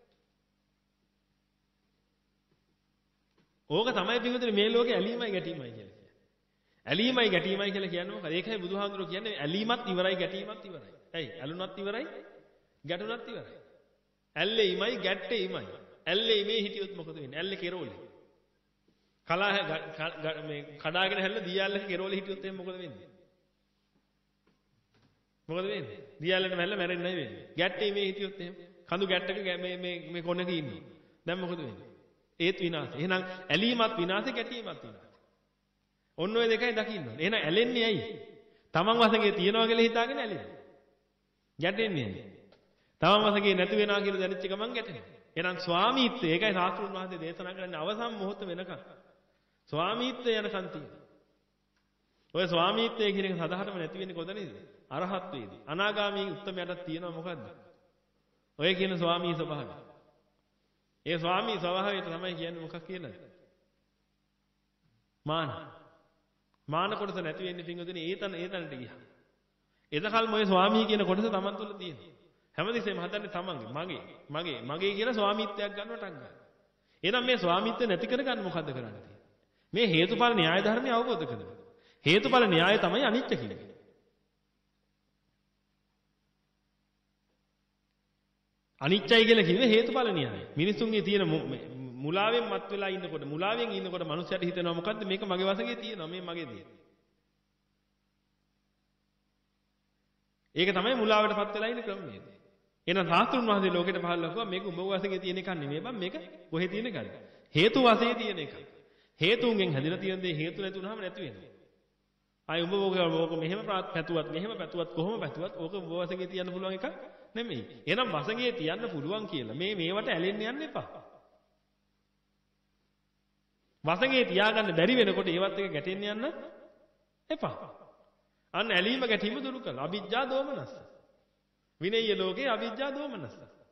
ඕක තමයි පිටුදේ මේ ලෝකේ ඇලීමයි ගැටීමයි කියලා කියන්නේ. ඇලීමයි ගැටීමයි කියලා කියන්නේ මොකද? ඒකයි බුදුහාමුදුරුවෝ කියන්නේ ඇලීමත් ඉවරයි ගැටීමත් ඉවරයි. ඇයි? ඇලුනත් ඉවරයි ගැටුනත් ඉවරයි. ඇල්ලෙයිමයි ගැට්ටෙයිමයි. ඇල්ලෙයිමේ හිටියොත් මොකද වෙන්නේ? ඇල්ලේ කෙරෝලේ. කලා මේ කඩාගෙන හැල්ල දියාල්ලක කෙරෝලේ හිටියොත් එහෙනම් මොකද වෙන්නේ? මොකද වෙන්නේ? දියාල්ලට මැල්ල මැරෙන්නයි වෙන්නේ. ගැට්ටෙයිමේ හිටියොත් එහෙම කඳු ගැට්ටක මේ මේ මේ කොනක ඉන්නවා. දැන් මොකද වෙන්නේ? ඒත් විනාශය. එහෙනම් ඇලීමත් විනාශය ගැටීමත් විනාශය. ඔන්න ඔය දෙකයි දකින්න ඕනේ. එහෙනම් ඇලෙන්නේ ඇයි? තමන් වශයෙන් තියනවා කියලා හිතාගෙන ඇලෙනවා. ගැටෙන්නේ නැහැ. තමන් වශයෙන් නැති වෙනවා කියලා දැනෙච්ච ගමන් ගැටෙනවා. එහෙනම් ස්වාමීත්වය ඒකයි සාස්ත්‍රුන් වහන්සේ දේශනා කරන්නේ අවසන් මොහොත වෙනකන්. ස්වාමීත්වය යනකන් තියෙනවා. ඔය ස්වාමීත්වය කියන එක සදාහටම නැති වෙන්නේ කොතනද? අරහත් වේදී. අනාගාමී උත්තමයටත් තියෙනවා මොකද්ද? ඔය කියන ස්වාමී ස්වභාවය. ඒ ස්වාමී ස්වභාවයට තමයි කියන්නේ මොකක් කියලාද? මාන. මාන කොටස නැති වෙන්නේ පින්වතුනි ඒ තන ඒ තනට ගියා. එතකල්ම ඔය ස්වාමී කියන කොටස Taman තුල තියෙනවා. හැමදෙස්සෙම හදන්නේ Tamanගේ මගේ මගේ මගේ කියලා ස්වාමීත්වයක් ගන්නවට ගන්න. එහෙනම් මේ ස්වාමීත්වය නැති කරගන්න මොකද්ද කරන්න තියෙන්නේ? මේ හේතුඵල න්‍යාය ධර්මය අවබෝධ කරගන්න. හේතුඵල න්‍යාය තමයි අනිත්‍ය කියන්නේ. අනිත්‍යයි කියලා කිව්වේ හේතුඵල න්‍යායයි. මිනිසුන්ගේ තියෙන මුලාවෙන් මත් වෙලා ඉන්නකොට මුලාවෙන් ඉන්නකොට මනුස්සයට හිතෙනවා මොකද්ද මේක මගේ වශයෙන් තියෙනවා මේ මගේ දේ. ඒක තමයි මුලාවටපත් වෙලා ඉන්න ක්‍රමවේදය. එහෙනම් සාස්ත්‍රුන් වහන්සේ ලෝකෙට පහළ ලකුවා මේක උඹ වශයෙන් තියෙන එකක් නෙමෙයි බං මේක කොහේ තියෙන එකද? හේතු වශයෙන් තියෙන එකක්. හේතුන්ගෙන් හැදිලා තියෙන දේ හේතු නැති වුනහම නැති වෙනවා. ආයි උඹ ඕක මෙහෙම පැතුවත් මෙහෙම පැතුවත් කොහොම පැතුවත් ඕක උඹ වශයෙන් තියන්න පුළුවන් එකක් නෙමෙයි. එහෙනම් වශයෙන් තියන්න පුළුවන් කියලා මේ මේවට ඇලෙන්න යන්න එපා. වශයෙන් තියාගන්න බැරි වෙනකොට ඒවත් එක ගැටෙන්න යන්න එපා. අන්න ඇලීම ගැටීම දුරු කළා. අවිජ්ජා දෝමනස්ස. විනය්‍ය ලෝකේ අවිජ්ජා දෝමනස්ස.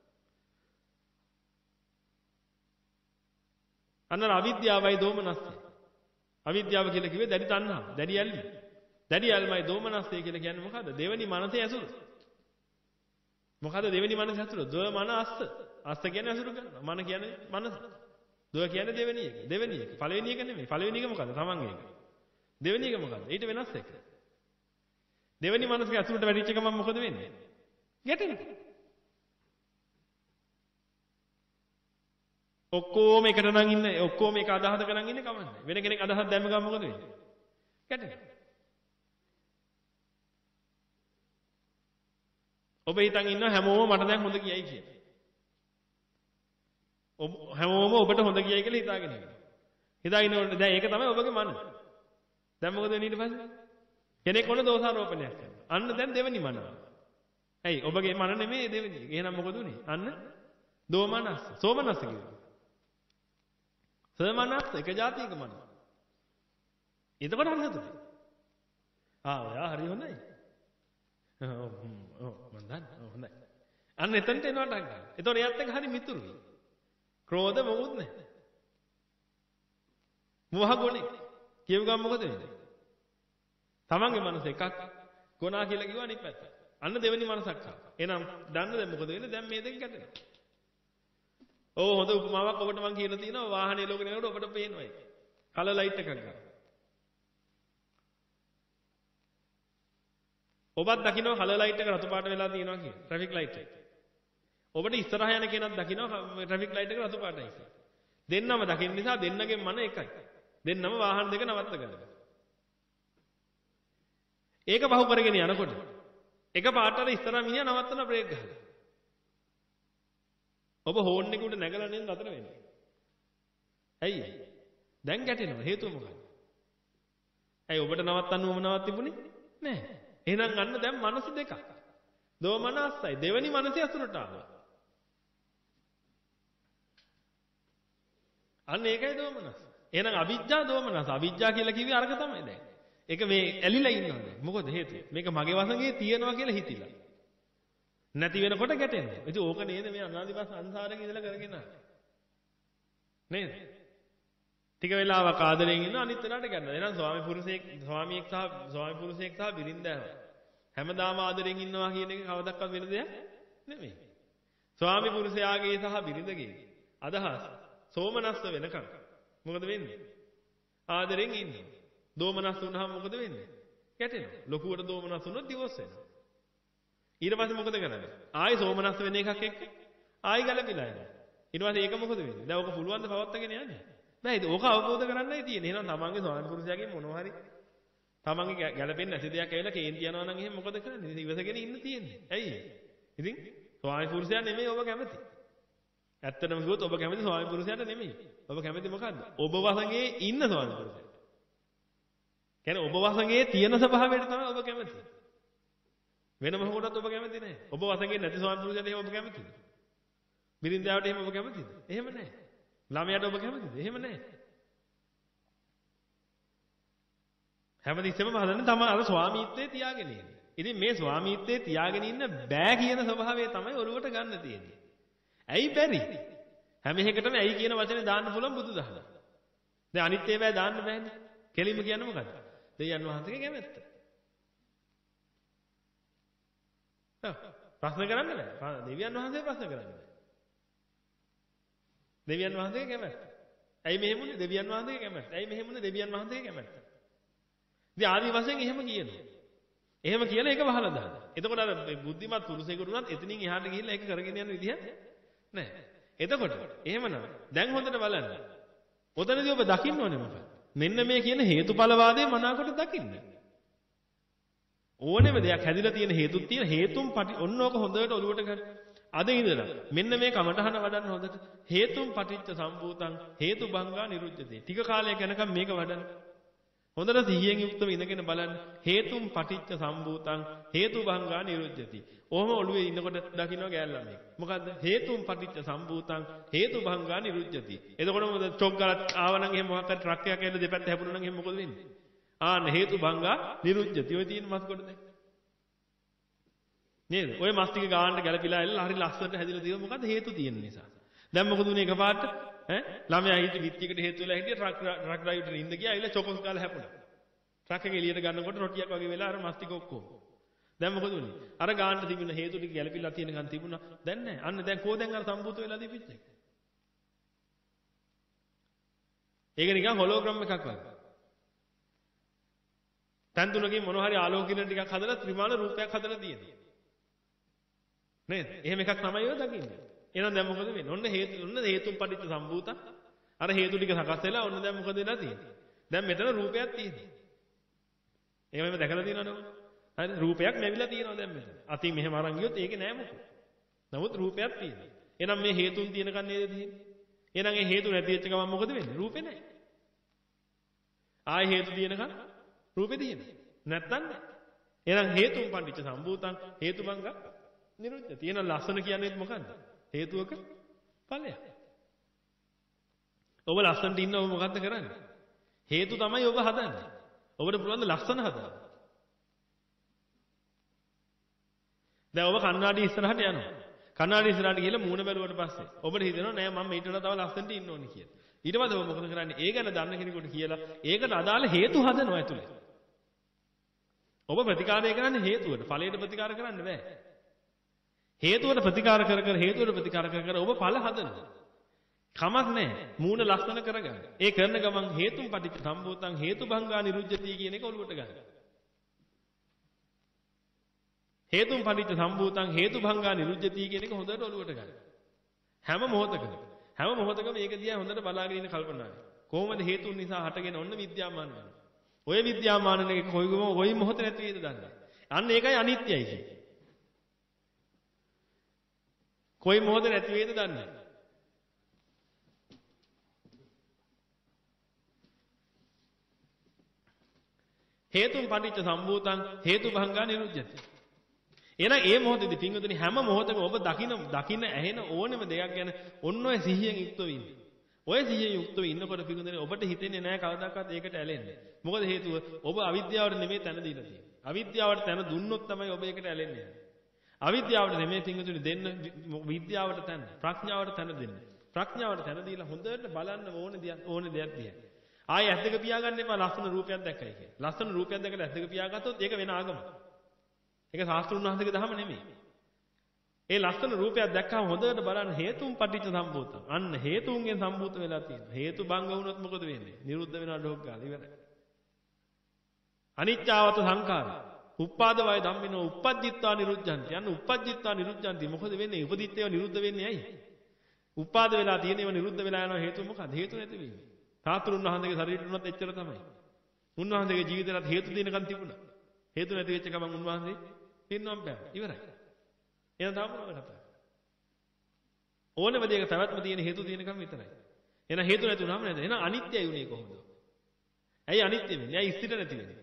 අන්න අවිද්‍යාවයි දෝමනස්සයි. අවිද්‍යාව කියලා කිව්වේ දැඩි තණ්හාව, දැඩි ඇල්ම. දැඩි ඇල්මයි දෝමනස්සය කියලා කියන්නේ මොකද්ද? දෙවෙනි මනසේ ඇසුර. මොකද්ද දෙවෙනි මනසේ ඇසුර? දෝ මන අස්ස. අස්ස කියන්නේ ඇසුර කරනවා. මන කියන්නේ මනස. දෝ කියන්නේ දෙවෙනි එක. දෙවෙනි එක. පළවෙනි එක නෙමෙයි. පළවෙනි එක මොකද්ද? තමන්ගේ එක. දෙවෙනි එක මොකද්ද? ඊට වෙනස් එක. දෙවෙනි මනසේ ඇසුරට වැඩිච්ච ගමන් මොකද වෙන්නේ? ගැටෙනවා. ඔක්කොම එකට නම් ඉන්න ඔක්කොම එක අදහස කරන් ඉන්නේ කමන්නේ. වෙන කෙනෙක් අදහස් දැම්ම ගමන් මොකද වෙන්නේ? ගැටෙනවා. ඔබ හිතන් ඉන්නවා හැමෝම මට දැන් හොඳ කියයි කියලා. ඔබ හැමෝම ඔබට හොඳ කියයි කියලා හිතාගෙන ඉන්නවා. හිතාගෙන ඉන්නකොට දැන් ඒක තමයි ඔබගේ මන. දැන් මොකද වෙන්නේ ඊට පස්සේ? කෙනෙක් ඔන්න දෝෂාරෝපණයක් කරනවා. අන්න දැන් දෙවෙනි මන. ඇයි ඔබගේ මන නෙමෙයි දෙවෙනි එක. එහෙනම් මොකද උනේ? අන්න දෝමනස්ස. සෝමනස්ස කියනවා. සමනස්ස එක જાතියක මන. එතකොට හරි හතුනේ. ආ ඔයා හරි හොඳයි. ඔව් ඔව් මන් දන්නවා හොඳයි. අන්න එතනට එනවට ගන්න. එතකොට එයාත් එක්ක හරි මිතුරුයි. ක්‍රෝධ මොකුත් නැහැ. මොහ ගොනේ. කියව ගමන් මොකද වෙන්නේ? තමන්ගේ මනස එකක් ගොනා කියලා කිව්වා අනිත් පැත්ත. අන්න දෙවෙනි මනසක් ආවා. එහෙනම් දන්න දැන් මොකද වෙන්නේ? දැන් මේ දෙක ගැටෙනවා. ඕ හොඳ උපමාවක් ඔබට මම කියලා තියෙනවා වාහනේ ලෝකේ යනකොට ඔබට පේනවා ඒක. කලර් ලයිට් එකක් ගන්න. ඔබත් දකිනවා කලර් ලයිට් එක රතු පාට වෙලා තියෙනවා කියලා. ට්‍රැෆික් ලයිට් එක. ඔබට ඉස්සරහා යන කෙනත් දකිනවා ට්‍රැෆික් ලයිට් එක රතු පාටයි කියලා. දෙන්නම දකින්න නිසා දෙන්නගේ මන එකයි. දෙන්නම වාහන දෙක නවත්ත ගන්නවා. ඒක බහු කරගෙන යනකොට එක පාටට ඉස්සරහා මිනිහා නවත්තන බ්‍රේක් ගහලා. ඔබ හෝන් එකේ උඩ නැගලා නේද නතර වෙන්නේ. ඇයි? දැන් ගැටෙනවා. හේතුව මොකක්ද? ඇයි ඔබට නවත්තන්න උවමනාවක් තිබුණේ? නැහැ. එහෙනම් අන්න දැන් මනස දෙකක්. දෝමනස්සයි. දෙවෙනි මනසේ අසුරට ආවා. අන්න ඒකයි දෝමනස්ස. එහෙනම් අවිජ්ජා දෝමනස්ස. අවිජ්ජා කියලා කිව්වේ අරක තමයි දැන්. ඒක මේ ඇලිලා ඉන්නවා දැන්. මොකද හේතුව? මේක මගේ වශයෙන් තියනවා කියලා හිතිලා. නැති වෙනකොට ගැටෙනවා. ඉතින් ඕක නේද මේ අනාදිමත් සංසාරේ ඉඳලා කරගෙන ආවේ. නේද? ටික වෙලාවක් ආදරෙන් ඉන්න අනිත් වෙලාවට ගන්නවා. එහෙනම් ස්වාමි පුරුෂයෙක් ස්වාමියෙක් සහ ස්වාමි පුරුෂයෙක් සහ බිරින්දෑව හැමදාම ආදරෙන් ඉන්නවා කියන එක කවදාවත් වෙන දෙයක් නෙමෙයි. ස්වාමි පුරුෂයාගේ සහ බිරිඳගේ අදහස් සෝමනස්ස වෙනකම් මොකද වෙන්නේ? ආදරෙන් ඉන්නවා. දෝමනස් වුණාම මොකද වෙන්නේ? ගැටෙනවා. ලොකුවට දෝමනස් වුණොත් දිවස් වෙනවා. ඊට පස්සේ මොකද කරන්නේ? ආයි සෝමනස් වෙන එකක් එක්ක ආයි ගලපිලා යනවා. ඊට පස්සේ ඒක මොකද වෙන්නේ? දැන් ඕක පුළුවන් ද පවත්වාගෙන යන්නේ? බෑ ඒක ඕක අවබෝධ කරගන්නයි තියෙන්නේ. එහෙනම් තමන්ගේ ස්වාමි පුරුෂයාගෙන් මොනවා හරි තමන්ගේ ගැළපෙන්නේ නැති දෙයක් ඇවිල්ලා කේන්ති යනවා නම් එහෙනම් මොකද කරන්නේ? ඉතින් ඉවසගෙන ඉන්න තියෙන්නේ. ඇයි? ඉතින් ස්වාමි පුරුෂයා නෙමෙයි ඔබ කැමති. ඇත්තටම කිව්වොත් ඔබ කැමති ස්වාමි පුරුෂයාට නෙමෙයි. ඔබ කැමති මොකද්ද? ඔබ වශයෙන් ඉන්න ස්වාමි පුරුෂයා. කියන්නේ ඔබ වසඟේ තියෙන ස්වභාවයට තමයි ඔබ කැමති. වෙන මොකටවත් ඔබ කැමති නැහැ. ඔබ වසඟේ නැති ස්වාමි පුරුෂයාට එහෙම ඔබ කැමතිද? බිරින්දාවට එහෙම ඔබ කැමතිද? එහෙම නැහැ. ළමයාට ඔබ කැමතිද? එහෙම නැහැ. හැමතිස්සෙම හදන්නේ තමයි අර ස්වාමීත්වයේ තියාගෙන ඉන්නේ. ඉතින් මේ ස්වාමීත්වයේ තියාගෙන ඉන්න බෑ කියන ස්වභාවය තමයි ඔළුවට ගන්න තියෙන්නේ. ඇයි බැරි? හැම එකටම ඇයි කියන වචනේ දාන්න පුළුවන් බුදුදහම. දැන් අනිත් ඒවා දාන්න බෑනේ. කෙලින්ම කියන්නේ මොකද්ද? දෙයයන් වහන්සේගේ කැමැත්ත. ඔව්. ප්‍රශ්න කරන්න බෑ. දෙවියන් වහන්සේ ප්‍රශ්න කරන්න බෑ. දෙවියන් වහන්සේගේ කැමැත්ත. ඇයි මෙහෙම උනේ? දෙවියන් වහන්සේගේ කැමැත්ත. ඇයි මෙහෙම උනේ? දෙවියන් වහන්සේගේ කැමැත්ත. ඉතින් ආදි වශයෙන් එහෙම කියනවා. එහෙම කියලා ඒක වහලා දානවා. එතකොට අර බුද්ධිමත් පුරුෂයෙකුට උනත් එතනින් එහාට ගිහිල්ලා ඒක කරගෙන යන විදිහ නැහැ. එතකොට එහෙමනම් දැන් හොඳට බලන්න. ඔතනදී ඔබ දකින්න ඕනේ මොකක්ද? මෙන්න මේ කියන හේතුඵලවාදයේ මනාකොට දකින්න. ඕනෙම දෙයක් හැදිලා තියෙන හේතුත් තියෙන හේතුන් ඔන්න ඕක හොඳට ඔලුවට ගන්න. අද ඉඳලා මෙන්න මේ කමඨහන වඩන්න හොඳට හේතුන් පටිච්ච සම්භූතං හේතුභංගා නිරුද්ධති. ටික කාලයක් යනකම් මේක වඩන්න. හොඳට සිහියෙන් යුක්තව ඉඳගෙන බලන්න හේතුන් පටිච්ච සම්භූතං හේතුභංගා නිරුද්ධති. ඔහොම ඔළුවේ ඉන්නකොට දකින්න ගෑල්ලා මේක. මොකද්ද? හේතුන් පටිච්ච සම්භූතං හේතුභංගා නිරුද්ධති. එතකොට මොකද චොක් ගලක් ආවනම් එහෙම මොකක් හරි ට්‍රක් එකක් ඇවිල්ලා දෙපැත්ත හැපුණා නම් එහෙම මොකද වෙන්නේ? ආන්න හේතුභංගා නිරුද්ධති. ඔය තියෙන මස් කොට දැන්. නේද? ඔය මස් ටික ගාන්න ගැලපිලා ඇවිල්ලා හරි ලස්සනට හැදිලා තියෙන මොකද්ද? හේතු තියෙන නිසා. දැන් මොකද උනේ එකපාරට? ඈ ළමයා හිත විත්තියකට හේතු වෙලා හිටිය ට්‍රක් ට්‍රක් ඩ්‍රයිවර්ට නිින්ද ගියා ඇවිල්ලා චොකොස් ගාලා හැපුණා. ට්‍රක් එක එළියට ගන්නකොට රොටියක් වගේ වෙලා අර මස් ටික ඔක්කොම. දැන් මොකද උනේ? අර ගාන්න තිබුණ හේතු ටික ගැලපිලා තියෙනකන් තිබුණා. දැන් නැහැ. අන්න දැන් කෝ දැන් අර සම්භූත වෙලා තිබිච්ච එක. ඒක නිකන් හොලෝග්‍රෑම් එකක් වගේ. තන් තුනකින් මොන හරි ආලෝකකින ටිකක් හදලා ත්‍රිමාන රූපයක් හදලා තියෙනවා. නේද? එහෙම එකක් තමයි ඔය දකින්නේ. එහෙනම් දැන් මොකද වෙන්නේ? ඔන්න හේතු ඔන්න හේතුන් පටිච්ච සම්භූත. අර හේතු ටික සකස් වෙලා ඔන්න දැන් මොකද වෙලා තියෙන්නේ? දැන් මෙතන රූපයක් තියෙනවා. එහෙමම දැකලා තියෙනවනේ. හරි රූපයක් නැවිලා තියෙනවා දැන් මෙතන. අතින් මෙහෙම අරන් ගියොත් ඒකේ නෑ මොකද? නමුත් රූපයක් තියෙනවා. එහෙනම් මේ හේතුන් තියෙනකන් නේද තියෙන්නේ? එහෙනම් ඒ හේතු නැති වෙච්ච ගමන් මොකද වෙන්නේ? රූපේ නෑ. ආයි හේතු තියෙනකන් රූපේ තියෙනවා. නැත්තම් නෑ. එහෙනම් හේතුන් පටිච්ච සම්භූතං හේතුබංග නිරුද්ධ. තියෙන ලස්සන කියන්නේ මොකද්ද? හේතුවක ඵලයක්. ඔබ ලස්සනට ඉන්න ඔබ මොකද්ද කරන්නේ? හේතු තමයි ඔබ හදන්නේ. ඔබට පුළුවන් ද ලස්සන හදන්න? දැන් ඔබ කණ්ණාඩි ඉස්සරහට යනවා. කණ්ණාඩි ඉස්සරහට ගිහලා මූණ බැලුවට පස්සේ ඔබට හිතෙනවා නෑ මම ඊට වඩා තව ලස්සනට ඉන්න ඕනේ කියලා. ඊට පස්සේ ඔබ මොකද කරන්නේ? ඒ ගැන දන්න කෙනෙකුට කියලා ඒකට අදාළ හේතු හදනවා ඇතුලේ. ඔබ ප්‍රතිකාරය කරන්නේ හේතුවට. ඵලයට ප්‍රතිකාර කරන්න බෑ. හේතුවට ප්‍රතිකාර කර කර හේතුවට ප්‍රතිකාර කර කර ඔබ ඵල හදනවා. කමක් නැහැ. මූණ ලස්සන කරගන්න. ඒ කරන ගමන් හේතුන් පටිච්ච සම්භූතං හේතුභංගා නිරුද්ධති කියන එක ඔලුවට ගන්න. හේතුන් පටිච්ච සම්භූතං හේතුභංගා නිරුද්ධති කියන එක හොඳට ඔලුවට ගන්න. හැම මොහොතකම හැම මොහොතකම මේක දිහා හොඳට බලාගෙන ඉන්න කල්පනා කරන්න. කොහොමද හේතුන් නිසා හටගෙන ඔන්න විද්‍යාමාන වෙනවා. ඔය විද්‍යාමාන එක කොයිගම කොයි මොහොත නැති වේද දන්නේ. අන්න ඒකයි අනිත්‍යයි කියන්නේ. කොයි මොහොත නැති වේද දන්නේ. හේතුන් පටිච්ච සම්භූතං හේතුභංගා නිරුද්ධති. එහෙනම් ඒ මොහොතේදී පින්වතුනි හැම මොහොතකම ඔබ දකින දකින ඇහෙන ඕනෙම දෙයක් ගැන ඔන්න ඔය සිහියෙන් යුක්තව ඉන්න. ඔය සිහියෙන් යුක්තව ඉන්නකොට පින්වතුනි ඔබට හිතෙන්නේ නැහැ කවදාකවත් ඒකට ඇලෙන්නේ. මොකද හේතුව ඔබ අවිද්‍යාවට නෙමෙයි තැන දීලා තියෙන්නේ. අවිද්‍යාවට තැන දුන්නොත් තමයි ඔබ ඒකට ඇලෙන්නේ. අවිද්‍යාවට නෙමෙයි පින්වතුනි දෙන්න විද්‍යාවට තැන ප්‍රඥාවට තැන දෙන්න. ප්‍රඥාවට තැන දීලා හොඳට බලන්න ඕනේ දෙයක් ඕනේ දෙයක් දිහා. ආයෙ ඇස් දෙක පියාගන්න එපා ලස්සන රූපයක් දැක්කයි කියලා. ලස්සන රූපයක් දැකලා ඇස් දෙක පියාගත්තොත් ඒක වෙන ආගමක්. ඒක ශාස්ත්‍රුන් වහන්සේගේ දහම නෙමෙයි. ඒ ලස්සන රූපයක් දැක්කම හොඳට බලන්න හේතුන් පටිච්ච සම්භූතං. අන්න හේතුන්ගෙන් සම්භූත වෙලා තියෙනවා. හේතු භංග වුණොත් මොකද වෙන්නේ? නිරුද්ධ වෙනවා ඩොක් ගාලා ඉවරයි. අනිච්චාවත සංඛාර. උප්පාද වය ධම්මිනෝ උප්පජ්ජිත්වා නිරුද්ධಂತಿ. අන්න උප්පජ්ජිත්වා නිරුද්ධಂತಿ. මොකද වෙන්නේ? උපදිත් ඒවා නිරුද්ධ වෙන්නේ ඇයි? උපාද වෙලා තියෙන ඒවා නිරුද්ධ වෙලා යනවා හේතුව මොකද? හේතු නැති වෙන්නේ. තාතුරුන් වහන්සේගේ ශරීරෙට උනත් එච්චර තමයි. උන්වහන්සේගේ ජීවිතේට හේතු දිනකන් තිබුණා. හේතු නැති වෙච්ච ගමන් උන්වහන්සේ පින්නම් බෑ. ඉවරයි. එහෙනම් තාම මොනවද කතා? ඕනෙම දෙයක පැවැත්ම තියෙන හේතු තියෙනකම් විතරයි. එහෙනම් හේතු නැති වුනහම නේද? එහෙනම් අනිත්‍යයි උනේ කොහොමද? ඇයි අනිත්‍ය වෙන්නේ? ඇයි ස්ථිර නැති වෙන්නේ?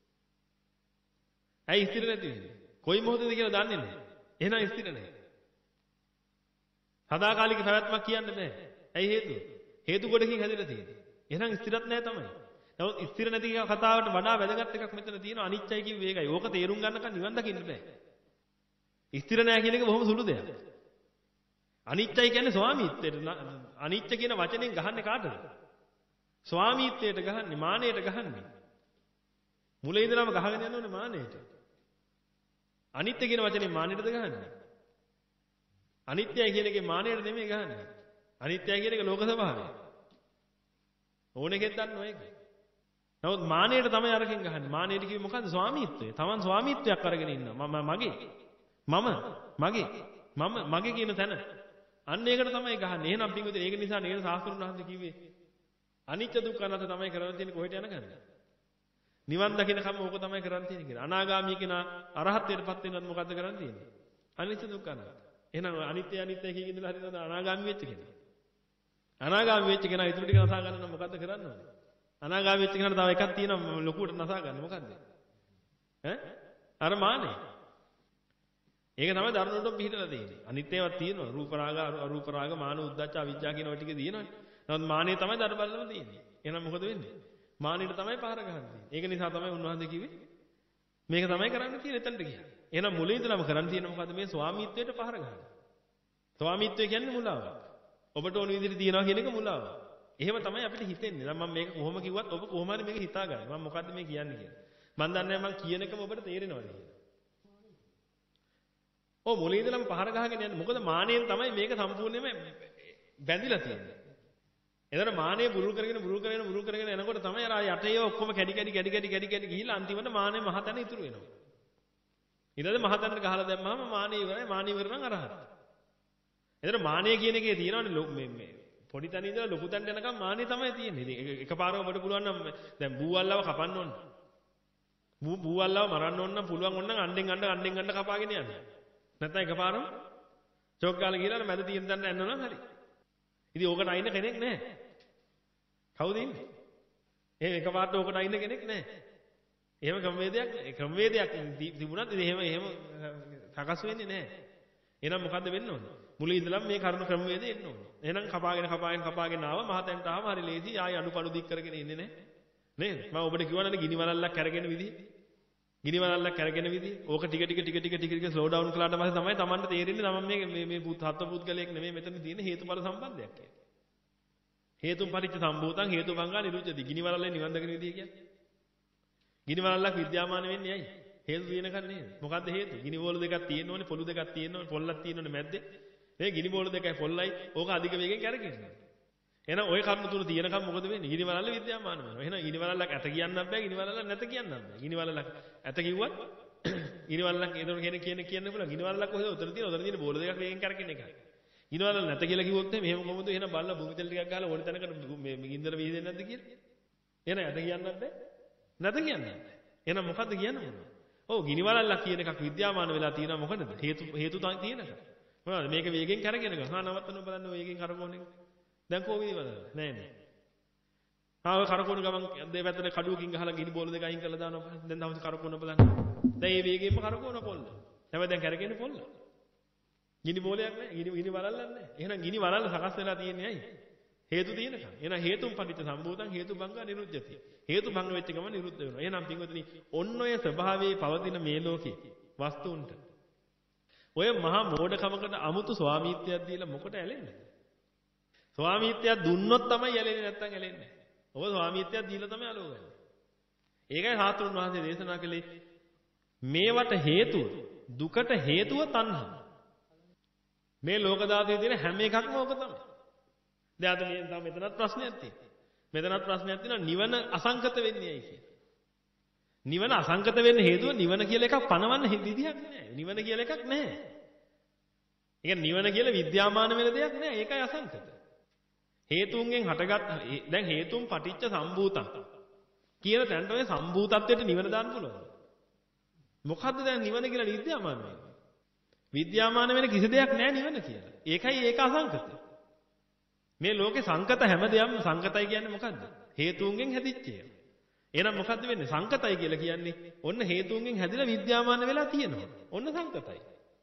ඇයි ස්ථිර නැති වෙන්නේ? කොයි මොහොතේද කියලා දන්නේ නැහැ. එහෙනම් ස්ථිර නැහැ. සදාකාලික පැවැත්මක් කියන්න බෑ. ඇයි හේතුව? හේතු ගොඩකින් හැදෙලා තියෙන්නේ. එහෙනම් ස්ථිරත් නැහැ තමයි. නමුත් ස්ථිර නැති කතාවට වඩා වැදගත් එකක් මෙතන තියෙනවා අනිත්‍යයි කියුවේ ඒකයි. ඕක තේරුම් ගන්නකන් නිවන් දකින්න බෑ. ස්ථිර නැහැ කියන එක බොහොම සුළු දෙයක්. අනිත්‍යයි කියන්නේ ස්වාමීත්වයට. අනිත්‍ය කියන වචනෙන් ගහන්නේ කාටද? ස්වාමීත්වයට ගහන්නේ, මානෙට ගහන්නේ. මුලින් ඉඳලම ගහගෙන යන්න ඕනේ මානෙට. අනිත්‍ය කියන වචනේ මානෙටද ගහන්නේ? අනිත්‍යයි කියන එකේ මානෙට නෙමෙයි ගහන්නේ. අනිත්‍යයි කියන එක ලෝක ස්වභාවය. ඕන එකෙන් දන්නව ඒක. නමුත් මානෙට තමයි අරකින් ගහන්නේ. මානෙට කිව්වේ මොකද්ද? ස්වාමීත්වය. Taman ස්වාමීත්වයක් අරගෙන ඉන්නවා. මම මගේ. මම මගේ. මම මගේ කියන තැන. අන්න ඒකට තමයි ගහන්නේ. එහෙනම් පින්විතේ ඒක නිසා නේද සාස්ත්‍රුන් වහන්සේ කිව්වේ අනිත්‍ය දුක්ඛ අනාත්ම තමයි කරන්න තියෙන්නේ කොහෙට යනකන්ද? නිවන් දකින්නකම් ඕක තමයි කරන්න තියෙන්නේ කියලා. අනාගාමී කෙනා අරහත්ත්වයටපත් වෙනවත් මොකද්ද කරන්න තියෙන්නේ? අනිත්‍ය දුක්ඛ අනාත්ම. එහෙනම් අනිත්‍ය අනිත්‍ය කියන ඉඳලා හරියද අනාගාමී වෙච්ච කෙනා. අනාගාමී වෙච්ච කෙනා ඊටු ටික නසා ගන්න නම් මොකද්ද කරන්න ඕනේ? අනාගාමී වෙච්ච කෙනාට තව එකක් තියෙනවා ලොකුවට නසා ගන්න. මොකද්ද? ඈ? අර මානේ. ඒක තමයි ධර්මවලට පිළිහිටලා තියෙන්නේ. අනිත්‍යවත් තියෙනවා. රූප රාග, අරූප රාග, මාන, උද්ධච්ච, අවිජ්ජා කියන ඔය ටික තියෙනවනේ. නමුත් මානෙ තමයි දර බලලම තියෙන්නේ. එහෙනම් මොකද වෙන්නේ? මානෙට තමයි පහර ගහන්නේ. ඒක නිසා තමයි උන්වහන්සේ කිව්වේ මේක තමයි කරන්න තියෙන්නේ එතනට ගියා. එහෙනම් මුලින් ඉඳලම කරන්න තියෙන මොකද්ද? මේ ස්වාමීත්වයට පහර ගන්න. ස්වාමීත්වය කියන්නේ මුලාවක්. ඔබට ඕන විදිහට තියනවා කියන එක මුලාවක්. එහෙම තමයි අපිට හිතෙන්නේ. නම් මම මේක කොහොම කිව්වත් ඔබ කොහොම හරි මේක හිතා ගන්න. මම මොකද්ද මේ කියන්නේ කියලා. මම දන්නේ නැහැ මම කියන එකම ඔබට තේරෙනවද කියලා. ඔව් මුලින් ඉඳලම පහර ගහගෙන යන්නේ. මොකද මානෙන් තමයි මේක සම්පූර්ණයෙන්ම බැඳිලා තියෙන්නේ. එතන මානෙ බුරුල් කරගෙන බුරුල් කරගෙන බුරුල් කරගෙන යනකොට තමයි අර යටේ ඔක්කොම කැඩි කැඩි කැඩි කැඩි කැඩි කැඩි ගිහිල්ලා අන්තිමට මානෙ මහතැන ඉතුරු වෙනවා. ඊටද මහතැනට ගහලා දැම්මම මානෙ ඉවරයි. මානෙ ඉවර නම් අරහත්. එතන මානෙ කියන එකේ තියෙනවනේ මේ මේ පොඩි තැන ඉඳලා ලොකු තැනට යනකම් මානෙ තමයි තියෙන්නේ. ඉතින් එකපාරම ඔබට පුළුවන් නම් දැන් බූවල්ලව කපන්න ඕන. බූ බූවල්ලව මරන්න ඕන නම් පුළුවන් ඕන නම් අණ්ඩෙන් අණ්ඩ අණ්ඩෙන් අණ්ඩ කපාගෙන යන්න. නැත්නම් එකපාරම චොක් ගාලා ගිහලා මැද තියෙන තැන යන්න නම් හරි. ඉතින් ඕකට අයින්න කෙනෙක් නැහැ. කවුද ඉන්නේ? එහෙම එකපාරට ඕකට අයින්න කෙනෙක් නැහැ. එහෙම ක්‍රමවේදයක් ක්‍රමවේදයක් තිබුණත් ඉතින් එහෙම එහෙම සකස් වෙන්නේ නැහැ. එහෙනම් මොකද්ද වෙන්න ඕනේ? මුලින් ඉඳලම මේ කරුණ ක්‍රමවේදෙ එන්න ඕනේ. එහෙනම් කපාගෙන කපාගෙන කපාගෙන ආව මහතැන්ට ආවම හරි ලේසි. ආයි අඩුපඩු දික් කරගෙන ඉන්නේ නැහැ. නේද? මම ඔබට කිව්වනේ ගිනි වලල්ලක් අරගෙන විදිහ. ගිනි වලල්ලක් අරගෙන විදිහ. ඕක ටික ටික ටික ටික ටික ටික ස්ලෝ ඩවුන් කළාට පස්සේ තමයි Tamanට තේරෙන්නේ තමන් මේ මේ මේ හත්ව පුද්ගලයෙක් නෙමෙයි මෙතන තියෙන හේතුඵල සම්බන්ධයක් කියලා. හේතුන් පරිච්ඡ සම්භූතං හේතුභංගා නිරුච්ඡති. ගිනි වලල්ලේ නිවන් දකින විදිහ කියන්නේ. ගිනි වලල්ලක් විද්‍යාමාන වෙන්නේ ඇයි? හේතු තියෙනකන් නේද? මොකද්ද හේතු? ගිනි බෝල දෙකක් තියෙන්න ඕනේ, පොළු දෙකක් තියෙන්න ඕනේ, පොල්ලක් තියෙන්න ඕනේ මැද්දේ. මේ ගිනි බෝල දෙකයි පොල්ලයි ඕක අධික වේගෙන් කැරකෙනවා. එහෙනම් ওই කරුණු තුන තියෙනකම් මොකද වෙන්නේ? ගිනි වලල්ල විද්‍යාමාන වෙනවා. එහෙනම් ගිනි වලල්ලක් ඇත කියන්නත් බෑ, ගිනි වලල්ලක් නැත කියන්නත් බෑ. ගිනි වලල්ලක් ඇත කිව්වත් ගිනි වලල්ලක් ඒතර කෙනෙක් කියන්නේ කියන්න පුළුවන්. ගිනි වලල්ලක් කොහෙද? උතන තියෙන උතන තියෙන බෝල දෙකක් වේගෙන් කැරකෙන එකයි. ගිනි වලල්ල නැත කියලා කිව්වොත් එහෙනම් කොහොමද? එහෙනම් බලලා භූමි තෙල් ටිකක් ගහලා ඕන තැනකට මේ ගින්දර වීදෙන්නේ නැද්ද කියලා? එහෙනම් ඇත කියන්නත් බෑ. නැත කියන්නත් බෑ. එහෙනම් මොකද්ද කියන්නේ මොනවද? ඔව් ගිනි වලල්ලක් කියන එකක් විද්‍යාමාන වෙලා තියෙනවා මොකටද? හේතු හේතු තියෙනක. මොනවද? මේක වේගෙන් කැරගෙන එක. හා නවත්තන බලන්න වේගෙන් කරකවන එක. දැන් කොහොමද වලල්ල? නෑ නෑ. ආව කරකවන ගමන් දෙපැත්තට කඩුවකින් ගහලා ගිනි බෝල දෙක අයින් කරලා දානවා. දැන් තමයි කරකවන බලන්න. දැන් මේ වේගෙන්ම කරකවන පොල්ල. හැබැයි දැන් කැරගෙන පොල්ල. ගිනි බෝලයක් නෑ. ගිනි ගිනි වලල්ලක් නෑ. එහෙනම් ගිනි වලල්ල සකස් වෙලා තියෙන්නේ ඇයි? හේතු තියෙනකම්. එහෙනම් හේතුන් පටිච්ච සම්භූතං හේතුභංගා නිරුද්ධති. හේතු භංග වෙච්ච ගමන් නිරුද්ධ වෙනවා. එහෙනම් පින්වතුනි ඔන්න ඔය ස්වභාවයේ පවතින මේ ලෝකේ වස්තුන්ට ඔය මහා මෝඩකමකට අමුතු ස්වාමීත්වයක් දීලා මොකට ඇලෙන්නේ? ස්වාමීත්වයක් දුන්නොත් තමයි ඇලෙන්නේ නැත්තම් ඇලෙන්නේ නැහැ. ඔබ ස්වාමීත්වයක් දීලා තමයි අලෝගන්නේ. ඒකයි සාතුරුන් වහන්සේ දේශනා කළේ මේවට හේතුව දුකට හේතුව තණ්හා. මේ ලෝක ධාතුවේ තියෙන හැම එකක්ම ඕක තමයි. දැන් අද මේ තමයි මෙතනත් ප්‍රශ්නයක් තියෙනවා. මෙතනත් ප්‍රශ්නයක් තියෙනවා නිවන අසංකත වෙන්නේ ඇයි කියලා. නිවන අසංකත වෙන්න හේතුව නිවන කියලා එකක් පනවන්න විදිහක් නැහැ. නිවන කියලා එකක් නැහැ. ඒ කියන්නේ නිවන කියලා විද්‍යාමාන වෙන දෙයක් නැහැ. ඒකයි අසංකත. හේතුන්ගෙන් හටගත් දැන් හේතුන් පටිච්ච සම්භූතං කියන තැනට ඔය සම්භූතත්වයට නිවන දාන්න පුළුවන්. මොකද්ද දැන් නිවන කියලා විද්‍යාමාන වෙන්නේ? විද්‍යාමාන වෙන කිසි දෙයක් නැහැ නිවන කියලා. ඒකයි ඒක අසංකත. මේ ලෝකේ සංකත හැම දෙයක්ම සංකතයි කියන්නේ මොකද්ද? හේතුන්ගෙන් හැදිච්ච ඒවා. එහෙනම් මොකද්ද වෙන්නේ? සංකතයි කියලා කියන්නේ ඔන්න හේතුන්ගෙන් හැදිලා විද්‍යාමාන වෙලා තියෙනවා. ඔන්න සංකතයි.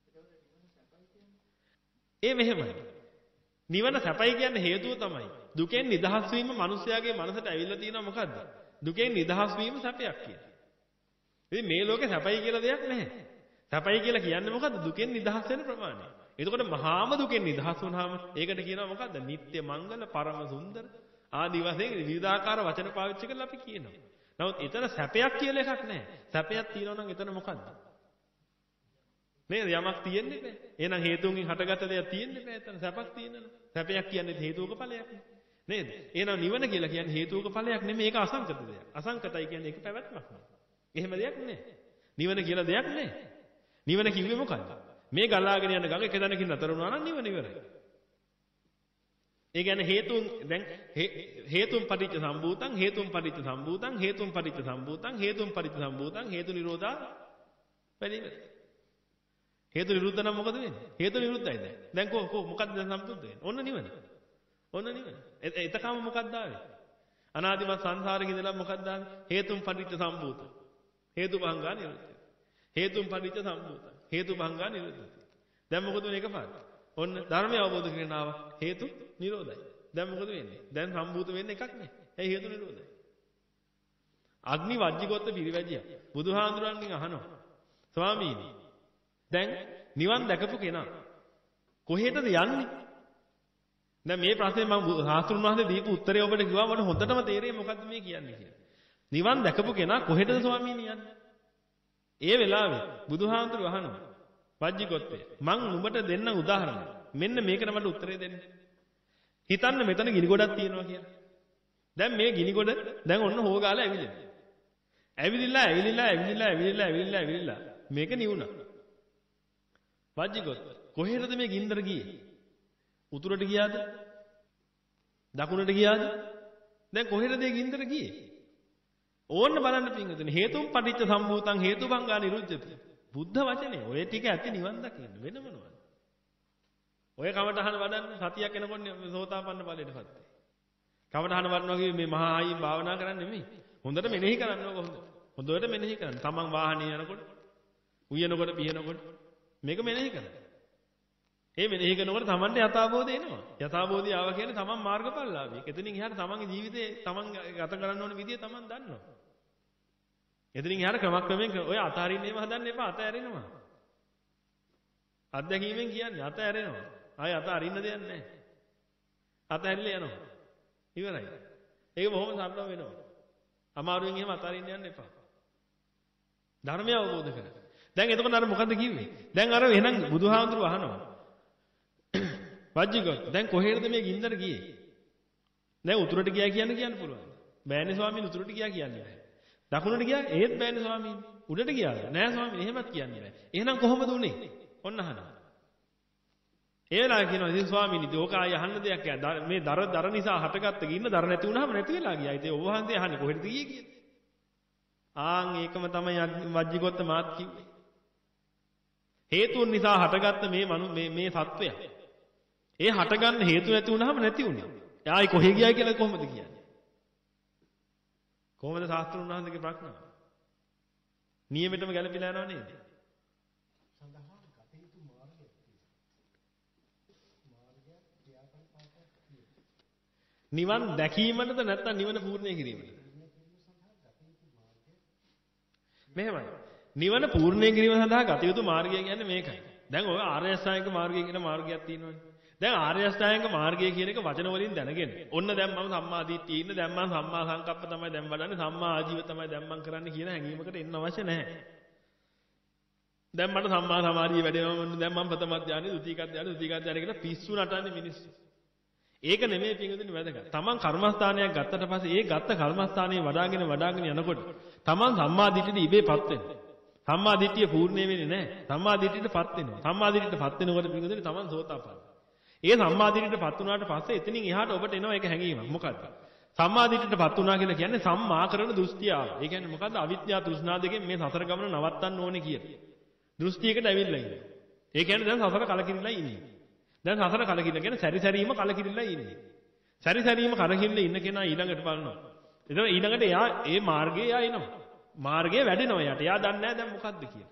ඒ මෙහෙමයි. නිවන සැපයි කියන්නේ හේතුව තමයි. දුකෙන් නිදහස් වීම මිනිස්යාගේ මනසට ඇවිල්ලා තියෙනවා මොකද්ද? දුකෙන් නිදහස් වීම සැපයක් කියලා. ඉතින් මේ ලෝකේ සැපයි කියලා දෙයක් නැහැ. සැපයි කියලා කියන්නේ මොකද්ද? දුකෙන් නිදහස් වෙන ප්‍රමාණය. එතකොට මහාම දුකෙන් නිදහස් වුණාම ඒකට කියනවා මොකද්ද? නිට්ටය මංගල පරම සුන්දර ආදි වශයෙන් විවිධාකාර වචන පාවිච්චි කරලා අපි කියනවා. නමුත් එතන සැපයක් කියලා එකක් නැහැ. සැපයක් තියෙනවා නම් එතන මොකද්ද? නේද? යමක් තියෙන්නේ නැහැ. එහෙනම් හේතුන්ගෙන් හටගත්ත දෙයක් තියෙන්නේ නැහැ. එතන සැපක් තියෙනවා. සැපයක් කියන්නේ හේතුක ඵලයක් නේද? එහෙනම් නිවන කියලා කියන්නේ හේතුක ඵලයක් නෙමෙයි. ඒක අසංකත දෙයක්. අසංකතයි කියන්නේ ඒක පැවැත්මක් නෙමෙයි. එහෙම දෙයක් නැහැ. නිවන කියලා දෙයක් නැහැ. නිවන කිව්වේ මොකද්ද? මේ ගලාගෙන යන ගඟ එක තැනකින් නතර වුණා නම් නිවන ඉවරයි. ඒ කියන්නේ හේතුන් දැන් හේතුන් පටිච්ච සම්භූතං හේතුන් පටිච්ච සම්භූතං හේතුන් පටිච්ච සම්භූතං හේතුන් පටිච්ච සම්භූතං හේතු නිරෝධා වැඩි වෙනවා. හේතු නිරුද්ධ නම් මොකද වෙන්නේ? හේතු නිරුද්ධයි දැන්. දැන් කො කො මොකද්ද දැන් සම්පූර්ණ වෙන්නේ? ඔන්න නිවන. ඔන්න නිවන. එතකම මොකක්ද ආවේ? අනාදිමත් සංසාරේ ඉඳලා මොකක්ද ආවේ? හේතුන් පටිච්ච සම්භූත. හේතු භංගා නිරුද්ධ. හේතුන් පටිච්ච සම්භූත. හේතු භංගා නිරුද්ධ. දැන් මොකද වෙන්නේ එකපාරට? ඔන්න ධර්මය අවබෝධ කරගෙන ආවා. හේතු නිරෝධයි. දැන් මොකද වෙන්නේ? දැන් සම්භූත වෙන්නේ එකක් නෑ. ඒ හේතු නිරෝධයි. අග්නි වජ්ජිගොත්ත පිරිවැජියා. බුදුහාඳුරන්ගෙන් අහනවා. ස්වාමීනි දැන් නිවන් දැකපු කෙනා කොහෙටද යන්නේ? දැන් මේ ප්‍රශ්නේ මම සාස්ත්‍රුන් වහන්සේ දීපු උත්තරය ඔබට කිව්වා මට හොඳටම තේරෙයි මොකද්ද මේ කියන්නේ කියලා. නිවන් දැකපු කෙනා කොහෙටද ස්වාමීනි යන්නේ? ඒ වෙලාවේ බුදුහාඳුරු අහනවා වජ්ජිගොත්තේ මං නුඹට දෙන්න උදාහරණයක්. මෙන්න මේකට මට උත්තරේ දෙන්න. හිතන්න මෙතන ගිනි ගොඩක් තියෙනවා කියලා. දැන් මේ ගිනි ගොඩ දැන් ඔන්න හොගාලා ඇවිදිනවා. ඇවිදිලා ඇවිදිලා ඇවිදිලා ඇවිදිලා ඇවිදිලා ඇවිදිලා මේක නිවුණා. වජ්ජිගොත් කොහෙටද මේ ගින්දර ගියේ? උතුරට ගියාද? දකුණට ගියාද? දැන් කොහෙටද මේ ගින්දර ගියේ? ඕන්න බලන්න පින්වතුනි හේතුන් පටිච්ච සම්භූතං හේතුභංගා නිරුද්ධති. බුද්ධ වචනේ ඔය ටික ඇති නිවන් දකින්න වෙන මොනවද? ඔය කමඨහන වඩන්න සතියක් එනකොට සෝතාපන්න ඵලයටපත් වෙයි. කමඨහන වඩනවා කිව්වේ මේ මහා ආයින් භාවනා කරන්නේ නෙමෙයි. හොඳට මෙනෙහි කරන්න ඕක හොඳ. හොඳට මෙනෙහි කරන්න. තමන් වාහනේ යනකොට, උයනකොට, පිහනකොට මේක මෙනෙහි කරන්න. ඒ මෙනෙහි කරනකොට තමන්ට යථාබෝධය එනවා. යථාබෝධය ආවා කියන්නේ තමන් මාර්ගඵලලාභී. එතනින් එහාට තමන්ගේ ජීවිතේ තමන් ගත කරන්න ඕන විදිය තමන් දන්නවා. එතනින් එහාට ක්‍රමක්‍රමයෙන් ඔය අතහරින්නේම හදන්න එපා. අත ඇරෙනවා. අත්දැකීමෙන් කියන්නේ අත ඇරෙනවා. ආයෙ අත අරින්න දෙයක් නැහැ. අත ඇරිලා යනවා. ඉවරයි. ඒක බොහොම සරලව වෙනවා. අමාරුවෙන් එහෙම අත අරින්න යන්න එපා. ධර්මය අවබෝධ කරගන්න. දැන් එතකොට අර මොකද්ද කිව්වේ? දැන් අර එහෙනම් බුදුහාමුදුරුවෝ අහනවා. වජ්ජිගොත් දැන් කොහෙටද මේ ගින්දර ගියේ? දැන් උතුරට ගියා කියන්න කියන්න පුළුවන්. බෑනේ ස්වාමීන් උතුරට ගියා කියන්නේ නැහැ. දකුණට ගියා ඒත් බෑනේ ස්වාමීන්. උඩට ගියාද? නෑ ස්වාමීන් එහෙමත් කියන්නේ නැහැ. එහෙනම් කොහොමද උනේ? ඔන්න අහනවා. ඒ වෙලාව කියනවා ඉතින් ස්වාමීනි ඕක ආය අහන්න දෙයක් නෑ. මේ දර දර නිසා හටගත්ත ගින්න දර නැති වුනහම නැති වෙලා ගියා. ඉතින් ඔබ වහන්සේ අහන්නේ කොහෙටද ගියේ කියලා. ආන් ඒකම තමයි වජ්ජිගොත්ත මාත් කිව්වේ. හේතුන් නිසා හටගත්ත මේ මනු මේ මේ සත්වය. ඒ හටගන්න හේතු නැති වුනහම නැති වුණා. ආයි කොහෙ ගියා කියලා කොහොමද කියන්නේ? කොහොමද ශාස්ත්‍රුන් වහන්සේගේ ප්‍රඥාව? නියමෙටම ගැලපිලා යනව නේද? සඳහා ගත යුතු මාර්ගයක් තියෙනවා. මාර්ගයක් ක්‍රියාකල්පයක් තියෙනවා. නිවන් දැකීමටද නැත්නම් නිවන පූර්ණේ කිරීමටද? මෙහෙමයි. නිවන පූර්ණේ කිරීම සඳහා ගත යුතු මාර්ගය කියන්නේ මේකයි. දැන් ඔය ආර්ය අෂ්ටාංගික මාර්ගය කියන මාර්ගයක් තියෙනවනේ. දැන් ආර්ය අෂ්ටාංගික මාර්ගය කියන එක වචන වලින් දැනගෙන. ඔන්න දැන් මම සම්මා දිට්ඨිය ඉන්න දැන් මම සම්මා සංකප්ප තමයි දැන් වඩන්නේ සම්මා ආජීව තමයි දැන් මම කරන්නේ කියන හැඟීමකට එන්න අවශ්‍ය නැහැ. දැන් මට සම්මා සමාධිය වැඩෙනවා දැන් මම ප්‍රථම ධානය, ද්විතීක ධානය, ද්විතීක ධානය කියලා පිස්සු නටන්නේ මිනිස්සු. ඒක නෙමෙයි පිටුදින වැදගත්. Taman කර්මස්ථානයක් ගත්තට පස්සේ ඒ ගත්ත කර්මස්ථානයේ වඩාගෙන වඩාගෙන යනකොට Taman සම්මා දිට්ඨියට ඉබේපත් වෙනවා. සම්මා දිට්ඨිය පූර්ණේ වෙන්නේ නැහැ. සම්මා දිට්ඨියටපත් වෙනවා. සම්මා දිට්ඨියටපත් වෙනකොට පිටුදින Taman සෝතාපන්න. ඒ සම්මා දිට්ඨියටපත් වුණාට පස්සේ එතනින් එහාට ඔබට එනවා ඒක හැඟීමක්. මොකද්ද? සම්මා දිට්ඨියටපත් වුණා කියලා කියන්නේ සම්මා කරන දෘෂ්ටිය ආවා. ඒ කියන්නේ මොකද්ද? අවිද්‍යාව තෘෂ්ණා දෙකෙන් මේ සසර ගමන නවත්තන්න ඕනේ කියලා. දෘෂ්ටියකට ඇවිල්ලා ඉන්නේ. ඒ කියන්නේ දැන් සසර කලකිරිලා ඉන්නේ. දැන් සසර කලකිරිලා කියන්නේ සැරිසැරීම කලකිරිලා ඉන්නේ. සැරිසැරීම කලකිරිලා ඉන්න කෙනා ඊළඟට බලනවා. එතන ඊළඟට එයා ඒ මාර්ගයේ එයා එනවා. මාර්ගය වැඩෙනවා යාට. එයා දන්නේ නැහැ දැන් මොකද්ද කියලා.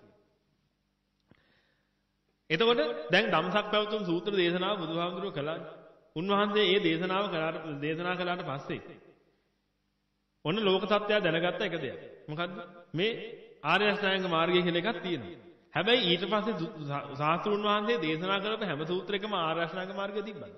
එතකොට දැන් ධම්සක් පැවතුම් සූත්‍ර දේශනාව බුදුහාමුදුරුවෝ කළා. උන්වහන්සේ ඒ දේශනාව කළාට දේශනා කළාට පස්සේ ඔන්න ලෝක සත්‍යය දැනගත්ත එක දෙයක්. මොකද්ද? මේ ආර්ය අෂ්ටාංග මාර්ගය කියලා එකක් තියෙනවා. හැබැයි ඊට පස්සේ ශාස්ත්‍රුන් වහන්සේ දේශනා කරපු හැම සූත්‍රයකම ආර්ය අෂ්ටාංග මාර්ගය තිබ්බද?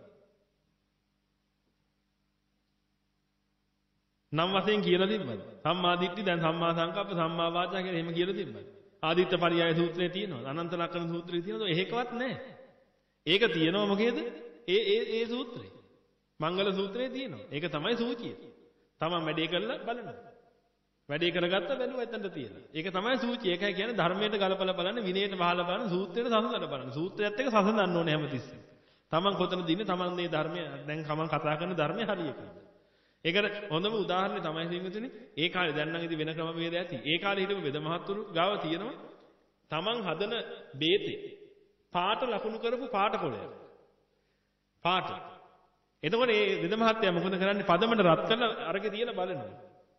නම් වශයෙන් කියලා තිබ්බද? සම්මා දිට්ඨි දැන් සම්මා සංකප්ප සම්මා වාචා කියලා එහෙම කියලා තිබ්බද? ආදිත්ත පරියාය සූත්‍රයේ තියෙනවා. අනන්ත ලක්ෂණ සූත්‍රයේ තියෙනවා. එහෙකවත් නැහැ. ඒක තියෙනවා මොකේද? ඒ ඒ ඒ සූත්‍රේ. මංගල සූත්‍රයේ තියෙනවා. ඒක තමයි සූචිය. තමන් වැඩේ කරලා බලනවා. වැඩේ කරගත්ත බැලුවා එතනට තියලා. ඒක තමයි සූචිය. ඒකයි කියන්නේ ධර්මයට ගලපලා බලන්න, විනයට වහලා බලන්න, සූත්‍රයට සසඳලා බලන්න. සූත්‍රයත් එක්ක සසඳන්න ඕනේ හැමතිස්සෙම. තමන් කොතනද ඉන්නේ? තමන් මේ ධර්මය දැන් තමන් කතා කරන ධර්මය හරියට. ඒකට හොඳම උදාහරණය තමයි හිමිතුනේ ඒ කාලේ දැන් නම් ඉතින් වෙන ක්‍රම වේද ඇති. ඒ කාලේ හිටපු වෙද මහත්තුරු ගාව තියෙනවා තමන් හදන බේතේ පාට ලකුණු කරපු පාට කොළයක්. පාට. එතකොට මේ වෙද මහත්තයා මොකද කරන්නේ? පදමට රත් කරලා අරගේ තියලා බලනවා.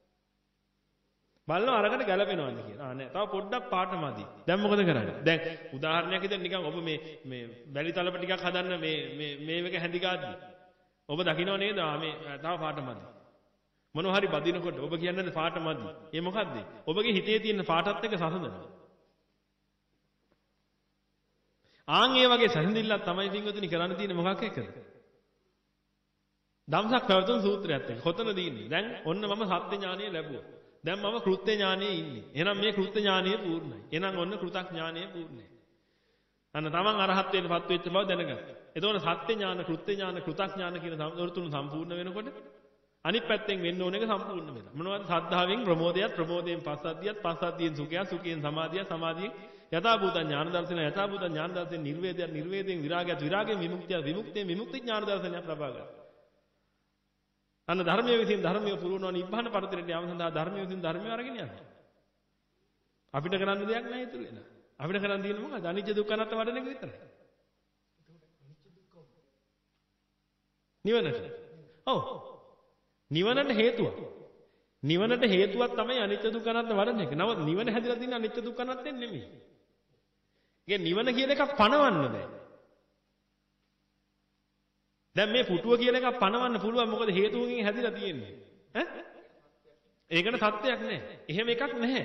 බලනවා අරකට ගැලපෙනවද කියලා. ආ නෑ. තව පොඩ්ඩක් පාට මදි. දැන් මොකද කරන්නේ? දැන් උදාහරණයක් විදිහට නිකන් ඔබ මේ මේ වැලි තලප ටිකක් හදන්න මේ මේ මේ එක හැඳි ගාද්දි ඔබ දකින්නව නේද? මේ තව පාට මදි. මොනවා හරි බදිනකොට ඔබ කියන්නේ පාට මදි. ඒ මොකද්ද? ඔබගේ හිතේ තියෙන පාටත් එක්ක සසඳනවා. ආන් ඒ වගේ සැසඳිල්ලක් තමයි පින්වතුනි කරන්න තියෙන්නේ මොකක් එක්කද? ධම්සක් පැවතුම් සූත්‍රයත් එක්ක. කොතනද ඉන්නේ? දැන් ඔන්න මම සත්‍ය ඥානය ලැබුවා. දැන් මම කෘත්‍ය ඥානයේ ඉන්නේ. එහෙනම් මේ කෘත්‍ය ඥානය පූර්ණයි. එහෙනම් ඔන්න කෘතඥානය පූර්ණයි. අන්න තමන් අරහත් වෙන්නපත් වෙච්ච බව දැනගන්න. එතකොට සත්‍ය ඥාන, කෘත්‍ය ඥාන, කෘතඥාන කියන තුන සම්පූර්ණ වෙනකොට අනිත් පැත්තෙන් වෙන්න ඕන එක සම්පූර්ණ වෙනවා. මොනවද? සද්ධාවෙන් ප්‍රමෝදයත්, ප්‍රමෝදයෙන් පස්සද්ධියත්, පස්සද්ධියෙන් සුඛයත්, සුඛයෙන් සමාධියත්, සමාධියෙන් යථාභූත ඥාන දර්ශනය, යථාභූත ඥාන දර්ශනයෙන් නිර්වේදයත්, නිර්වේදයෙන් විරාගයත්, විරාගයෙන් විමුක්තියත්, විමුක්තියෙන් විමුක්ති ඥාන දර්ශනයක් ලබා ගන්න. අන්න ධර්මයේ විසින් ධර්මයේ පුරවනවා නිබ්බාන පරතරයට යාම සඳහා ධර්මයේ විසින් ධර්මයේ අරගෙන යනවා. අපිට කරන්න දෙයක් නැහැ ඉතුරු වෙන. අපිට කරන්න තියෙන්නේ මොකද? අනිත්‍ය දුක්ඛ අනාත්ම වඩන එක විතරයි. නිවනට. ඔව්. නිවනට හේතුවක්. නිවනට හේතුවක් තමයි අනිත්‍ය දුක්ඛ අනාත්ම වඩන එක. නමුත් නිවන හැදිලා තියෙන අනිත්‍ය දුක්ඛ අනාත්මෙන් නෙමෙයි. ඒ නිවන කියන එකක් පණවන්න බෑ. දැන් මේ පුටුව කියන එකක් පණවන්න පුළුවන් මොකද හේතුවකින් හැදිලා තියෙන්නේ. ඈ? ඒකට සත්‍යයක් නැහැ. එහෙම එකක් නැහැ.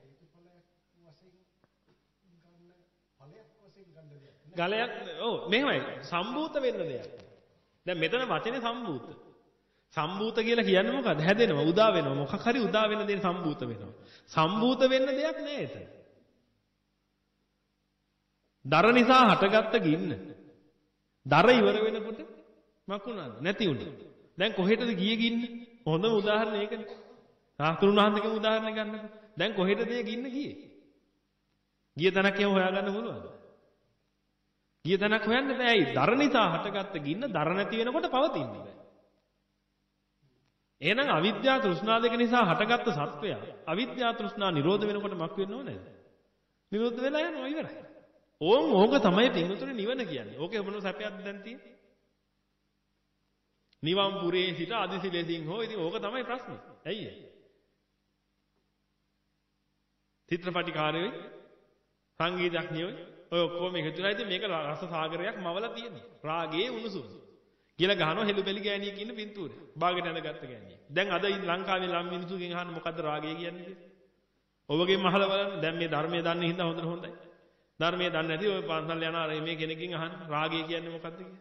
ගලයක් ඔව් මෙහෙමයි සම්භූත වෙන්න දෙයක්. දැන් මෙතන වචනේ සම්භූත. සම්භූත කියලා කියන්නේ මොකද්ද? හැදෙනවා, උදා වෙනවා. මොකක් හරි උදා වෙන දේ සම්භූත වෙනවා. සම්භූත වෙන්න දෙයක් නෑ එතන. දර නිසා හටගත්ත ගින්න. දර ඉවර වෙනකොට මකුණාද? නැති උනේ. දැන් කොහෙටද ගියේ ගින්න? හොඳම උදාහරණය ඒකනේ. සාස්ත්‍රුන් වහන්සේගේ උදාහරණය ගන්නකො. දැන් කොහෙටද ඒ ගින්න ගියේ? ගිය තැනක් එහෙම හොයාගන්න පුළුවන්ද? ගිය තැනක් හොයන්න බෑ. ඇයි? දර නිසා හටගත්ත ගින්න දර නැති වෙනකොට පවතින්නේ බෑ. එහෙනම් අවිද්‍යාව තෘෂ්ණා දෙක නිසා හටගත්ත සත්වය අවිද්‍යාව තෘෂ්ණා නිරෝධ වෙනකොට මක් වෙන්න ඕනේද? නිරෝධ වෙලා යනවා ඉවරයි. ඕන් ඕක තමයි පින්තුනේ නිවන කියන්නේ. ඕකේ මොන සැපයක්ද දැන් තියෙන්නේ? නිවන් පුරේ සිට අදිසිලෙසින් හෝ ඉතින් ඕක තමයි ප්‍රශ්නේ. ඇයි ඒ? චිත්‍රපටිකාරයෝ සංගීතඥයෝ ඔය ඔක්කොම එකතුලා ඉතින් මේක රස සාගරයක් මවලා තියෙනවා. රාගයේ උණුසුම. කියලා ගහනවා හෙළු බෙලි ගෑණියෙක් ඉන්න පින්තූරේ. බාගෙට ඇඳගත්ත ගෑණියෙක්. දැන් අද ලංකාවේ ළම් මිනිසුගෙන් අහන්න මොකද්ද රාගය කියන්නේ කියලා? ඔබගෙන් අහලා බලන්න. දැන් මේ ධර්මයේ දන්නේ හින්දා හොඳට හොඳයි. ධර්මයේ දන්නේ නැති ඔය පන්සල් යන අර මේ කෙනෙක්ගෙන් අහන්න රාගය කියන්නේ මොකද්ද කියලා?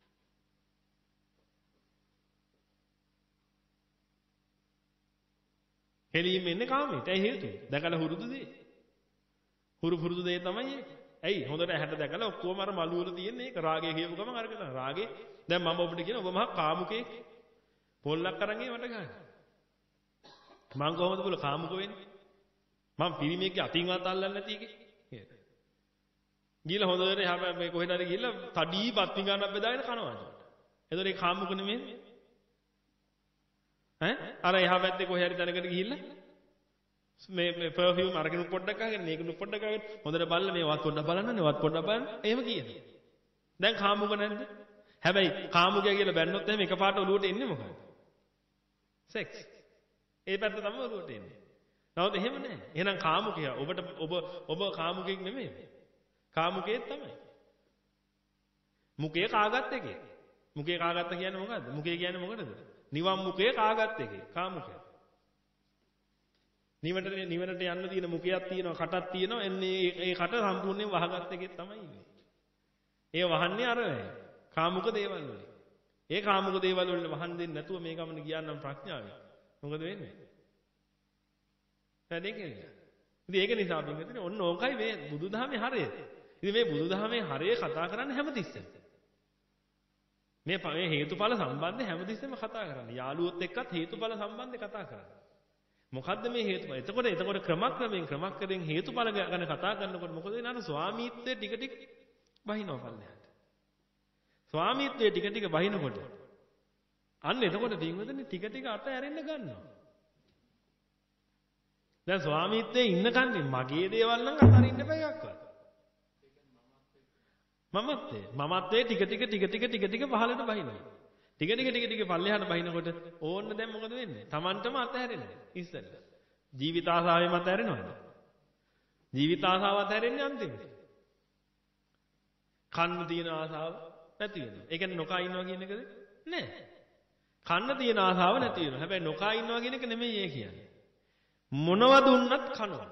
හෙළියෙම එන්නේ කාමයට. ඒ හේතුව. දැකලා හුරුදු දේ. හුරු පුරුදු දේ තමයි ඒක. ඇයි හොඳට ඇහැට දැකලා ඔක්කොම අර මළු වල තියෙන ඒක රාගය කියපු ගමන් අරගෙන තමයි රාගේ. දැන් මම ඔබට කියන ඔබ මහා කාමුකේ පොල්ලක් අරන් ඒ වට ගන්න. මං කොහොමද බුල කාමුක වෙන්නේ? මං පිරිමියෙක්ගේ අතින්වත් අල්ලන්නේ නැති එකේ. ගිහලා හොඳට එහා මේ කොහෙද හරි ගිහලා තඩී පත්ති ගන්නක් බෙදාගෙන කනවා. එතකොට ඒ කාමුක නෙමෙයි. ඈ අර එහා පැත්තේ කොහේ හරි තැනකට ගිහිල්ලා මේ මේ පර්ෆියුම් අරගෙන පොඩ්ඩක් අහගෙන මේක පොඩ්ඩක් අහගෙන හොඳට බලලා මේ වත් පොඩ්ඩක් බලන්නනේ වත් පොඩ්ඩක් බලන්න එහෙම කියනවා. දැන් කාමුක නැද්ද? හැබැයි කාමුකයා කියලා බැන්නොත් එහෙම එකපාරට ඔලුවට එන්නේ මොකද? සෙක්ස්. ඒ පැත්ත තමයි ඔළුවට එන්නේ. නමුත් එහෙම නැහැ. එහෙනම් කාමුකයා ඔබට ඔබ ඔබ කාමුකෙක් නෙමෙයි. කාමුකයෙක් තමයි. මුකේ කාගත් එකේ. මුකේ කාගත්ත කියන්නේ මොකද්ද? මුකේ කියන්නේ මොකටද? නිවන් මුකේ කාගත් එකේ. කාමුකයා. නිවනට නිවනට යන්න තියෙන මුකයක් තියෙනවා, කටක් තියෙනවා. එන්නේ ඒ කට සම්පූර්ණයෙන් වහගත් එකේ තමයි ඉන්නේ. ඒ වහන්නේ අර කාමුක දේවල් වලින්. ඒ කාමුක දේවල් වලින් වහන් දෙන්නේ නැතුව මේ ගමන ගියා නම් ප්‍රඥාවෙන්. මොකද වෙන්නේ? වැඩේ කියලා. ඉතින් ඒක නිසා පින්විතනේ ඔන්න ඕකයි මේ බුදුදහමේ හරය. ඉතින් මේ බුදුදහමේ හරය කතා කරන්නේ හැමතිස්සෙම. මේ මේ හේතුඵල සම්බන්ධය හැමතිස්සෙම කතා කරන්නේ. යාළුවොත් එක්කත් හේතුඵල සම්බන්ධය කතා කරන්නේ. මොකද්ද මේ හේතුඵල? එතකොට එතකොට ක්‍රමක්‍රමයෙන් ක්‍රමක්‍රමයෙන් හේතුඵල ගැන කතා කරනකොට මොකද වෙන්නේ? අර ස්වාමීත්වයේ ටික ටික බහිනවා පල්ලෙහාට. ස්වාමීත්වයේ ටික ටික බහිනකොට අන්න එතකොට පින්වතුනි ටික ටික අත ඇරෙන්න ගන්නවා. දැන් ස්වාමීත්වයේ ඉන්න කන්නේ මගේ දේවල් නම් අතරින්න බෑ එකක්වත්. මමත්වේ මමත්වේ ටික ටික ටික ටික ටික ටික පහළට බහිනවා. ටික ටික ටික ටික පල්ලෙහාට බහිනකොට ඕන්න දැන් මොකද වෙන්නේ? Tamanටම අතහැරෙනවා. ඉස්සෙල්ලා. ජීවිත ආසාවෙම අතහැරෙනවද? ජීවිත ආසාව අතහැරෙන්නේ අන්තිමට. කන්න තියෙන ආසාව නැති වෙනවා. ඒ කියන්නේ නොකා ඉන්නවා කියන එකද? නෑ. කන්න තියෙන ආසාව නැති වෙනවා. හැබැයි නොකා ඉන්නවා කියන එක නෙමෙයි ඒ කියන්නේ. මොනව දුන්නත් කනවා.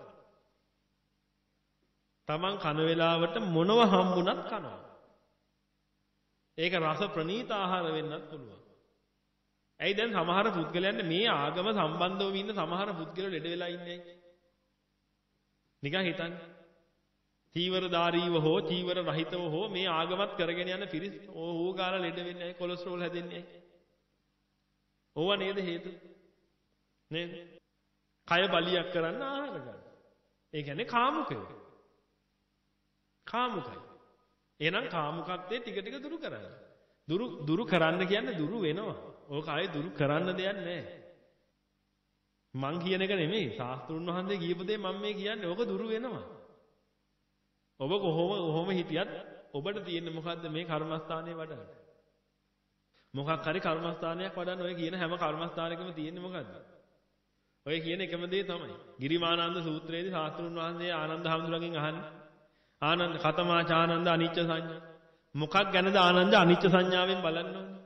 Taman කන වේලාවට මොනව හම්බුණත් කනවා. ඒක රස ප්‍රණීත ආහාර වෙන්නත් පුළුවන්. ඇයි දැන් සමහර පුද්ගලයන්ට මේ ආගම සම්බන්ධව ඉන්න සමහර පුද්ගලයෝ ලෙඩ වෙලා ඉන්නේ? නිකන් හිතන්න. චීවරධාරීව හෝ චීවර රහිතව හෝ මේ ආගමත් කරගෙන යන පිරිස් ඕ ගාලා ලෙඩ වෙන්නේ නැහැ, කොලෙස්ටරෝල් හැදෙන්නේ නැහැ. ඕවා නේද හේතු? නේද? කය බලියක් කරන්න ආහාර ගන්න. ඒ කියන්නේ කාමුකයෝ. කාමුකයි. එහෙනම් කාමුකත්වයේ ටික ටික දුරු කරන්න. දුරු දුරු කරන්න කියන්නේ දුරු වෙනවා. ඕක ආයේ දුරු කරන්න දෙයක් නැහැ. මං කියන එක නෙමෙයි. ශාස්ත්‍රුන් වහන්සේ කියපු දේ මම මේ කියන්නේ. ඕක දුරු වෙනවා. ඔබ කොහොම කොහොම හිටියත් ඔබට තියෙන්නේ මොකද්ද මේ කර්මස්ථානයේ වඩන්න? මොකක් හරි කර්මස්ථානයක් වඩන්න ඔය කියන හැම කර්මස්ථානයකම තියෙන්නේ මොකද්ද? ඔය කියන එකම දේ තමයි. ගිරිමානන්ද සූත්‍රයේදී ශාස්ත්‍රුන් වහන්සේ ආනන්ද හැඳුනගෙන් අහන්නේ ආනන්ද කතමාචානන්ද අනිච්ච සංඥා. මොකක් ගැනද ආනන්ද අනිච්ච සංඥාවෙන් බලන්න ඕනේ?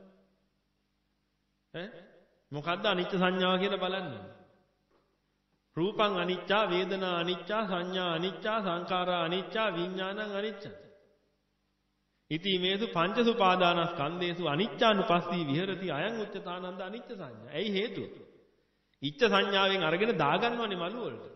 ඈ මොකද්ද අනිච්ච සංඥාව කියලා බලන්න ඕනේ? රූපං අනිච්චා වේදනා අනිච්චා සංඥා අනිච්චා සංඛාරා අනිච්චා විඥානං අනිච්චා. ඉති මේසු පංච සුපාදානස්කන්ධේසු අනිච්චානුපස්සී විහෙරති අයං උච්චතානන්ද අනිච්ච සංඥා. ඇයි හේතුව? ඉච්ඡ සංඥාවෙන් අරගෙන දාගන්නවනේ මළු වලට.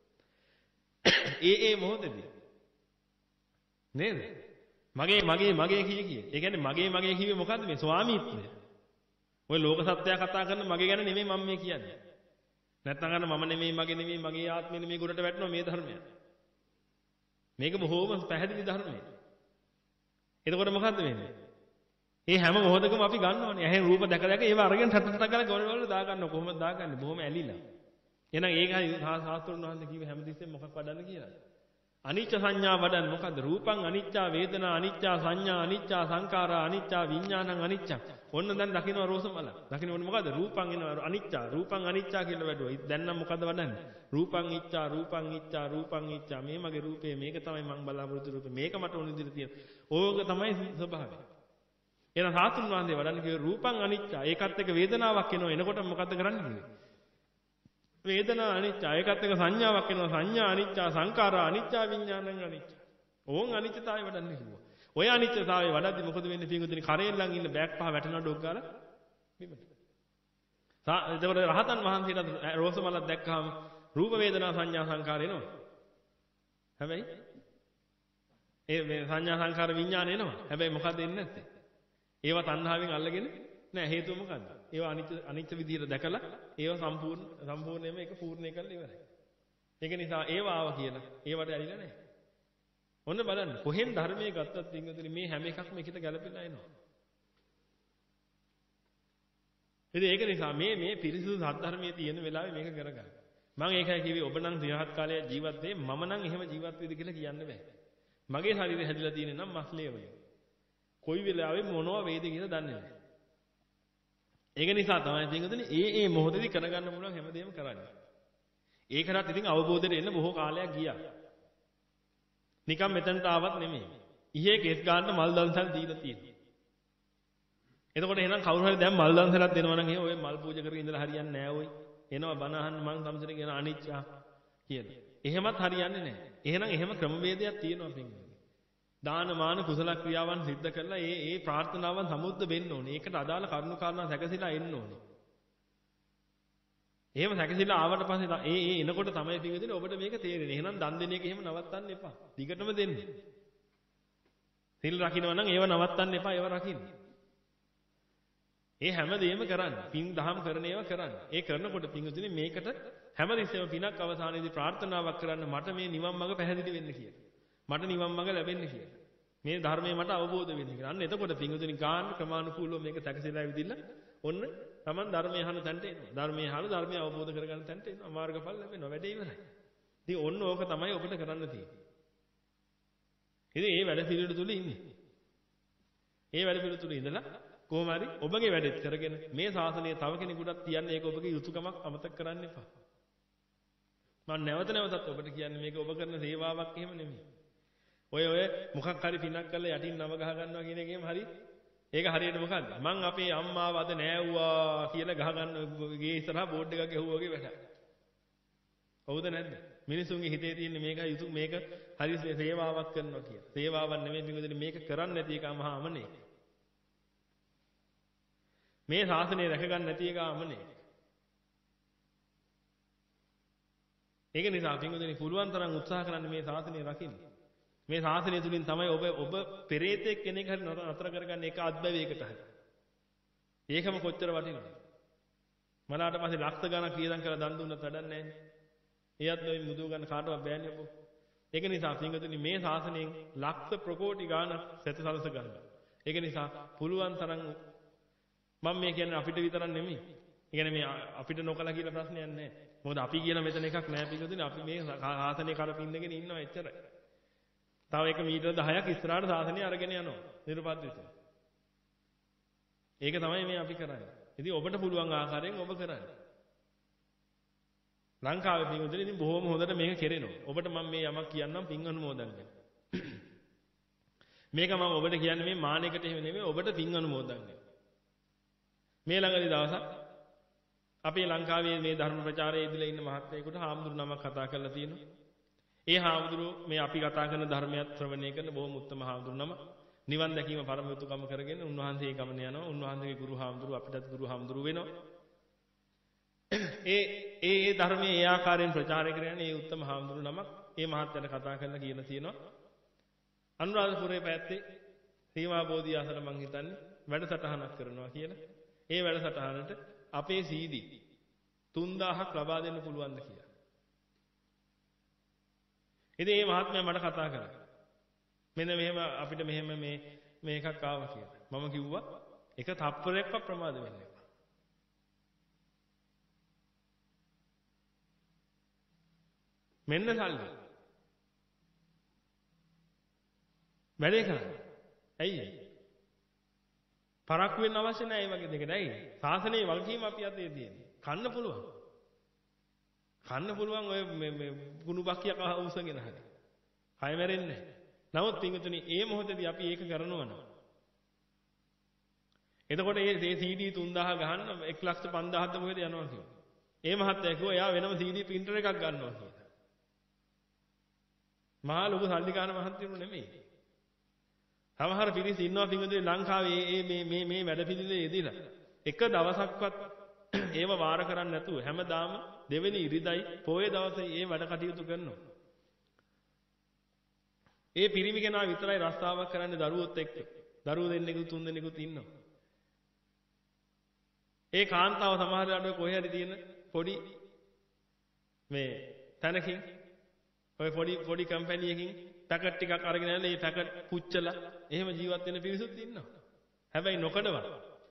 ඒ ඒ මොහොතේදී නේද? මගේ මගේ මගේ කිය කිය. ඒ කියන්නේ මගේ මගේ කිව්වේ මොකද්ද මේ ස්වාමීත්වය? ඔය ලෝක සත්‍යය කතා කරන මගේ ගැන නෙමෙයි මම මේ කියන්නේ. නැත්නම් අන්න මම නෙමෙයි මගේ නෙමෙයි මගේ ආත්මෙ නෙමෙයි ගොඩට වැටෙනවා මේ ධර්මය. මේක බොහෝම පැහැදිලි ධර්මයක්. එතකොට මොකද්ද වෙන්නේ? මේ හැම මොහොතකම අපි ගන්නවනේ. ඇහෙන් රූප දැක දැක ඒව අරගෙන ටට ටට ගාලා ගොඩ වල දාගන්නවා. කොහොමද දාගන්නේ? බොහොම ඇලිලා. එහෙනම් ඒකයි සාස්ත්‍රුන් වහන්සේ කිව්වේ හැමතිස්සෙම මොකක් වඩන්න කියලා. අනිච්ච සංඥා වඩන්න මොකද්ද? රූපං අනිච්චා වේදනා අනිච්චා සංඥා අනිච්චා සංඛාරා අනිච්චා විඥානං අනිච්චා. ඔන්න දැන් දකින්න රෝසමල. දකින්න ඕනේ මොකද්ද? රූපං එනවා අනිච්චා. රූපං අනිච්චා කියලා වැඩුවා. දැන් නම් මොකද්ද වඩන්නේ? රූපං ඉච්ඡා රූපං ඉච්ඡා රූපං ඉච්ඡා. මේ මගේ රූපේ මේක තමයි මං බලාපොරොත්තු රූපේ. මේක මට ඕන විදිහට තියෙන. ඕක තමයි ස්වභාවය. එහෙනම් සාතුන් වහන්සේ වඩන්නේ කිව්වේ රූපං අනිච්චා. ඒකත් එක්ක වේදනාවක් එනවා. එනකොට මොකද්ද කරන්නේ කිව්වේ? වේදනා අනිච්චා. ඒකත් එක්ක සංඥාවක් එනවා. සංඥා අනිච්චා. සංඛාරා අනිච්චා. විඥානං අනිච්චා. ඕන් අනිච්චතාවය වඩන්නේ කිව්වා. ඔය අනිච්චතාවය වඩද්දි මොකද වෙන්නේ? පින්වතුනි කරේන් ළඟ ඉන්න බෑග් පහ වැටෙනවා ඩොග් ගාලා බිමට. සා එතකොට රහතන් වහන්සේලා රෝස මලක් දැක්කහම රූප වේදනා සංඥා සංඛාර එනවා. හැබැයි ඒ මේ සංඥා සංඛාර විඥාන එනවා. හැබැයි මොකද එන්නේ නැත්තේ? ඒවා තණ්හාවෙන් අල්ලගෙන නෑ හේතුව මොකද්ද? ඒවා අනිත්‍ය අනිත්‍ය විදිහට දැකලා ඒවා සම්පූර්ණ සම්පූර්ණයෙන්ම ඒක පූර්ණේ කරලා ඉවරයි. ඒක නිසා ඒවා ආව කියලා ඒවට ඇලිලා නෑ. ඔන්න බලන්න කොහෙන් ධර්මයේ ගත්තත් පින්වතුනි මේ හැම එකක්ම එකට ගැලපෙලා එනවා. ඉතින් ඒක නිසා මේ මේ පිරිසුදු සත්‍ය තියෙන වෙලාවේ මේක කරගන්න. මම ඒකයි කිව්වේ ඔබ නම් සියහත් කාලයක් ජීවත් වෙයි මම නම් එහෙම ජීවත් වෙයිද කියලා කියන්න බෑ. මගේ ශරීරය හැදිලා තියෙන්නේ නම් මස්ලේ වගේ. කොයි වෙලාවෙ මොනවා වේද කියලා දන්නේ නැහැ. ඒක නිසා තමයි පින්වතුනි ඒ ඒ මොහොතේදී කරගන්න පුළුවන් හැමදේම කරන්නේ. ඒකටත් ඉතින් අවබෝධයට එන්න බොහෝ කාලයක් ගියා. නිකම් මෙතනට ආවත් නෙමෙයි. ඉහේ කේස් ගන්නට මල් දන්සල් දීලා තියෙනවා. එතකොට එහෙනම් කවුරු හරි දැන් මල් දන්සලක් දෙනවා නම් ඔය මල් පූජා කරගෙන ඉඳලා හරියන්නේ නැහැ ඔය. එනවා බණ අහන්න මං සම්සරේ කියන අනිච්චා කියලා. එහෙමත් හරියන්නේ නැහැ. එහෙනම් එහෙම ක්‍රමවේදයක් තියෙනවා පින්වතුනි. දාන මාන කුසල ක්‍රියාවන් සිද්ධ කරලා ඒ ඒ ප්‍රාර්ථනාවන් සමුද්ද වෙන්න ඕනේ. ඒකට අදාළ කරුණු කාරණා සැකසීලා එන්න ඕනේ. එහෙම සැකසීලා ආවට පස්සේ ඒ ඒ එනකොට තමයි පින්වතුනි ඔබට මේක තේරෙන්නේ. එහෙනම් දන් දෙන එක එහෙම නවත්තන්න එපා. දිගටම දෙන්න. සිල් රකින්නවා නම් ඒව නවත්තන්න එපා. ඒව රකින්න. ඒ හැමදේම කරන්න. පින් දහම් කරන ඒවා කරන්න. ඒ කරනකොට පින්වතුනි මේකට හැමදෙස්සෙම පිනක් අවසානයේදී ප්‍රාර්ථනාවක් කරන්න මට මේ නිවන් මඟ පැහැදිලි වෙන්න කියලා. මට නිවන් මඟ ලැබෙන්න කියලා. මේ ධර්මය මට අවබෝධ වෙන්න කියලා. අන්න එතකොට පින්වතුනි ගාන ක්‍රමානුකූලව මේක සැකසීලා ඇවිදින්න ඔන්න Taman ධර්මය අහන තැනට එනවා. ධර්මය අහලා ධර්මය අවබෝධ කරගන්න තැනට එනවා. මාර්ගඵල ලැබෙනවා. වැඩේ ඉවරයි. ඉතින් ඔන්න ඕක තමයි ඔබට කරන්න තියෙන්නේ. ඉතින් මේ වැඩ පිළිවෙල තුල ඉන්නේ. මේ වැඩ පිළිවෙල තුල ඉඳලා කොහොම හරි ඔබගේ වැඩෙත් කරගෙන මේ ශාසනය තව කෙනෙකුටත් තියන්න ඒක ඔබගේ යුතුයකමක් අමතක කරන්න එපා. මම නැවත නැවතත් ඔබට කියන්නේ මේක ඔබ කරන සේවාවක් එහෙම නෙමෙයි. ඔය ඔය මොකක් හරි පිනක් කරලා යටින් නම ගහ ගන්නවා කියන එකේම හරි ඒක හරියට මොකද්ද? මං අපේ අම්මාව අද නෑවුවා කියලා ගහ ගන්න ගේ ඉස්සරහා බෝඩ් එකක් ගැහුවා වගේ වැඩක්. හවුද නැද්ද? මිනිසුන්ගේ හිතේ තියෙන මේක යුතුය මේක හරි සේවාවක් කරනවා කියලා. සේවාවක් නෙමෙයි පිටුදෙන මේක කරන්නේ නැති එක මහා අමනේ. මේ ශාසනය රැක ගන්න නැති එක අමනේ. ඒක නිසා පිටුදෙන පුළුවන් තරම් උත්සාහ කරන්න මේ ශාසනය රකින්න. මේ ශාසනය තුලින් තමයි ඔබ ඔබ පෙරේතෙක් කෙනෙක් හරි නතර කරගන්න එක අත්බැවයකට හරි. ඒකම කොච්චර වටිනවද? මලාට පස්සේ ලක්ෂ ගණන් ක්‍රියාදම් කරලා දන් දුන්නත් වැඩක් නැහැ. එයත් ඔය මුදු ගන්න කාටවත් බෑනේ ඔබ. ඒක නිසා පින්වතුනි මේ ශාසනයෙන් ලක්ෂ ප්‍රකෝටි ගාණක් සැත සලස ගන්න. ඒක නිසා පුළුවන් තරම් මම මේ කියන්නේ අපිට විතරක් නෙමෙයි. ඒ කියන්නේ මේ අපිට නොකලා කියලා ප්‍රශ්නයක් නැහැ. මොකද අපි කියලා මෙතන එකක් නැහැ පින්වතුනි. අපි මේ ශාසනය කරපින්නගෙන ඉන්නවා එච්චරයි. තව එක මීටර දහයක් ඉස්සරහට සාසනය අරගෙන යනවා නිර්පද්‍රිතව. ඒක තමයි මේ අපි කරන්නේ. ඉතින් ඔබට පුළුවන් ආකාරයෙන් ඔබ කරන්නේ. ලංකාවේ පින්වතුනි ඉතින් බොහොම හොඳට මේක කෙරෙනවා. ඔබට මම මේ යමක් කියන්නම් පින් අනුමෝදන් වෙන්න. මේක මම ඔබට කියන්නේ මේ මානෙකට එහෙම නෙමෙයි ඔබට පින් අනුමෝදන් වෙන්න. මේ ළඟදී දවසක් අපේ ලංකාවේ මේ ධර්ම ප්‍රචාරයේ ඉදලා ඉන්න මහත්මයෙකුට හාමුදුරු නමක් කතා කරලා තියෙනවා. ඒ හාමුදුරුවෝ මේ අපි කතා කරන ධර්මයක් ශ්‍රවණය කරන බොහොම උත්තම හාමුදුරු නම නිවන් දැකීම පරම යුතුයකම කරගෙන උන්වහන්සේ ගමන යනවා. උන්වහන්සේගේ ගුරු හාමුදුරුවෝ අපිටත් ගුරු හාමුදුරුවෝ වෙනවා. ඒ ඒ ඒ ධර්මයේ ඒ ආකාරයෙන් ප්‍රචාරය කරන ඒ උත්තම හාමුදුරු නමක් ඒ මහත්යට කතා කරලා කියලා තියෙනවා. අනුරාධපුරයේ පැත්තේ සීමා බෝධිය අසල මං හිතන්නේ වැඩසටහනක් කරනවා කියලා. ඒ වැඩසටහනට අපේ සීඩී තුන් දහසක් ලබා දෙන්න පුළුවන්ද කියලා. ඉතින් මේ මහත්මයා මට කතා කරා. මෙන්න මෙහෙම අපිට මෙහෙම මේ මේකක් ආවා කියලා. මම කිව්වා එක තප්පරයක්වත් ප්‍රමාද වෙන්න එපා. මෙන්න සල්ලි. වැඩේ කරන්න. ඇයි? පරක්කු වෙන්න අවශ්‍ය නැහැ මේ වගේ දෙයකට. ඇයි? සාසනයේ වල්කීම අපි අතේ තියෙන්නේ. කන්න පුළුවන්. කන්න පුළුවන් ඔය මේ මේ ගුණු බක්කියක් උසගෙන හරි. කය මැරෙන්නේ නැහැ. නමුත් පින්වතුනි මේ මොහොතේදී අපි ඒක කරනවා නම් එතකොට මේ මේ සීඩී තුන් දහස් ගහන්න එක ලක්ෂ පන්දාහක්ද මොකද යනවා කියලා. ඒ මහත්තයා කිව්වා එයා වෙනම සීඩී printer එකක් ගන්නවා කියලා. මහා ලොකු සල්ලිකාන මහත්තයෝ නෙමෙයි. සමහර පිරිස් ඉන්නවා පින්වතුනි ලංකාවේ මේ මේ මේ මේ වැඩ පිළිලේ යෙදিলা එක දවසක්වත් ඒව වාර කරන්නේ නැතුව හැමදාම දෙවෙනි ඉරිදයි පොයේ දවසේ මේ වැඩ කටයුතු කරනවා. ඒ පිරිමි කෙනා විතරයි රස්සාවක් කරන්නේ දරුවොත් එක්ක. දරුවෝ දෙන්නෙකුත් තුන් දෙනෙකුත් ඉන්නවා. ඒ කාන්තාව සමහර වෙලාවට කොහේ හරි තියෙන පොඩි මේ තැනකින් ඔය පොඩි පොඩි කම්පැනි එකකින් පැකට් ටිකක් අරගෙන යන මේ පැකට් පුච්චලා එහෙම ජීවත් වෙන පිරිසුත් ඉන්නවා. හැබැයි නොකඩවත්.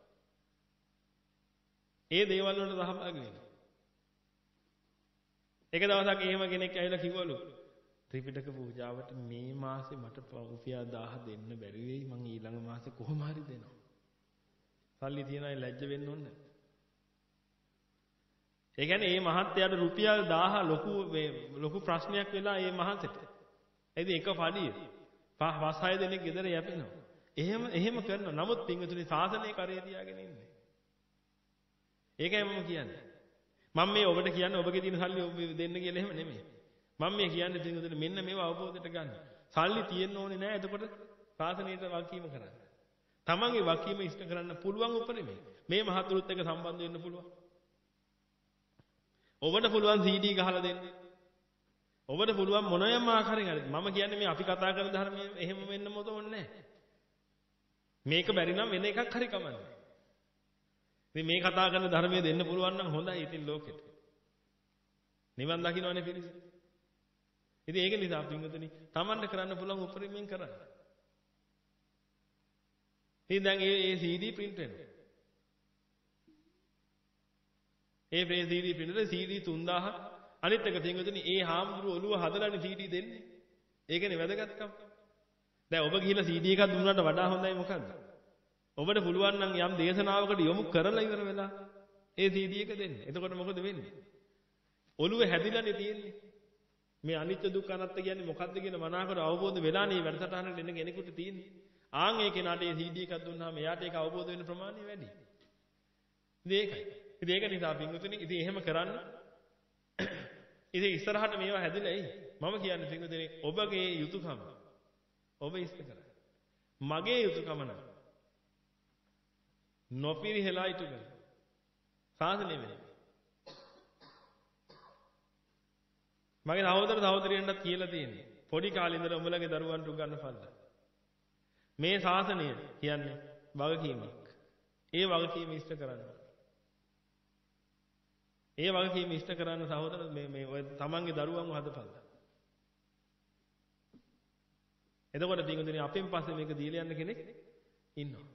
ඒ දේවල් වලට සහභාගී වෙනවා. එක දවසක් එහෙම කෙනෙක් ඇවිල්ලා කිව්වලු ත්‍රිපිටක පූජාවට මේ මාසේ මට රුපියල් දහස් දෙන්න බැරි වෙයි මං ඊළඟ මාසේ කොහොම හරි දෙනවා. සල්ලි තියන අය ලැජ්ජ වෙන්න ඕනේ. ඒ කියන්නේ මේ මහත්යාට රුපියල් දහහ ලොකු ලොකු ප්‍රශ්නයක් වෙලා මේ මහත්යට. එයිද එක පඩිය. පස් හය දෙනෙක් ගෙදර යැපෙනවා. එහෙම එහෙම කරනවා. නමුත් පින්වතුනි සාසනය කරේ තියාගෙන ඉන්නේ. ඒකයි මම කියන්නේ. මම මේ ඔබට කියන්නේ ඔබගේ තියෙන සල්ලි ඔබ දෙන්න කියලා එහෙම නෙමෙයි. මම මේ කියන්නේ පින්වතුනි මෙන්න මේව අවබෝධයට ගන්න. සල්ලි තියෙන්න ඕනේ නෑ. එතකොට සාසනයට වගකීම කරන්න. තමන්ගේ වගකීම ඉෂ්ට කරන්න පුළුවන් උපරිමයි. මේ මහතුරුත් එක්ක සම්බන්ධ වෙන්න පුළුවන්. ඔබට පුළුවන් සී ඩී ගහලා දෙන්න. ඔබට පුළුවන් මොනෑම ආකාරයෙන් හරි. මම කියන්නේ මේ අපි කතා කරන ධර්මයේ එහෙම වෙන්න මොකද ඕනේ නැහැ. මේක බැරි නම් වෙන එකක් හරි කමන්නේ. ඉතින් මේ කතා කරන ධර්මයේ දෙන්න පුළුවන් නම් හොඳයි ඉතින් ලෝකෙට. නිවන් දකින්නවනේ පිරිස. ඉතින් ඒක නිසා පින්වතුනි Tamanට කරන්න පුළුවන් උපරිමයෙන් කරන්න. ඉතින් දැන් මේ මේ සී ඩී print වෙනවා. ඒ ප්‍රේ සී ඩී print එකේ සී ඩී තුන් දහසක් අනිත් එක පින්වතුනි ඒ හාමුදුරුවෝ ඔළුව හදලානේ සී ඩී දෙන්නේ. ඒකනේ වැදගත්කම. දැන් ඔබ ගිහිල්ලා සී ඩී එකක් දුන්නාට වඩා හොඳයි මොකද්ද? ඔබට පුළුවන් නම් යම් දේශනාවකට යොමු කරලා ඉවර වෙලා ඒ සී ඩී එක දෙන්න. එතකොට මොකද වෙන්නේ? ඔළුවේ හැදිලානේ තියෙන්නේ. මේ අනිත්‍ය දුක්ඛ අනාත්ම කියන්නේ මොකද්ද කියන මනාකර අවබෝධ වෙලානේ වැඩසටහනට එන කෙනෙකුට තියෙන්නේ. ආන් ඒ කෙනාට ඒ සී ඩී එකක් දුන්නාම එයාට ඒක අවබෝධ වෙන ප්‍රමාණය වැඩි. ඉතින් ඒකයි. ඉතින් ඒක නිසා පින්වතුනි ඉතින් එහෙම කරන්න. ඉතින් ඉස්සරහට මේවා හැදිලා එයි. මම කියන්නේ පින්වතුනි ඔබගේ යුතුයකම ඔබ ඉෂ්ට කරන්න. මගේ යුතුයකම නම් නොපිරිහෙලා ඉටු කරන්න. සාසනෙ වෙන්නේ. මගේ සහෝදර සහෝදරියන්ටත් කියලා තියෙන්නේ. පොඩි කාලේ ඉඳලා උඹලගේ දරුවන්ට උගන්වපල්ලා. මේ ශාසනය කියන්නේ වගකීමක්. ඒ වගකීම ඉෂ්ට කරන්න. ඒ වගකීම ඉෂ්ට කරන්න සහෝදර මේ මේ ඔය තමන්ගේ දරුවන්ව හදපල්ලා. එතකොට පින්වතුනි අපෙන් පස්සේ මේක දීලා යන්න කෙනෙක් ඉන්නවා.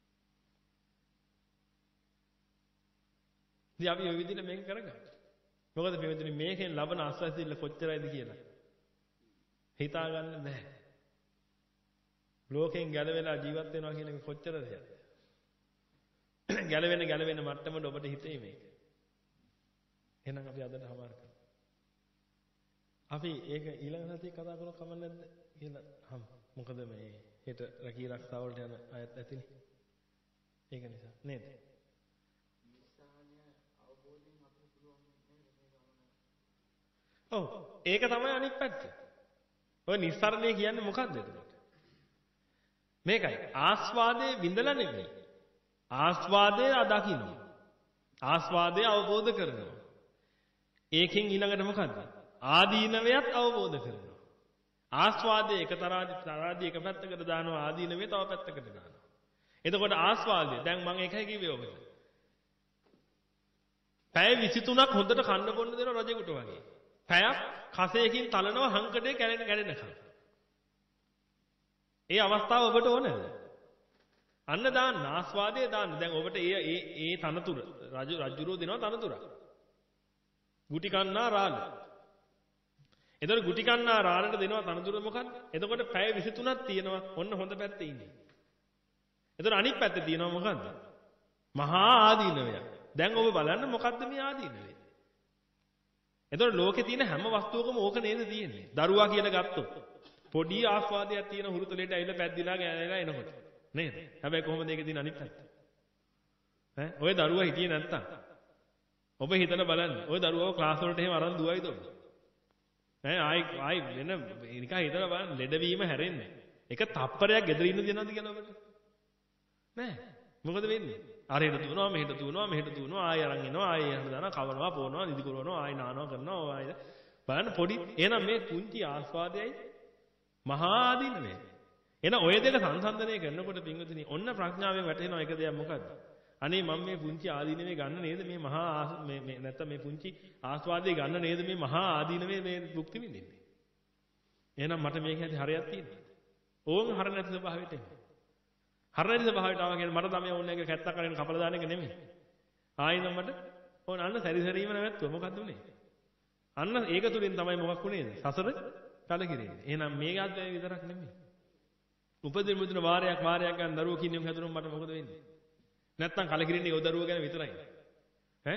ඉතින් අපි ওই විදිහට මේක කරගන්න. මොකද පින්වතුනි මේකෙන් ලබන ආස්වාසිල්ල කොච්චරයිද කියලා හිතා ගන්න බෑ. ලෝකෙන් ගැලවෙලා ජීවත් වෙනවා කියන එක කොච්චර දෙයක්ද? ගැලවෙන ගැලවෙන මට්ටමට ඔබට හිතේ මේක. එහෙනම් අපි අදට හමාර කරමු. අපි ඒක ඊළඟ සතියේ කතා කරලා කමක් නැද්ද කියලා හම්. මොකද මේ හෙට රැකී ආරක්ෂා වලට යන අයත් ඇතිනේ. ඒක නිසා නේද? ඔව් ඒක තමයි අනිත් පැත්ත. ඔය නිස්සරණය කියන්නේ මොකක්ද එතකොට? මේකයි ආස්වාදයේ විඳලා නෙමෙයි. ආස්වාදයේ අදකින්න. ආස්වාදයේ අවබෝධ කරනවා. ඒකෙන් ඊළඟට මොකද්ද? ආදීනවයත් අවබෝධ කරනවා. ආස්වාදයේ එක තරාදි තරාදි එක පැත්තකට දානවා ආදීනවේ තව පැත්තකට දානවා. එතකොට ආස්වාදය දැන් මම එකයි කිව්වේ ඔබට. පැය විසිතුනක් හොඳට කන්න බොන්න දෙන රජෙකුට වගේ. පැයක් කසයකින් තලනවා හංකඩේ කැඩෙන කැඩෙනකම්. ඒ අවස්ථාව ඔබට ඕනද? අන්න දාන්න ආස්වාදයේ දාන්න. දැන් ඔබට ඒ ඒ ඒ තනතුර රජු රජුරෝ දෙනවා තනතුර. ගුටි කන්නා රාළ. එතකොට ගුටි කන්නා රාළට දෙනවා තනතුර මොකක්ද? එතකොට පැය විසිතුනක් තියෙනවා ඔන්න හොඳ පැත්තේ ඉන්නේ. එතකොට අනිත් පැත්තේ තියෙනවා මොකද්ද? මහා ආදීනවය. දැන් ඔබ බලන්න මොකද්ද මේ ආදීනවය? එතකොට ලෝකේ තියෙන හැම වස්තුවකම ඕක නේද තියෙන්නේ. දරුවා කියලා ගත්තොත් පොඩි ආස්වාදයක් තියෙන හුරුතලෙට ඇවිල්ලා පැද්දිලා ගෑනලා එනකොට නේද? හැබැයි කොහොමද ඒකේ තියෙන අනිත් පැත්ත? ඈ ඔය දරුවා හිටියේ නැත්තම් ඔබ හිතලා බලන්න. ඔය දරුවව ක්ලාස් වලට එහෙම අරන් දුවයිද ඔබ? ඈ ආයි ආයි වෙන නිකන් හිතලා බලන්න ලෙඩවීම හැරෙන්නේ. එක තප්පරයක් ගෙදර ඉන්න දෙනවද කියලා ඔබට? නෑ. මොකද වෙන්නේ? අරහෙට දුවනවා මෙහෙට දුවනවා මෙහෙට දුවනවා ආයෙ අරන් එනවා ආයෙ යන දානවා කවනවා පොවනවා නිදි කරනවා ආයෙ නානවා කරනවා ආයෙ බලන්න පොඩි එහෙනම් මේ කුංචි ආස්වාදයයි මහා ආදීනවේ. එන ඔය දෙක සංසන්දනය කරනකොට පින්වතුනි ඔන්න ප්‍රඥාවෙන් වැටෙන එක දෙයක් මොකද්ද? අනේ මම මේ පුංචි ආදීනවේ ගන්න නේද මේ මහා මේ මේ නැත්තම් මේ පුංචි ආස්වාදයේ ගන්න නේද මේ මහා ආදීනවේ මේ භුක්ති විඳින්නේ. එහෙනම් මට මේක ඇති හරයක් තියෙනවා. ඕන් හර නැති ස්වභාවයට එන්නේ. හර නැති ස්වභාවයට ආවා කියන්නේ මට තමයි ඕනේ එක කැත්තක් කරගෙන කපලා දාන එක නෙමෙයි. ආයෙත් මට ඕන අන්න සැරිසැරීම නැවැත්තුව මොකද්ද උනේ? අන්න ඒක තුලින් තමයි මොකක් උනේද? සසර කලකිරීම. එහෙනම් මේ ආත්මය විතරක් නෙමෙයි. උපදින මුදින වාරයක් වාරයක් ගන්න දරුවෝ කින්නෙම හැදුනොත් මට මොකද වෙන්නේ? නැත්තම් කලකිරින්නේ ඔය දරුවෝ ගැන විතරයි. ඈ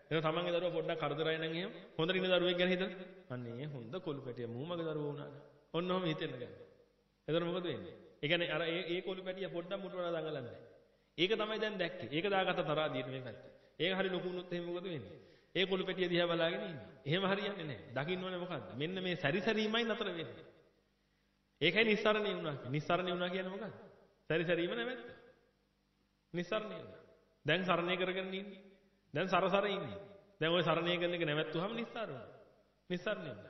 එතන තමන්ගේ දරුවා පොඩ්ඩක් කරදරයි නම් එහෙම හොඳට ඉන්න දරුවෙක් ගැන හිතන්න. අනේ හොඳ කොළු පැටිය මූ මගේ දරුවෝ වුණාද? ඔන්න ඔහම හිතෙන්න ගන්න. එතන මොකද වෙන්නේ? ඒ කියන්නේ අර ඒ ඒ කොළු පැටිය පොඩ්ඩක් මුට වලා දඟලන්නේ. ඒක තමයි දැන් දැක්කේ. ඒක දාගත්ත තරහා දින මේ පැත්ත. ඒක හරි ලොකු වුණොත් එහෙම මොකද වෙන්නේ? ඒ කොළු පැටිය දිහා බලාගෙන ඉන්නේ. එහෙම හරියන්නේ නැහැ. දකින්න ඕනේ මොකද්ද? මෙන්න මේ සැරිසැරීමයි නතර වෙන්නේ. ඒකයි නිස්සරණේ වුණා කියන්නේ. නිස්සරණේ වුණා කියන්නේ මොකද්ද? සැරිසැරීම නැමැත්ත. නිස්සරණේ වුණා. දැන් සරණේ කරගෙන ඉන්නේ. දැන් සරසර ඉන්නේ. දැන් ওই සරණේ කරන එක නැවැත්තුවම නිස්සාර වුණා. නිස්සරණේ වුණා.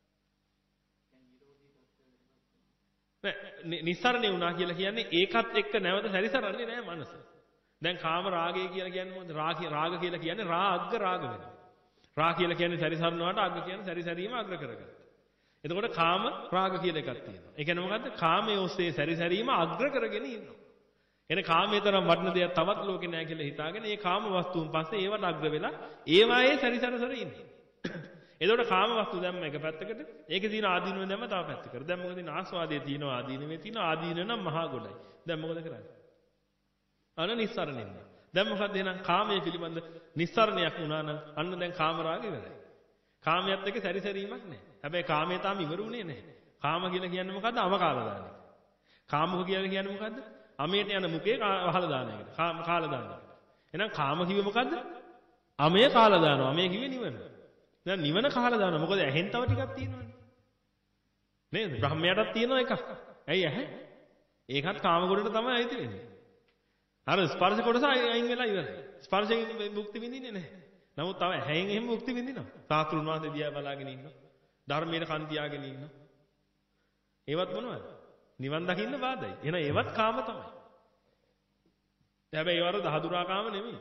නෑ නිස්සරණේ වුණා කියලා කියන්නේ ඒකත් එක්ක නැවත සැරිසරන්නේ නෑ මනස. දැන් කාම රාගය කියලා කියන්නේ මොකද? රාග රාග කියලා කියන්නේ රාග්ග රාග වෙනවා. රා කියලා කියන්නේ සැරිසරනවාට අග්ග කියන්නේ සැරිසැරීම අග්‍ර කරගත්තා. එතකොට කාම රාග කියලා එකක් තියෙනවා. ඒ කියන්නේ මොකද්ද? කාමයේ ඔස්සේ සැරිසැරීම අග්‍ර කරගෙන ඉන්නවා. එන කාමයේ තරම් වටින දෙයක් තවත් ලෝකේ නැහැ කියලා හිතාගෙන ඒ කාම වස්තුන් පස්සේ ඒවට අග්‍ර වෙලා ඒවායේ සැරිසරසර ඉන්නේ. එතකොට කාම වස්තු දැම්ම එක පැත්තකට ඒකේ තියෙන ආදීනව දැම්ම තව පැත්තකට. දැන් මොකද තියෙන ආස්වාදයේ තියෙන ආදීනවේ තියෙන ආදීන නම් මහා ගොඩයි. දැන් මොකද කරන්නේ? අන නිස්සරණෙන්න. දැන් මොකද එහෙනම් කාමයේ පිළිබඳ නිස්සරණයක් වුණා නම් අන්න දැන් කාම රාගය ඉවරයි. කාමයට එක්ක සැරිසැරීමක් නැහැ. හැබැයි කාමයේ තාම ඉවරුනේ නැහැ. කාම කියලා කියන්නේ මොකද්ද? අම කාලා දාන එක. කාමක කියලා කියන්නේ මොකද්ද? අමයට යන මුකේ වහලා දාන එකට. කාම කාලා දාන එක. එහෙනම් කාම කිව්වේ මොකද්ද? අමය කාලා දානවා. අමය කිව්වේ නිවන. දැන් නිවන කාලා දානවා. මොකද ඇහෙන් තව ටිකක් තියෙනවනේ. නේද? බ්‍රහ්මයාටත් තියෙනවා එකක්. ඇයි ඇහැ? ඒකත් කාම ගොඩට තමයි අයිති වෙන්නේ. අර ස්පර්ශ කොටස අයින් වෙලා ඉවරයි. ස්පර්ශයෙන් මුක්ති විඳින්නේ නැහැ. නමුත් තව ඇහෙන් එහෙම මුක්ති විඳිනවා. සාතුරුන් වහන්සේ දිහා බලාගෙන ඉන්නවා. ධර්මයේ කන් තියාගෙන ඉන්නවා. ඒවත් මොනවද? නිවන් දකින්න බාධායි. එහෙනම් ඒවත් කාම තමයි. හැබැයි ඒවර දහදුරා කාම නෙමෙයි.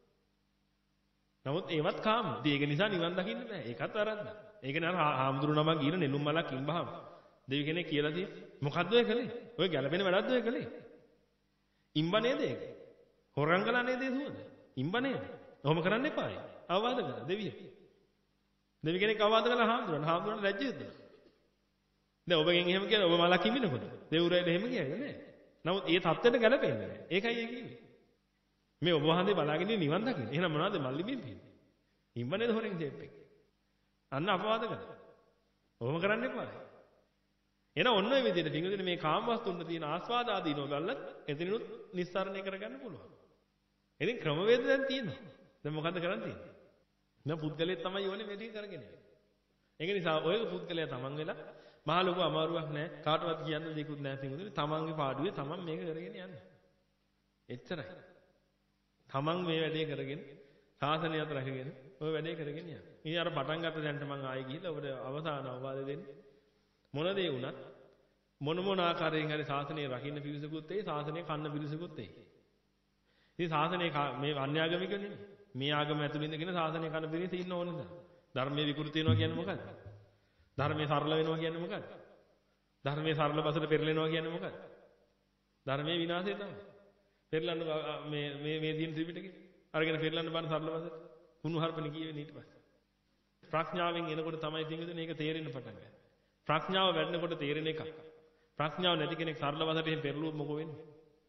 නමුත් ඒවත් කාම. ඉතින් ඒක නිසා නිවන් දකින්න බෑ. ඒකත් වැරද්දක්. ඒක නේ අර හාමුදුරු නමක් ගිහින් නෙළුම් මලක් ඉම්බහම දෙවි කෙනෙක් කියලා තියෙන්නේ. මොකද්ද ඔය කලේ? ඔය ගැලපෙන වැඩක්ද ඔය කලේ? ඉම්බ නේද ඒක? හොරන් කළා නේද ඒ සුවඳ? ඉම්බ නේද? ඔහොම කරන්න එපායි. අවවාද කරා දෙවිය. දෙවි කෙනෙක් අවවාද කළා හාමුදුරන්. හාමුදුරන් ලැජ්ජ යුතුනා. දැන් ඔබගෙන් එහෙම කියලා ඔබ මලක් ඉමිනකොට දෙවුරයිද එහෙම කියන්නේ නෑ. නමුත් ඒ தත්ත්වයට ගැලපෙන්නේ නෑ. ඒකයි ඒ කියන්නේ. මේ ඔබ වහන්සේ බලාගෙන නිවන් දකින්න. එහෙනම් මොනවද මල්ලි බිම්පින්නේ? ඉම්බ නේද හොරෙන් ෂේප් එක. අන්න අපවාද කළා. ඔහොම කරන්න එපායි. එන ඔන්න ඔය විදිහට පිටුදින මේ කාම වස්තුන්ට තියෙන ආස්වාද ආදීනව ගල්ලත් එතනිනුත් නිස්සාරණය කරගන්න පුළුවන්. ඉතින් ක්‍රමවේද දැන් තියෙනවා. දැන් මොකද්ද කරන්න තියෙන්නේ? දැන් පුද්ගලයෙක් තමයි ඕනේ මේ ටික කරගෙන යන්නේ. ඒක නිසා ඔය පුද්ගලයා තමන් වෙලා මහ ලොකු අමාරුවක් නැහැ. කාටවත් කියන්න දෙයක්වත් නැහැ පිටුදින. තමන්ගේ පාඩුවේ තමන් මේක කරගෙන යන්න. එච්චරයි. තමන් මේ වැඩේ කරගෙන සාසනය අත රැකගෙන ඔය වැඩේ කරගෙන යන්න. ඉතින් අර පටන් ගත්ත දැන්ට මම ආයෙ ගිහිල්ලා ඔබට අවසාන අවවාද දෙන්නේ. මොන දේ වුණත් මොන මොන ආකාරයෙන් හරි ශාසනය රකින්න පිරිසකුත් එයි ශාසනය කන්න පිරිසකුත් එයි. ඉතින් ශාසනය මේ අන්‍යාගමික නෙමෙයි. මේ ආගම ඇතුළේ ඉඳගෙන ශාසනය කන්න පිරිස ඉන්න ඕනද? ධර්මයේ විකෘති වෙනවා කියන්නේ මොකක්ද? ධර්මයේ සරල වෙනවා කියන්නේ මොකක්ද? ධර්මයේ සරල බසට පෙරලෙනවා කියන්නේ මොකක්ද? ධර්මයේ විනාශය තමයි. පෙරලන්න මේ මේ මේ දින ත්‍රිපිටකේ අරගෙන පෙරලන්න බාන සරල බසට කුණු හර්පණ කියවෙන්නේ ඊට පස්සේ. ප්‍රඥාවෙන් එනකොට තමයි තියෙන්නේ මේක තේරෙන්න පටන් ගන්නේ. ප්‍රඥාව වැඩනකොට තේරෙන එකක්. ප්‍රඥාව නැති කෙනෙක් සරල වශයෙන් එහෙම පෙරළුවොත් මොකෝ වෙන්නේ?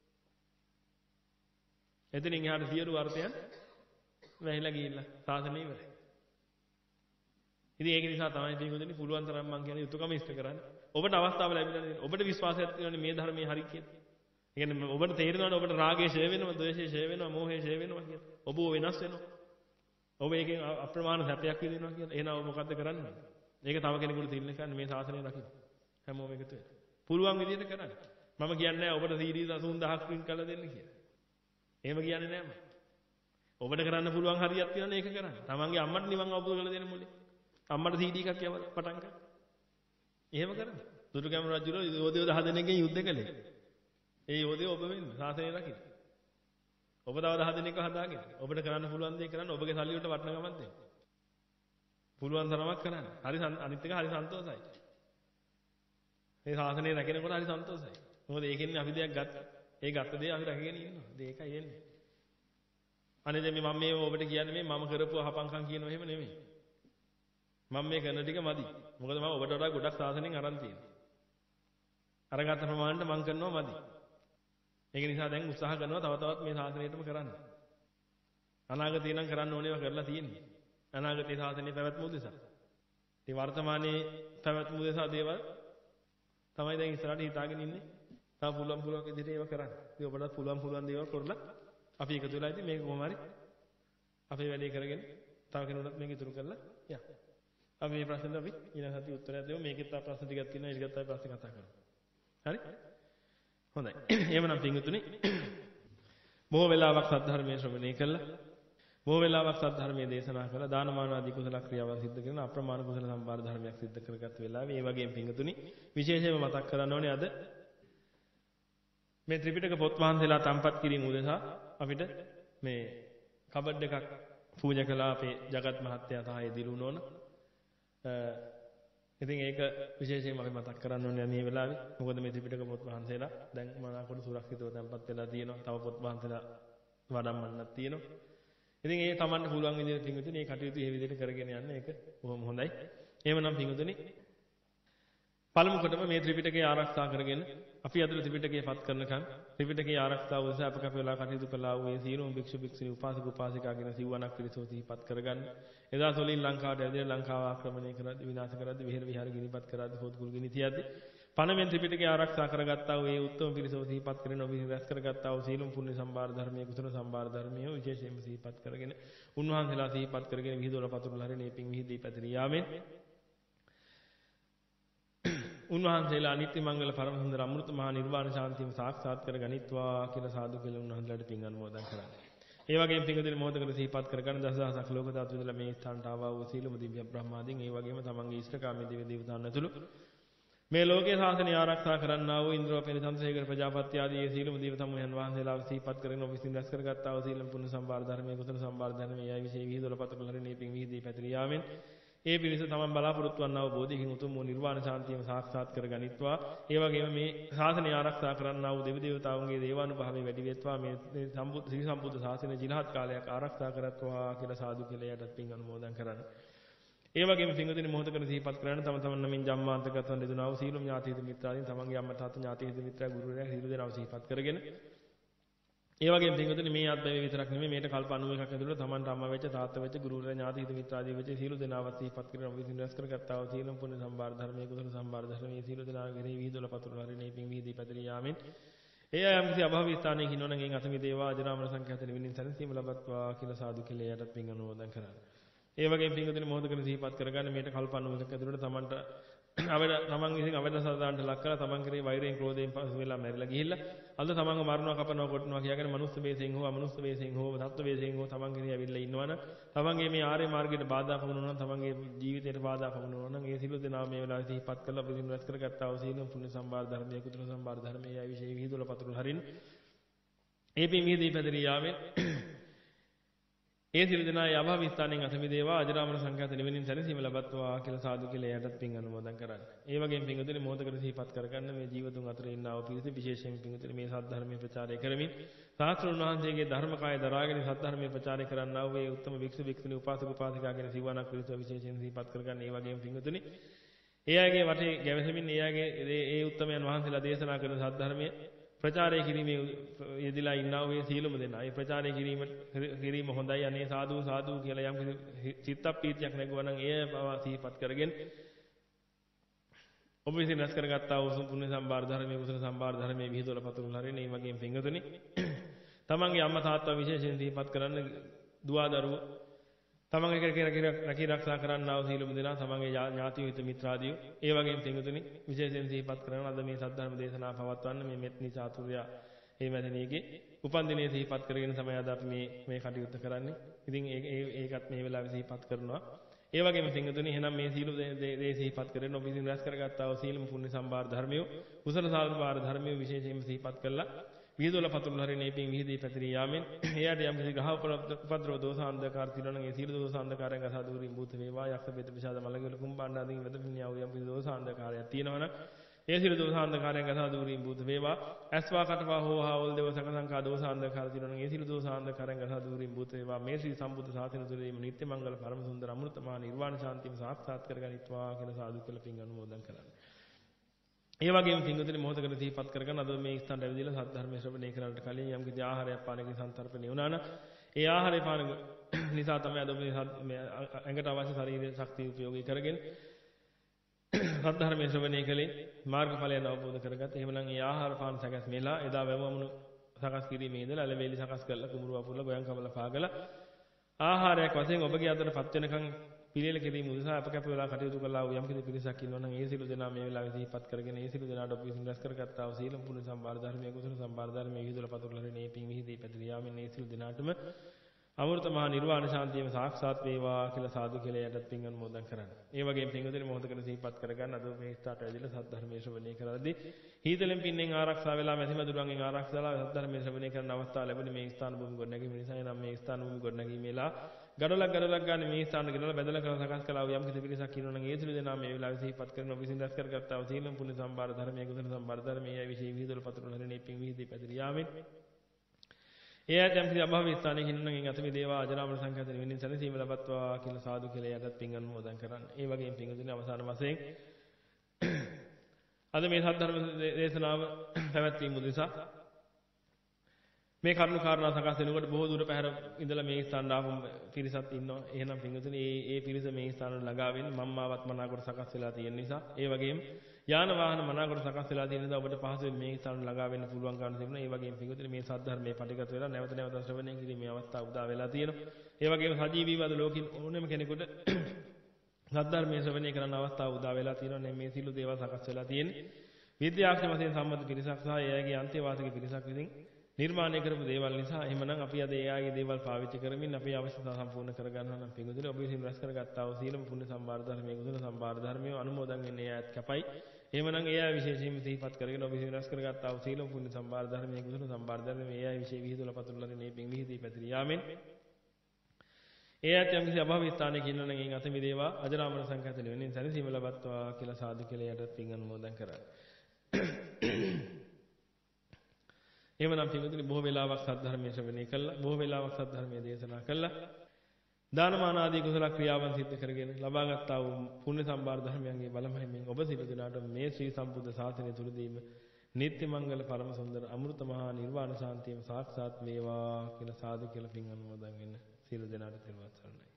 එතනින් එහාට සියලු අර්ථයන් වැහිලා ගිහිල්ලා සාසනය ඉවරයි. ඉතින් ඒක නිසා තමයි පින්වතුනි පුළුවන් තරම් මම කියන්නේ යුතුයකම ඉෂ්ට කරන්න. ඔබට අවස්ථාව ලැබිලා තියෙන. ඔබට විශ්වාසයක් තියෙනවනේ මේ ධර්මයේ හරි කියලා. ඒ කියන්නේ ඔබට තේරෙනවනේ ඔබට රාගය ඡය වෙනවා, ද්වේෂය ඡය වෙනවා, මෝහය ඡය වෙනවා කියලා. ඔබ වෙනස් වෙනවා. ඔබ ඒකෙන් අප්‍රමාණ සැපයක් විඳිනවා කියලා. එහෙනම් ඔබ මොකද්ද කරන්නේ? ඒක තව කෙනෙකුට තිල්න එකන්නේ මේ ශාසනය රකින්න. හැමෝම එකතු වෙලා. පුළුවන් විදිහට කරන්න. මම කියන්නේ නැහැ ඔබට සීඩී අසූ දහසක් print කරලා දෙන්න කියලා. එහෙම කියන්නේ නැහැ මම. ඔබට කරන්න පුළුවන් හරියක් තියෙනවනේ ඒක කරන්න. තමන්ගේ අම්මට නිවන් අවබෝධ කරලා දෙන්න මොලේ. අම්මට සීඩී එකක් යවලා පටන් ගන්න. එහෙම කරන්න. දුටුගැමුණු රජුරෝ යෝධයෝ දහ දෙනෙක්ගෙන් යුද්ධ කළේ. ඒ යෝධයෝ ඔබ වෙන්න ශාසනය රකින්න. ඔබ තව දහ දෙනෙක්ව හදාගෙන ඔබට කරන්න පුළුවන් දේ කරන්න ඔබගේ සල්ලි වලට වටිනකමක් දෙන්න. පුළුවන් තරමක් කරන්න. හරි අනිත් එක හරි සන්තෝෂයි. මේ ශාසනය රැකෙනකොට හරි සන්තෝෂයි. මොකද ඒකෙන්නේ අපි දෙයක් ගත්තා. ඒ ගත්ත දේ අපි රැකගෙන ඉන්නවා. ඒකයි එන්නේ. අනේ දැන් මම මේ ඔබට කියන්නේ මේ මම කරපු අහපංකම් කියනවා එහෙම නෙමෙයි. මම මේ කරන ටික මදි. මොකද මම ඔබට වඩා ගොඩක් ශාසනයෙන් අරන් තියෙනවා. අරගත්ත ප්‍රමාණයට මම කරනවා මදි. ඒක නිසා දැන් උත්සාහ කරනවා තව තවත් මේ ශාසනයටම කරන්න. අනාගතේ නම් කරන්න ඕනේවා කරලා තියෙන්නේ. අනාගතයේ සාසනයේ පැවැත්ම උදෙසා. ඉතින් වර්තමානයේ පැවැත්ම උදෙසා දේවල් තමයි දැන් ඉස්සරහට හිතාගෙන ඉන්නේ. තව පුළුවන් පුළුවන් විදිහට ඒව කරන්න. ඉතින් ඔබටත් පුළුවන් පුළුවන් දේවල් කරලා අපි එකතු වෙලා ඉතින් මේක කොහොම හරි අපේ වැඩේ කරගෙන තව කෙනෙකුට මේක ඉතුරු කරලා යන්න. අපි මේ ප්‍රශ්නෙට අපි ඊළඟ සතියේ උත්තරයක් දෙමු. මේකෙත් තව ප්‍රශ්න ටිකක් තියෙනවා. ඒක ගත්තා ප්‍රශ්න කතා කරමු. හරි? හොඳයි. එහෙමනම් පින්වතුනි බොහෝ වෙලාවක් සද්ධර්මයේ ශ්‍රවණය කළා. බොහෝ වෙලාවක් සද්ධර්මයේ දේශනා කළා. දානමාන ආදී කුසල ක්‍රියාවන් සිද්ධ කරන අප්‍රමාණ කුසල සම්බාර ධර්මයක් සිද්ධ කරගත් වෙලාවේ මේ වගේම පින්වතුනි විශේෂයෙන්ම මතක් කරන්න ඕනේ අද මේ ත්‍රිපිටක පොත් වහන්සේලා තම්පත් කිරීම උදෙසා අපිට මේ කබඩ් එකක් පූජා කළා අපේ ජගත් මහත්තයා සහ දිලුණ ඕන. ඉතින් ඒක විශේෂයෙන්ම අපි මතක් කරන්න ඕනේ මේ වෙලාවේ. මොකද මේ ත්‍රිපිටක පොත් වහන්සේලා දැන් මනාකොට සුරක්ෂිතව තම්පත් වෙලා තියෙනවා. තව පොත් වහන්සේලා වඩම්මන්නක් තියෙනවා. ඉතින් ඒ තමන්ට පුළුවන් විදිහට පින්වතුනි මේ කටයුතු මේ විදිහට කරගෙන යන්න ඒක බොහොම හොඳයි. එහෙමනම් පින්වතුනි පළමු කොටම මේ ත්‍රිපිටකය ආරක්ෂා කරගෙන අපි අද ත්‍රිපිටකය පත් කරනකන් ත්‍රිපිටකයේ ආරක්ෂාව උදෙසා අප කැප වෙලා කටයුතු කළා වූ ඒ සීලොම් භික්ෂු භික්ෂුණී උපාසක උපාසිකාගෙන සිව්වණක් පිරිසෝ සිහිපත් කරගන්න. එදා සොලින් ලංකාවට ඇවිදලා ලංකාව ආක්‍රමණය කරද්දී විනාශ කරද්දී විහෙර විහාර ගිනිපත් කරද්දී හොත්කුල් ගිනි තියද්දී පණමෙන් ත්‍රිපිටකය ආරක්ෂා කරගත්තා වූ ඒ උත්තම පිරිසෝ සිහිපත් කරගෙන ඔබ රැස් කරගත්තා වූ සීලොම් පුණ්‍ය සම්භාර ධර්මයේ කුසල සම්භාර ධර්මයේ විශේෂයෙන්ම සිහිපත් කරගෙන උන්වහන්සේලා සිහිපත් කරගෙන විහිදුවල පතුරුල හරිනේ පිං විහිදී පැතිරී යාමෙන් උන්වහන්සේලා අනිත්‍ය මංගල පරම සුන්දර අමෘත මහා නිර්වාණ ශාන්තියම සාක්ෂාත් කර ගනිත්වා කියලා සාදු කියලා උන්වහන්සේලාට පින් අනුමෝදන් කරන්නේ. ඒ වගේම පින්වතුනි මොහොතකට සිහිපත් කරගන්න දසදහසක් ලෝක ධාතු විඳලා මේ ස්ථානට ආවා වූ සීලම දිව්‍ය බ්‍රහ්මාදීන් ඒ වගේම තමන්ගේ ඉෂ්ඨකාමී දේව දේවතාවුන් ඇතුළු මේ ලෝකයේ ශාසනය ආරක්ෂා කරන්නා වූ ඉන්ද්‍රෝපේන චන්ද්‍රසේකර ප්‍රජාපති ආදී ඒ සීලම දේව සමූහයන් වහන්සේලා සිහිපත් කරගෙන ඔබ විසින් රැස් කරගත්තා වූ සීලම් පුණ්‍ය සම්භාර ධර්මයේ කුසල සම්භාර ධර්මයේ යයි විශේෂ විහිදුවල පතකල හරිනේ පින් විහිදී පැතිරී යාමෙන් ඒ පිරිස තමන් බලාපොරොත්තු වන්නා වූ බෝධිහින් උතුම් වූ නිර්වාණ ශාන්තියම සාක්ෂාත් කරගනිත්වා. ඒ වගේම මේ ශාසනය ආරක්ෂා කරන්නා වූ දෙවි දේවතාවුන්ගේ දේවානුභාවය වැඩි වෙත්වා. මේ සම්බුද්ධ ශ්‍රී සම්බුද්ධ ශාසනය ජිලහත් කාලයක් ආරක්ෂා කරත්වා කියලා සාදු කියලා යටත් පින් අනුමෝදන් කරන්න. ඒ වගේම පින්වතුනි මොහොතකට සිහිපත් කරන්න තම තමන් නමින් ජම්මාන්තගතවන් දෙදුනා වූ සීලම් ඥාති හිත මිත්‍රාදීන් තමන්ගේ අම්මා තාත්තා ඥාති හිත මිත්‍රා ගුරුවරයා සීල දෙනාව සිහිපත් කරගෙන ඒ වගේම පින්වතුනි මේ අත්දැකීම විතරක් නෙමෙයි මේට කල්ප අනූවකක් ඇතුළත තමන්ට අම්මා වෙච්ච තාත්තා වෙච්ච ගුරුවරයා ඥාති හිත මිත්‍රාදී වෙච්ච සීල දෙනාවත් සිහිපත් කරගෙන ඔබ විසින් රැස් කරගත්තා වූ සීලම් පුණ්‍ය සම්භාර ධර්මයේ කුසල සම්භාර ධර්මයේ සීල දෙනා කෙරෙහි විහිදුවල පතුරු හරිනේ පින් විහිදී පැතිරී යාමෙන් ඒ අය යම් කිසි අභාවී ස්ථානයක ඉන්නවනම් එයින් අසමි දේවා අජරාමර සංඛ්‍යාත නිවිනින් සැනසීම ලබත්වා කියලා සාදු කියලා යටත් පින් අනුමෝදන් කරනවා. ඒ වගේම පින්වතුනි මොහොතකට සිහිපත් කරගන්න මේට කල්ප අනූවකක් ඇතුළත තමන්ට අවද තමන් විසින් අවද සදාන්ට ලක් කරලා තමන් කරේ වෛරයෙන් ක්‍රෝධයෙන් පසු වෙලා මැරිලා ගිහිල්ලා අද තමන්ව මරනවා කපනවා කොටනවා කියලාගෙන මනුස්ස වේසෙන් හෝ අමනුස්ස වේසෙන් හෝ තත්ත්ව වේසෙන් හෝ තමන් කරේ ඇවිල්ලා ඉන්නවනම් තමන්ගේ මේ ආර්ය මාර්ගයට බාධා පමුණුනවා නම් තමන්ගේ ජීවිතයට බාධා පමුණුනවා නම් ඒ සිළු දෙනා මේ වෙලාවේ සිහිපත් කරලා ප්‍රතිදින රැස් කරගත්තා වූ සීලම් පුණ්‍ය සම්භාර ධර්මයේ කුතුල සම්භාර ධර්මයේ ආ විශේෂ විහිදුවල පතුරු හරින් ඒ පින් විහිදී පැතිරී යාමෙන් ඒ සිළු දෙනා යභව ස්ථානෙන් අසමි දේවා අජරාමර සංඛ්‍යාත නිවෙනින් සැනසීම ලබත්වා කියලා සාදු කියලා යටත් පින් අනුමෝදන් කරන්න. ඒ වගේම පින්වතුනි මොහොතකට සිහිපත් කරගන්න මේ ජීවතුන් අතර ඉන්නා වූ පිරිස විශේෂයෙන් පින්වතුනි මේ සත්‍ය ධර්මයේ ප්‍රචාරය කරමින් සාස්ත්‍රුන් වහන්සේගේ ධර්මකාය දරාගෙන සත්‍ය ධර්මයේ ප්‍රචාරය කරන්නා වූ ඒ උත්තම වික්ෂු වික්ෂුණී උපාසක උපාසිකාගෙන සිවණක් පිරිස විශේෂයෙන් සිහිපත් කරගන්න. ඒ වගේම පින්වතුනි ඒ අයගේ වටේ ගැවසෙමින් ඒ අයගේ ඒ උත්තමයන් වහන්සේලා දේශනා කරන සත්‍ය ධර්මයේ ප්‍රචාරය කිරීමේ යෙදලා ඉන්නා වූ සීලම දෙනා. ඒ ප්‍රචාරය කිරීම කිරීම හොඳයි. අනේ සාදු සාදු කියලා යම් චිත්ත පීතියක් නැගුවා නම් ඒ බව සිහිපත් කරගෙන ඔබ විසින් රැස් කරගත්තා වූ පුණ්‍ය සම්භාර ධර්මයේ කුසල සම්භාර ධර්මයේ විහිදුවල පතුරුල හරිනේ. මේ වගේම පින්වතුනි තමන්ගේ අම්මා තාත්තා විශේෂයෙන් සිහිපත් කරන්න දුවා දරුවෝ තමන්ගේ රැකී ආරක්ෂා කරන්නා වූ සීලම දෙනා තමන්ගේ ඥාතියෝ හිත මිත්‍රාදීෝ ඒ වගේම පින්වතුනි විශේෂයෙන් සිහිපත් කරන අද මේ සද්ධර්ම දේශනා පවත්වන්න මේ මෙත් නිසාතුරියා මේ මැදිනියගේ උපන්දිනයේ සිහිපත් කරගෙන තමයි අද අපි මේ මේ කටයුත්ත කරන්නේ. ඉතින් ඒ ඒකත් මේ වෙලාවේ සිහිපත් කරනවා. ඒ වගේම පින්වතුනි එහෙනම් මේ සීල දේ සිහිපත් කරගෙන ඔබ විසින් රැස් කරගත්තා වූ සීලම පුණ්‍ය සම්භාර ධර්මියෝ කුසල සම්භාර ධර්මියෝ විශේෂයෙන්ම සිහිපත් කළා. විහිදුවල පතුරුල හරිනේ පින් විහිදී පැතිරී යාමෙන් එයාට යම් කිසි ග්‍රහ උපද්‍රව දෝෂ අන්ධකාර තිරණ ඒ සීල දෝෂ අන්ධකාරයෙන් ගසා දුරින් භූත වේවා යක්ෂ බෙද පිසාද මලගල කුම්බාණ්ඩ ආදී වෙද පින්නියව යම් කිසි දෝෂ අන්ධකාරයක් තියෙනවනම් ඒ සීල දෝෂ අන්ධකාරයෙන් ගසා දුරින් භූත වේවා ඇස්වා කටවා හෝ හාවල් දේව සකසංකා දෝෂ අන්ධකාර තිරණ ඒ සීල දෝෂ අන්ධකාරයෙන් ගසා දුරින් භූත වේවා මේ ශ්‍රී සම්බුද්ධ ශාසනය තුළදීම නිත්‍ය මංගල පරම සුන්දර අමෘතමහා නිර්වාණ ශාන්තියම සාක්ෂාත් කරගනිත්වා කියලා සාදු කියලා පින් අනුමෝදන් කරන්නේ. ඒ වගේම පින්වතුනි මොහොතකට සිහිපත් කරගන්න අද මේ ස්ථානට ඇවිදලා සත්‍ය ධර්මයේ ශ්‍රවණය කරන්නට කලින් යම් කිසි ආහාරයක් පානකින් සන්තරපණය වුණා නම් ඒ ආහාරය පාන නිසා තමයි අද මේ ඇඟට අවශ්‍ය ශරීරයේ ශක්තිය උපයෝගී කරගෙන සද්ධර්මයේ ශ්‍රවණය කළේ මාර්ගඵලයන් අවබෝධ කරගත්ත. එහෙමනම් ඒ ආහාර පාන සකස් මෙලා එදා වැවමුණු සකස් කිරීමේ ඉඳලා අලවේලි සකස් කරලා කුඹුරු වපුරලා ගොයන් කබල පාගලා ආහාරයක් වශයෙන් ඔබගේ අතටපත් වෙනකන් පිළියෙල කිරීම උදෙසා අප කැප වෙලා කටයුතු කළා වූ යම් කිසි පිරිසක් ඉන්නවා නම් ඒ සිළු දෙනා මේ වෙලාවේ සිහිපත් කරගෙන ඒ සිළු දෙනාට ඔබ විසින් රැස් කරගත්තා වූ සීලම් පුණ්‍ය සම්බාර ධර්මයේ කුසල සම්බාර ධර්මයේ විහිදුල පතුරලා මේ පින් විහිදී පැතිර යාමෙන් ඒ සිළු දෙනාටම අමෘත මහා නිර්වාණ ශාන්තියම සාක්ෂාත් වේවා කියලා සාදු කියලා යටත් පින් අනුමෝදන් කරන්න. ඒ වගේම පින්වතුනි මොහොතකට සිහිපත් කරගන්න අද මේ ස්ථාට ඇවිල්ලා සද්ධර්මයේ ශ්‍රවණය කරද්දී හීතලෙන් පින්නෙන් ආරක්ෂා වෙලා මැසිමදුරුවන්ගෙන් ආරක්ෂා වෙලා සද්ධර්මයේ ශ්‍රවණය කරන අවස්ථාව ලැබුණේ මේ ස්ථාන භූමි ගොඩනැගීම නිසා. එනම් මේ ස්ථාන භූමි ගොඩනැගීමේලා ගඩොලක් ගඩොලක් ගන්න මේ ස්ථාන ගෙනලා බෙදලා කරලා සකස් කළා වූ යම් කිසි පිරිසක් ඉන්නවා නම් ඒ සිළු දෙනා මේ වෙලාවේ සිහිපත් කරන ඔබ විසින් රැස් කරගත්තා වූ සීලම් පුණ්‍ය සම්බාර ධර්මයේ කුසල සම්බාර ධර්මයේ ඒ විශේෂ විහිදුල පතුරලා හරිනේ පින් විහිදී පැතිර යාමෙන් ඒ ඇතම් කිසි අභාවී ස්ථානයක ඉන්න නම් අත මේ දේවා අජරාමර සංඛ්‍යාතන වෙනින් සැලසීම ලබත්වා කියලා සාදු කියලා යටත් පින් අනුමෝදන් කරන්න. ඒ වගේම පින්වතුනි අවසාන වශයෙන් අද මේ සද්ධර්ම දේශනාව පැවැත්වීම උදෙසා මේ කරුණු කාරණා සකස් වෙනකොට බොහෝ දුර පැහැර ඉඳලා මේ ස්ථාන ආපු පිරිසක් ඉන්නවා. එහෙනම් පින්වතුනි මේ ඒ පිරිස මේ ස්ථාන වල ළඟා වෙන්න මම්මාවත් මනාකොට සකස් වෙලා තියෙන නිසා ඒ වගේම යාන වාහන මනාකොට සකස් වෙලා තියෙන නිසා ඔබට පහසුවෙන් මේ ස්ථාන ළඟා වෙන්න පුළුවන් කම තිබුණා. ඒ වගේම පින්වතුනි මේ සද්ධර්මයේ පටිගත වෙලා නැවත නැවත ශ්‍රවණය කිරීමේ අවස්ථාව උදා වෙලා තියෙනවා. ඒ වගේම සජීවීව අද ලෝකෙින් ඕනෑම කෙනෙකුට සද්ධර්මයේ ශ්‍රවණය කරන අවස්ථාව උදා වෙලා තියෙනවා. මේ සිළු දේවල් සකස් වෙලා තියෙන්නේ විද්‍යාඥ වශයෙන් සම්මත පිරිසක් සහ එයාගේ අන්තේවාසික පිරිසක් විසින් නිර්මාණය කරපු දේවල් නිසා එහෙමනම් අපි අද එයාගේ දේවල් පාවිච්චි කරමින් අපේ අවශ්‍යතා සම්පූර්ණ කරගන්නවා නම් පිටුදුනේ ඔබ විසින් රැස් කරගත්තා වූ සීලම පුණ්‍ය සම්බාර ධර්මයේ කුසල සම්බාර ධර්මයේ අනුමෝදන් වෙන්නේ එයාත් කැපයි. එහෙමනම් එයා විශේෂයෙන්ම සිහිපත් කරගෙන ඔබ විසින් රැස් කරගත්තා වූ සීලම පුණ්‍ය සම්බාර ධර්මයේ කුසල සම්බාර ධර්මයේ එයා විශේෂ විහිදුල පතුරලා මේ පින් විහිදී පැතිර යාමෙන් එයාත් යම් කිසි අභාවී ස්ථානයක ඉන්නවා නම් එයින් අත මිදේවා අජරාමර සංඛ්‍යාතන වෙනින් සැනසීම ලබත්වා කියලා සාදු කියලා යටත් පින් අනුමෝදන් කරා. එහෙමනම් පින්වතුනි බොහෝ වෙලාවක් සද්ධර්මයේ ශ්‍රවණය කළා බොහෝ වෙලාවක් සද්ධර්මයේ දේශනා කළා දානමාන ආදී කුසල ක්‍රියාවන් සිද්ධ කරගෙන ලබාගත්තා වූ පුණ්‍ය සම්බාර ධර්මයන්ගේ බලමහිමෙන් ඔබ සියලු දෙනාට මේ ශ්‍රී සම්බුද්ධ ශාසනය තුලදීම නිත්‍ය මංගල පරම සුන්දර අමෘත මහා නිර්වාණ ශාන්තියම සාක්ෂාත් වේවා කියලා සාදු කියලා පින් අනුමෝදන් වෙන්න සියලු දෙනාට තෙරුවන් සරණයි.